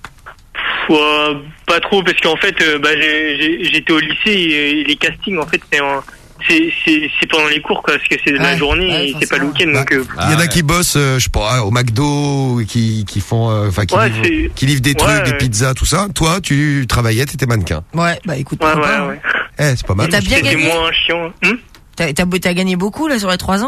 Pff, ouais, pas trop, parce qu'en fait, euh, bah, j'ai- j'ai- j'étais au lycée et, et les castings, en fait, c'est en- c'est c'est- c'est pendant les cours, quoi, parce que c'est de la Ouais, journée ouais, et c'est pas le week-end, donc. euh, Il y en a qui bossent, euh, je sais pas, au McDo, qui, qui font, euh, enfin, qui, Ouais, livrent, c'est- qui livrent des ouais, trucs, des ouais. pizzas, tout ça. Toi, tu travaillais, t'étais mannequin. Ouais, bah écoute. Ouais, pourquoi ouais, pas, ouais. Eh, c'est pas mal. Et t'as bien C'était gagné moins chiant. Hum T'as t'as- t'as gagné beaucoup là sur les trois ans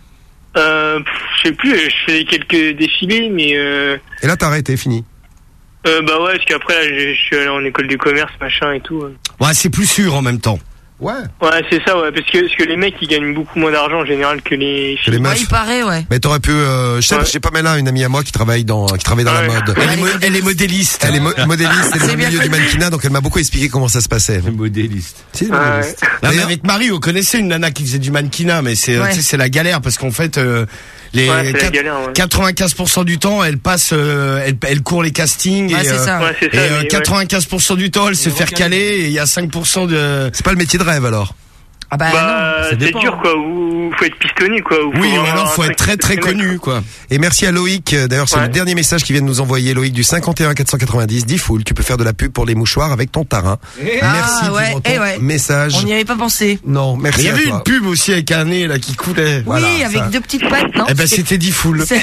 euh, pff, je sais plus, je fais quelques défilés, mais euh, Et là, t'as arrêté, fini. euh, bah ouais, parce qu'après, là, je, je suis allé en école de commerce, machin et tout. ouais. Ouais, c'est plus sûr en même temps. Ouais. Ouais, c'est ça, ouais, parce que, parce que les mecs, ils gagnent beaucoup moins d'argent en général que les Que les filles. meufs. Ouais, il paraît, ouais. Mais t'aurais pu, euh, je sais, Ouais. j'ai Pamela, une amie à moi qui travaille dans, qui travaille dans Ouais. la mode. Elle est, mo- elle est modéliste. Elle est mo- modéliste, elle est C'est au bien milieu du connu. mannequinat, donc elle m'a beaucoup expliqué comment ça se passait. Modéliste. Si, Ouais. modéliste. Non, mais D'ailleurs- avec Marie, on connaissait une nana qui faisait du mannequinat, mais c'est, euh, Ouais. tu sais, c'est la galère parce qu'en fait, euh, les Ouais, c'est la quatre- galère, ouais. quatre-vingt-quinze pour cent du temps, elle passe, euh, elle, elle court les castings Ouais, et, c'est euh, ça. Ouais, c'est et ça. euh, mais ouais. quatre-vingt-quinze pour cent du temps, elle se fait recaler et il y a cinq pour cent de. C'est pas le métier de rêve alors. Ah bah, non. Bah, ça c'est dépend. dur, quoi. Ou faut être pistonné, quoi. Ou Oui, ou avoir alors un faut truc être très très exceptionnel, connu, quoi. Et merci à Loïc. euh, D'ailleurs, c'est Ouais. le dernier message qui vient de nous envoyer. Loïc du cinquante et un quatre cent quatre-vingt-dix. Dis full. Tu peux faire de la pub pour les mouchoirs avec ton tarin. Merci Ah, ouais, pour ton eh ouais. message. On n'y avait pas pensé. Non, Mais merci il y à avait toi. une pub aussi avec un nez là qui coulait. Oui, Voilà, avec ça. deux petites pattes, non Eh ben c'était dit full. C'est-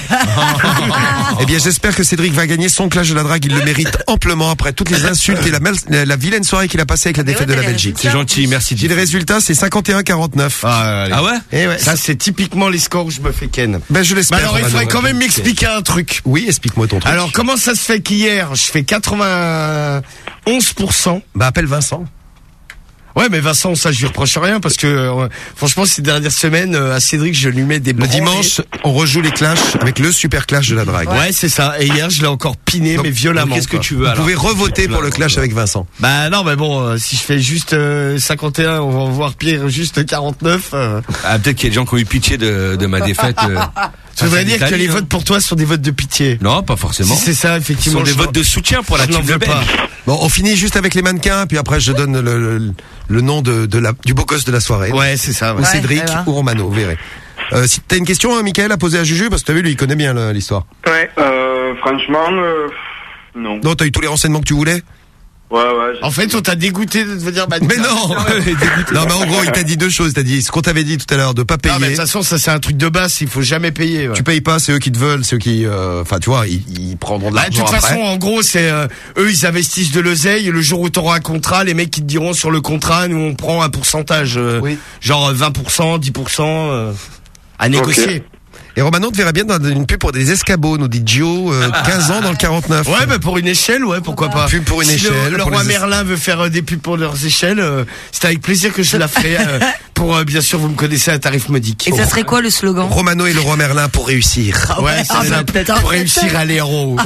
Eh bien, j'espère que Cédric va gagner son clash de la drague. Il le mérite amplement après toutes les insultes et la, mal- la, la vilaine soirée qu'il a passée avec la Mais défaite ouais, de la t'as les Belgique. résultats. C'est gentil, merci. J'ai les résultats, c'est cinquante et un quarante-neuf. Ah, Ah ouais? Eh ouais. Ça c'est typiquement les scores où je me fais ken. Ben, je Mais l'espère. alors il Romano. faudrait quand même m'expliquer un truc. Oui, explique-moi ton truc. Alors comment ça se fait qu'hier je fais quatre-vingt-onze pour cent? Bah, appelle Vincent. Ouais, mais Vincent, ça je lui reproche rien parce que euh, franchement ces dernières semaines euh, à Cédric je lui mets des Le branlées. dimanche, on rejoue les clashs avec le super clash de la drague. Ouais, c'est ça. Et hier je l'ai encore piné Donc, mais violemment. Qu'est-ce que quoi. tu veux Vous alors? pouvez revoter pour le clash avec Vincent. Bah non, mais bon, euh, si je fais juste euh, cinquante et un, on va voir pire juste quarante-neuf. Euh. Ah, peut-être qu'il y a des gens qui ont eu pitié de, de ma défaite. euh, Ça voudrait face à dire que l'Italie, les hein. votes pour toi sont des votes de pitié. Non, pas forcément. Si c'est ça, Ce effectivement. sont des je votes n'en- de soutien pour la je n'en team veux de pas. Belge. Bon, on finit juste avec les mannequins, puis après je donne le, le, le nom de, de la, du beau gosse de la soirée. Ouais, c'est ça. Ou Ouais. Cédric Ouais, voilà. ou Romano, vous verrez. Euh, si t'as une question, hein, Mickaël, à poser à Juju, parce que t'as vu, lui, il connaît bien le- l'histoire. Ouais. Euh, franchement, euh, non. Non, t'as eu tous les renseignements que tu voulais? Ouais, ouais. j'ai- En fait, on t'a dégoûté de devenir Mais mannequin. non! Non, mais en gros, il t'a dit deux choses. Il t'a dit ce qu'on t'avait dit tout à l'heure, de pas Non, mais de payer. toute façon, ça c'est un truc de base, il faut jamais payer. ouais. Tu payes pas, c'est eux qui te veulent, c'est eux qui, euh, enfin, tu vois, ils, ils prendront de Bah, de l'argent toute après. façon, en gros, c'est euh, eux, ils investissent de l'oseille. Et le jour où tu auras un contrat, les mecs qui te diront sur le contrat, nous on prend un pourcentage, euh, Oui. genre vingt pour cent, dix pour cent euh, à négocier. Et Romano te verrait bien dans une pub pour des escabeaux, nous dit Gio, euh, quinze ans dans le quarante-neuf. Ouais, bah pour une échelle, ouais, pourquoi pas. Pub pour une si le- échelle, Le, pour roi les es- Merlin veut faire euh, des pubs pour leurs échelles, euh, c'est avec plaisir que je la ferai. euh, pour, euh, bien sûr, vous me connaissez à tarif modique. Et ça serait quoi le slogan? Romano et le roi Merlin pour réussir. Ouais, c'est Ah, ça, bah, putain. pour réussir à l'héros.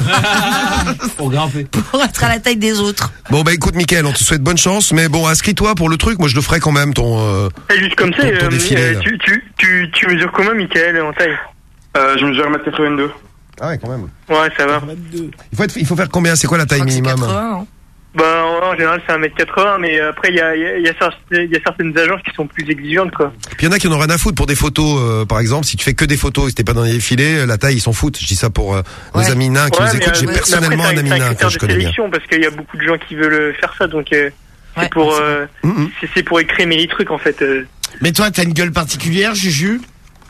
Pour grimper. Pour être à la taille des autres. Bon bah écoute Mickaël, on te souhaite bonne chance, mais bon inscris-toi pour le truc, moi je le ferai quand même ton... Euh, Et juste comme ça, ton- ton euh, défilé, euh, là. tu, tu, tu, tu mesures comment, Mickaël, en taille? Euh, je mesure un mètre quatre-vingt-deux. Ah ouais quand même. Ouais, ça va. Il faut, être- il faut faire combien? C'est quoi la taille minimum? quatre-vingts, hein. Bah, en général, c'est un mètre quatre-vingts, mais après, il y a, il y, a, il y, a cer- il y a certaines agences qui sont plus exigeantes, quoi. Puis il y en a qui en ont rien à foutre pour des photos, euh, par exemple, si tu fais que des photos et si t'es pas dans les défilés, la taille ils s'en foutent. Je dis ça pour euh, nos Ouais. amis nains qui Ouais, nous mais, écoutent. euh, J'ai mais personnellement après, un ami c'est nain critère que je de connais bien. sélection, parce qu'il y a beaucoup de gens qui veulent faire ça, donc euh, c'est pour, euh, c'est- c'est pour écrémer les trucs, en fait. euh. Mais toi, t'as une gueule particulière, Juju?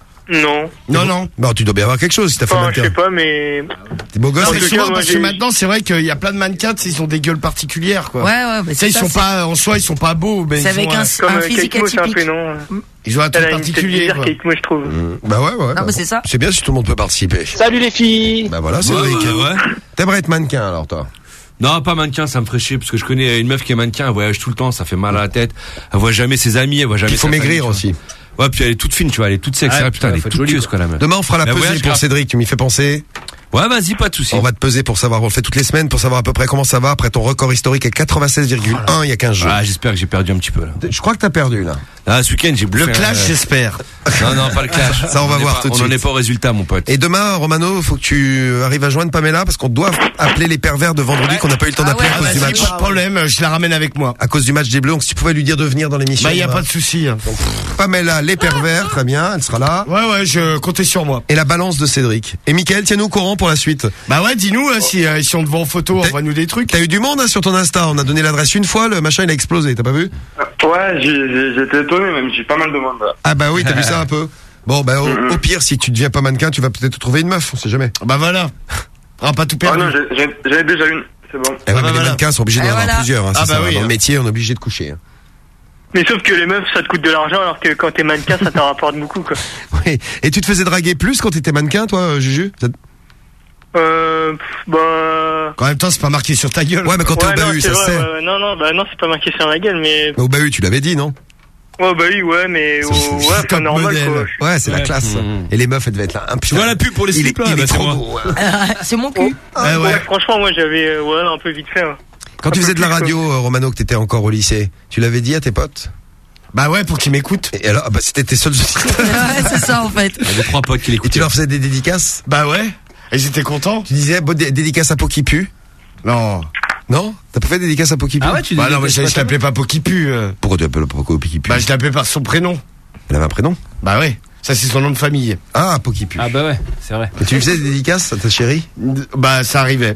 Non. Non, non. Bah tu dois bien avoir quelque chose si t'as fait Enfin, je mannequin. sais pas, mais... T'es beau gosse. Non, En mais tout souvent, cas, moi, parce que j'ai- maintenant, c'est vrai qu'il y a plein de mannequins, tu sais, ils ont des gueules particulières, quoi. Ouais, ouais, mais Tu sais, c'est ils ça, sont c'est- pas, en soi, ils sont pas beaux, mais C'est ils avec ont un, Comme un euh, physique Kate Moss, c'est un atypique. peu, non. ils ont un Elle truc a une tête particulier, bizarre, quoi. Kate Moss, je trouve. Bah ouais, ouais. Non, mais c'est ça. C'est bien si tout le monde peut participer. Salut les filles. Bah voilà, c'est Ouais, vrai. ouais, ouais. T'aimerais être mannequin alors toi? Non, pas mannequin, ça me ferait chier parce que je connais une meuf qui est mannequin, elle voyage tout le temps, ça fait mal à la tête. Elle voit jamais ses amis, elle voit jamais. Il faut sa famille, maigrir tu vois. aussi. Ouais, puis elle est toute fine, tu vois, elle est toute sexy. Ouais, Ah, putain, ouais, elle est faut être toute jolie, tueuse, quoi. quoi, la meuf. Demain on fera la Mais pesée voyage pour grave. Cédric, tu m'y fais penser. Ouais, vas-y, pas de soucis. On va te peser pour savoir, on le fait toutes les semaines pour savoir à peu près comment ça va après ton record historique à quatre-vingt-seize virgule un il y a quinze jours. Ah, j'espère que j'ai perdu un petit peu, là. Je crois que t'as perdu là. Ah, ce week-end, j'ai bouffé. Le clash, un- j'espère. Non, non, pas le clash. Ça, on va est voir pas- tout de On en suite. est pas au résultat, mon pote. Et demain, Romano, faut que tu arrives à joindre Pamela parce qu'on doit appeler les pervers de vendredi qu'on n'a pas eu le temps Ah d'appeler ouais, à cause Vas-y, du match. pas de problème, je la ramène avec moi. À cause du match des Bleus, donc si tu pouvais lui dire de venir dans l'émission. Bah, y a bah. pas de souci. hein. Pamela, les pervers, très bien, elle sera là. Ouais, ouais, je comptais sur moi. Et la balance de Cédric. Et Mickaël, tiens-nous au courant pour la suite. Bah ouais, dis-nous, hein, si, euh, si on te voit en photo, envoie-nous des trucs. T'as eu du monde hein, sur ton Insta, on a donné l'adresse une fois, le machin il a explosé, t'as pas vu? Ouais, j'ai- j'ai- j'étais étonné, même, j'ai pas mal de monde. là. Ah bah oui, t'as vu ça un peu. Bon bah au, au pire, si tu deviens pas mannequin, tu vas peut-être te trouver une meuf, on sait jamais. Bah voilà. On va pas tout Ah perdre. non, j'ai- j'ai- j'en ai déjà une, c'est bon. Eh ouais, mais bah les voilà. mannequins sont obligés d'en Eh avoir voilà. plusieurs. Hein, Ah c'est bah ça, oui, dans hein. le métier, on est obligé de coucher. hein. Mais sauf que les meufs, ça te coûte de l'argent, alors que quand t'es mannequin, ça t'en rapporte beaucoup, quoi. Oui. Et tu te faisais draguer plus quand t'étais mannequin, toi, euh, Juju? Ça- Euh, pff, bah... En même temps, c'est pas marqué sur ta gueule. Ouais, mais quand t'es Ouais, au non, bahut, c'est ça se vrai, sait. ouais, ouais. Non, non, bah non, c'est pas marqué sur ma gueule, mais... Mais au bahut, tu l'avais dit, non? Ouais, bah oui, ouais, mais... oh, ouais, c'est top normal, modèle. quoi. Ouais, c'est la classe. Et les meufs, elles devaient être là. Tu vois la pub pour les Il est, slips, là? il Bah, est c'est trop moi. beau. hein. C'est mon cul. Ah Ouais, ouais. franchement, moi, j'avais... euh, ouais, un peu vite fait. hein. Quand tu Un faisais peu de la plus, radio, euh, Romano, que t'étais encore au lycée, tu l'avais dit à tes potes? Bah ouais, pour qu'ils m'écoutent. Et alors, ah bah c'était tes seuls auditeurs. Ouais, c'est ça en fait. Il y avait trois potes qui Et tu l'écoutaient. leur faisais des dédicaces? Bah ouais. Et j'étais content. Tu disais, bon, dé- dédicace à Pau qui pue? Non. Non? T'as pas fait dédicace à Pau qui pue? Ah ouais, tu Bah disais- non, mais je, je l'appelais pas Pokipu. Euh. Pourquoi tu appelles Pau qui pue? Bah je l'appelais par son prénom. Elle avait un prénom? Bah ouais. Ça c'est son nom de famille. Ah, Pau qui pue. Ah bah ouais, c'est vrai. Et tu lui faisais des dédicaces à ta chérie? Bah ça arrivait.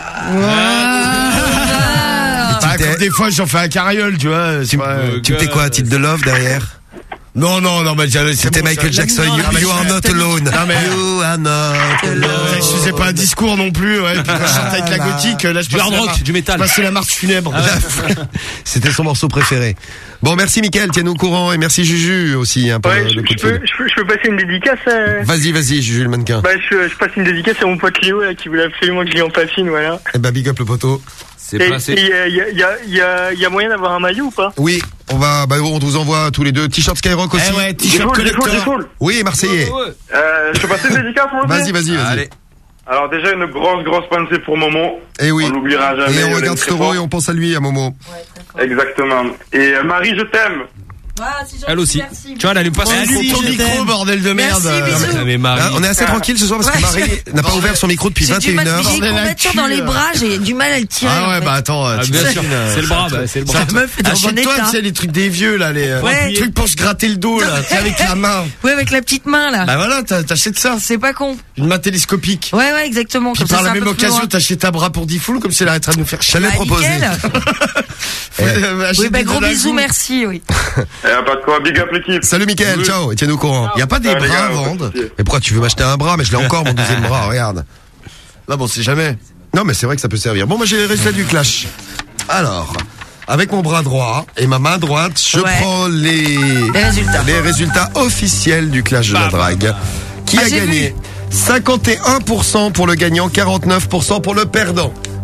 Bah, t'es- comme des fois j'en fais un carriole, tu vois. Tu, c'est pas- tu mettais quoi, titre de love derrière? Non, non, non, mais j'avais- c'est C'était bon, Michael ça- Jackson, Non, you, mais you are je- not alone. Non, mais- You are not alone. Je faisais pas un discours non plus, ouais. Puis quand je chantais avec la gothique, là je Du passais hard la rock, mar- du métal. je passais la marche funèbre. C'était son morceau préféré. Bon, merci Mickaël, tiens-nous au courant et merci Juju aussi hein, pour Ouais, le, je, le coup je de peux, fil. je, peux, je peux passer une dédicace euh... Vas-y, vas-y, Juju le mannequin. Bah, je, je passe une dédicace à mon pote Léo, là, qui voulait absolument que je lui en passe une, voilà. Eh ben, big up le poteau. C'est Et placé. il y a, y, a, y, a, y, a, y a moyen d'avoir un maillot ou pas? Oui, on va, bah, on vous envoie tous les deux. T-shirt Skyrock aussi. Eh ouais, J'ai t-shirt full, j'ai full, j'ai collector. full. Oui, Marseillais. Euh, je peux passer une dédicace, moi aussi Vas-y, vas-y, vas-y. Allez. Alors déjà, une grosse, grosse pensée pour Momo. Et oui. On l'oubliera jamais. Et on elle est regarde très Storo forte. et on pense à lui, à Momo. Exactement. Et euh, Marie, je t'aime. Elle aussi. Tu vois, elle allume pas son Allume micro. ton micro, bordel de merde. Merci, bisous. Ah, mais Marie. Là, on est assez tranquille ce soir parce que Ouais. Marie n'a pas ouvert son micro depuis J'ai vingt et du mal, une heures. j'ai Bordel une à courbature cul, dans les là. bras, j'ai du mal à le tirer. Ah en ouais, fait. bah attends. Ah, bien sûr. C'est le bras, bah, c'est le bras. La meuf est dans bon Achète-toi, état. tu sais, les trucs des vieux, là, les euh, Ouais. trucs pour se gratter le dos, là, tu sais, avec la main. Ouais, avec la petite main là. Bah voilà, t'as- t'achètes ça. C'est pas con. Une main télescopique. Ouais, ouais, exactement. Puis Comme ça, par c'est la un même peu plus occasion, loin. t'achètes un bras pour dix foules, comme ça, elle arrêtera de nous faire chier. J'allais Bah, proposer. nickel. Euh, Oui, achète bah des gros Dalago. bisous, merci, oui. Et y a pas de quoi, big up l'équipe. Salut Mickaël, Oui. ciao, et tiens-nous au courant. Y a pas des Ah, les bras gars, à pas de vendre. souci. Mais pourquoi tu veux m'acheter un bras? Mais je l'ai encore mon deuxième bras, regarde. Là, bon, c'est jamais. Non, mais c'est vrai que ça peut servir. Bon, moi j'ai les résultats du clash. Alors, avec mon bras droit et ma main droite, je Ouais. prends les... Les résultats. les résultats officiels du clash de la drague. Qui Ah, a j'ai gagné? cinquante et un pour cent pour le gagnant, quarante-neuf pour cent pour le perdant.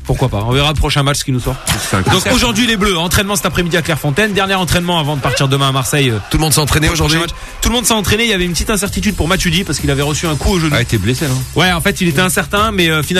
Pourquoi pas. On verra le prochain match ce qui nous sort. Donc aujourd'hui les Bleus, entraînement cet après-midi à Clairefontaine, dernier entraînement avant de partir demain à Marseille. Tout le monde s'est entraîné aujourd'hui. Tout le monde s'est entraîné, il y avait une petite incertitude pour Matuidi parce qu'il avait reçu un coup au genou. Ah, il était blessé là. Ouais, en fait, il était incertain mais euh, finalement il s'est entraîné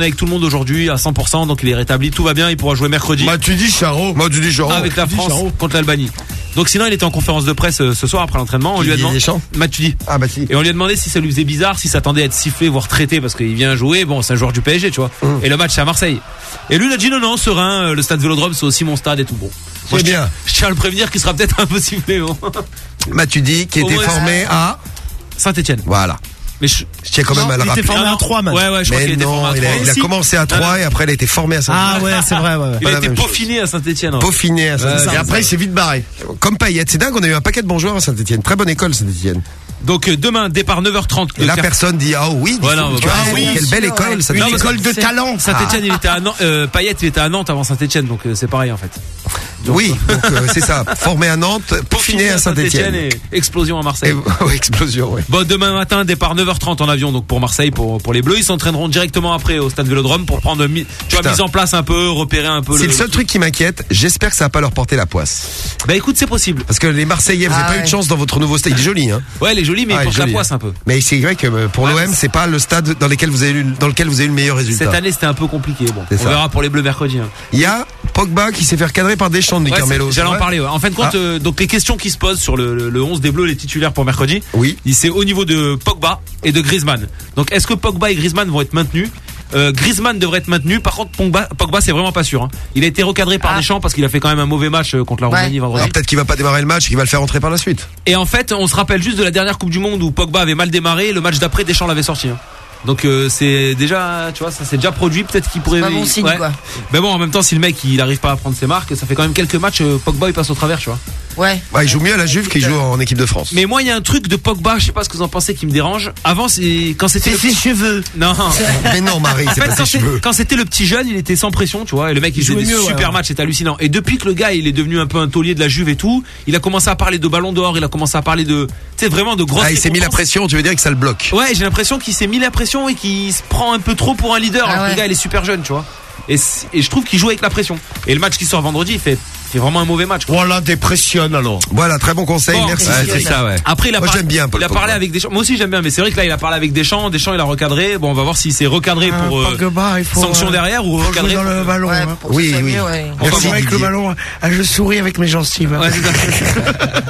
entraîné avec tout le monde aujourd'hui à cent pour cent, donc il est rétabli, tout va bien, il pourra jouer mercredi. Matuidi Charo. Matuidi Charo. Avec la France contre l'Albanie. Donc sinon il était en conférence de presse euh, ce soir après l'entraînement, on lui a demandé Matuidi. Ah bah si. Et on lui a demandé si ça lui faisait bizarre, si s'attendait à être sifflé voire traité parce qu'il vient jouer, bon c'est un joueur du P S G, tu vois. Mmh. Et le match c'est à Marseille. Et lui il a dit non non, serein, euh, le stade Vélodrome c'est aussi mon stade et tout bon. Moi, c'est je, bien. Je tiens à le prévenir qu'il sera peut-être un peu sifflé. Bon. Matuidi qui était formé à Saint-Etienne. Voilà. Mais je, je tiens quand même à le rappeler. Il était formé à trois, man. Ouais, ouais, je crois mais qu'il était non, formé à il, trois. a, il a commencé à trois et après il a été formé à Saint-Etienne. Ah ouais, c'est vrai, ouais. Il a été peaufiné à Saint-Etienne. Peaufiné à Saint-Etienne. Et après il s'est vite barré. Comme Payet, c'est dingue, on a eu un paquet de bons joueurs à Saint-Etienne. Très bonne école Saint-Etienne. Donc demain départ neuf heures trente. Et la personne dit ah oui, voilà, tu vois, ah, oui, quelle belle école, ouais. Une école de talent. Saint-Etienne, il était à Nantes, euh, Payet, il était à Nantes avant Saint-Etienne, donc euh, c'est pareil en fait. Donc, oui, donc euh, c'est ça. Formé à Nantes, peaufiné à Saint-Etienne. Et explosion à Marseille. Et, ouais, explosion, oui. Bon, demain matin, départ neuf heures trente en avion, donc pour Marseille, pour pour les Bleus, ils s'entraîneront directement après au stade Vélodrome pour prendre mi- tu vois, mise en place un peu, repérer un peu. C'est le, le seul le truc qui m'inquiète. J'espère que ça va pas leur porter la poisse. Bah écoute, c'est possible. Parce que les Marseillais, vous ah, n'avez ouais. pas eu de chance dans votre nouveau stade. Il est joli, hein. Ouais, il est joli, mais ah, il porte joli. la poisse un peu. Mais c'est vrai que pour l'O M, c'est pas le stade dans lequel vous avez eu, dans lequel vous avez eu le meilleur résultat. Cette année, c'était un peu compliqué. Bon, c'est on ça. verra pour les Bleus mercredi. Hein. Il y a Pogba qui s'est fait recadrer par Deschamps de ouais, Carmelo. J'allais en parler. Ouais. En fin de compte, ah. euh, donc les questions qui se posent sur le, le, le onze des Bleus, les titulaires pour mercredi. Oui. C'est au niveau de Pogba et de Griezmann. Donc, est-ce que Pogba et Griezmann vont être maintenus? Euh, Griezmann devrait être maintenu. Par contre, Pogba, Pogba c'est vraiment pas sûr. Hein. Il a été recadré par ah. Deschamps parce qu'il a fait quand même un mauvais match contre la Roumanie ouais. vendredi. Alors peut-être qu'il va pas démarrer le match, qu'il va le faire entrer par la suite. Et en fait, on se rappelle juste de la dernière Coupe du Monde où Pogba avait mal démarré. Le match d'après, Deschamps l'avait sorti. Hein. Donc euh, c'est déjà, tu vois, ça s'est déjà produit. Peut-être qu'il pourrait. C'est pas bon signe, ouais. quoi. Mais bon, en même temps, si le mec il arrive pas à prendre ses marques, ça fait quand même quelques matchs. Euh, Pogba il passe au travers, tu vois. Ouais. Ouais, il joue mieux à la Juve qu'il joue en équipe de France. Mais moi, il y a un truc de Pogba, je sais pas ce que vous en pensez, qui me dérange. Avant, c'est quand c'était c'est le... ses cheveux. Non. Mais non, Marie, c'est en fait, pas quand ses cheveux. Quand c'était le petit jeune, il était sans pression, tu vois, et le mec il, il jouait des mieux, super ouais. matchs, c'est hallucinant. Et depuis que le gars, il est devenu un peu un taulier de la Juve et tout, il a commencé à parler de Ballon d'Or, il a commencé à parler de, tu sais, vraiment de grosses. Ah, il s'est mis la pression, tu veux dire que ça le bloque. Ouais, j'ai l'impression qu'il s'est mis la pression et qu'il se prend un peu trop pour un leader. Ah alors ouais. que le gars, il est super jeune, tu vois. Et, et je trouve qu'il joue avec la pression. Et le match qui sort vendredi, il fait, c'est vraiment un mauvais match. Quoi. Voilà, dépressionne alors. Voilà, très bon conseil, bon, merci. Ouais, c'est ça, ouais. Après, il a, Moi, par... j'aime bien, Paul il a parlé avec Deschamps. Moi aussi, j'aime bien, mais c'est vrai que là, il a parlé avec Deschamps. Deschamps, il a recadré. Bon, on va voir s'il s'est recadré ah, pour euh, Pogba, il faut, sanction euh, derrière ou recadré dans le ballon. Ouais, hein. Oui, oui. Ouais. On va jouer avec le ballon. Ah, je souris avec mes gencives. Ouais, c'est ça.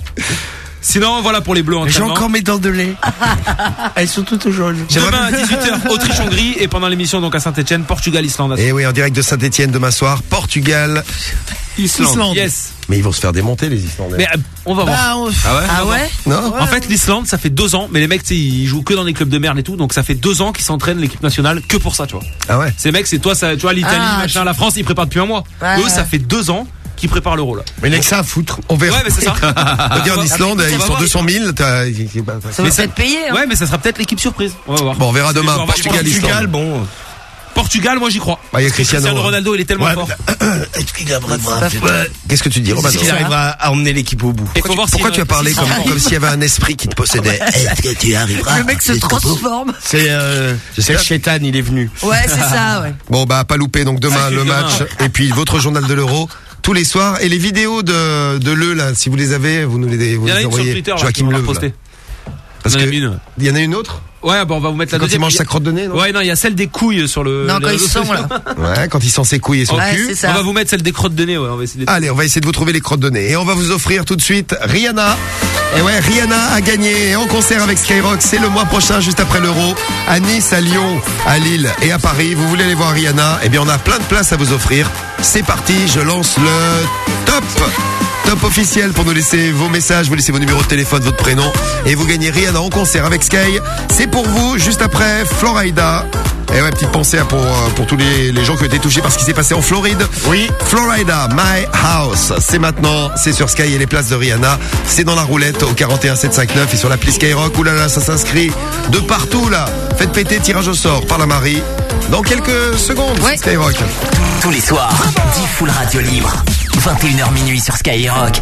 Sinon, voilà pour les Bleus en J'ai encore mes dents de lait. Elles sont toutes jaunes. Demain à dix-huit heures, Autriche-Hongrie et pendant l'émission donc à Saint-Etienne, Portugal-Islande. Et oui, en direct de Saint-Etienne demain soir, Portugal. Islande. Islande. Yes. Mais ils vont se faire démonter les Islandais. Mais euh, on va voir. Bah, on... Ah ouais, ah ouais Non. En fait, l'Islande, ça fait deux ans, mais les mecs, tu sais, ils jouent que dans des clubs de merde et tout, donc ça fait deux ans qu'ils s'entraînent l'équipe nationale que pour ça, tu vois. Ah ouais. Ces mecs, c'est toi, ça, tu vois, l'Italie, ah, machin, tu... la France, ils préparent depuis un mois. Ouais, Eux, ouais. ça fait deux ans qu'ils préparent l'Euro là. Mais il n'y a que ça à foutre. On verra. Ouais, mais c'est ça. Regarde l'Islande, ils sont deux cent mille. Ça va peut-être payer. Hein. Ouais, mais ça sera peut-être l'équipe surprise. On va voir. Bon, on verra demain. Portugal-Islande. Portugal, bon. Portugal, moi j'y crois. Bah, il y a Cristiano, Cristiano Ronaldo, il est tellement ouais, fort. Est-ce qu'il arrivera Qu'est-ce que tu dis, Romano? Est-ce qu'il arrivera à emmener l'équipe au bout? Et faut Pourquoi, voir tu, pourquoi tu as parlé comme, comme s'il y avait un esprit qui te possédait? Est-ce que tu arriveras? Le mec se transforme. C'est euh, c'est le Chétan, il est venu. Ouais, c'est ça, ouais. Bon, bah, pas louper, donc demain, Ah, le demain. match, et puis votre journal de l'Euro. Tous les soirs. Et les vidéos de, de l'E, là, si vous les avez, vous nous les, vous Il y en a les une sur envoyez. Twitter, là, Joachim qui vont la Löw, là. poster. Parce Il y en a que, une. il y en a une autre? Ouais, bon, on va vous mettre la Quand il deuxième. mange sa crotte de nez, non? Ouais, non, il y a celle des couilles sur le. Non, le- quand ils le- sont là. Ouais, quand il sent ses couilles et son Ouais, cul. c'est ça. On va vous mettre celle des crottes de nez, ouais, on va essayer de... Allez, on va essayer de vous trouver les crottes de nez. Et on va vous offrir tout de suite Rihanna. Et ouais, Rihanna a gagné en concert avec Skyrock. C'est le mois prochain, juste après l'Euro. À Nice, à Lyon, à Lille et à Paris. Vous voulez aller voir Rihanna? Eh bien, on a plein de places à vous offrir. C'est parti, je lance le top. Top officiel pour nous laisser vos messages, vous laissez vos numéros de téléphone, votre prénom. Et vous gagnez Rihanna en concert avec Sky. C'est pour vous, juste après Florida. Et ouais, petite pensée pour, pour tous les, les gens qui ont été touchés par ce qui s'est passé en Floride. Oui. Florida, My House. C'est maintenant, c'est sur Sky et les places de Rihanna. C'est dans la roulette au quarante et un sept cent cinquante-neuf et sur l'appli Skyrock. Ouh là là, ça s'inscrit de partout là. Faites péter, tirage au sort par la Marie. Dans quelques secondes, ouais. Skyrock. Tous les soirs, dix full radio libre. vingt et une heures minuit sur Skyrock.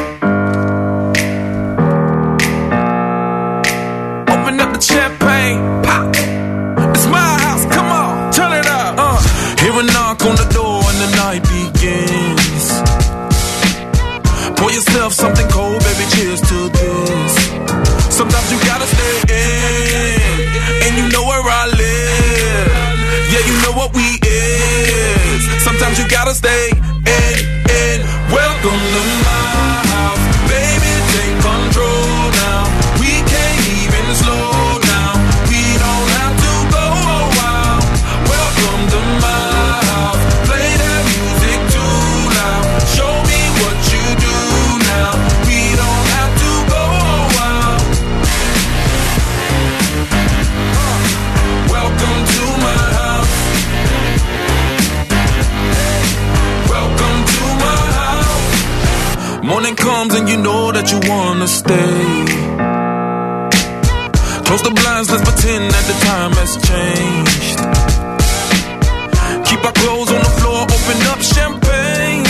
Open up the champagne, pop. It's my house, come on, turn it up. Uh. Hear a knock on the door and the night begins. Pour yourself something cold, baby, cheers to this. Sometimes you gotta stay in, and you know where I live. Yeah, you know Morning comes and you know that you wanna stay. Close the blinds, let's pretend that the time has changed. Keep our clothes on the floor, open up champagne.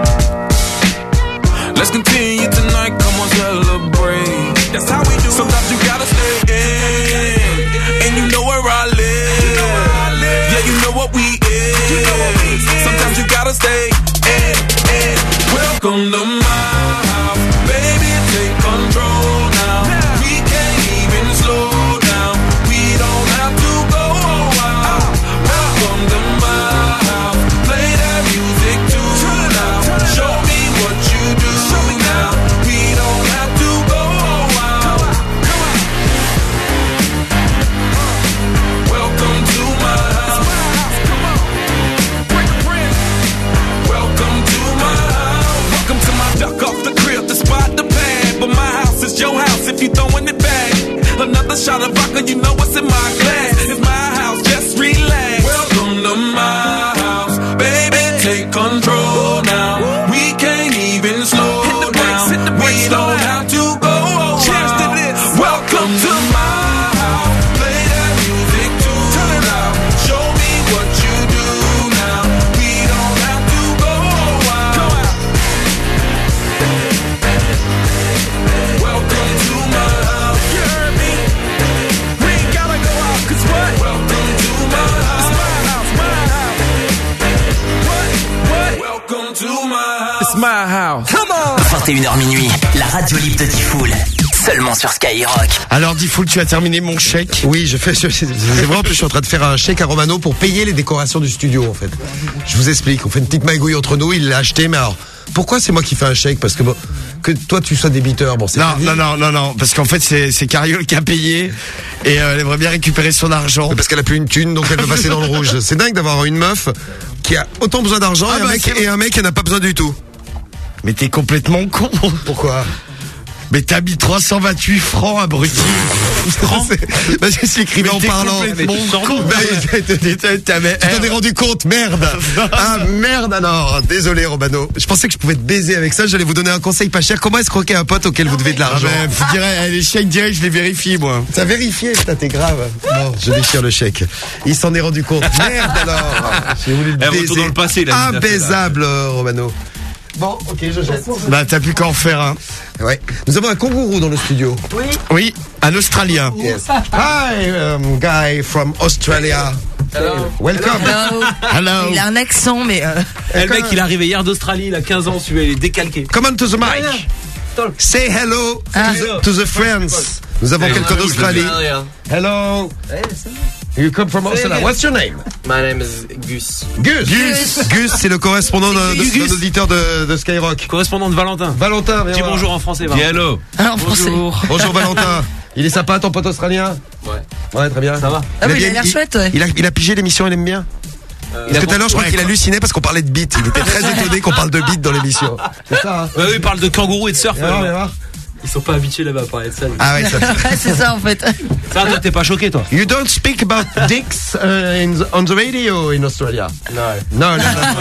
Let's continue tonight, come on, celebrate. That's how we do. Sometimes you gotta stay in, and you know where I live. Yeah, you know what we is. Sometimes you gotta stay in, in. Welcome to my house, baby, take control now. We can't even slow down. We don't have to go out. Welcome to my house, play that music too loud. Show me what you do now. We don't have to go out. Welcome to my house. Welcome to my house. Welcome to my duck off the crib, the spot, the pad. But my house is your house if you throwing it back. Another shot of vodka, you know what's in my glass. It's my house, just relax. Welcome to my house, baby, take control now. We can't even slow down. We don't have to go. Cheers to this. Welcome to my house. Play that music too loud. Show me what you do now. We don't have to go out. Welcome to my house. You heard me? We ain't gotta go out, 'cause what? Welcome to my house. It's my house, my house. What? What? Welcome to my house. It's my house. Come on. vingt et une heures minuit, la radio libre de Diffoul. Seulement sur Skyrock. Alors Diffoul, tu as terminé mon chèque. Oui, je fais. C'est vrai, en plus, je suis en train de faire un chèque à Romano pour payer les décorations du studio, en fait. Je vous explique. On fait une petite magouille entre nous. Il l'a acheté, mais alors, pourquoi c'est moi qui fais un chèque? Parce que bon, que toi tu sois débiteur, bon, c'est non, non, non, non, non, parce qu'en fait c'est c'est Cariole qui a payé et euh, elle aimerait bien récupérer son argent. Parce qu'elle a plus une thune, donc elle veut passer dans le rouge. C'est dingue d'avoir une meuf qui a autant besoin d'argent ah et, bah, un mec, et un mec qui n'a pas besoin du tout. Mais t'es complètement con. Pourquoi? Mais t'as mis trois cent vingt-huit francs, abruti. Francs? Parce que c'est écrit en parlant. Mais mon con. Tu t'en es rendu compte, merde. Ah, merde alors. Désolé, Romano. Je pensais que je pouvais te baiser avec ça. J'allais vous donner un conseil pas cher. Comment escroquer un pote auquel vous devez de l'argent? Ah ben, vous direz, les chèques direct, je les vérifie, moi. T'as vérifié? Putain, t'es grave. Bon, je déchire le chèque. Il s'en est rendu compte. Merde alors. J'ai voulu le baiser. Dans le passé, là. Imbaisable, Romano. Bon, ok, je jette. Bah, t'as plus qu'à en faire un. Ouais. Nous avons un kangourou dans le studio. Oui. Oui, un Australien. Yes. Hi, um, guy from Australia. Hello. Welcome. Hello. Hello. Il a un accent, mais. Euh... Et le mec, il est arrivé hier d'Australie, il a quinze ans, celui-là, il est décalqué. Come on to the mic. Say hello ah. to, the, to the friends. Nous avons quelqu'un d'Australie. Hello. You come from Australia. What's your name? My name is Gus. Gus. Gus. Gus, c'est le correspondant d'un auditeur de, de Skyrock. Correspondant de Valentin. Valentin, viens dis voir. bonjour en français, Valentin. Dis hello. Ah, en français. Bonjour. Bonjour Valentin. Il est sympa ton pote australien? Ouais. Ouais, très bien. Ça va. Ah, mais il a l'air chouette, ouais. Il a, il a pigé l'émission, il aime bien? Euh, parce que tout à l'heure, je crois qu'il hallucinait parce qu'on parlait de beat. Il était très étonné qu'on parle de beat dans l'émission. C'est ça, hein? Ouais, oui, il parle de kangourou et de surf. Viens voir, viens voir. Ils sont pas habitués là-bas à parler de ça. Ah ouais, ça c'est ça en fait. Ça, toi, t'es pas choqué, toi? You don't speak about dicks uh, in the, on the radio in Australia? No. No, no,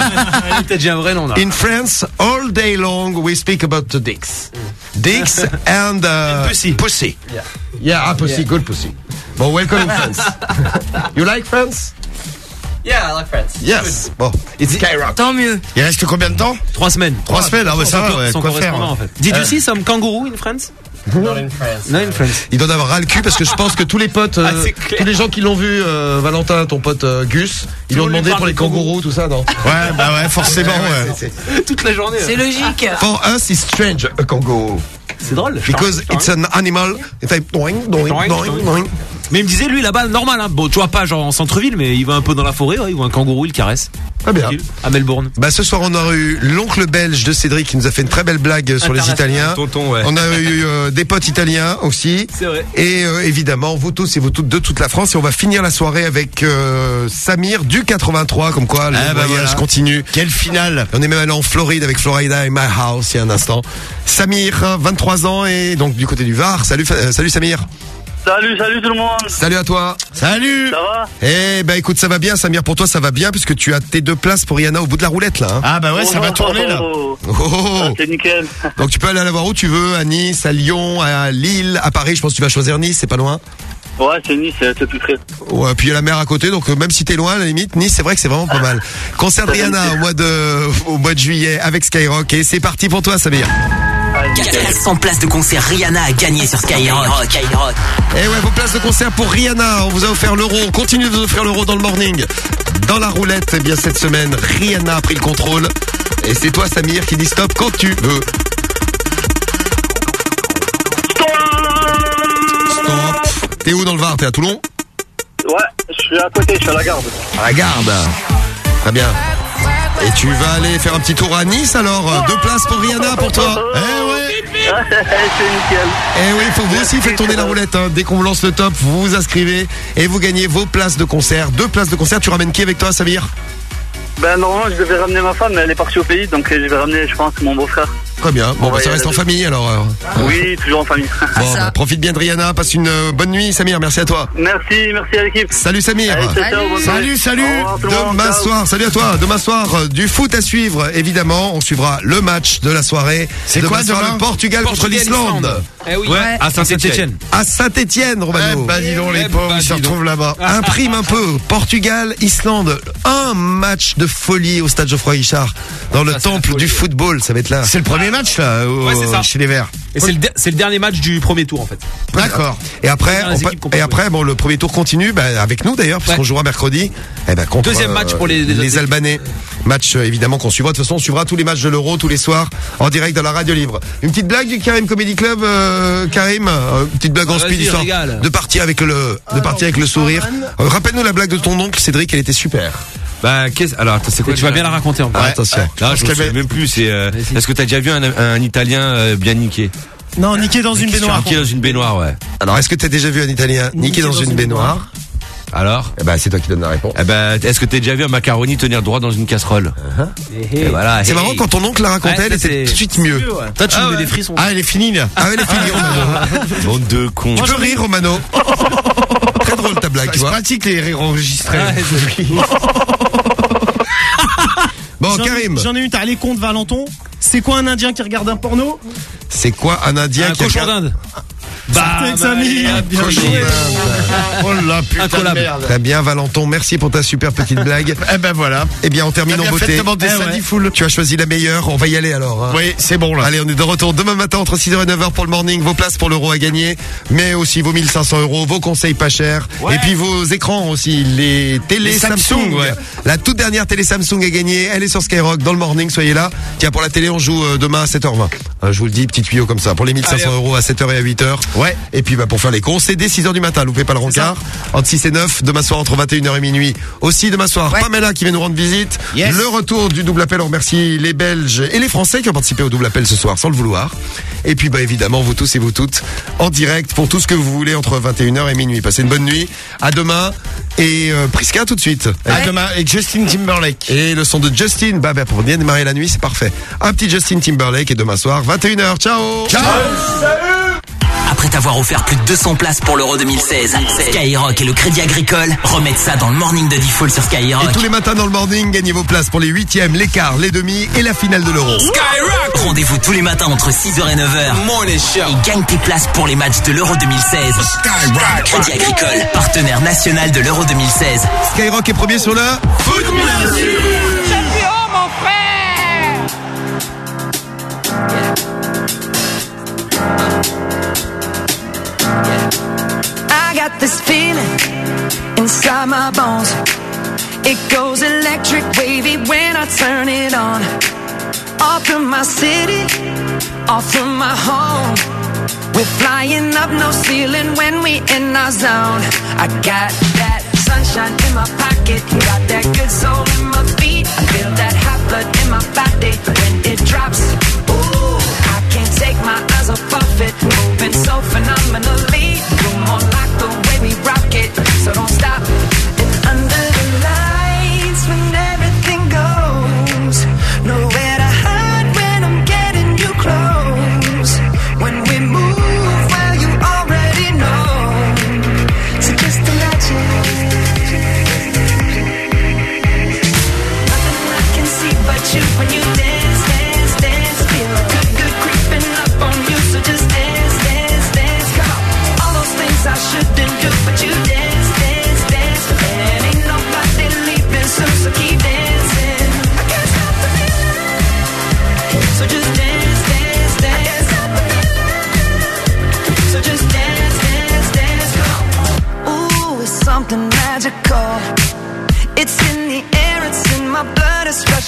no. T'as déjà un vrai nom, là. In France, all day long, we speak about the dicks. Dicks and, uh, and pussy. Pussy. Yeah. Yeah, ah, pussy, yeah. Good pussy. Bon, welcome in France. You like France? Yeah, I like France. Yes. Bon, it's Skyrock. Tant mieux. Il reste combien de temps? Trois semaines. Trois semaines, ah ouais, ça va, ouais, quoi faire. En fait. Did you see some kangourou in France? Not in France. Not in France. Il doit en avoir ras le cul parce que je pense que tous les potes, euh, ah, tous les gens qui l'ont vu, euh, Valentin, ton pote euh, Gus, ils lui ont demandé pour les kangourous, tout ça, non? Ouais, bah ouais, forcément, ouais. ouais. C'est, c'est... Toute la journée. C'est logique. For us, it's strange, a kangaroo. C'est drôle. Because it's an animal. It's like doing, doing, doing, doing. Mais il me disait, lui, là-bas, normal, hein. Bon, tu vois, pas genre en centre-ville, mais il va un peu dans la forêt, ouais, il voit un kangourou, il caresse. Très bien. À Melbourne. Bah, ce soir, on a eu l'oncle belge de Cédric qui nous a fait une très belle blague sur les Italiens. Tonton, ouais. On a eu euh, des potes italiens aussi. C'est vrai. Et euh, évidemment, vous tous et vous toutes de toute la France. Et on va finir la soirée avec euh, Samir du quatre-vingt-trois, comme quoi le ah bah voyage voilà. continue. Quelle finale. On est même allé en Floride avec Florida et My House il y a un instant. Samir, vingt-trois ans et donc du côté du Var. Salut, euh, salut Samir. Salut, salut tout le monde. Salut à toi. Salut. Ça va? Eh ben écoute, ça va bien Samir, pour toi ça va bien puisque tu as tes deux places pour Rihanna au bout de la roulette là. Hein. Ah bah ouais, ça va tourner là. Oh, Oh, oh. Ah, c'est nickel. Donc tu peux aller la voir où tu veux, à Nice, à Lyon, à Lille, à Paris, je pense que tu vas choisir Nice, c'est pas loin. Ouais, c'est Nice, c'est c'est plus près. Ouais, puis il y a la mer à côté, donc euh, même si t'es loin, à la limite, Nice, c'est vrai que c'est vraiment pas mal. Concert de Rihanna au mois de, au mois de juillet avec Skyrock, et c'est parti pour toi Samir. quatre cents places de concert Rihanna à gagner sur Skyrock. Skyrock. Et ouais, vos places de concert pour Rihanna, on vous a offert l'euro, on continue de vous offrir l'euro dans le morning. Dans la roulette, eh bien cette semaine, Rihanna a pris le contrôle. Et c'est toi Samir qui dis stop quand tu veux. Stop. T'es où dans le Var? T'es à Toulon? Ouais, je suis à côté, je suis à la garde. À la garde. Très bien. Et tu vas aller faire un petit tour à Nice alors? Deux places pour Rihanna pour toi. Eh ouais. C'est nickel. Eh oui, il faut vous aussi faire tourner la roulette. Hein. Dès qu'on vous lance le top, vous vous inscrivez et vous gagnez vos places de concert. Deux places de concert. Tu ramènes qui avec toi, Samir? Ben normalement je devais ramener ma femme, mais elle est partie au pays, donc je vais ramener, je pense, mon beau-frère. Très bien. Bon, bah, ça reste en famille alors. euh. Oui, toujours en famille. Bon, bah, profite bien de Rihanna. Passe une euh, bonne nuit, Samir. Merci à toi. Merci, merci à l'équipe. Salut Samir. Allez, ciao, ciao, bonne Salut, nuit. salut. Au revoir, tout le monde, Demain ciao. soir, salut à toi. Demain soir, euh, du foot à suivre, évidemment. On suivra le match de la soirée. C'est quoi soir, demain? le Portugal, contre Portugal, l'Islande. Islande. Eh oui. Ouais, à Saint-Étienne. À Saint-Étienne, Romano. Eh bah dis donc les Eh pauvres, bah, ils se dis donc. retrouvent là-bas. Imprime un peu. Portugal, Islande. Un match de folie au stade Geoffroy Guichard. Dans le Ça, c'est la temple folie. du football, ça va être là. C'est le premier match là, au- Ouais, c'est ça. chez les Verts. Et c'est le, der- c'est le dernier match du premier tour en fait. D'accord. Et après, Les on équipes pa- qu'on peut et jouer. après, bon, le premier tour continue, bah, avec nous d'ailleurs, puisqu'on Ouais. jouera mercredi. Eh ben, contre, Deuxième match pour les- les autres équipes. Albanais. Match euh, évidemment qu'on suivra. De toute façon, on suivra tous les matchs de l'Euro tous les soirs en direct dans la radio libre. Une petite blague du Karim Comedy Club, euh, Karim. Euh, Une petite blague en Ah, speed vas-y, histoire régale. de partir avec le, de partir avec le sourire. Euh, Rappelle-nous la blague de ton oncle Cédric, elle était super. Bah, qu'est-ce, alors, attends, c'est quoi? Tu vas bien la raconter en fait. Ah, attention. Là, je me souviens même plus, c'est, euh, est-ce que t'as déjà vu un, un Italien euh, bien niqué? Non, niqué dans une baignoire. Niqué dans une baignoire, ouais. Alors, est-ce que t'as déjà vu un Italien niqué dans, une baignoire? Alors? Eh ben, c'est toi qui donnes la réponse. Eh ben, est-ce que t'as déjà vu un macaroni tenir droit dans une casserole? Et voilà. C'est hey. marrant quand ton oncle la racontait, Ouais, elle ça, était c'est- tout de suite mieux. Toi, tu Ah nous mets ouais. des frissons. Ah, elle est finie là. Ah, elle est finie, Romano. Bande de cons. Tu peux rire, Romano. Très drôle ta blague, tu C'est vois. pratique les rires enregistrés. Bon, J'en ai- Karim, J'en ai une, t'as les comptes Valenton. C'est quoi un Indien qui regarde un porno? c'est quoi un Indien Un qui cochon regarde- d'Inde. Bah, avec sa mie. Bien Cochon joué. d'Inde. Oh la putain de Incollable. merde. Très bien, Valenton. Merci pour ta super petite blague. Eh ben voilà. Eh bien, on termine T'as en bien fait de beauté. demander Eh ça, ouais. dit full. Tu as choisi la meilleure. On va y aller alors. hein. Oui, c'est bon là. Allez, on est de retour demain matin entre six heures et neuf heures pour le morning. Vos places pour l'euro à gagner, mais aussi vos mille cinq cents euros, vos conseils pas chers. Ouais. Et puis vos écrans aussi, les télé Les Samsung. Samsung, ouais. La toute dernière télé Samsung est gagnée. Elle est sur Skyrock dans le morning. Soyez là. Tiens, pour la télé, on joue euh, demain à sept heures vingt. Euh, je vous le dis, petit tuyau comme ça. Pour les mille cinq cents euros à sept heures et à huit heures. Ouais. Et puis, bah, pour faire les cons, c'est dès six heures du matin. Loupez pas le rencard. Entre six et neuf, demain soir entre vingt et une heures et minuit. Aussi, demain soir, Pamela qui vient nous rendre visite. Yes. Le retour du double appel. On remercie les Belges et les Français qui ont participé au double appel ce soir sans le vouloir. Et puis, bah, évidemment, vous tous et vous toutes en direct pour tout ce que vous voulez entre vingt et une heures et minuit. Passez une bonne nuit. À demain. Et euh, Priska tout de suite. À demain avec Justin Timberlake. Et le son de Justin, bah, bah, pour bien démarrer la nuit, c'est parfait. Un petit Justin Timberlake et demain soir, vingt et une heures. Ciao. Ciao. Après t'avoir offert plus de deux cents places pour l'Euro deux mille seize, Skyrock et le Crédit Agricole remettent ça dans le morning de Diffoul sur Skyrock. Et tous les matins dans le morning, gagnez vos places pour les huitièmes, les quarts, les demi et la finale de l'Euro. Skyrock! Rendez-vous tous les matins entre six heures et neuf heures. Et gagne tes places pour les matchs de l'Euro deux mille seize. Skyrock! Crédit Agricole, partenaire national de l'Euro deux mille seize. Skyrock est premier sur le foot. Champion, mon frère! I got this feeling inside my bones. It goes electric wavy when I turn it on. Off from my city, off from my home. We're flying up no ceiling when we in our zone. I got that sunshine in my pocket, got that good soul in my feet. I feel that hot blood in my body when it drops. Ooh, I can't take my eyes off of it, moving so phenomenally. You're more like the way we rock it, so don't stop. And under the lights when everything goes, nowhere to hide when I'm getting you close. When we move, well you already know.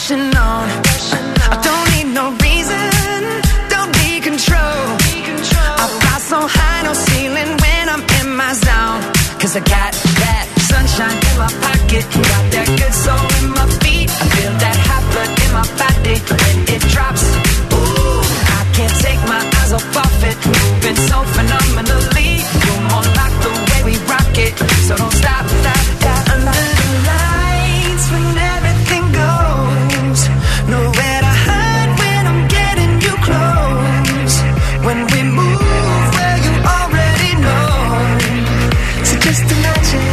rushing on. I don't need no reason, don't need control. I fly so high, no ceiling when I'm in my zone. Cause I got that sunshine in my pocket, got that good soul in my feet. I feel that hot blood in my body when it drops. Ooh, I can't take my eyes off of it, moving so phenomenally. You're more like the way we rock it, so don't stop, stop, stop. Under the lights when everything goes, nowhere to hide when I'm getting you close. When we move where you already know, so just imagine.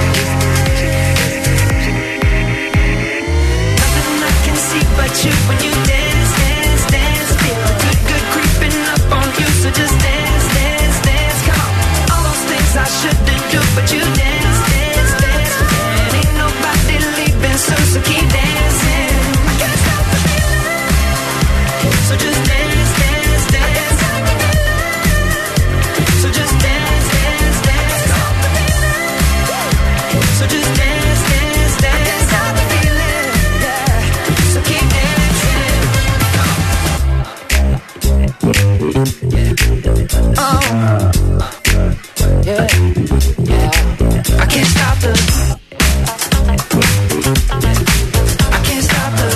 Nothing I can see but you when you dance, dance, dance. Feel the good, good creeping up on you, so just dance, dance, dance. Come on, all those things I shouldn't do, but you dance, dance, dance. And ain't nobody leaving soon, so keep dancing. I can't stop the feeling, so just dance, dance, dance. So just dance, dance, dance. So just dance, dance, dance. I can't stop the feeling, yeah. So keep dancing. Oh, yeah, yeah. I can't stop the. I can't stop the.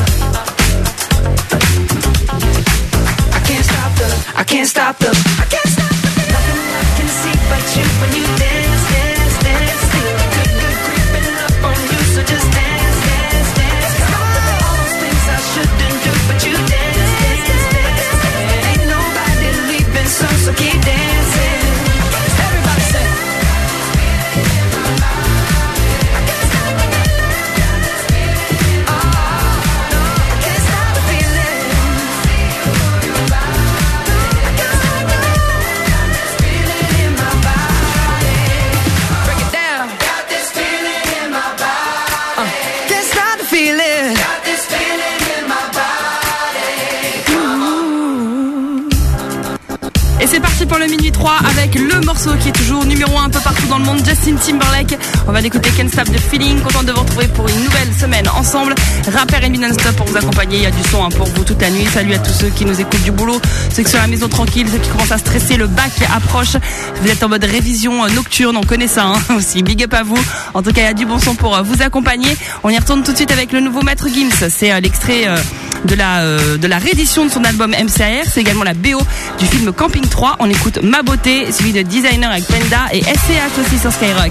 I can't stop the. I can't stop the. I can't stop the. Nothing I can see but you when you dance, dance, dance. Feel good, good creeping up on you, so just dance, dance, dance. All those things I shouldn't do, but you dance, dance, dance. And ain't nobody leaving soon, so keep dancing. Everybody say. Et c'est parti pour le minuit trois avec le morceau qui est toujours numéro un un peu partout dans le monde, Justin Timberlake. On va écouter Can't Stop the Feeling. Content de vous retrouver pour une nouvelle semaine ensemble. Rapper et non-stop pour vous accompagner. Il y a du son hein, pour vous toute la nuit. Salut à tous ceux qui nous écoutent du boulot, ceux qui sont à la maison tranquille, ceux qui commencent à stresser, le bac approche. Vous êtes en mode révision nocturne, on connaît ça hein, aussi. Big up à vous. En tout cas, il y a du bon son pour vous accompagner. On y retourne tout de suite avec le nouveau Maître Gims. C'est euh, l'extrait euh, de la euh, de la réédition de son album M C A R. C'est également la B O du film Camping trois. On écoute Ma Beauté, suivi de Designer avec Penda et S C H aussi sur Skyrock.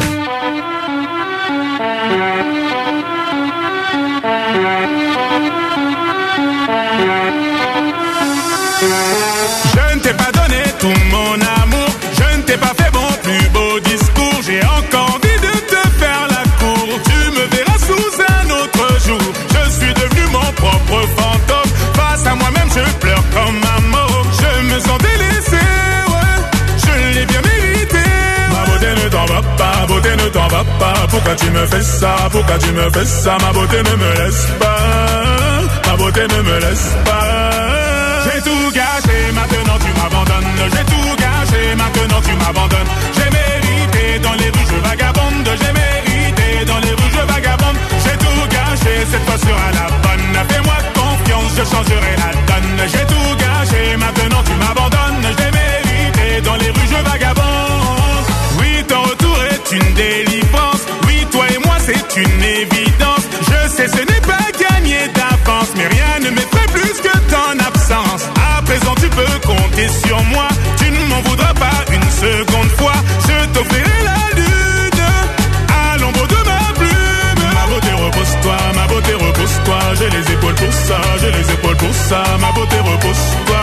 Je ne t'ai pas donné tout mon amour, je ne t'ai pas fait mon plus beau discours. J'ai encore envie de te faire la cour. Tu me verras sous un autre jour. Je suis devenu mon propre fantôme. Face à moi-même je pleure comme un môme. Je me sens délaissé, ouais, je l'ai bien mérité. Ma beauté ne t'en va pas, beauté ne t'en va pas. Pourquoi tu me fais ça, pourquoi tu me fais ça? Ma beauté ne me laisse pas, ma beauté ne me laisse pas. J'ai tout gâché, maintenant tu m'abandonnes. J'ai tout gâché, maintenant tu m'abandonnes. J'ai mérité dans les rues je vagabonde. J'ai mérité dans les rues je vagabonde. J'ai tout gâché, cette fois sera la bonne. Fais-moi confiance, je changerai la donne. J'ai tout gâché, maintenant tu m'abandonnes. J'ai mérité dans les rues je vagabonde. Oui, ton retour est une délivrance. Oui, toi et moi c'est une évidence. Je sais ce n'est pas gagné d'avance, mais rien ne m'effraie plus que ton absence. À présent tu peux compter sur moi. Tu ne m'en voudras pas une seconde fois. Je t'offrirai la lune à l'ombre de ma plume. Ma beauté repose-toi, ma beauté repose-toi. J'ai les épaules pour ça, j'ai les épaules pour ça. Ma beauté repose-toi,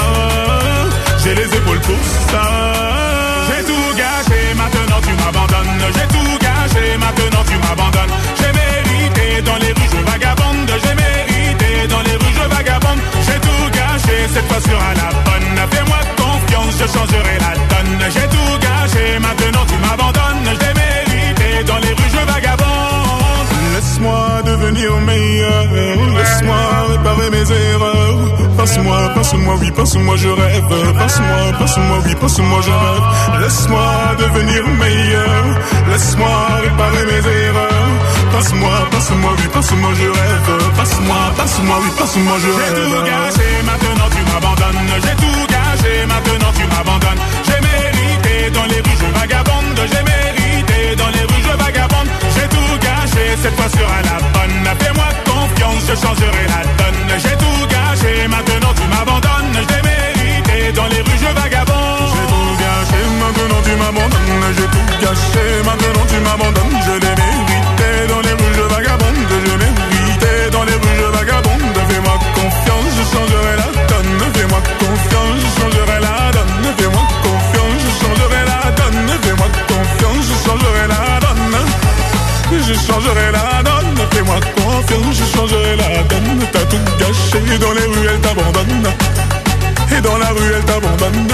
j'ai les épaules pour ça. J'ai tout gâché, maintenant tu m'abandonnes. J'ai tout gâché, maintenant tu m'abandonnes. J'ai mérité dans les rues je vagabonde. J'ai mérité dans les rues je vagabonde. J'ai tout gâché, cette fois sera la bonne. Fais-moi confiance, je changerai la donne. J'ai tout gâché, maintenant tu m'abandonnes. J'ai mérité dans les rues je vagabonde. Laisse-moi devenir meilleur, laisse-moi réparer mes erreurs. Passe-moi, passe-moi, oui, passe-moi, je rêve. Passe-moi, passe-moi, oui, passe-moi, je rêve. Laisse-moi devenir meilleur, laisse-moi réparer mes erreurs. passe-moi, passe-moi, oui, passe-moi, je rêve. Passe-moi, passe-moi, oui, passe-moi, je rêve. J'ai tout gâché, maintenant tu m'abandonnes. J'ai tout gâché, maintenant tu m'abandonnes. J'ai mérité dans les rues, je vagabonde. J'ai mérité dans les rues, je vagabonde. J'ai tout gâché, cette fois sera la bonne. Fais-moi confiance, je changerai la donne. J'ai tout gâché, maintenant tu m'abandonnes. J'ai mérité dans les rues, je vagabonde. J'ai tout gâché, maintenant tu m'abandonnes. J'ai tout gâché, maintenant tu m'abandonnes. Je l'ai mérité dans les rues, je vagabonde. Je mérité dans les rues, je vagabonde. Fais-moi confiance, je changerai la donne. Fais-moi confiance, je changerai la donne. Fais-moi confiance, je changerai la donne. Fais-moi confiance, je changerai la donne. Je changerai la donne. Fais-moi confiance, je changerai la donne. T'as tout gâché, dans les rues, elle t'abandonne. Et dans la rue, elle t'abandonne.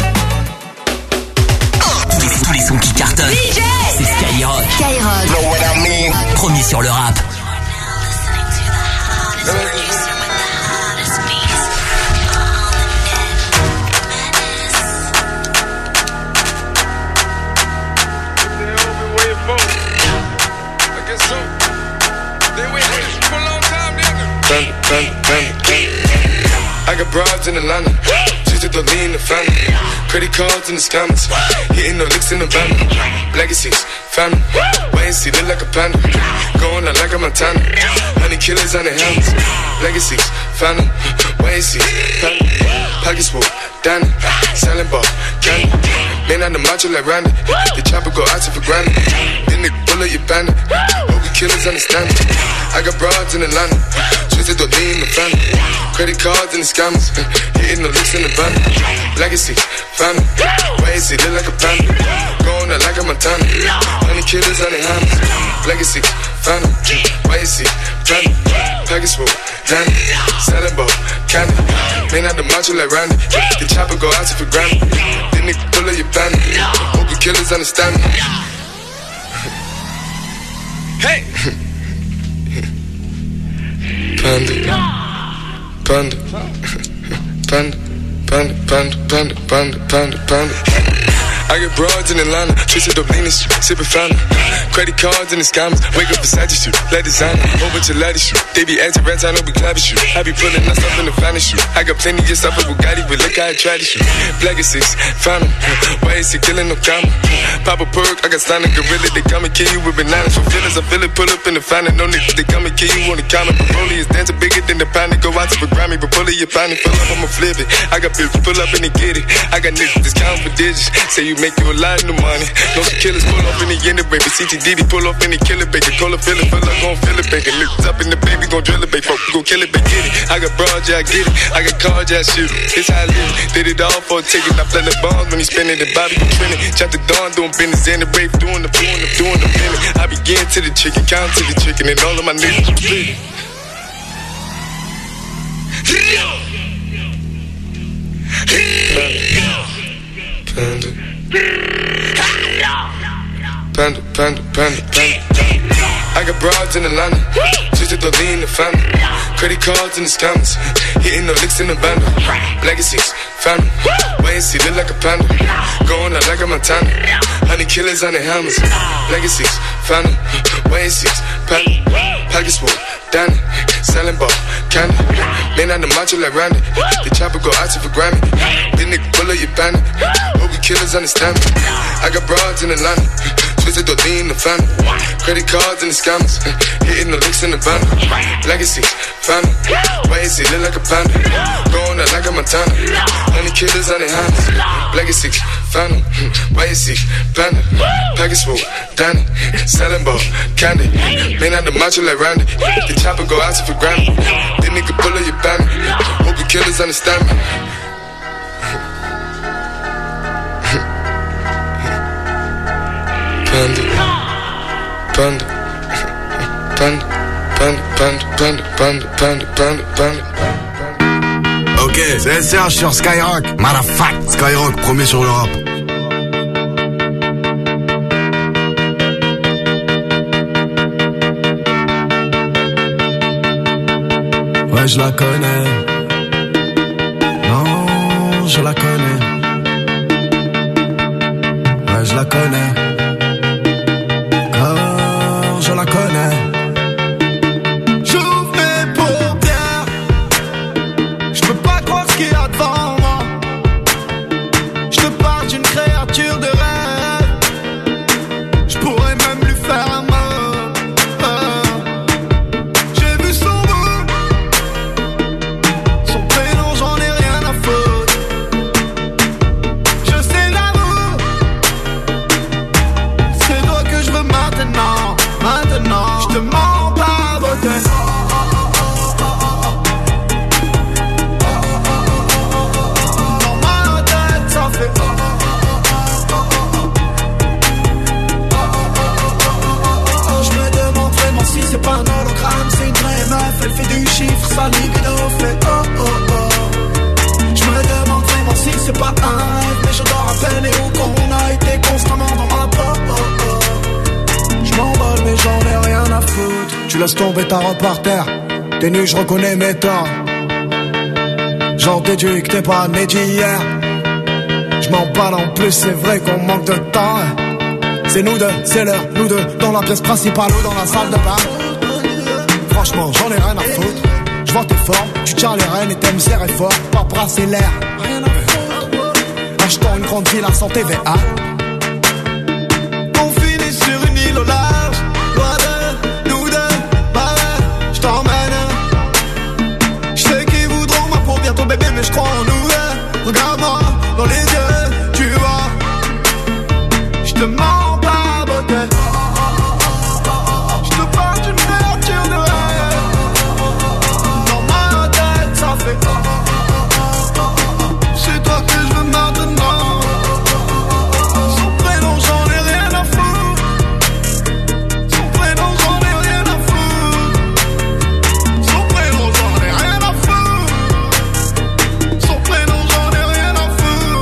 Tous les, tous les sons qui cartonnent. C'est Skyrock. Skyrock. Know what I mean? Premier sur le rap. Panda, panda, panda, panda. I got broads in Atlanta, just to lean the family. Credit cards in the scammers, hitting the licks in the van. Legacies, family, wait and see, look like a panda. Going out like a Montana, honey killers on the helmets. Legacies, family, wait and see, family. Pockets full, Danny, selling ball, candy. Man on the macho like Randy, the chopper go out to for granted. Then they pull up your bandit, hope the killers understand it. I got broads in Atlanta, twisted to lean the family. Credit cards and the scammers, hitting the licks in the van. Legacy, family, wait and see, look like a panda. Going out like a Montana, honey killers on the hammers. Legacy, family, wait and see, family. Package full, Danny, selling ball, candy. Man out the macho like Randy, the chopper go out to for granted. Then they pull up your bandit, hope the killers understand me. Hey! Panda, panda, panda, panda, panda, panda, panda, panda, panda. I get broads in Atlanta, twisted up leaning, sipping fountain. Credit cards and the scammers, wake up beside you, let designer, over to Lady shoot. They be anti rats, I know we clapping shoot. I be pulling that stuff in the finest shoot. I got plenty of stuff with Bugatti, but look how I try to shoot. Black is six, fountain, why is he killing no comma? Pop a perk, I got stunning gorilla, they come and kill you with bananas. For feelings, I feel it, pull up in the fountain, no niggas, they come and kill you on the counter. Broly is dancing bigger than the pound, go out to the Grammy, but pull it, your pound, pull up, I'ma flip it. I got bills, pull up and they get it. I got niggas, that's counting for digits, say you make you a lot of money. No some killers pull off in the end of baby. C T D D pull off in the killer baby. Call a feeling, feel like gon' feel it baby. Niggas up in the baby, gon' drill it baby. Folk, gon' kill it baby, get it. I got broad, yeah, I get it. I got cards, yeah, I shoot it. It's how I live. Did it all for a ticket. I play the bombs when he spinning the Bobby trending. Chop the dawn, doing business in the brave, doing the doing the doing the feeling. I begin to the chicken, count to the chicken, and all of my niggas bleed. Panda, panda, panda, panda, panda. I got broads in Atlanta, just to lean the family. Credit cards and the scammers, hitting the licks in the band. Legacies, family, wait and see, look like a panda. Going out like a Montana, honey killers on the hammers. Legacies, family, wait and see, panda. Package full, Danny, selling ball, candy. Man on the macho like Randy, the chopper go out to for Grammy. Then nigga pull up your bandit, hope you killers understand me. I got broads in Atlanta, twisted to lean the family. Credit cards and the scammers, hitting the licks in the van. Legacy, family, wait and see, look like a panda. Going out like a Montana, honey killers on the hands. Legacy, family, wait and see, panda. Package full, Danny, selling ball, candy. Man on the macho like Randy, the chopper go out to for Grammy. Then nigga pull up your bandit, hope you killers understand me. Panda, panda, panda, panda, panda, panda, panda, panda, panda, panda. Ok, c'est S R H sur Skyrock. Motherfuck. Skyrock, premier sur le rap. Ouais, je la connais. Non, je la connais. Ouais, je la connais. Oh, je la connais. tu laisses tomber ta robe par terre. T'es nu, je reconnais mes torts. J'en déduis que t'es pas né d'hier. Je m'en parle en plus, c'est vrai qu'on manque de temps. C'est nous deux, c'est l'heure, nous deux, dans la pièce principale ou dans la salle de bain. Franchement, j'en ai rien à foutre. Je vois tes formes, tu tiens les rênes et t'aimes serrer fort. Pas brasser l'air. Achetons une grande ville à cent T V A. On finit sur une île au large, loin de nous deux, bah ouais, je t'emmène. Je sais qu'ils voudront ma peau bientôt bébé, mais je crois en nous. Regarde-moi dans les yeux, tu vois. Je te mens pas, beauté. Je te parle d'une nature de rêve. Dans ma tête, ça fait. C'est toi que je veux maintenant. Son prénom, j'en ai rien à foutre. Son prénom, j'en ai rien à foutre. Son prénom, j'en ai rien à foutre. Son prénom, j'en ai rien à foutre.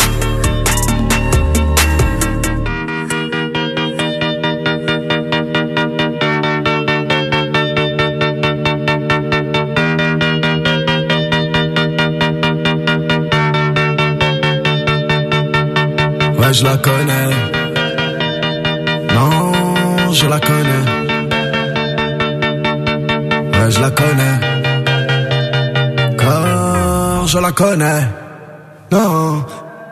Ouais, je la connais. Non, je la connais. Ouais, je la connais. Car je la connais. Non.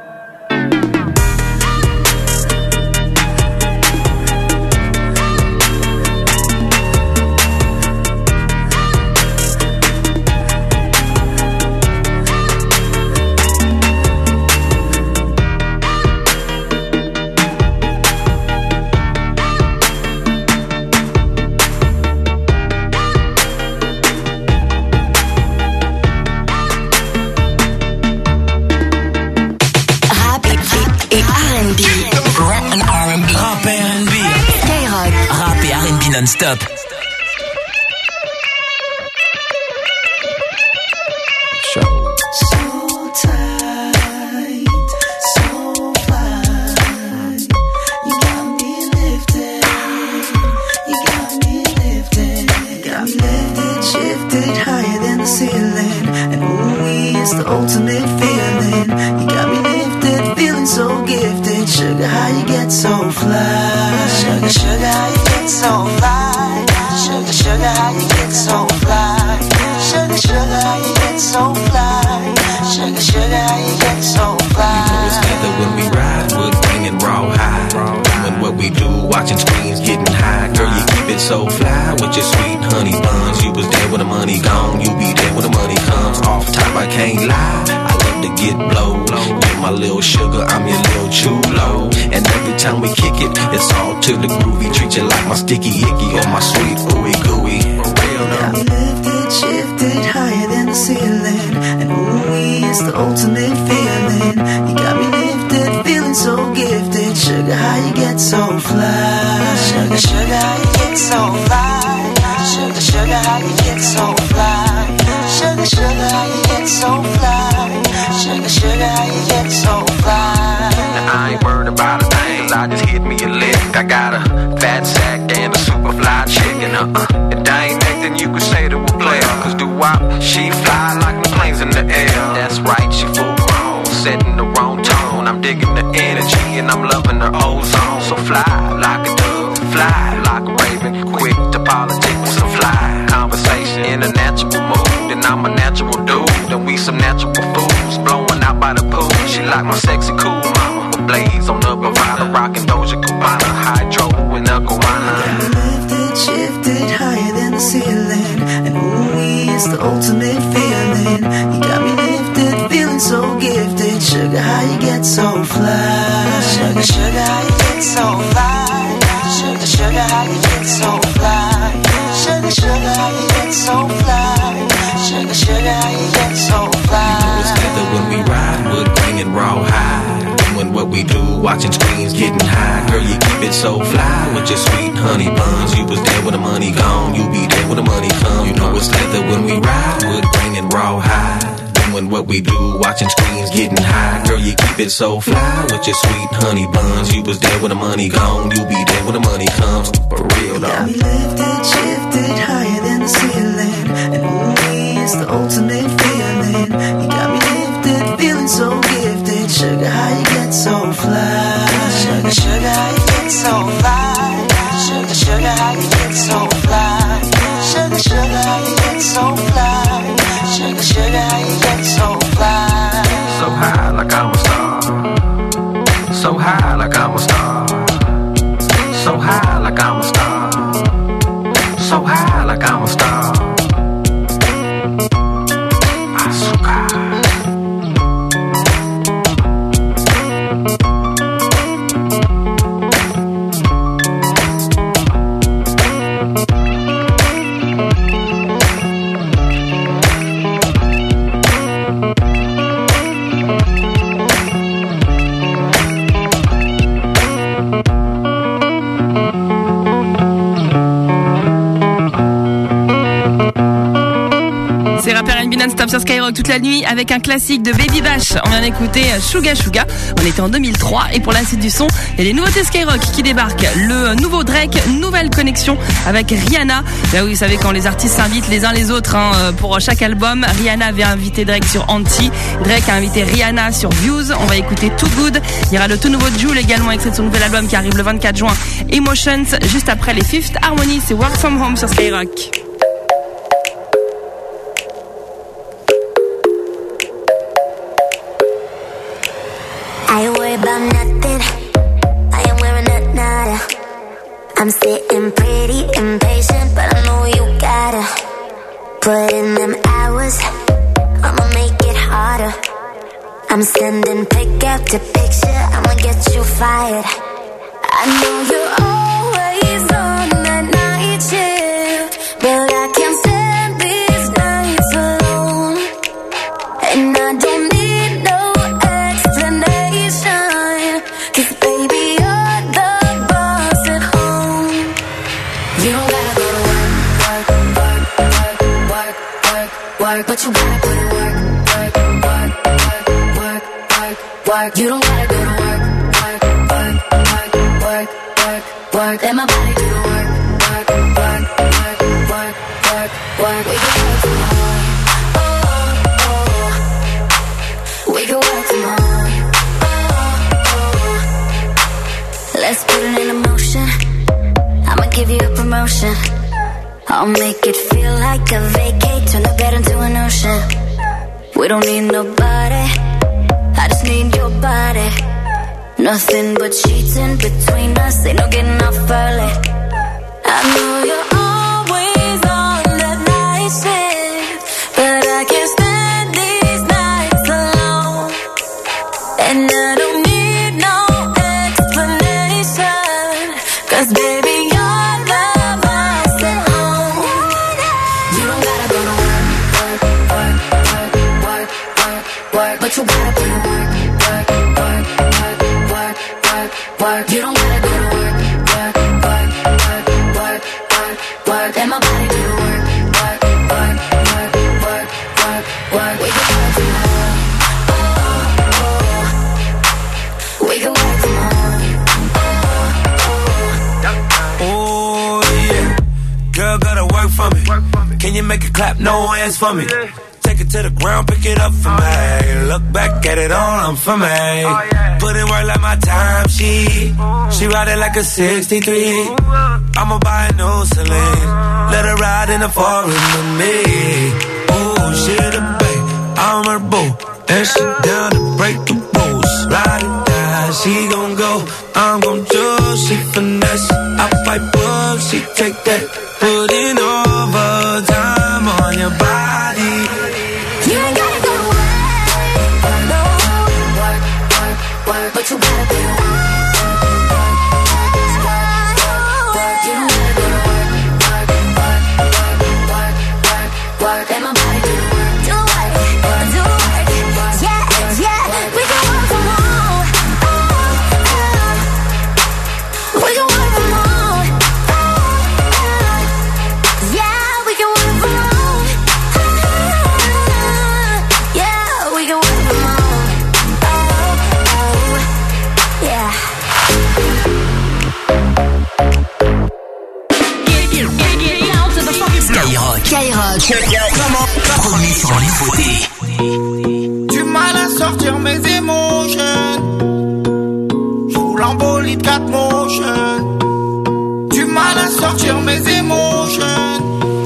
Rap et, et R and B. Rap and R and B. Rap et R and B. Skyrock. Rap et R and B non-stop. So tight, so fly. You got me lifted, you got me lifted, got me lifted, shifted higher than the ceiling. And ooh, it's the ultimate feeling. You got me lifted, feeling so gifted. Sugar, how you get so fly? Sugar, sugar, how you get so fly? Sugar, sugar, how you get so fly? Sugar, sugar, how you get so fly? Sugar, sugar, how you get so fly? You know it's together when we ride, we're bringing raw high. Doing what we do, watching screens, getting high. Girl, you keep it so fly with your sweet honey buns. You was there when the money gone, you be there when the money comes. Off top, I can't lie, I love to get blow. You're my little sugar, I'm your little chulo. And every time we kick it, it's all to the groovy. Treat you like my sticky icky or my sweet ooey gooey. For real Got me lifted, shifted higher than the ceiling. And ooh, it's the ultimate feeling. You got me lifted, feeling so gifted. Sugar, how you get so fly? Sugar, sugar, how you get so fly? Sugar, sugar, how you get so fly? Sugar, sugar, how you get so fly? Sugar, sugar, how you get so fly? Now I ain't worried about a thing, 'cause I just hit me a lick. I got a fat sack and a super fly chicken. Uh-uh. If that ain't acting, you could say to a player. 'Cause do-wop, she fly like the planes in the air. That's right, she full grown, setting the wrong tone. I'm digging the energy and I'm loving her ozone. So fly like a dove, fly like a raven. Quick to politic with some fly conversation in a natural mood. And I'm a natural dude, and we some natural fools. Blowing out by the pool, she like my sexy cool mama. With blaze on the Bravada, rockin' Doja Cubana, hydro and a guana. Lifted, shifted higher than the ceiling. And ooh, it's the ultimate feeling. You got me lifted, feeling so gifted. Sugar, how you get so fly? Sugar, sugar, how you get so fly? Sugar, sugar, how you get so fly? Sugar, sugar, how you get so fly? Sugar, sugar, how you get so fly? You know it's together when we ride, we're bringing raw high. Doing what we do, watching screens, getting high. Girl, you keep it so fly with your sweet honey buns. You was there when the money gone, you be there when the money come. You know it's together when we ride, we're bringing raw high. doing what we do, watching screens, getting high. Girl, you keep it so fly with your sweet honey buns. You was there when the money gone, you be there when the money comes. For real, though. Got me lifted, shifted, higher than the ceiling. And ooh, it's the ultimate feeling. You got me lifted, feeling so gifted. Sugar, how you get so fly? Sugar, sugar, how you get so fly? Sugar, sugar, how you get so fly? Sugar, sugar, how you get so fly? Sugar, sugar, how you get so fly? So high like I'm a star. So high like I'm a star. So high like I'm a star. So high like I'm a star. Azúcar. C'est rappeur N B non-stop sur Skyrock toute la nuit avec un classique de Baby Bash. On vient d'écouter Suga Suga. On était en deux mille trois et pour la suite du son, il y a des nouveautés Skyrock qui débarquent. Le nouveau Drake, nouvelle connexion avec Rihanna. Là oui, vous savez quand les artistes s'invitent les uns les autres hein, pour chaque album. Rihanna avait invité Drake sur Anti. Drake a invité Rihanna sur Views. On va écouter Too Good. Il y aura le tout nouveau Jul également extrait de son nouvel album qui arrive le vingt-quatre juin. Emotions juste après les Fifth Harmony. C'est Work From Home sur Skyrock. I ain't worried about nothing. I ain't wearing a nada. I'm sitting pretty impatient, but I know you gotta put in them hours. I'ma make it harder. I'm sending pick after picture. I'ma get you fired. I know you're always on that night shift, but I can't stand these nights alone. And I don't need no explanation, 'cause baby you're the boss at home. You don't gotta go to work, work, work, work, work, work, work, but you gotta put in work, work, work, work, work, work, work. You don't gotta go to work, work, work, work, work, work, work. Let my body do the work, work, work, work, work, work, work. We can work tomorrow. Oh, oh, oh. We can work tomorrow. Let's put it in motion. I'ma give you a promotion. I'll make it feel like a vacate, turn the bed into an ocean. We don't need nobody, I just need your body. Nothing but sheets in between us, ain't no getting off early. I know you're always on that night shift, but I can't stand these nights alone. And I don't need no explanation, 'cause baby you're the boss at home. You don't gotta go to work, work, work, work, work, work, work, but you gotta put in work, work, work, work, work, work, work. You don't gotta go to work, work, work, work, work, work, work. Let my body do the work, work, work, work, work, work, work. We can work tomorrow. Oh, oh. We can work tomorrow. Oh yeah, girl gotta work for me. Can you make it clap? No hands for me. Take it to the ground, pick it up for me. Look back at it all, I'm for me. Put in work like my time, she She ride it like a sixty-three. I'ma buy a new Celine, let her ride in the foreign with me. Oh, she the babe, I'm her boo, and she down to break the rules. Ride it down, she gon' go, I'm gon' choose. She finesse, I fight book, she take that. Put in overtime on your body. You ain't gotta go to work, no, work, work, work, but you gotta put in work, work, work, work. You don't gotta go to work, work, work, work, work, work, work. Let my body do the work, do work, do work, yeah, yeah. We can work from home, we can work from home, premier sur les nouveautés. Du mal à sortir mes émotions. J'roule en bolide quatre motion. Du mal à sortir mes émotions.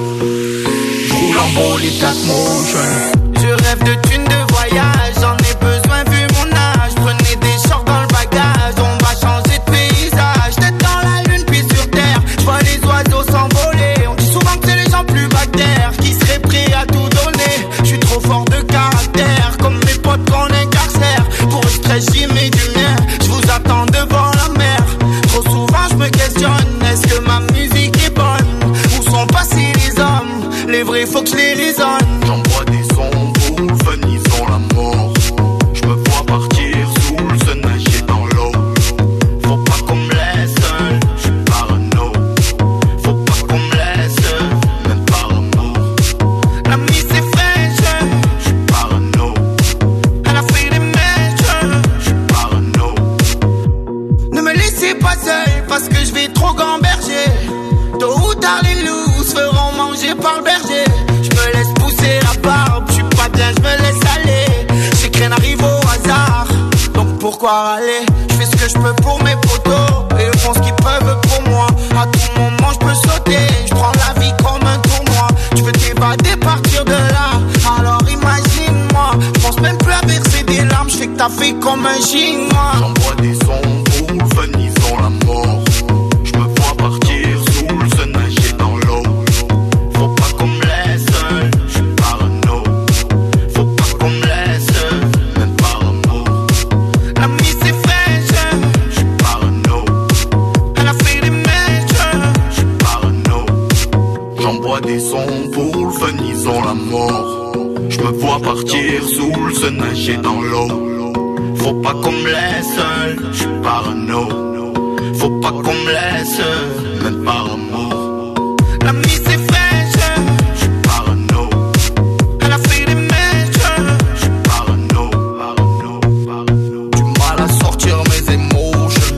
J'roule en bolide quatre motion. Je rêve de thunes de voyage, j'en ai besoin vu mon âge. Prenez des shorts dans le bagage, on va changer de paysage. Tête dans la lune puis sur terre, j'vois les oiseaux s'envoler. On dit souvent que c'est les gens plus bactères qui seraient prêts à tout donner. J'suis trop fort de caractère, comme mes potes qu'on incarcère. Pour le stress j'y mets du mien, j'vous attends devant la mer. Trop souvent j'me questionne, est-ce que ma musique est bonne? Où sont passés les hommes? Les vrais faut que j'les raisonne. J'envoie des sons. Ils ont la mort. Je me vois partir sous le sun, nager dans l'eau. Faut pas qu'on me laisse seul, je suis parano. Faut pas qu'on me laisse seul, même par amour. La mise est fraîche, je suis parano. Elle a fait des mèches, je suis parano. Ne me laissez pas seul parce que je vais trop gamberger. Tôt ou tard les loups se feront manger par le berger. Je me laisse pousser la barbe, je suis pas bien, je me laisse aller. Je sais que rien arrive au hasard, donc pourquoi râler? Je fais ce que je peux pour mes potos, et ils font ce qu'ils peuvent pour moi. À tout moment je peux sauter, je prends la vie comme un tournoi. Tu veux t'évader, partir de là, alors imagine-moi. Je pense même plus à verser des larmes, je fais que t'as fait comme un chinois. J'envoie des sons pour le fun, ils ont la mort. Je me vois partir sous le sun, nager dans l'eau. Faut pas qu'on me laisse seul, je suis parano. Faut pas qu'on me laisse seul, même par amour. La mise est fraîche, je suis parano. Elle a fait des mèches, je suis parano. J'envoie des sons pour le fun, ils ont la mort. Je me vois partir sous le sun, nager dans l'eau. Faut pas qu'on me laisse seul, je suis parano. Faut pas qu'on me laisse seul, même par amour. La mise est fraîche, je suis parano. Elle a fait des mèches, je suis parano, parano, parano. Du mal à sortir mes émotions.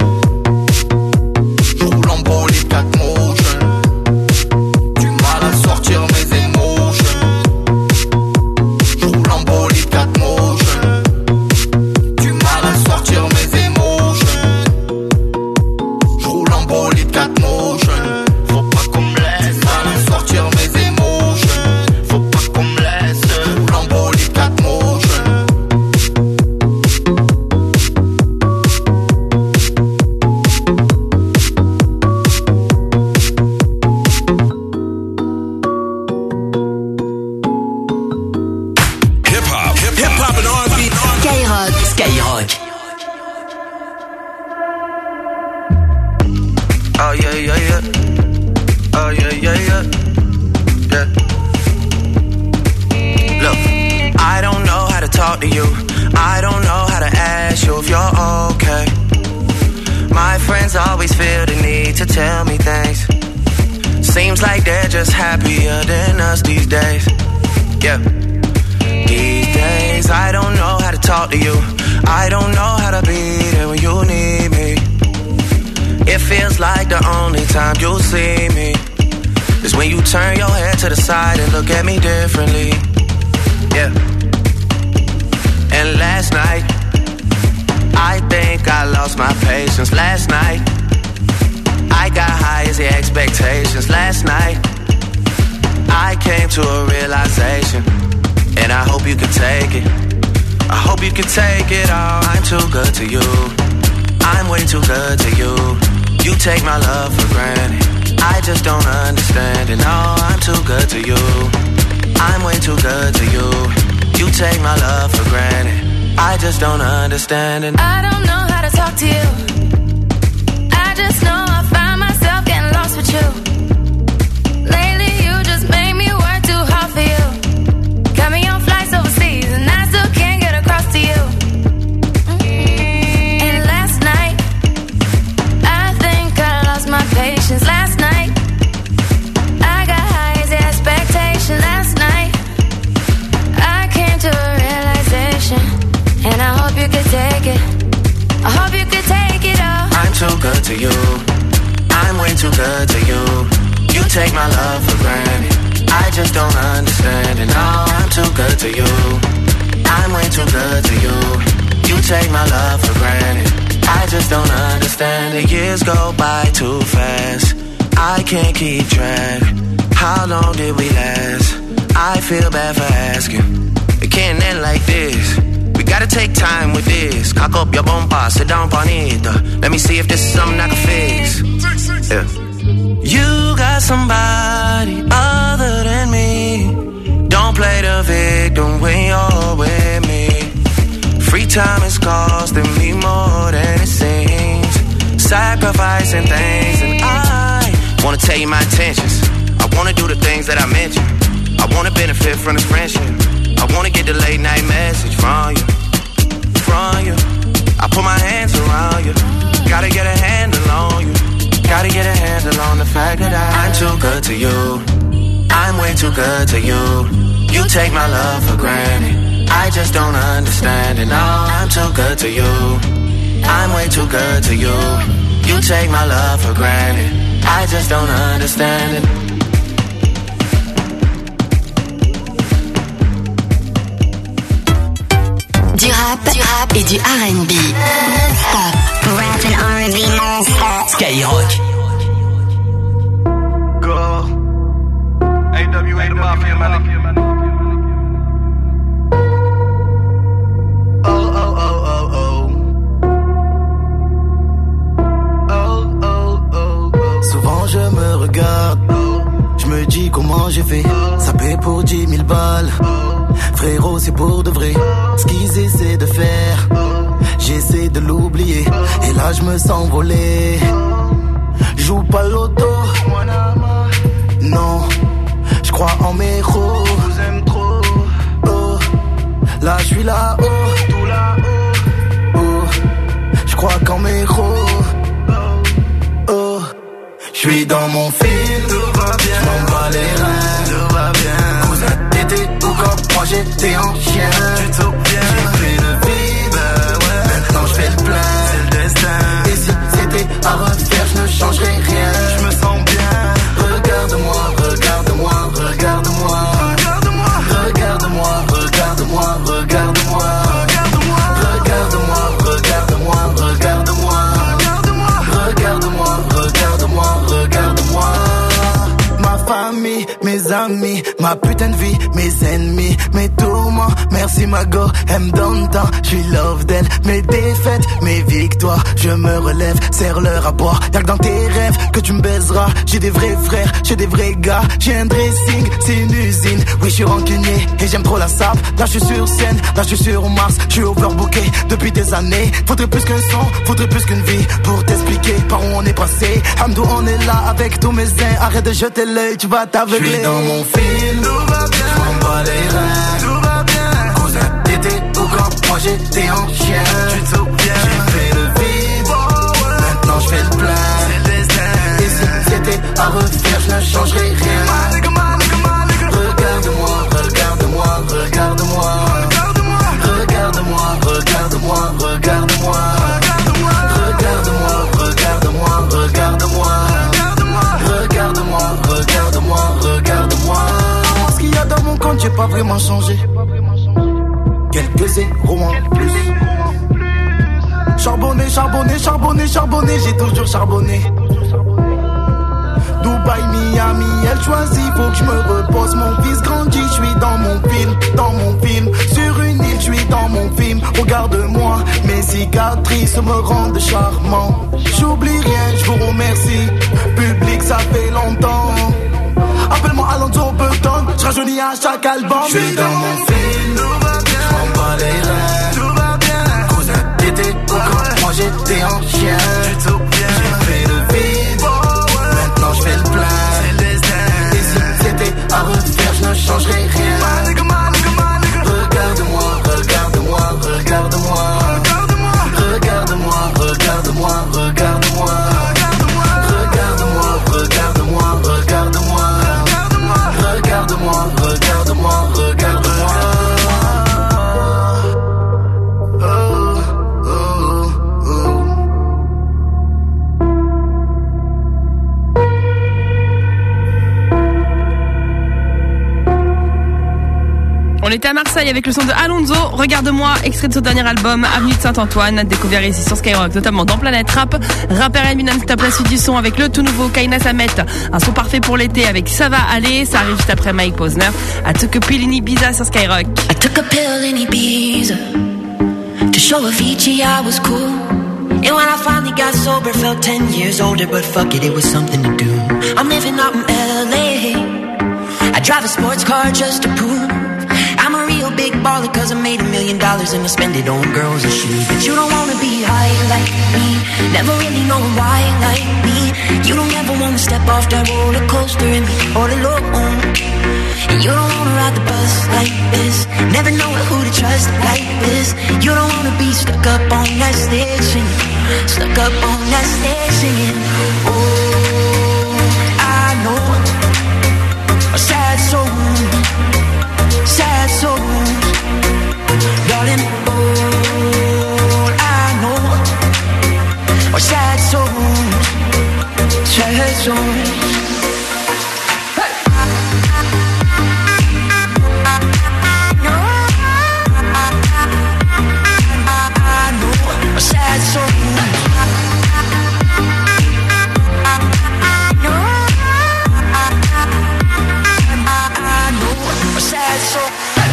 J'roule en bolide quatre motion. Du mal à sortir mes émotions. J'roule en bolide quatre motion. Du mal à sortir mes émotions. J'roule en bolide quatre motion. Faut pas qu'on me laisse mal à sortir mes émotions. Faut pas qu'on me laisse. J'roule en bolide quatre motion. Hip-hop, hip-hop and R and B. Skyrock. Skyrock. Oh yeah, yeah, yeah. Oh yeah, yeah, yeah. Yeah. Look, I don't know how to talk to you. I don't know how to ask you if you're okay. My friends always feel the need to tell me things. Seems like they're just happier than us these days. Yeah. These days, I don't know how to talk to you. I don't know how to be there when you need me. It feels like the only time you'll see me is when you turn your head to the side and look at me differently. Yeah. And last night, I think I lost my patience. Last night, I got high as the expectations. Last night, I came to a realization, and I hope you can take it. I hope you can take it all. I'm too good to you. I'm way too good to you. You take my love for granted. I just don't understand it. No, I'm too good to you. I'm way too good to you. You take my love for granted. I just don't understand it. I don't know how to talk to you. I just know I find myself getting lost with you. Lately you just made me work too hard for you. Got me on flights overseas and I still can't get across to you. And last night, I think I lost my patience. Last night, I got high as the expectation. Last night, I came to a realization, and I hope you could take it. I hope you could take it all. I'm too good to you. I'm way too good to you. You take my love for granted. I just don't understand it. No, I'm too good to you. I'm way too good to you. You take my love for granted. I just don't understand. The years go by too fast. I can't keep track. How long did we last? I feel bad for asking. It can't end like this. We gotta take time with this. Cock up your bumper, sit down on it. Let me see if this is something I can fix. Yeah. You got somebody other than me. Don't play the victim when you're with me. Free time is costing me more than it seems. Sacrificing things, and I wanna tell you my intentions. I wanna do the things that I mentioned. I wanna benefit from this friendship. I wanna get the late night message from you, from you. I put my hands around you. Gotta get a handle on you. Gotta get a handle on the fact that I, I'm too good to you. I'm way too good to you. You take my love for granted. I just don't understand it. No, I'm too good to you. I'm way too good to you. You take my love for granted. I just don't understand it. Du rap, du rap et du R and B. Non-stop. Rap and R and B non-stop. Skyrock. Go. A W A the Mafia, man. Oh, oh, oh, oh, oh. Oh, oh, oh, oh. Souvent je me regarde. Je me dis comment j'ai fait. Ça paie pour dix mille balles. Frérot, c'est pour de vrai. Ce qu'ils essaient de faire, j'essaie de l'oublier. Et là, je me sens volé. Joue pas l'auto. Non, je crois en mes héros. Oh, là, je suis là-haut. Oh, je crois qu'en mes héros. Oh, je suis dans mon film. Tout va bien. Je m'en bats les reins. Tout va bien. Cousin, t'étais où quand moi j'étais en chien? Plutôt bien. J'ai pris le vide. Ouais. Maintenant je fais le plein. C'est le destin. Et si c'était à refaire, je ne changerais rien. Je me sens bien. Regarde-moi, regarde-moi, regarde-moi. Regarde-moi, regarde-moi, regarde-moi, regarde-moi. Regarde-moi, regarde-moi, regarde-moi, regarde-moi. Regarde-moi, regarde-moi, regarde-moi. Ma famille, mes amis, ma putain de vie, mes ennemis, mes tourments. Merci ma go, elle me donne tant, j'suis love d'elle. Mes défaites, mes victoires, je me relève, serre-leur à boire. Y'a que dans tes rêves que tu me baiseras. J'ai des vrais frères, j'ai des vrais gars. J'ai un dressing, c'est une usine. Oui, j'suis rancunier et j'aime trop la sape. Là j'suis sur scène, là j'suis sur Mars. J'suis overbooké depuis des années. Faudrait plus qu'un son, faudrait plus qu'une vie pour t'expliquer par où on est passé. Hamdou, on est là avec tous mes airs. Arrête de jeter l'œil, tu vas t'aveugler. J'suis dans mon film, tout va bien. J'm'en bats les reins, tout va bien. Cousin, t'étais où quand moi j'étais en chien? Tu tout bien. J'ai fait le vide, oh, ouais. Maintenant j'fais le plein. C'est le destin. Et si c'était à refaire, je ne changerais rien. Regarde-moi, regarde-moi, regarde-moi. Regarde-moi, regarde-moi, regarde-moi. Regarde-moi, regarde-moi, regarde-moi. Regarde-moi, regarde-moi, regarde-moi. Ce qu'il y a dans mon compte, j'ai pas vraiment changé. Quelques zéros en plus. Charbonné, charbonné, charbonné, charbonné, j'ai toujours charbonné. Dubaï, Miami, elle choisit, faut que je me repose. Mon fils grandit, je suis dans mon film, dans mon film. Sur une île, je suis dans mon film. Regarde-moi, mes cicatrices me rendent charmant. J'oublie rien, je vous remercie. Public, ça fait longtemps. Appelle-moi Alonso Burton, je rajeunis à chaque album. Je suis dans mon film, tout va bien. Je m'en bats les reins, tout va bien. Cousin, t'étais où quand moi j'étais en chien? Tu tout bien. J'ai fait le vide, oh, ouais. Maintenant je fais le plein. C'est le destin. Et si c'était à refaire, je ne changerais rien. Regarde-moi, regarde-moi, regarde-moi. Regarde-moi, regarde-moi, regarde-moi. Regarde-moi, regarde-moi, regarde-moi. Regarde-moi, regarde-moi, regarde-moi. était à Marseille avec le son de Alonso, Regarde-moi, extrait de son dernier album, Avenue de Saint-Antoine, à découvrir ici sur Skyrock, notamment dans Planète Rap. Rapper Eminem tape la suite du son avec le tout nouveau Kaina Samet, un son parfait pour l'été avec Ça va aller, ça arrive juste après Mike Posner. I took a pill in Ibiza sur Skyrock. I took a pill in Ibiza to show Avicii I was cool. And when I finally got sober, felt ten years older, but fuck it, it was something to do. I'm living out in L A. I drive a sports car just to prove I'm a real big baller, cause I made a million dollars and I spend it on girls and shoes. But you don't wanna be high like me, never really know why like me. You don't ever wanna step off that roller coaster and be all alone. And you don't wanna ride the bus like this, never know who to trust like this. You don't wanna be stuck up on that stage singing, stuck up on that stage singing. Oh, I know a sad soul, sad souls, darling. All I know are sad souls, sad souls. Sad soul. Sad soul.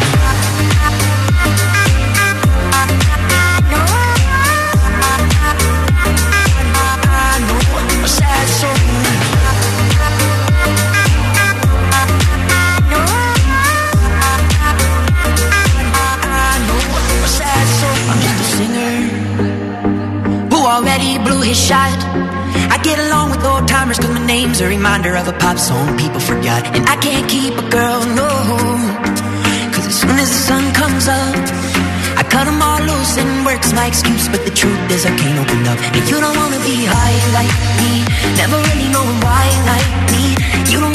Sad soul. I'm just a singer who already blew his shot. I get along with old timers cause my name's a reminder of a pop song people forgot. And I can't keep a girl, no, cause as soon as the sun comes up I cut them all loose and work's my excuse. But the truth is I can't open up. And you don't wanna be high like me, never really knowing why like me. You don't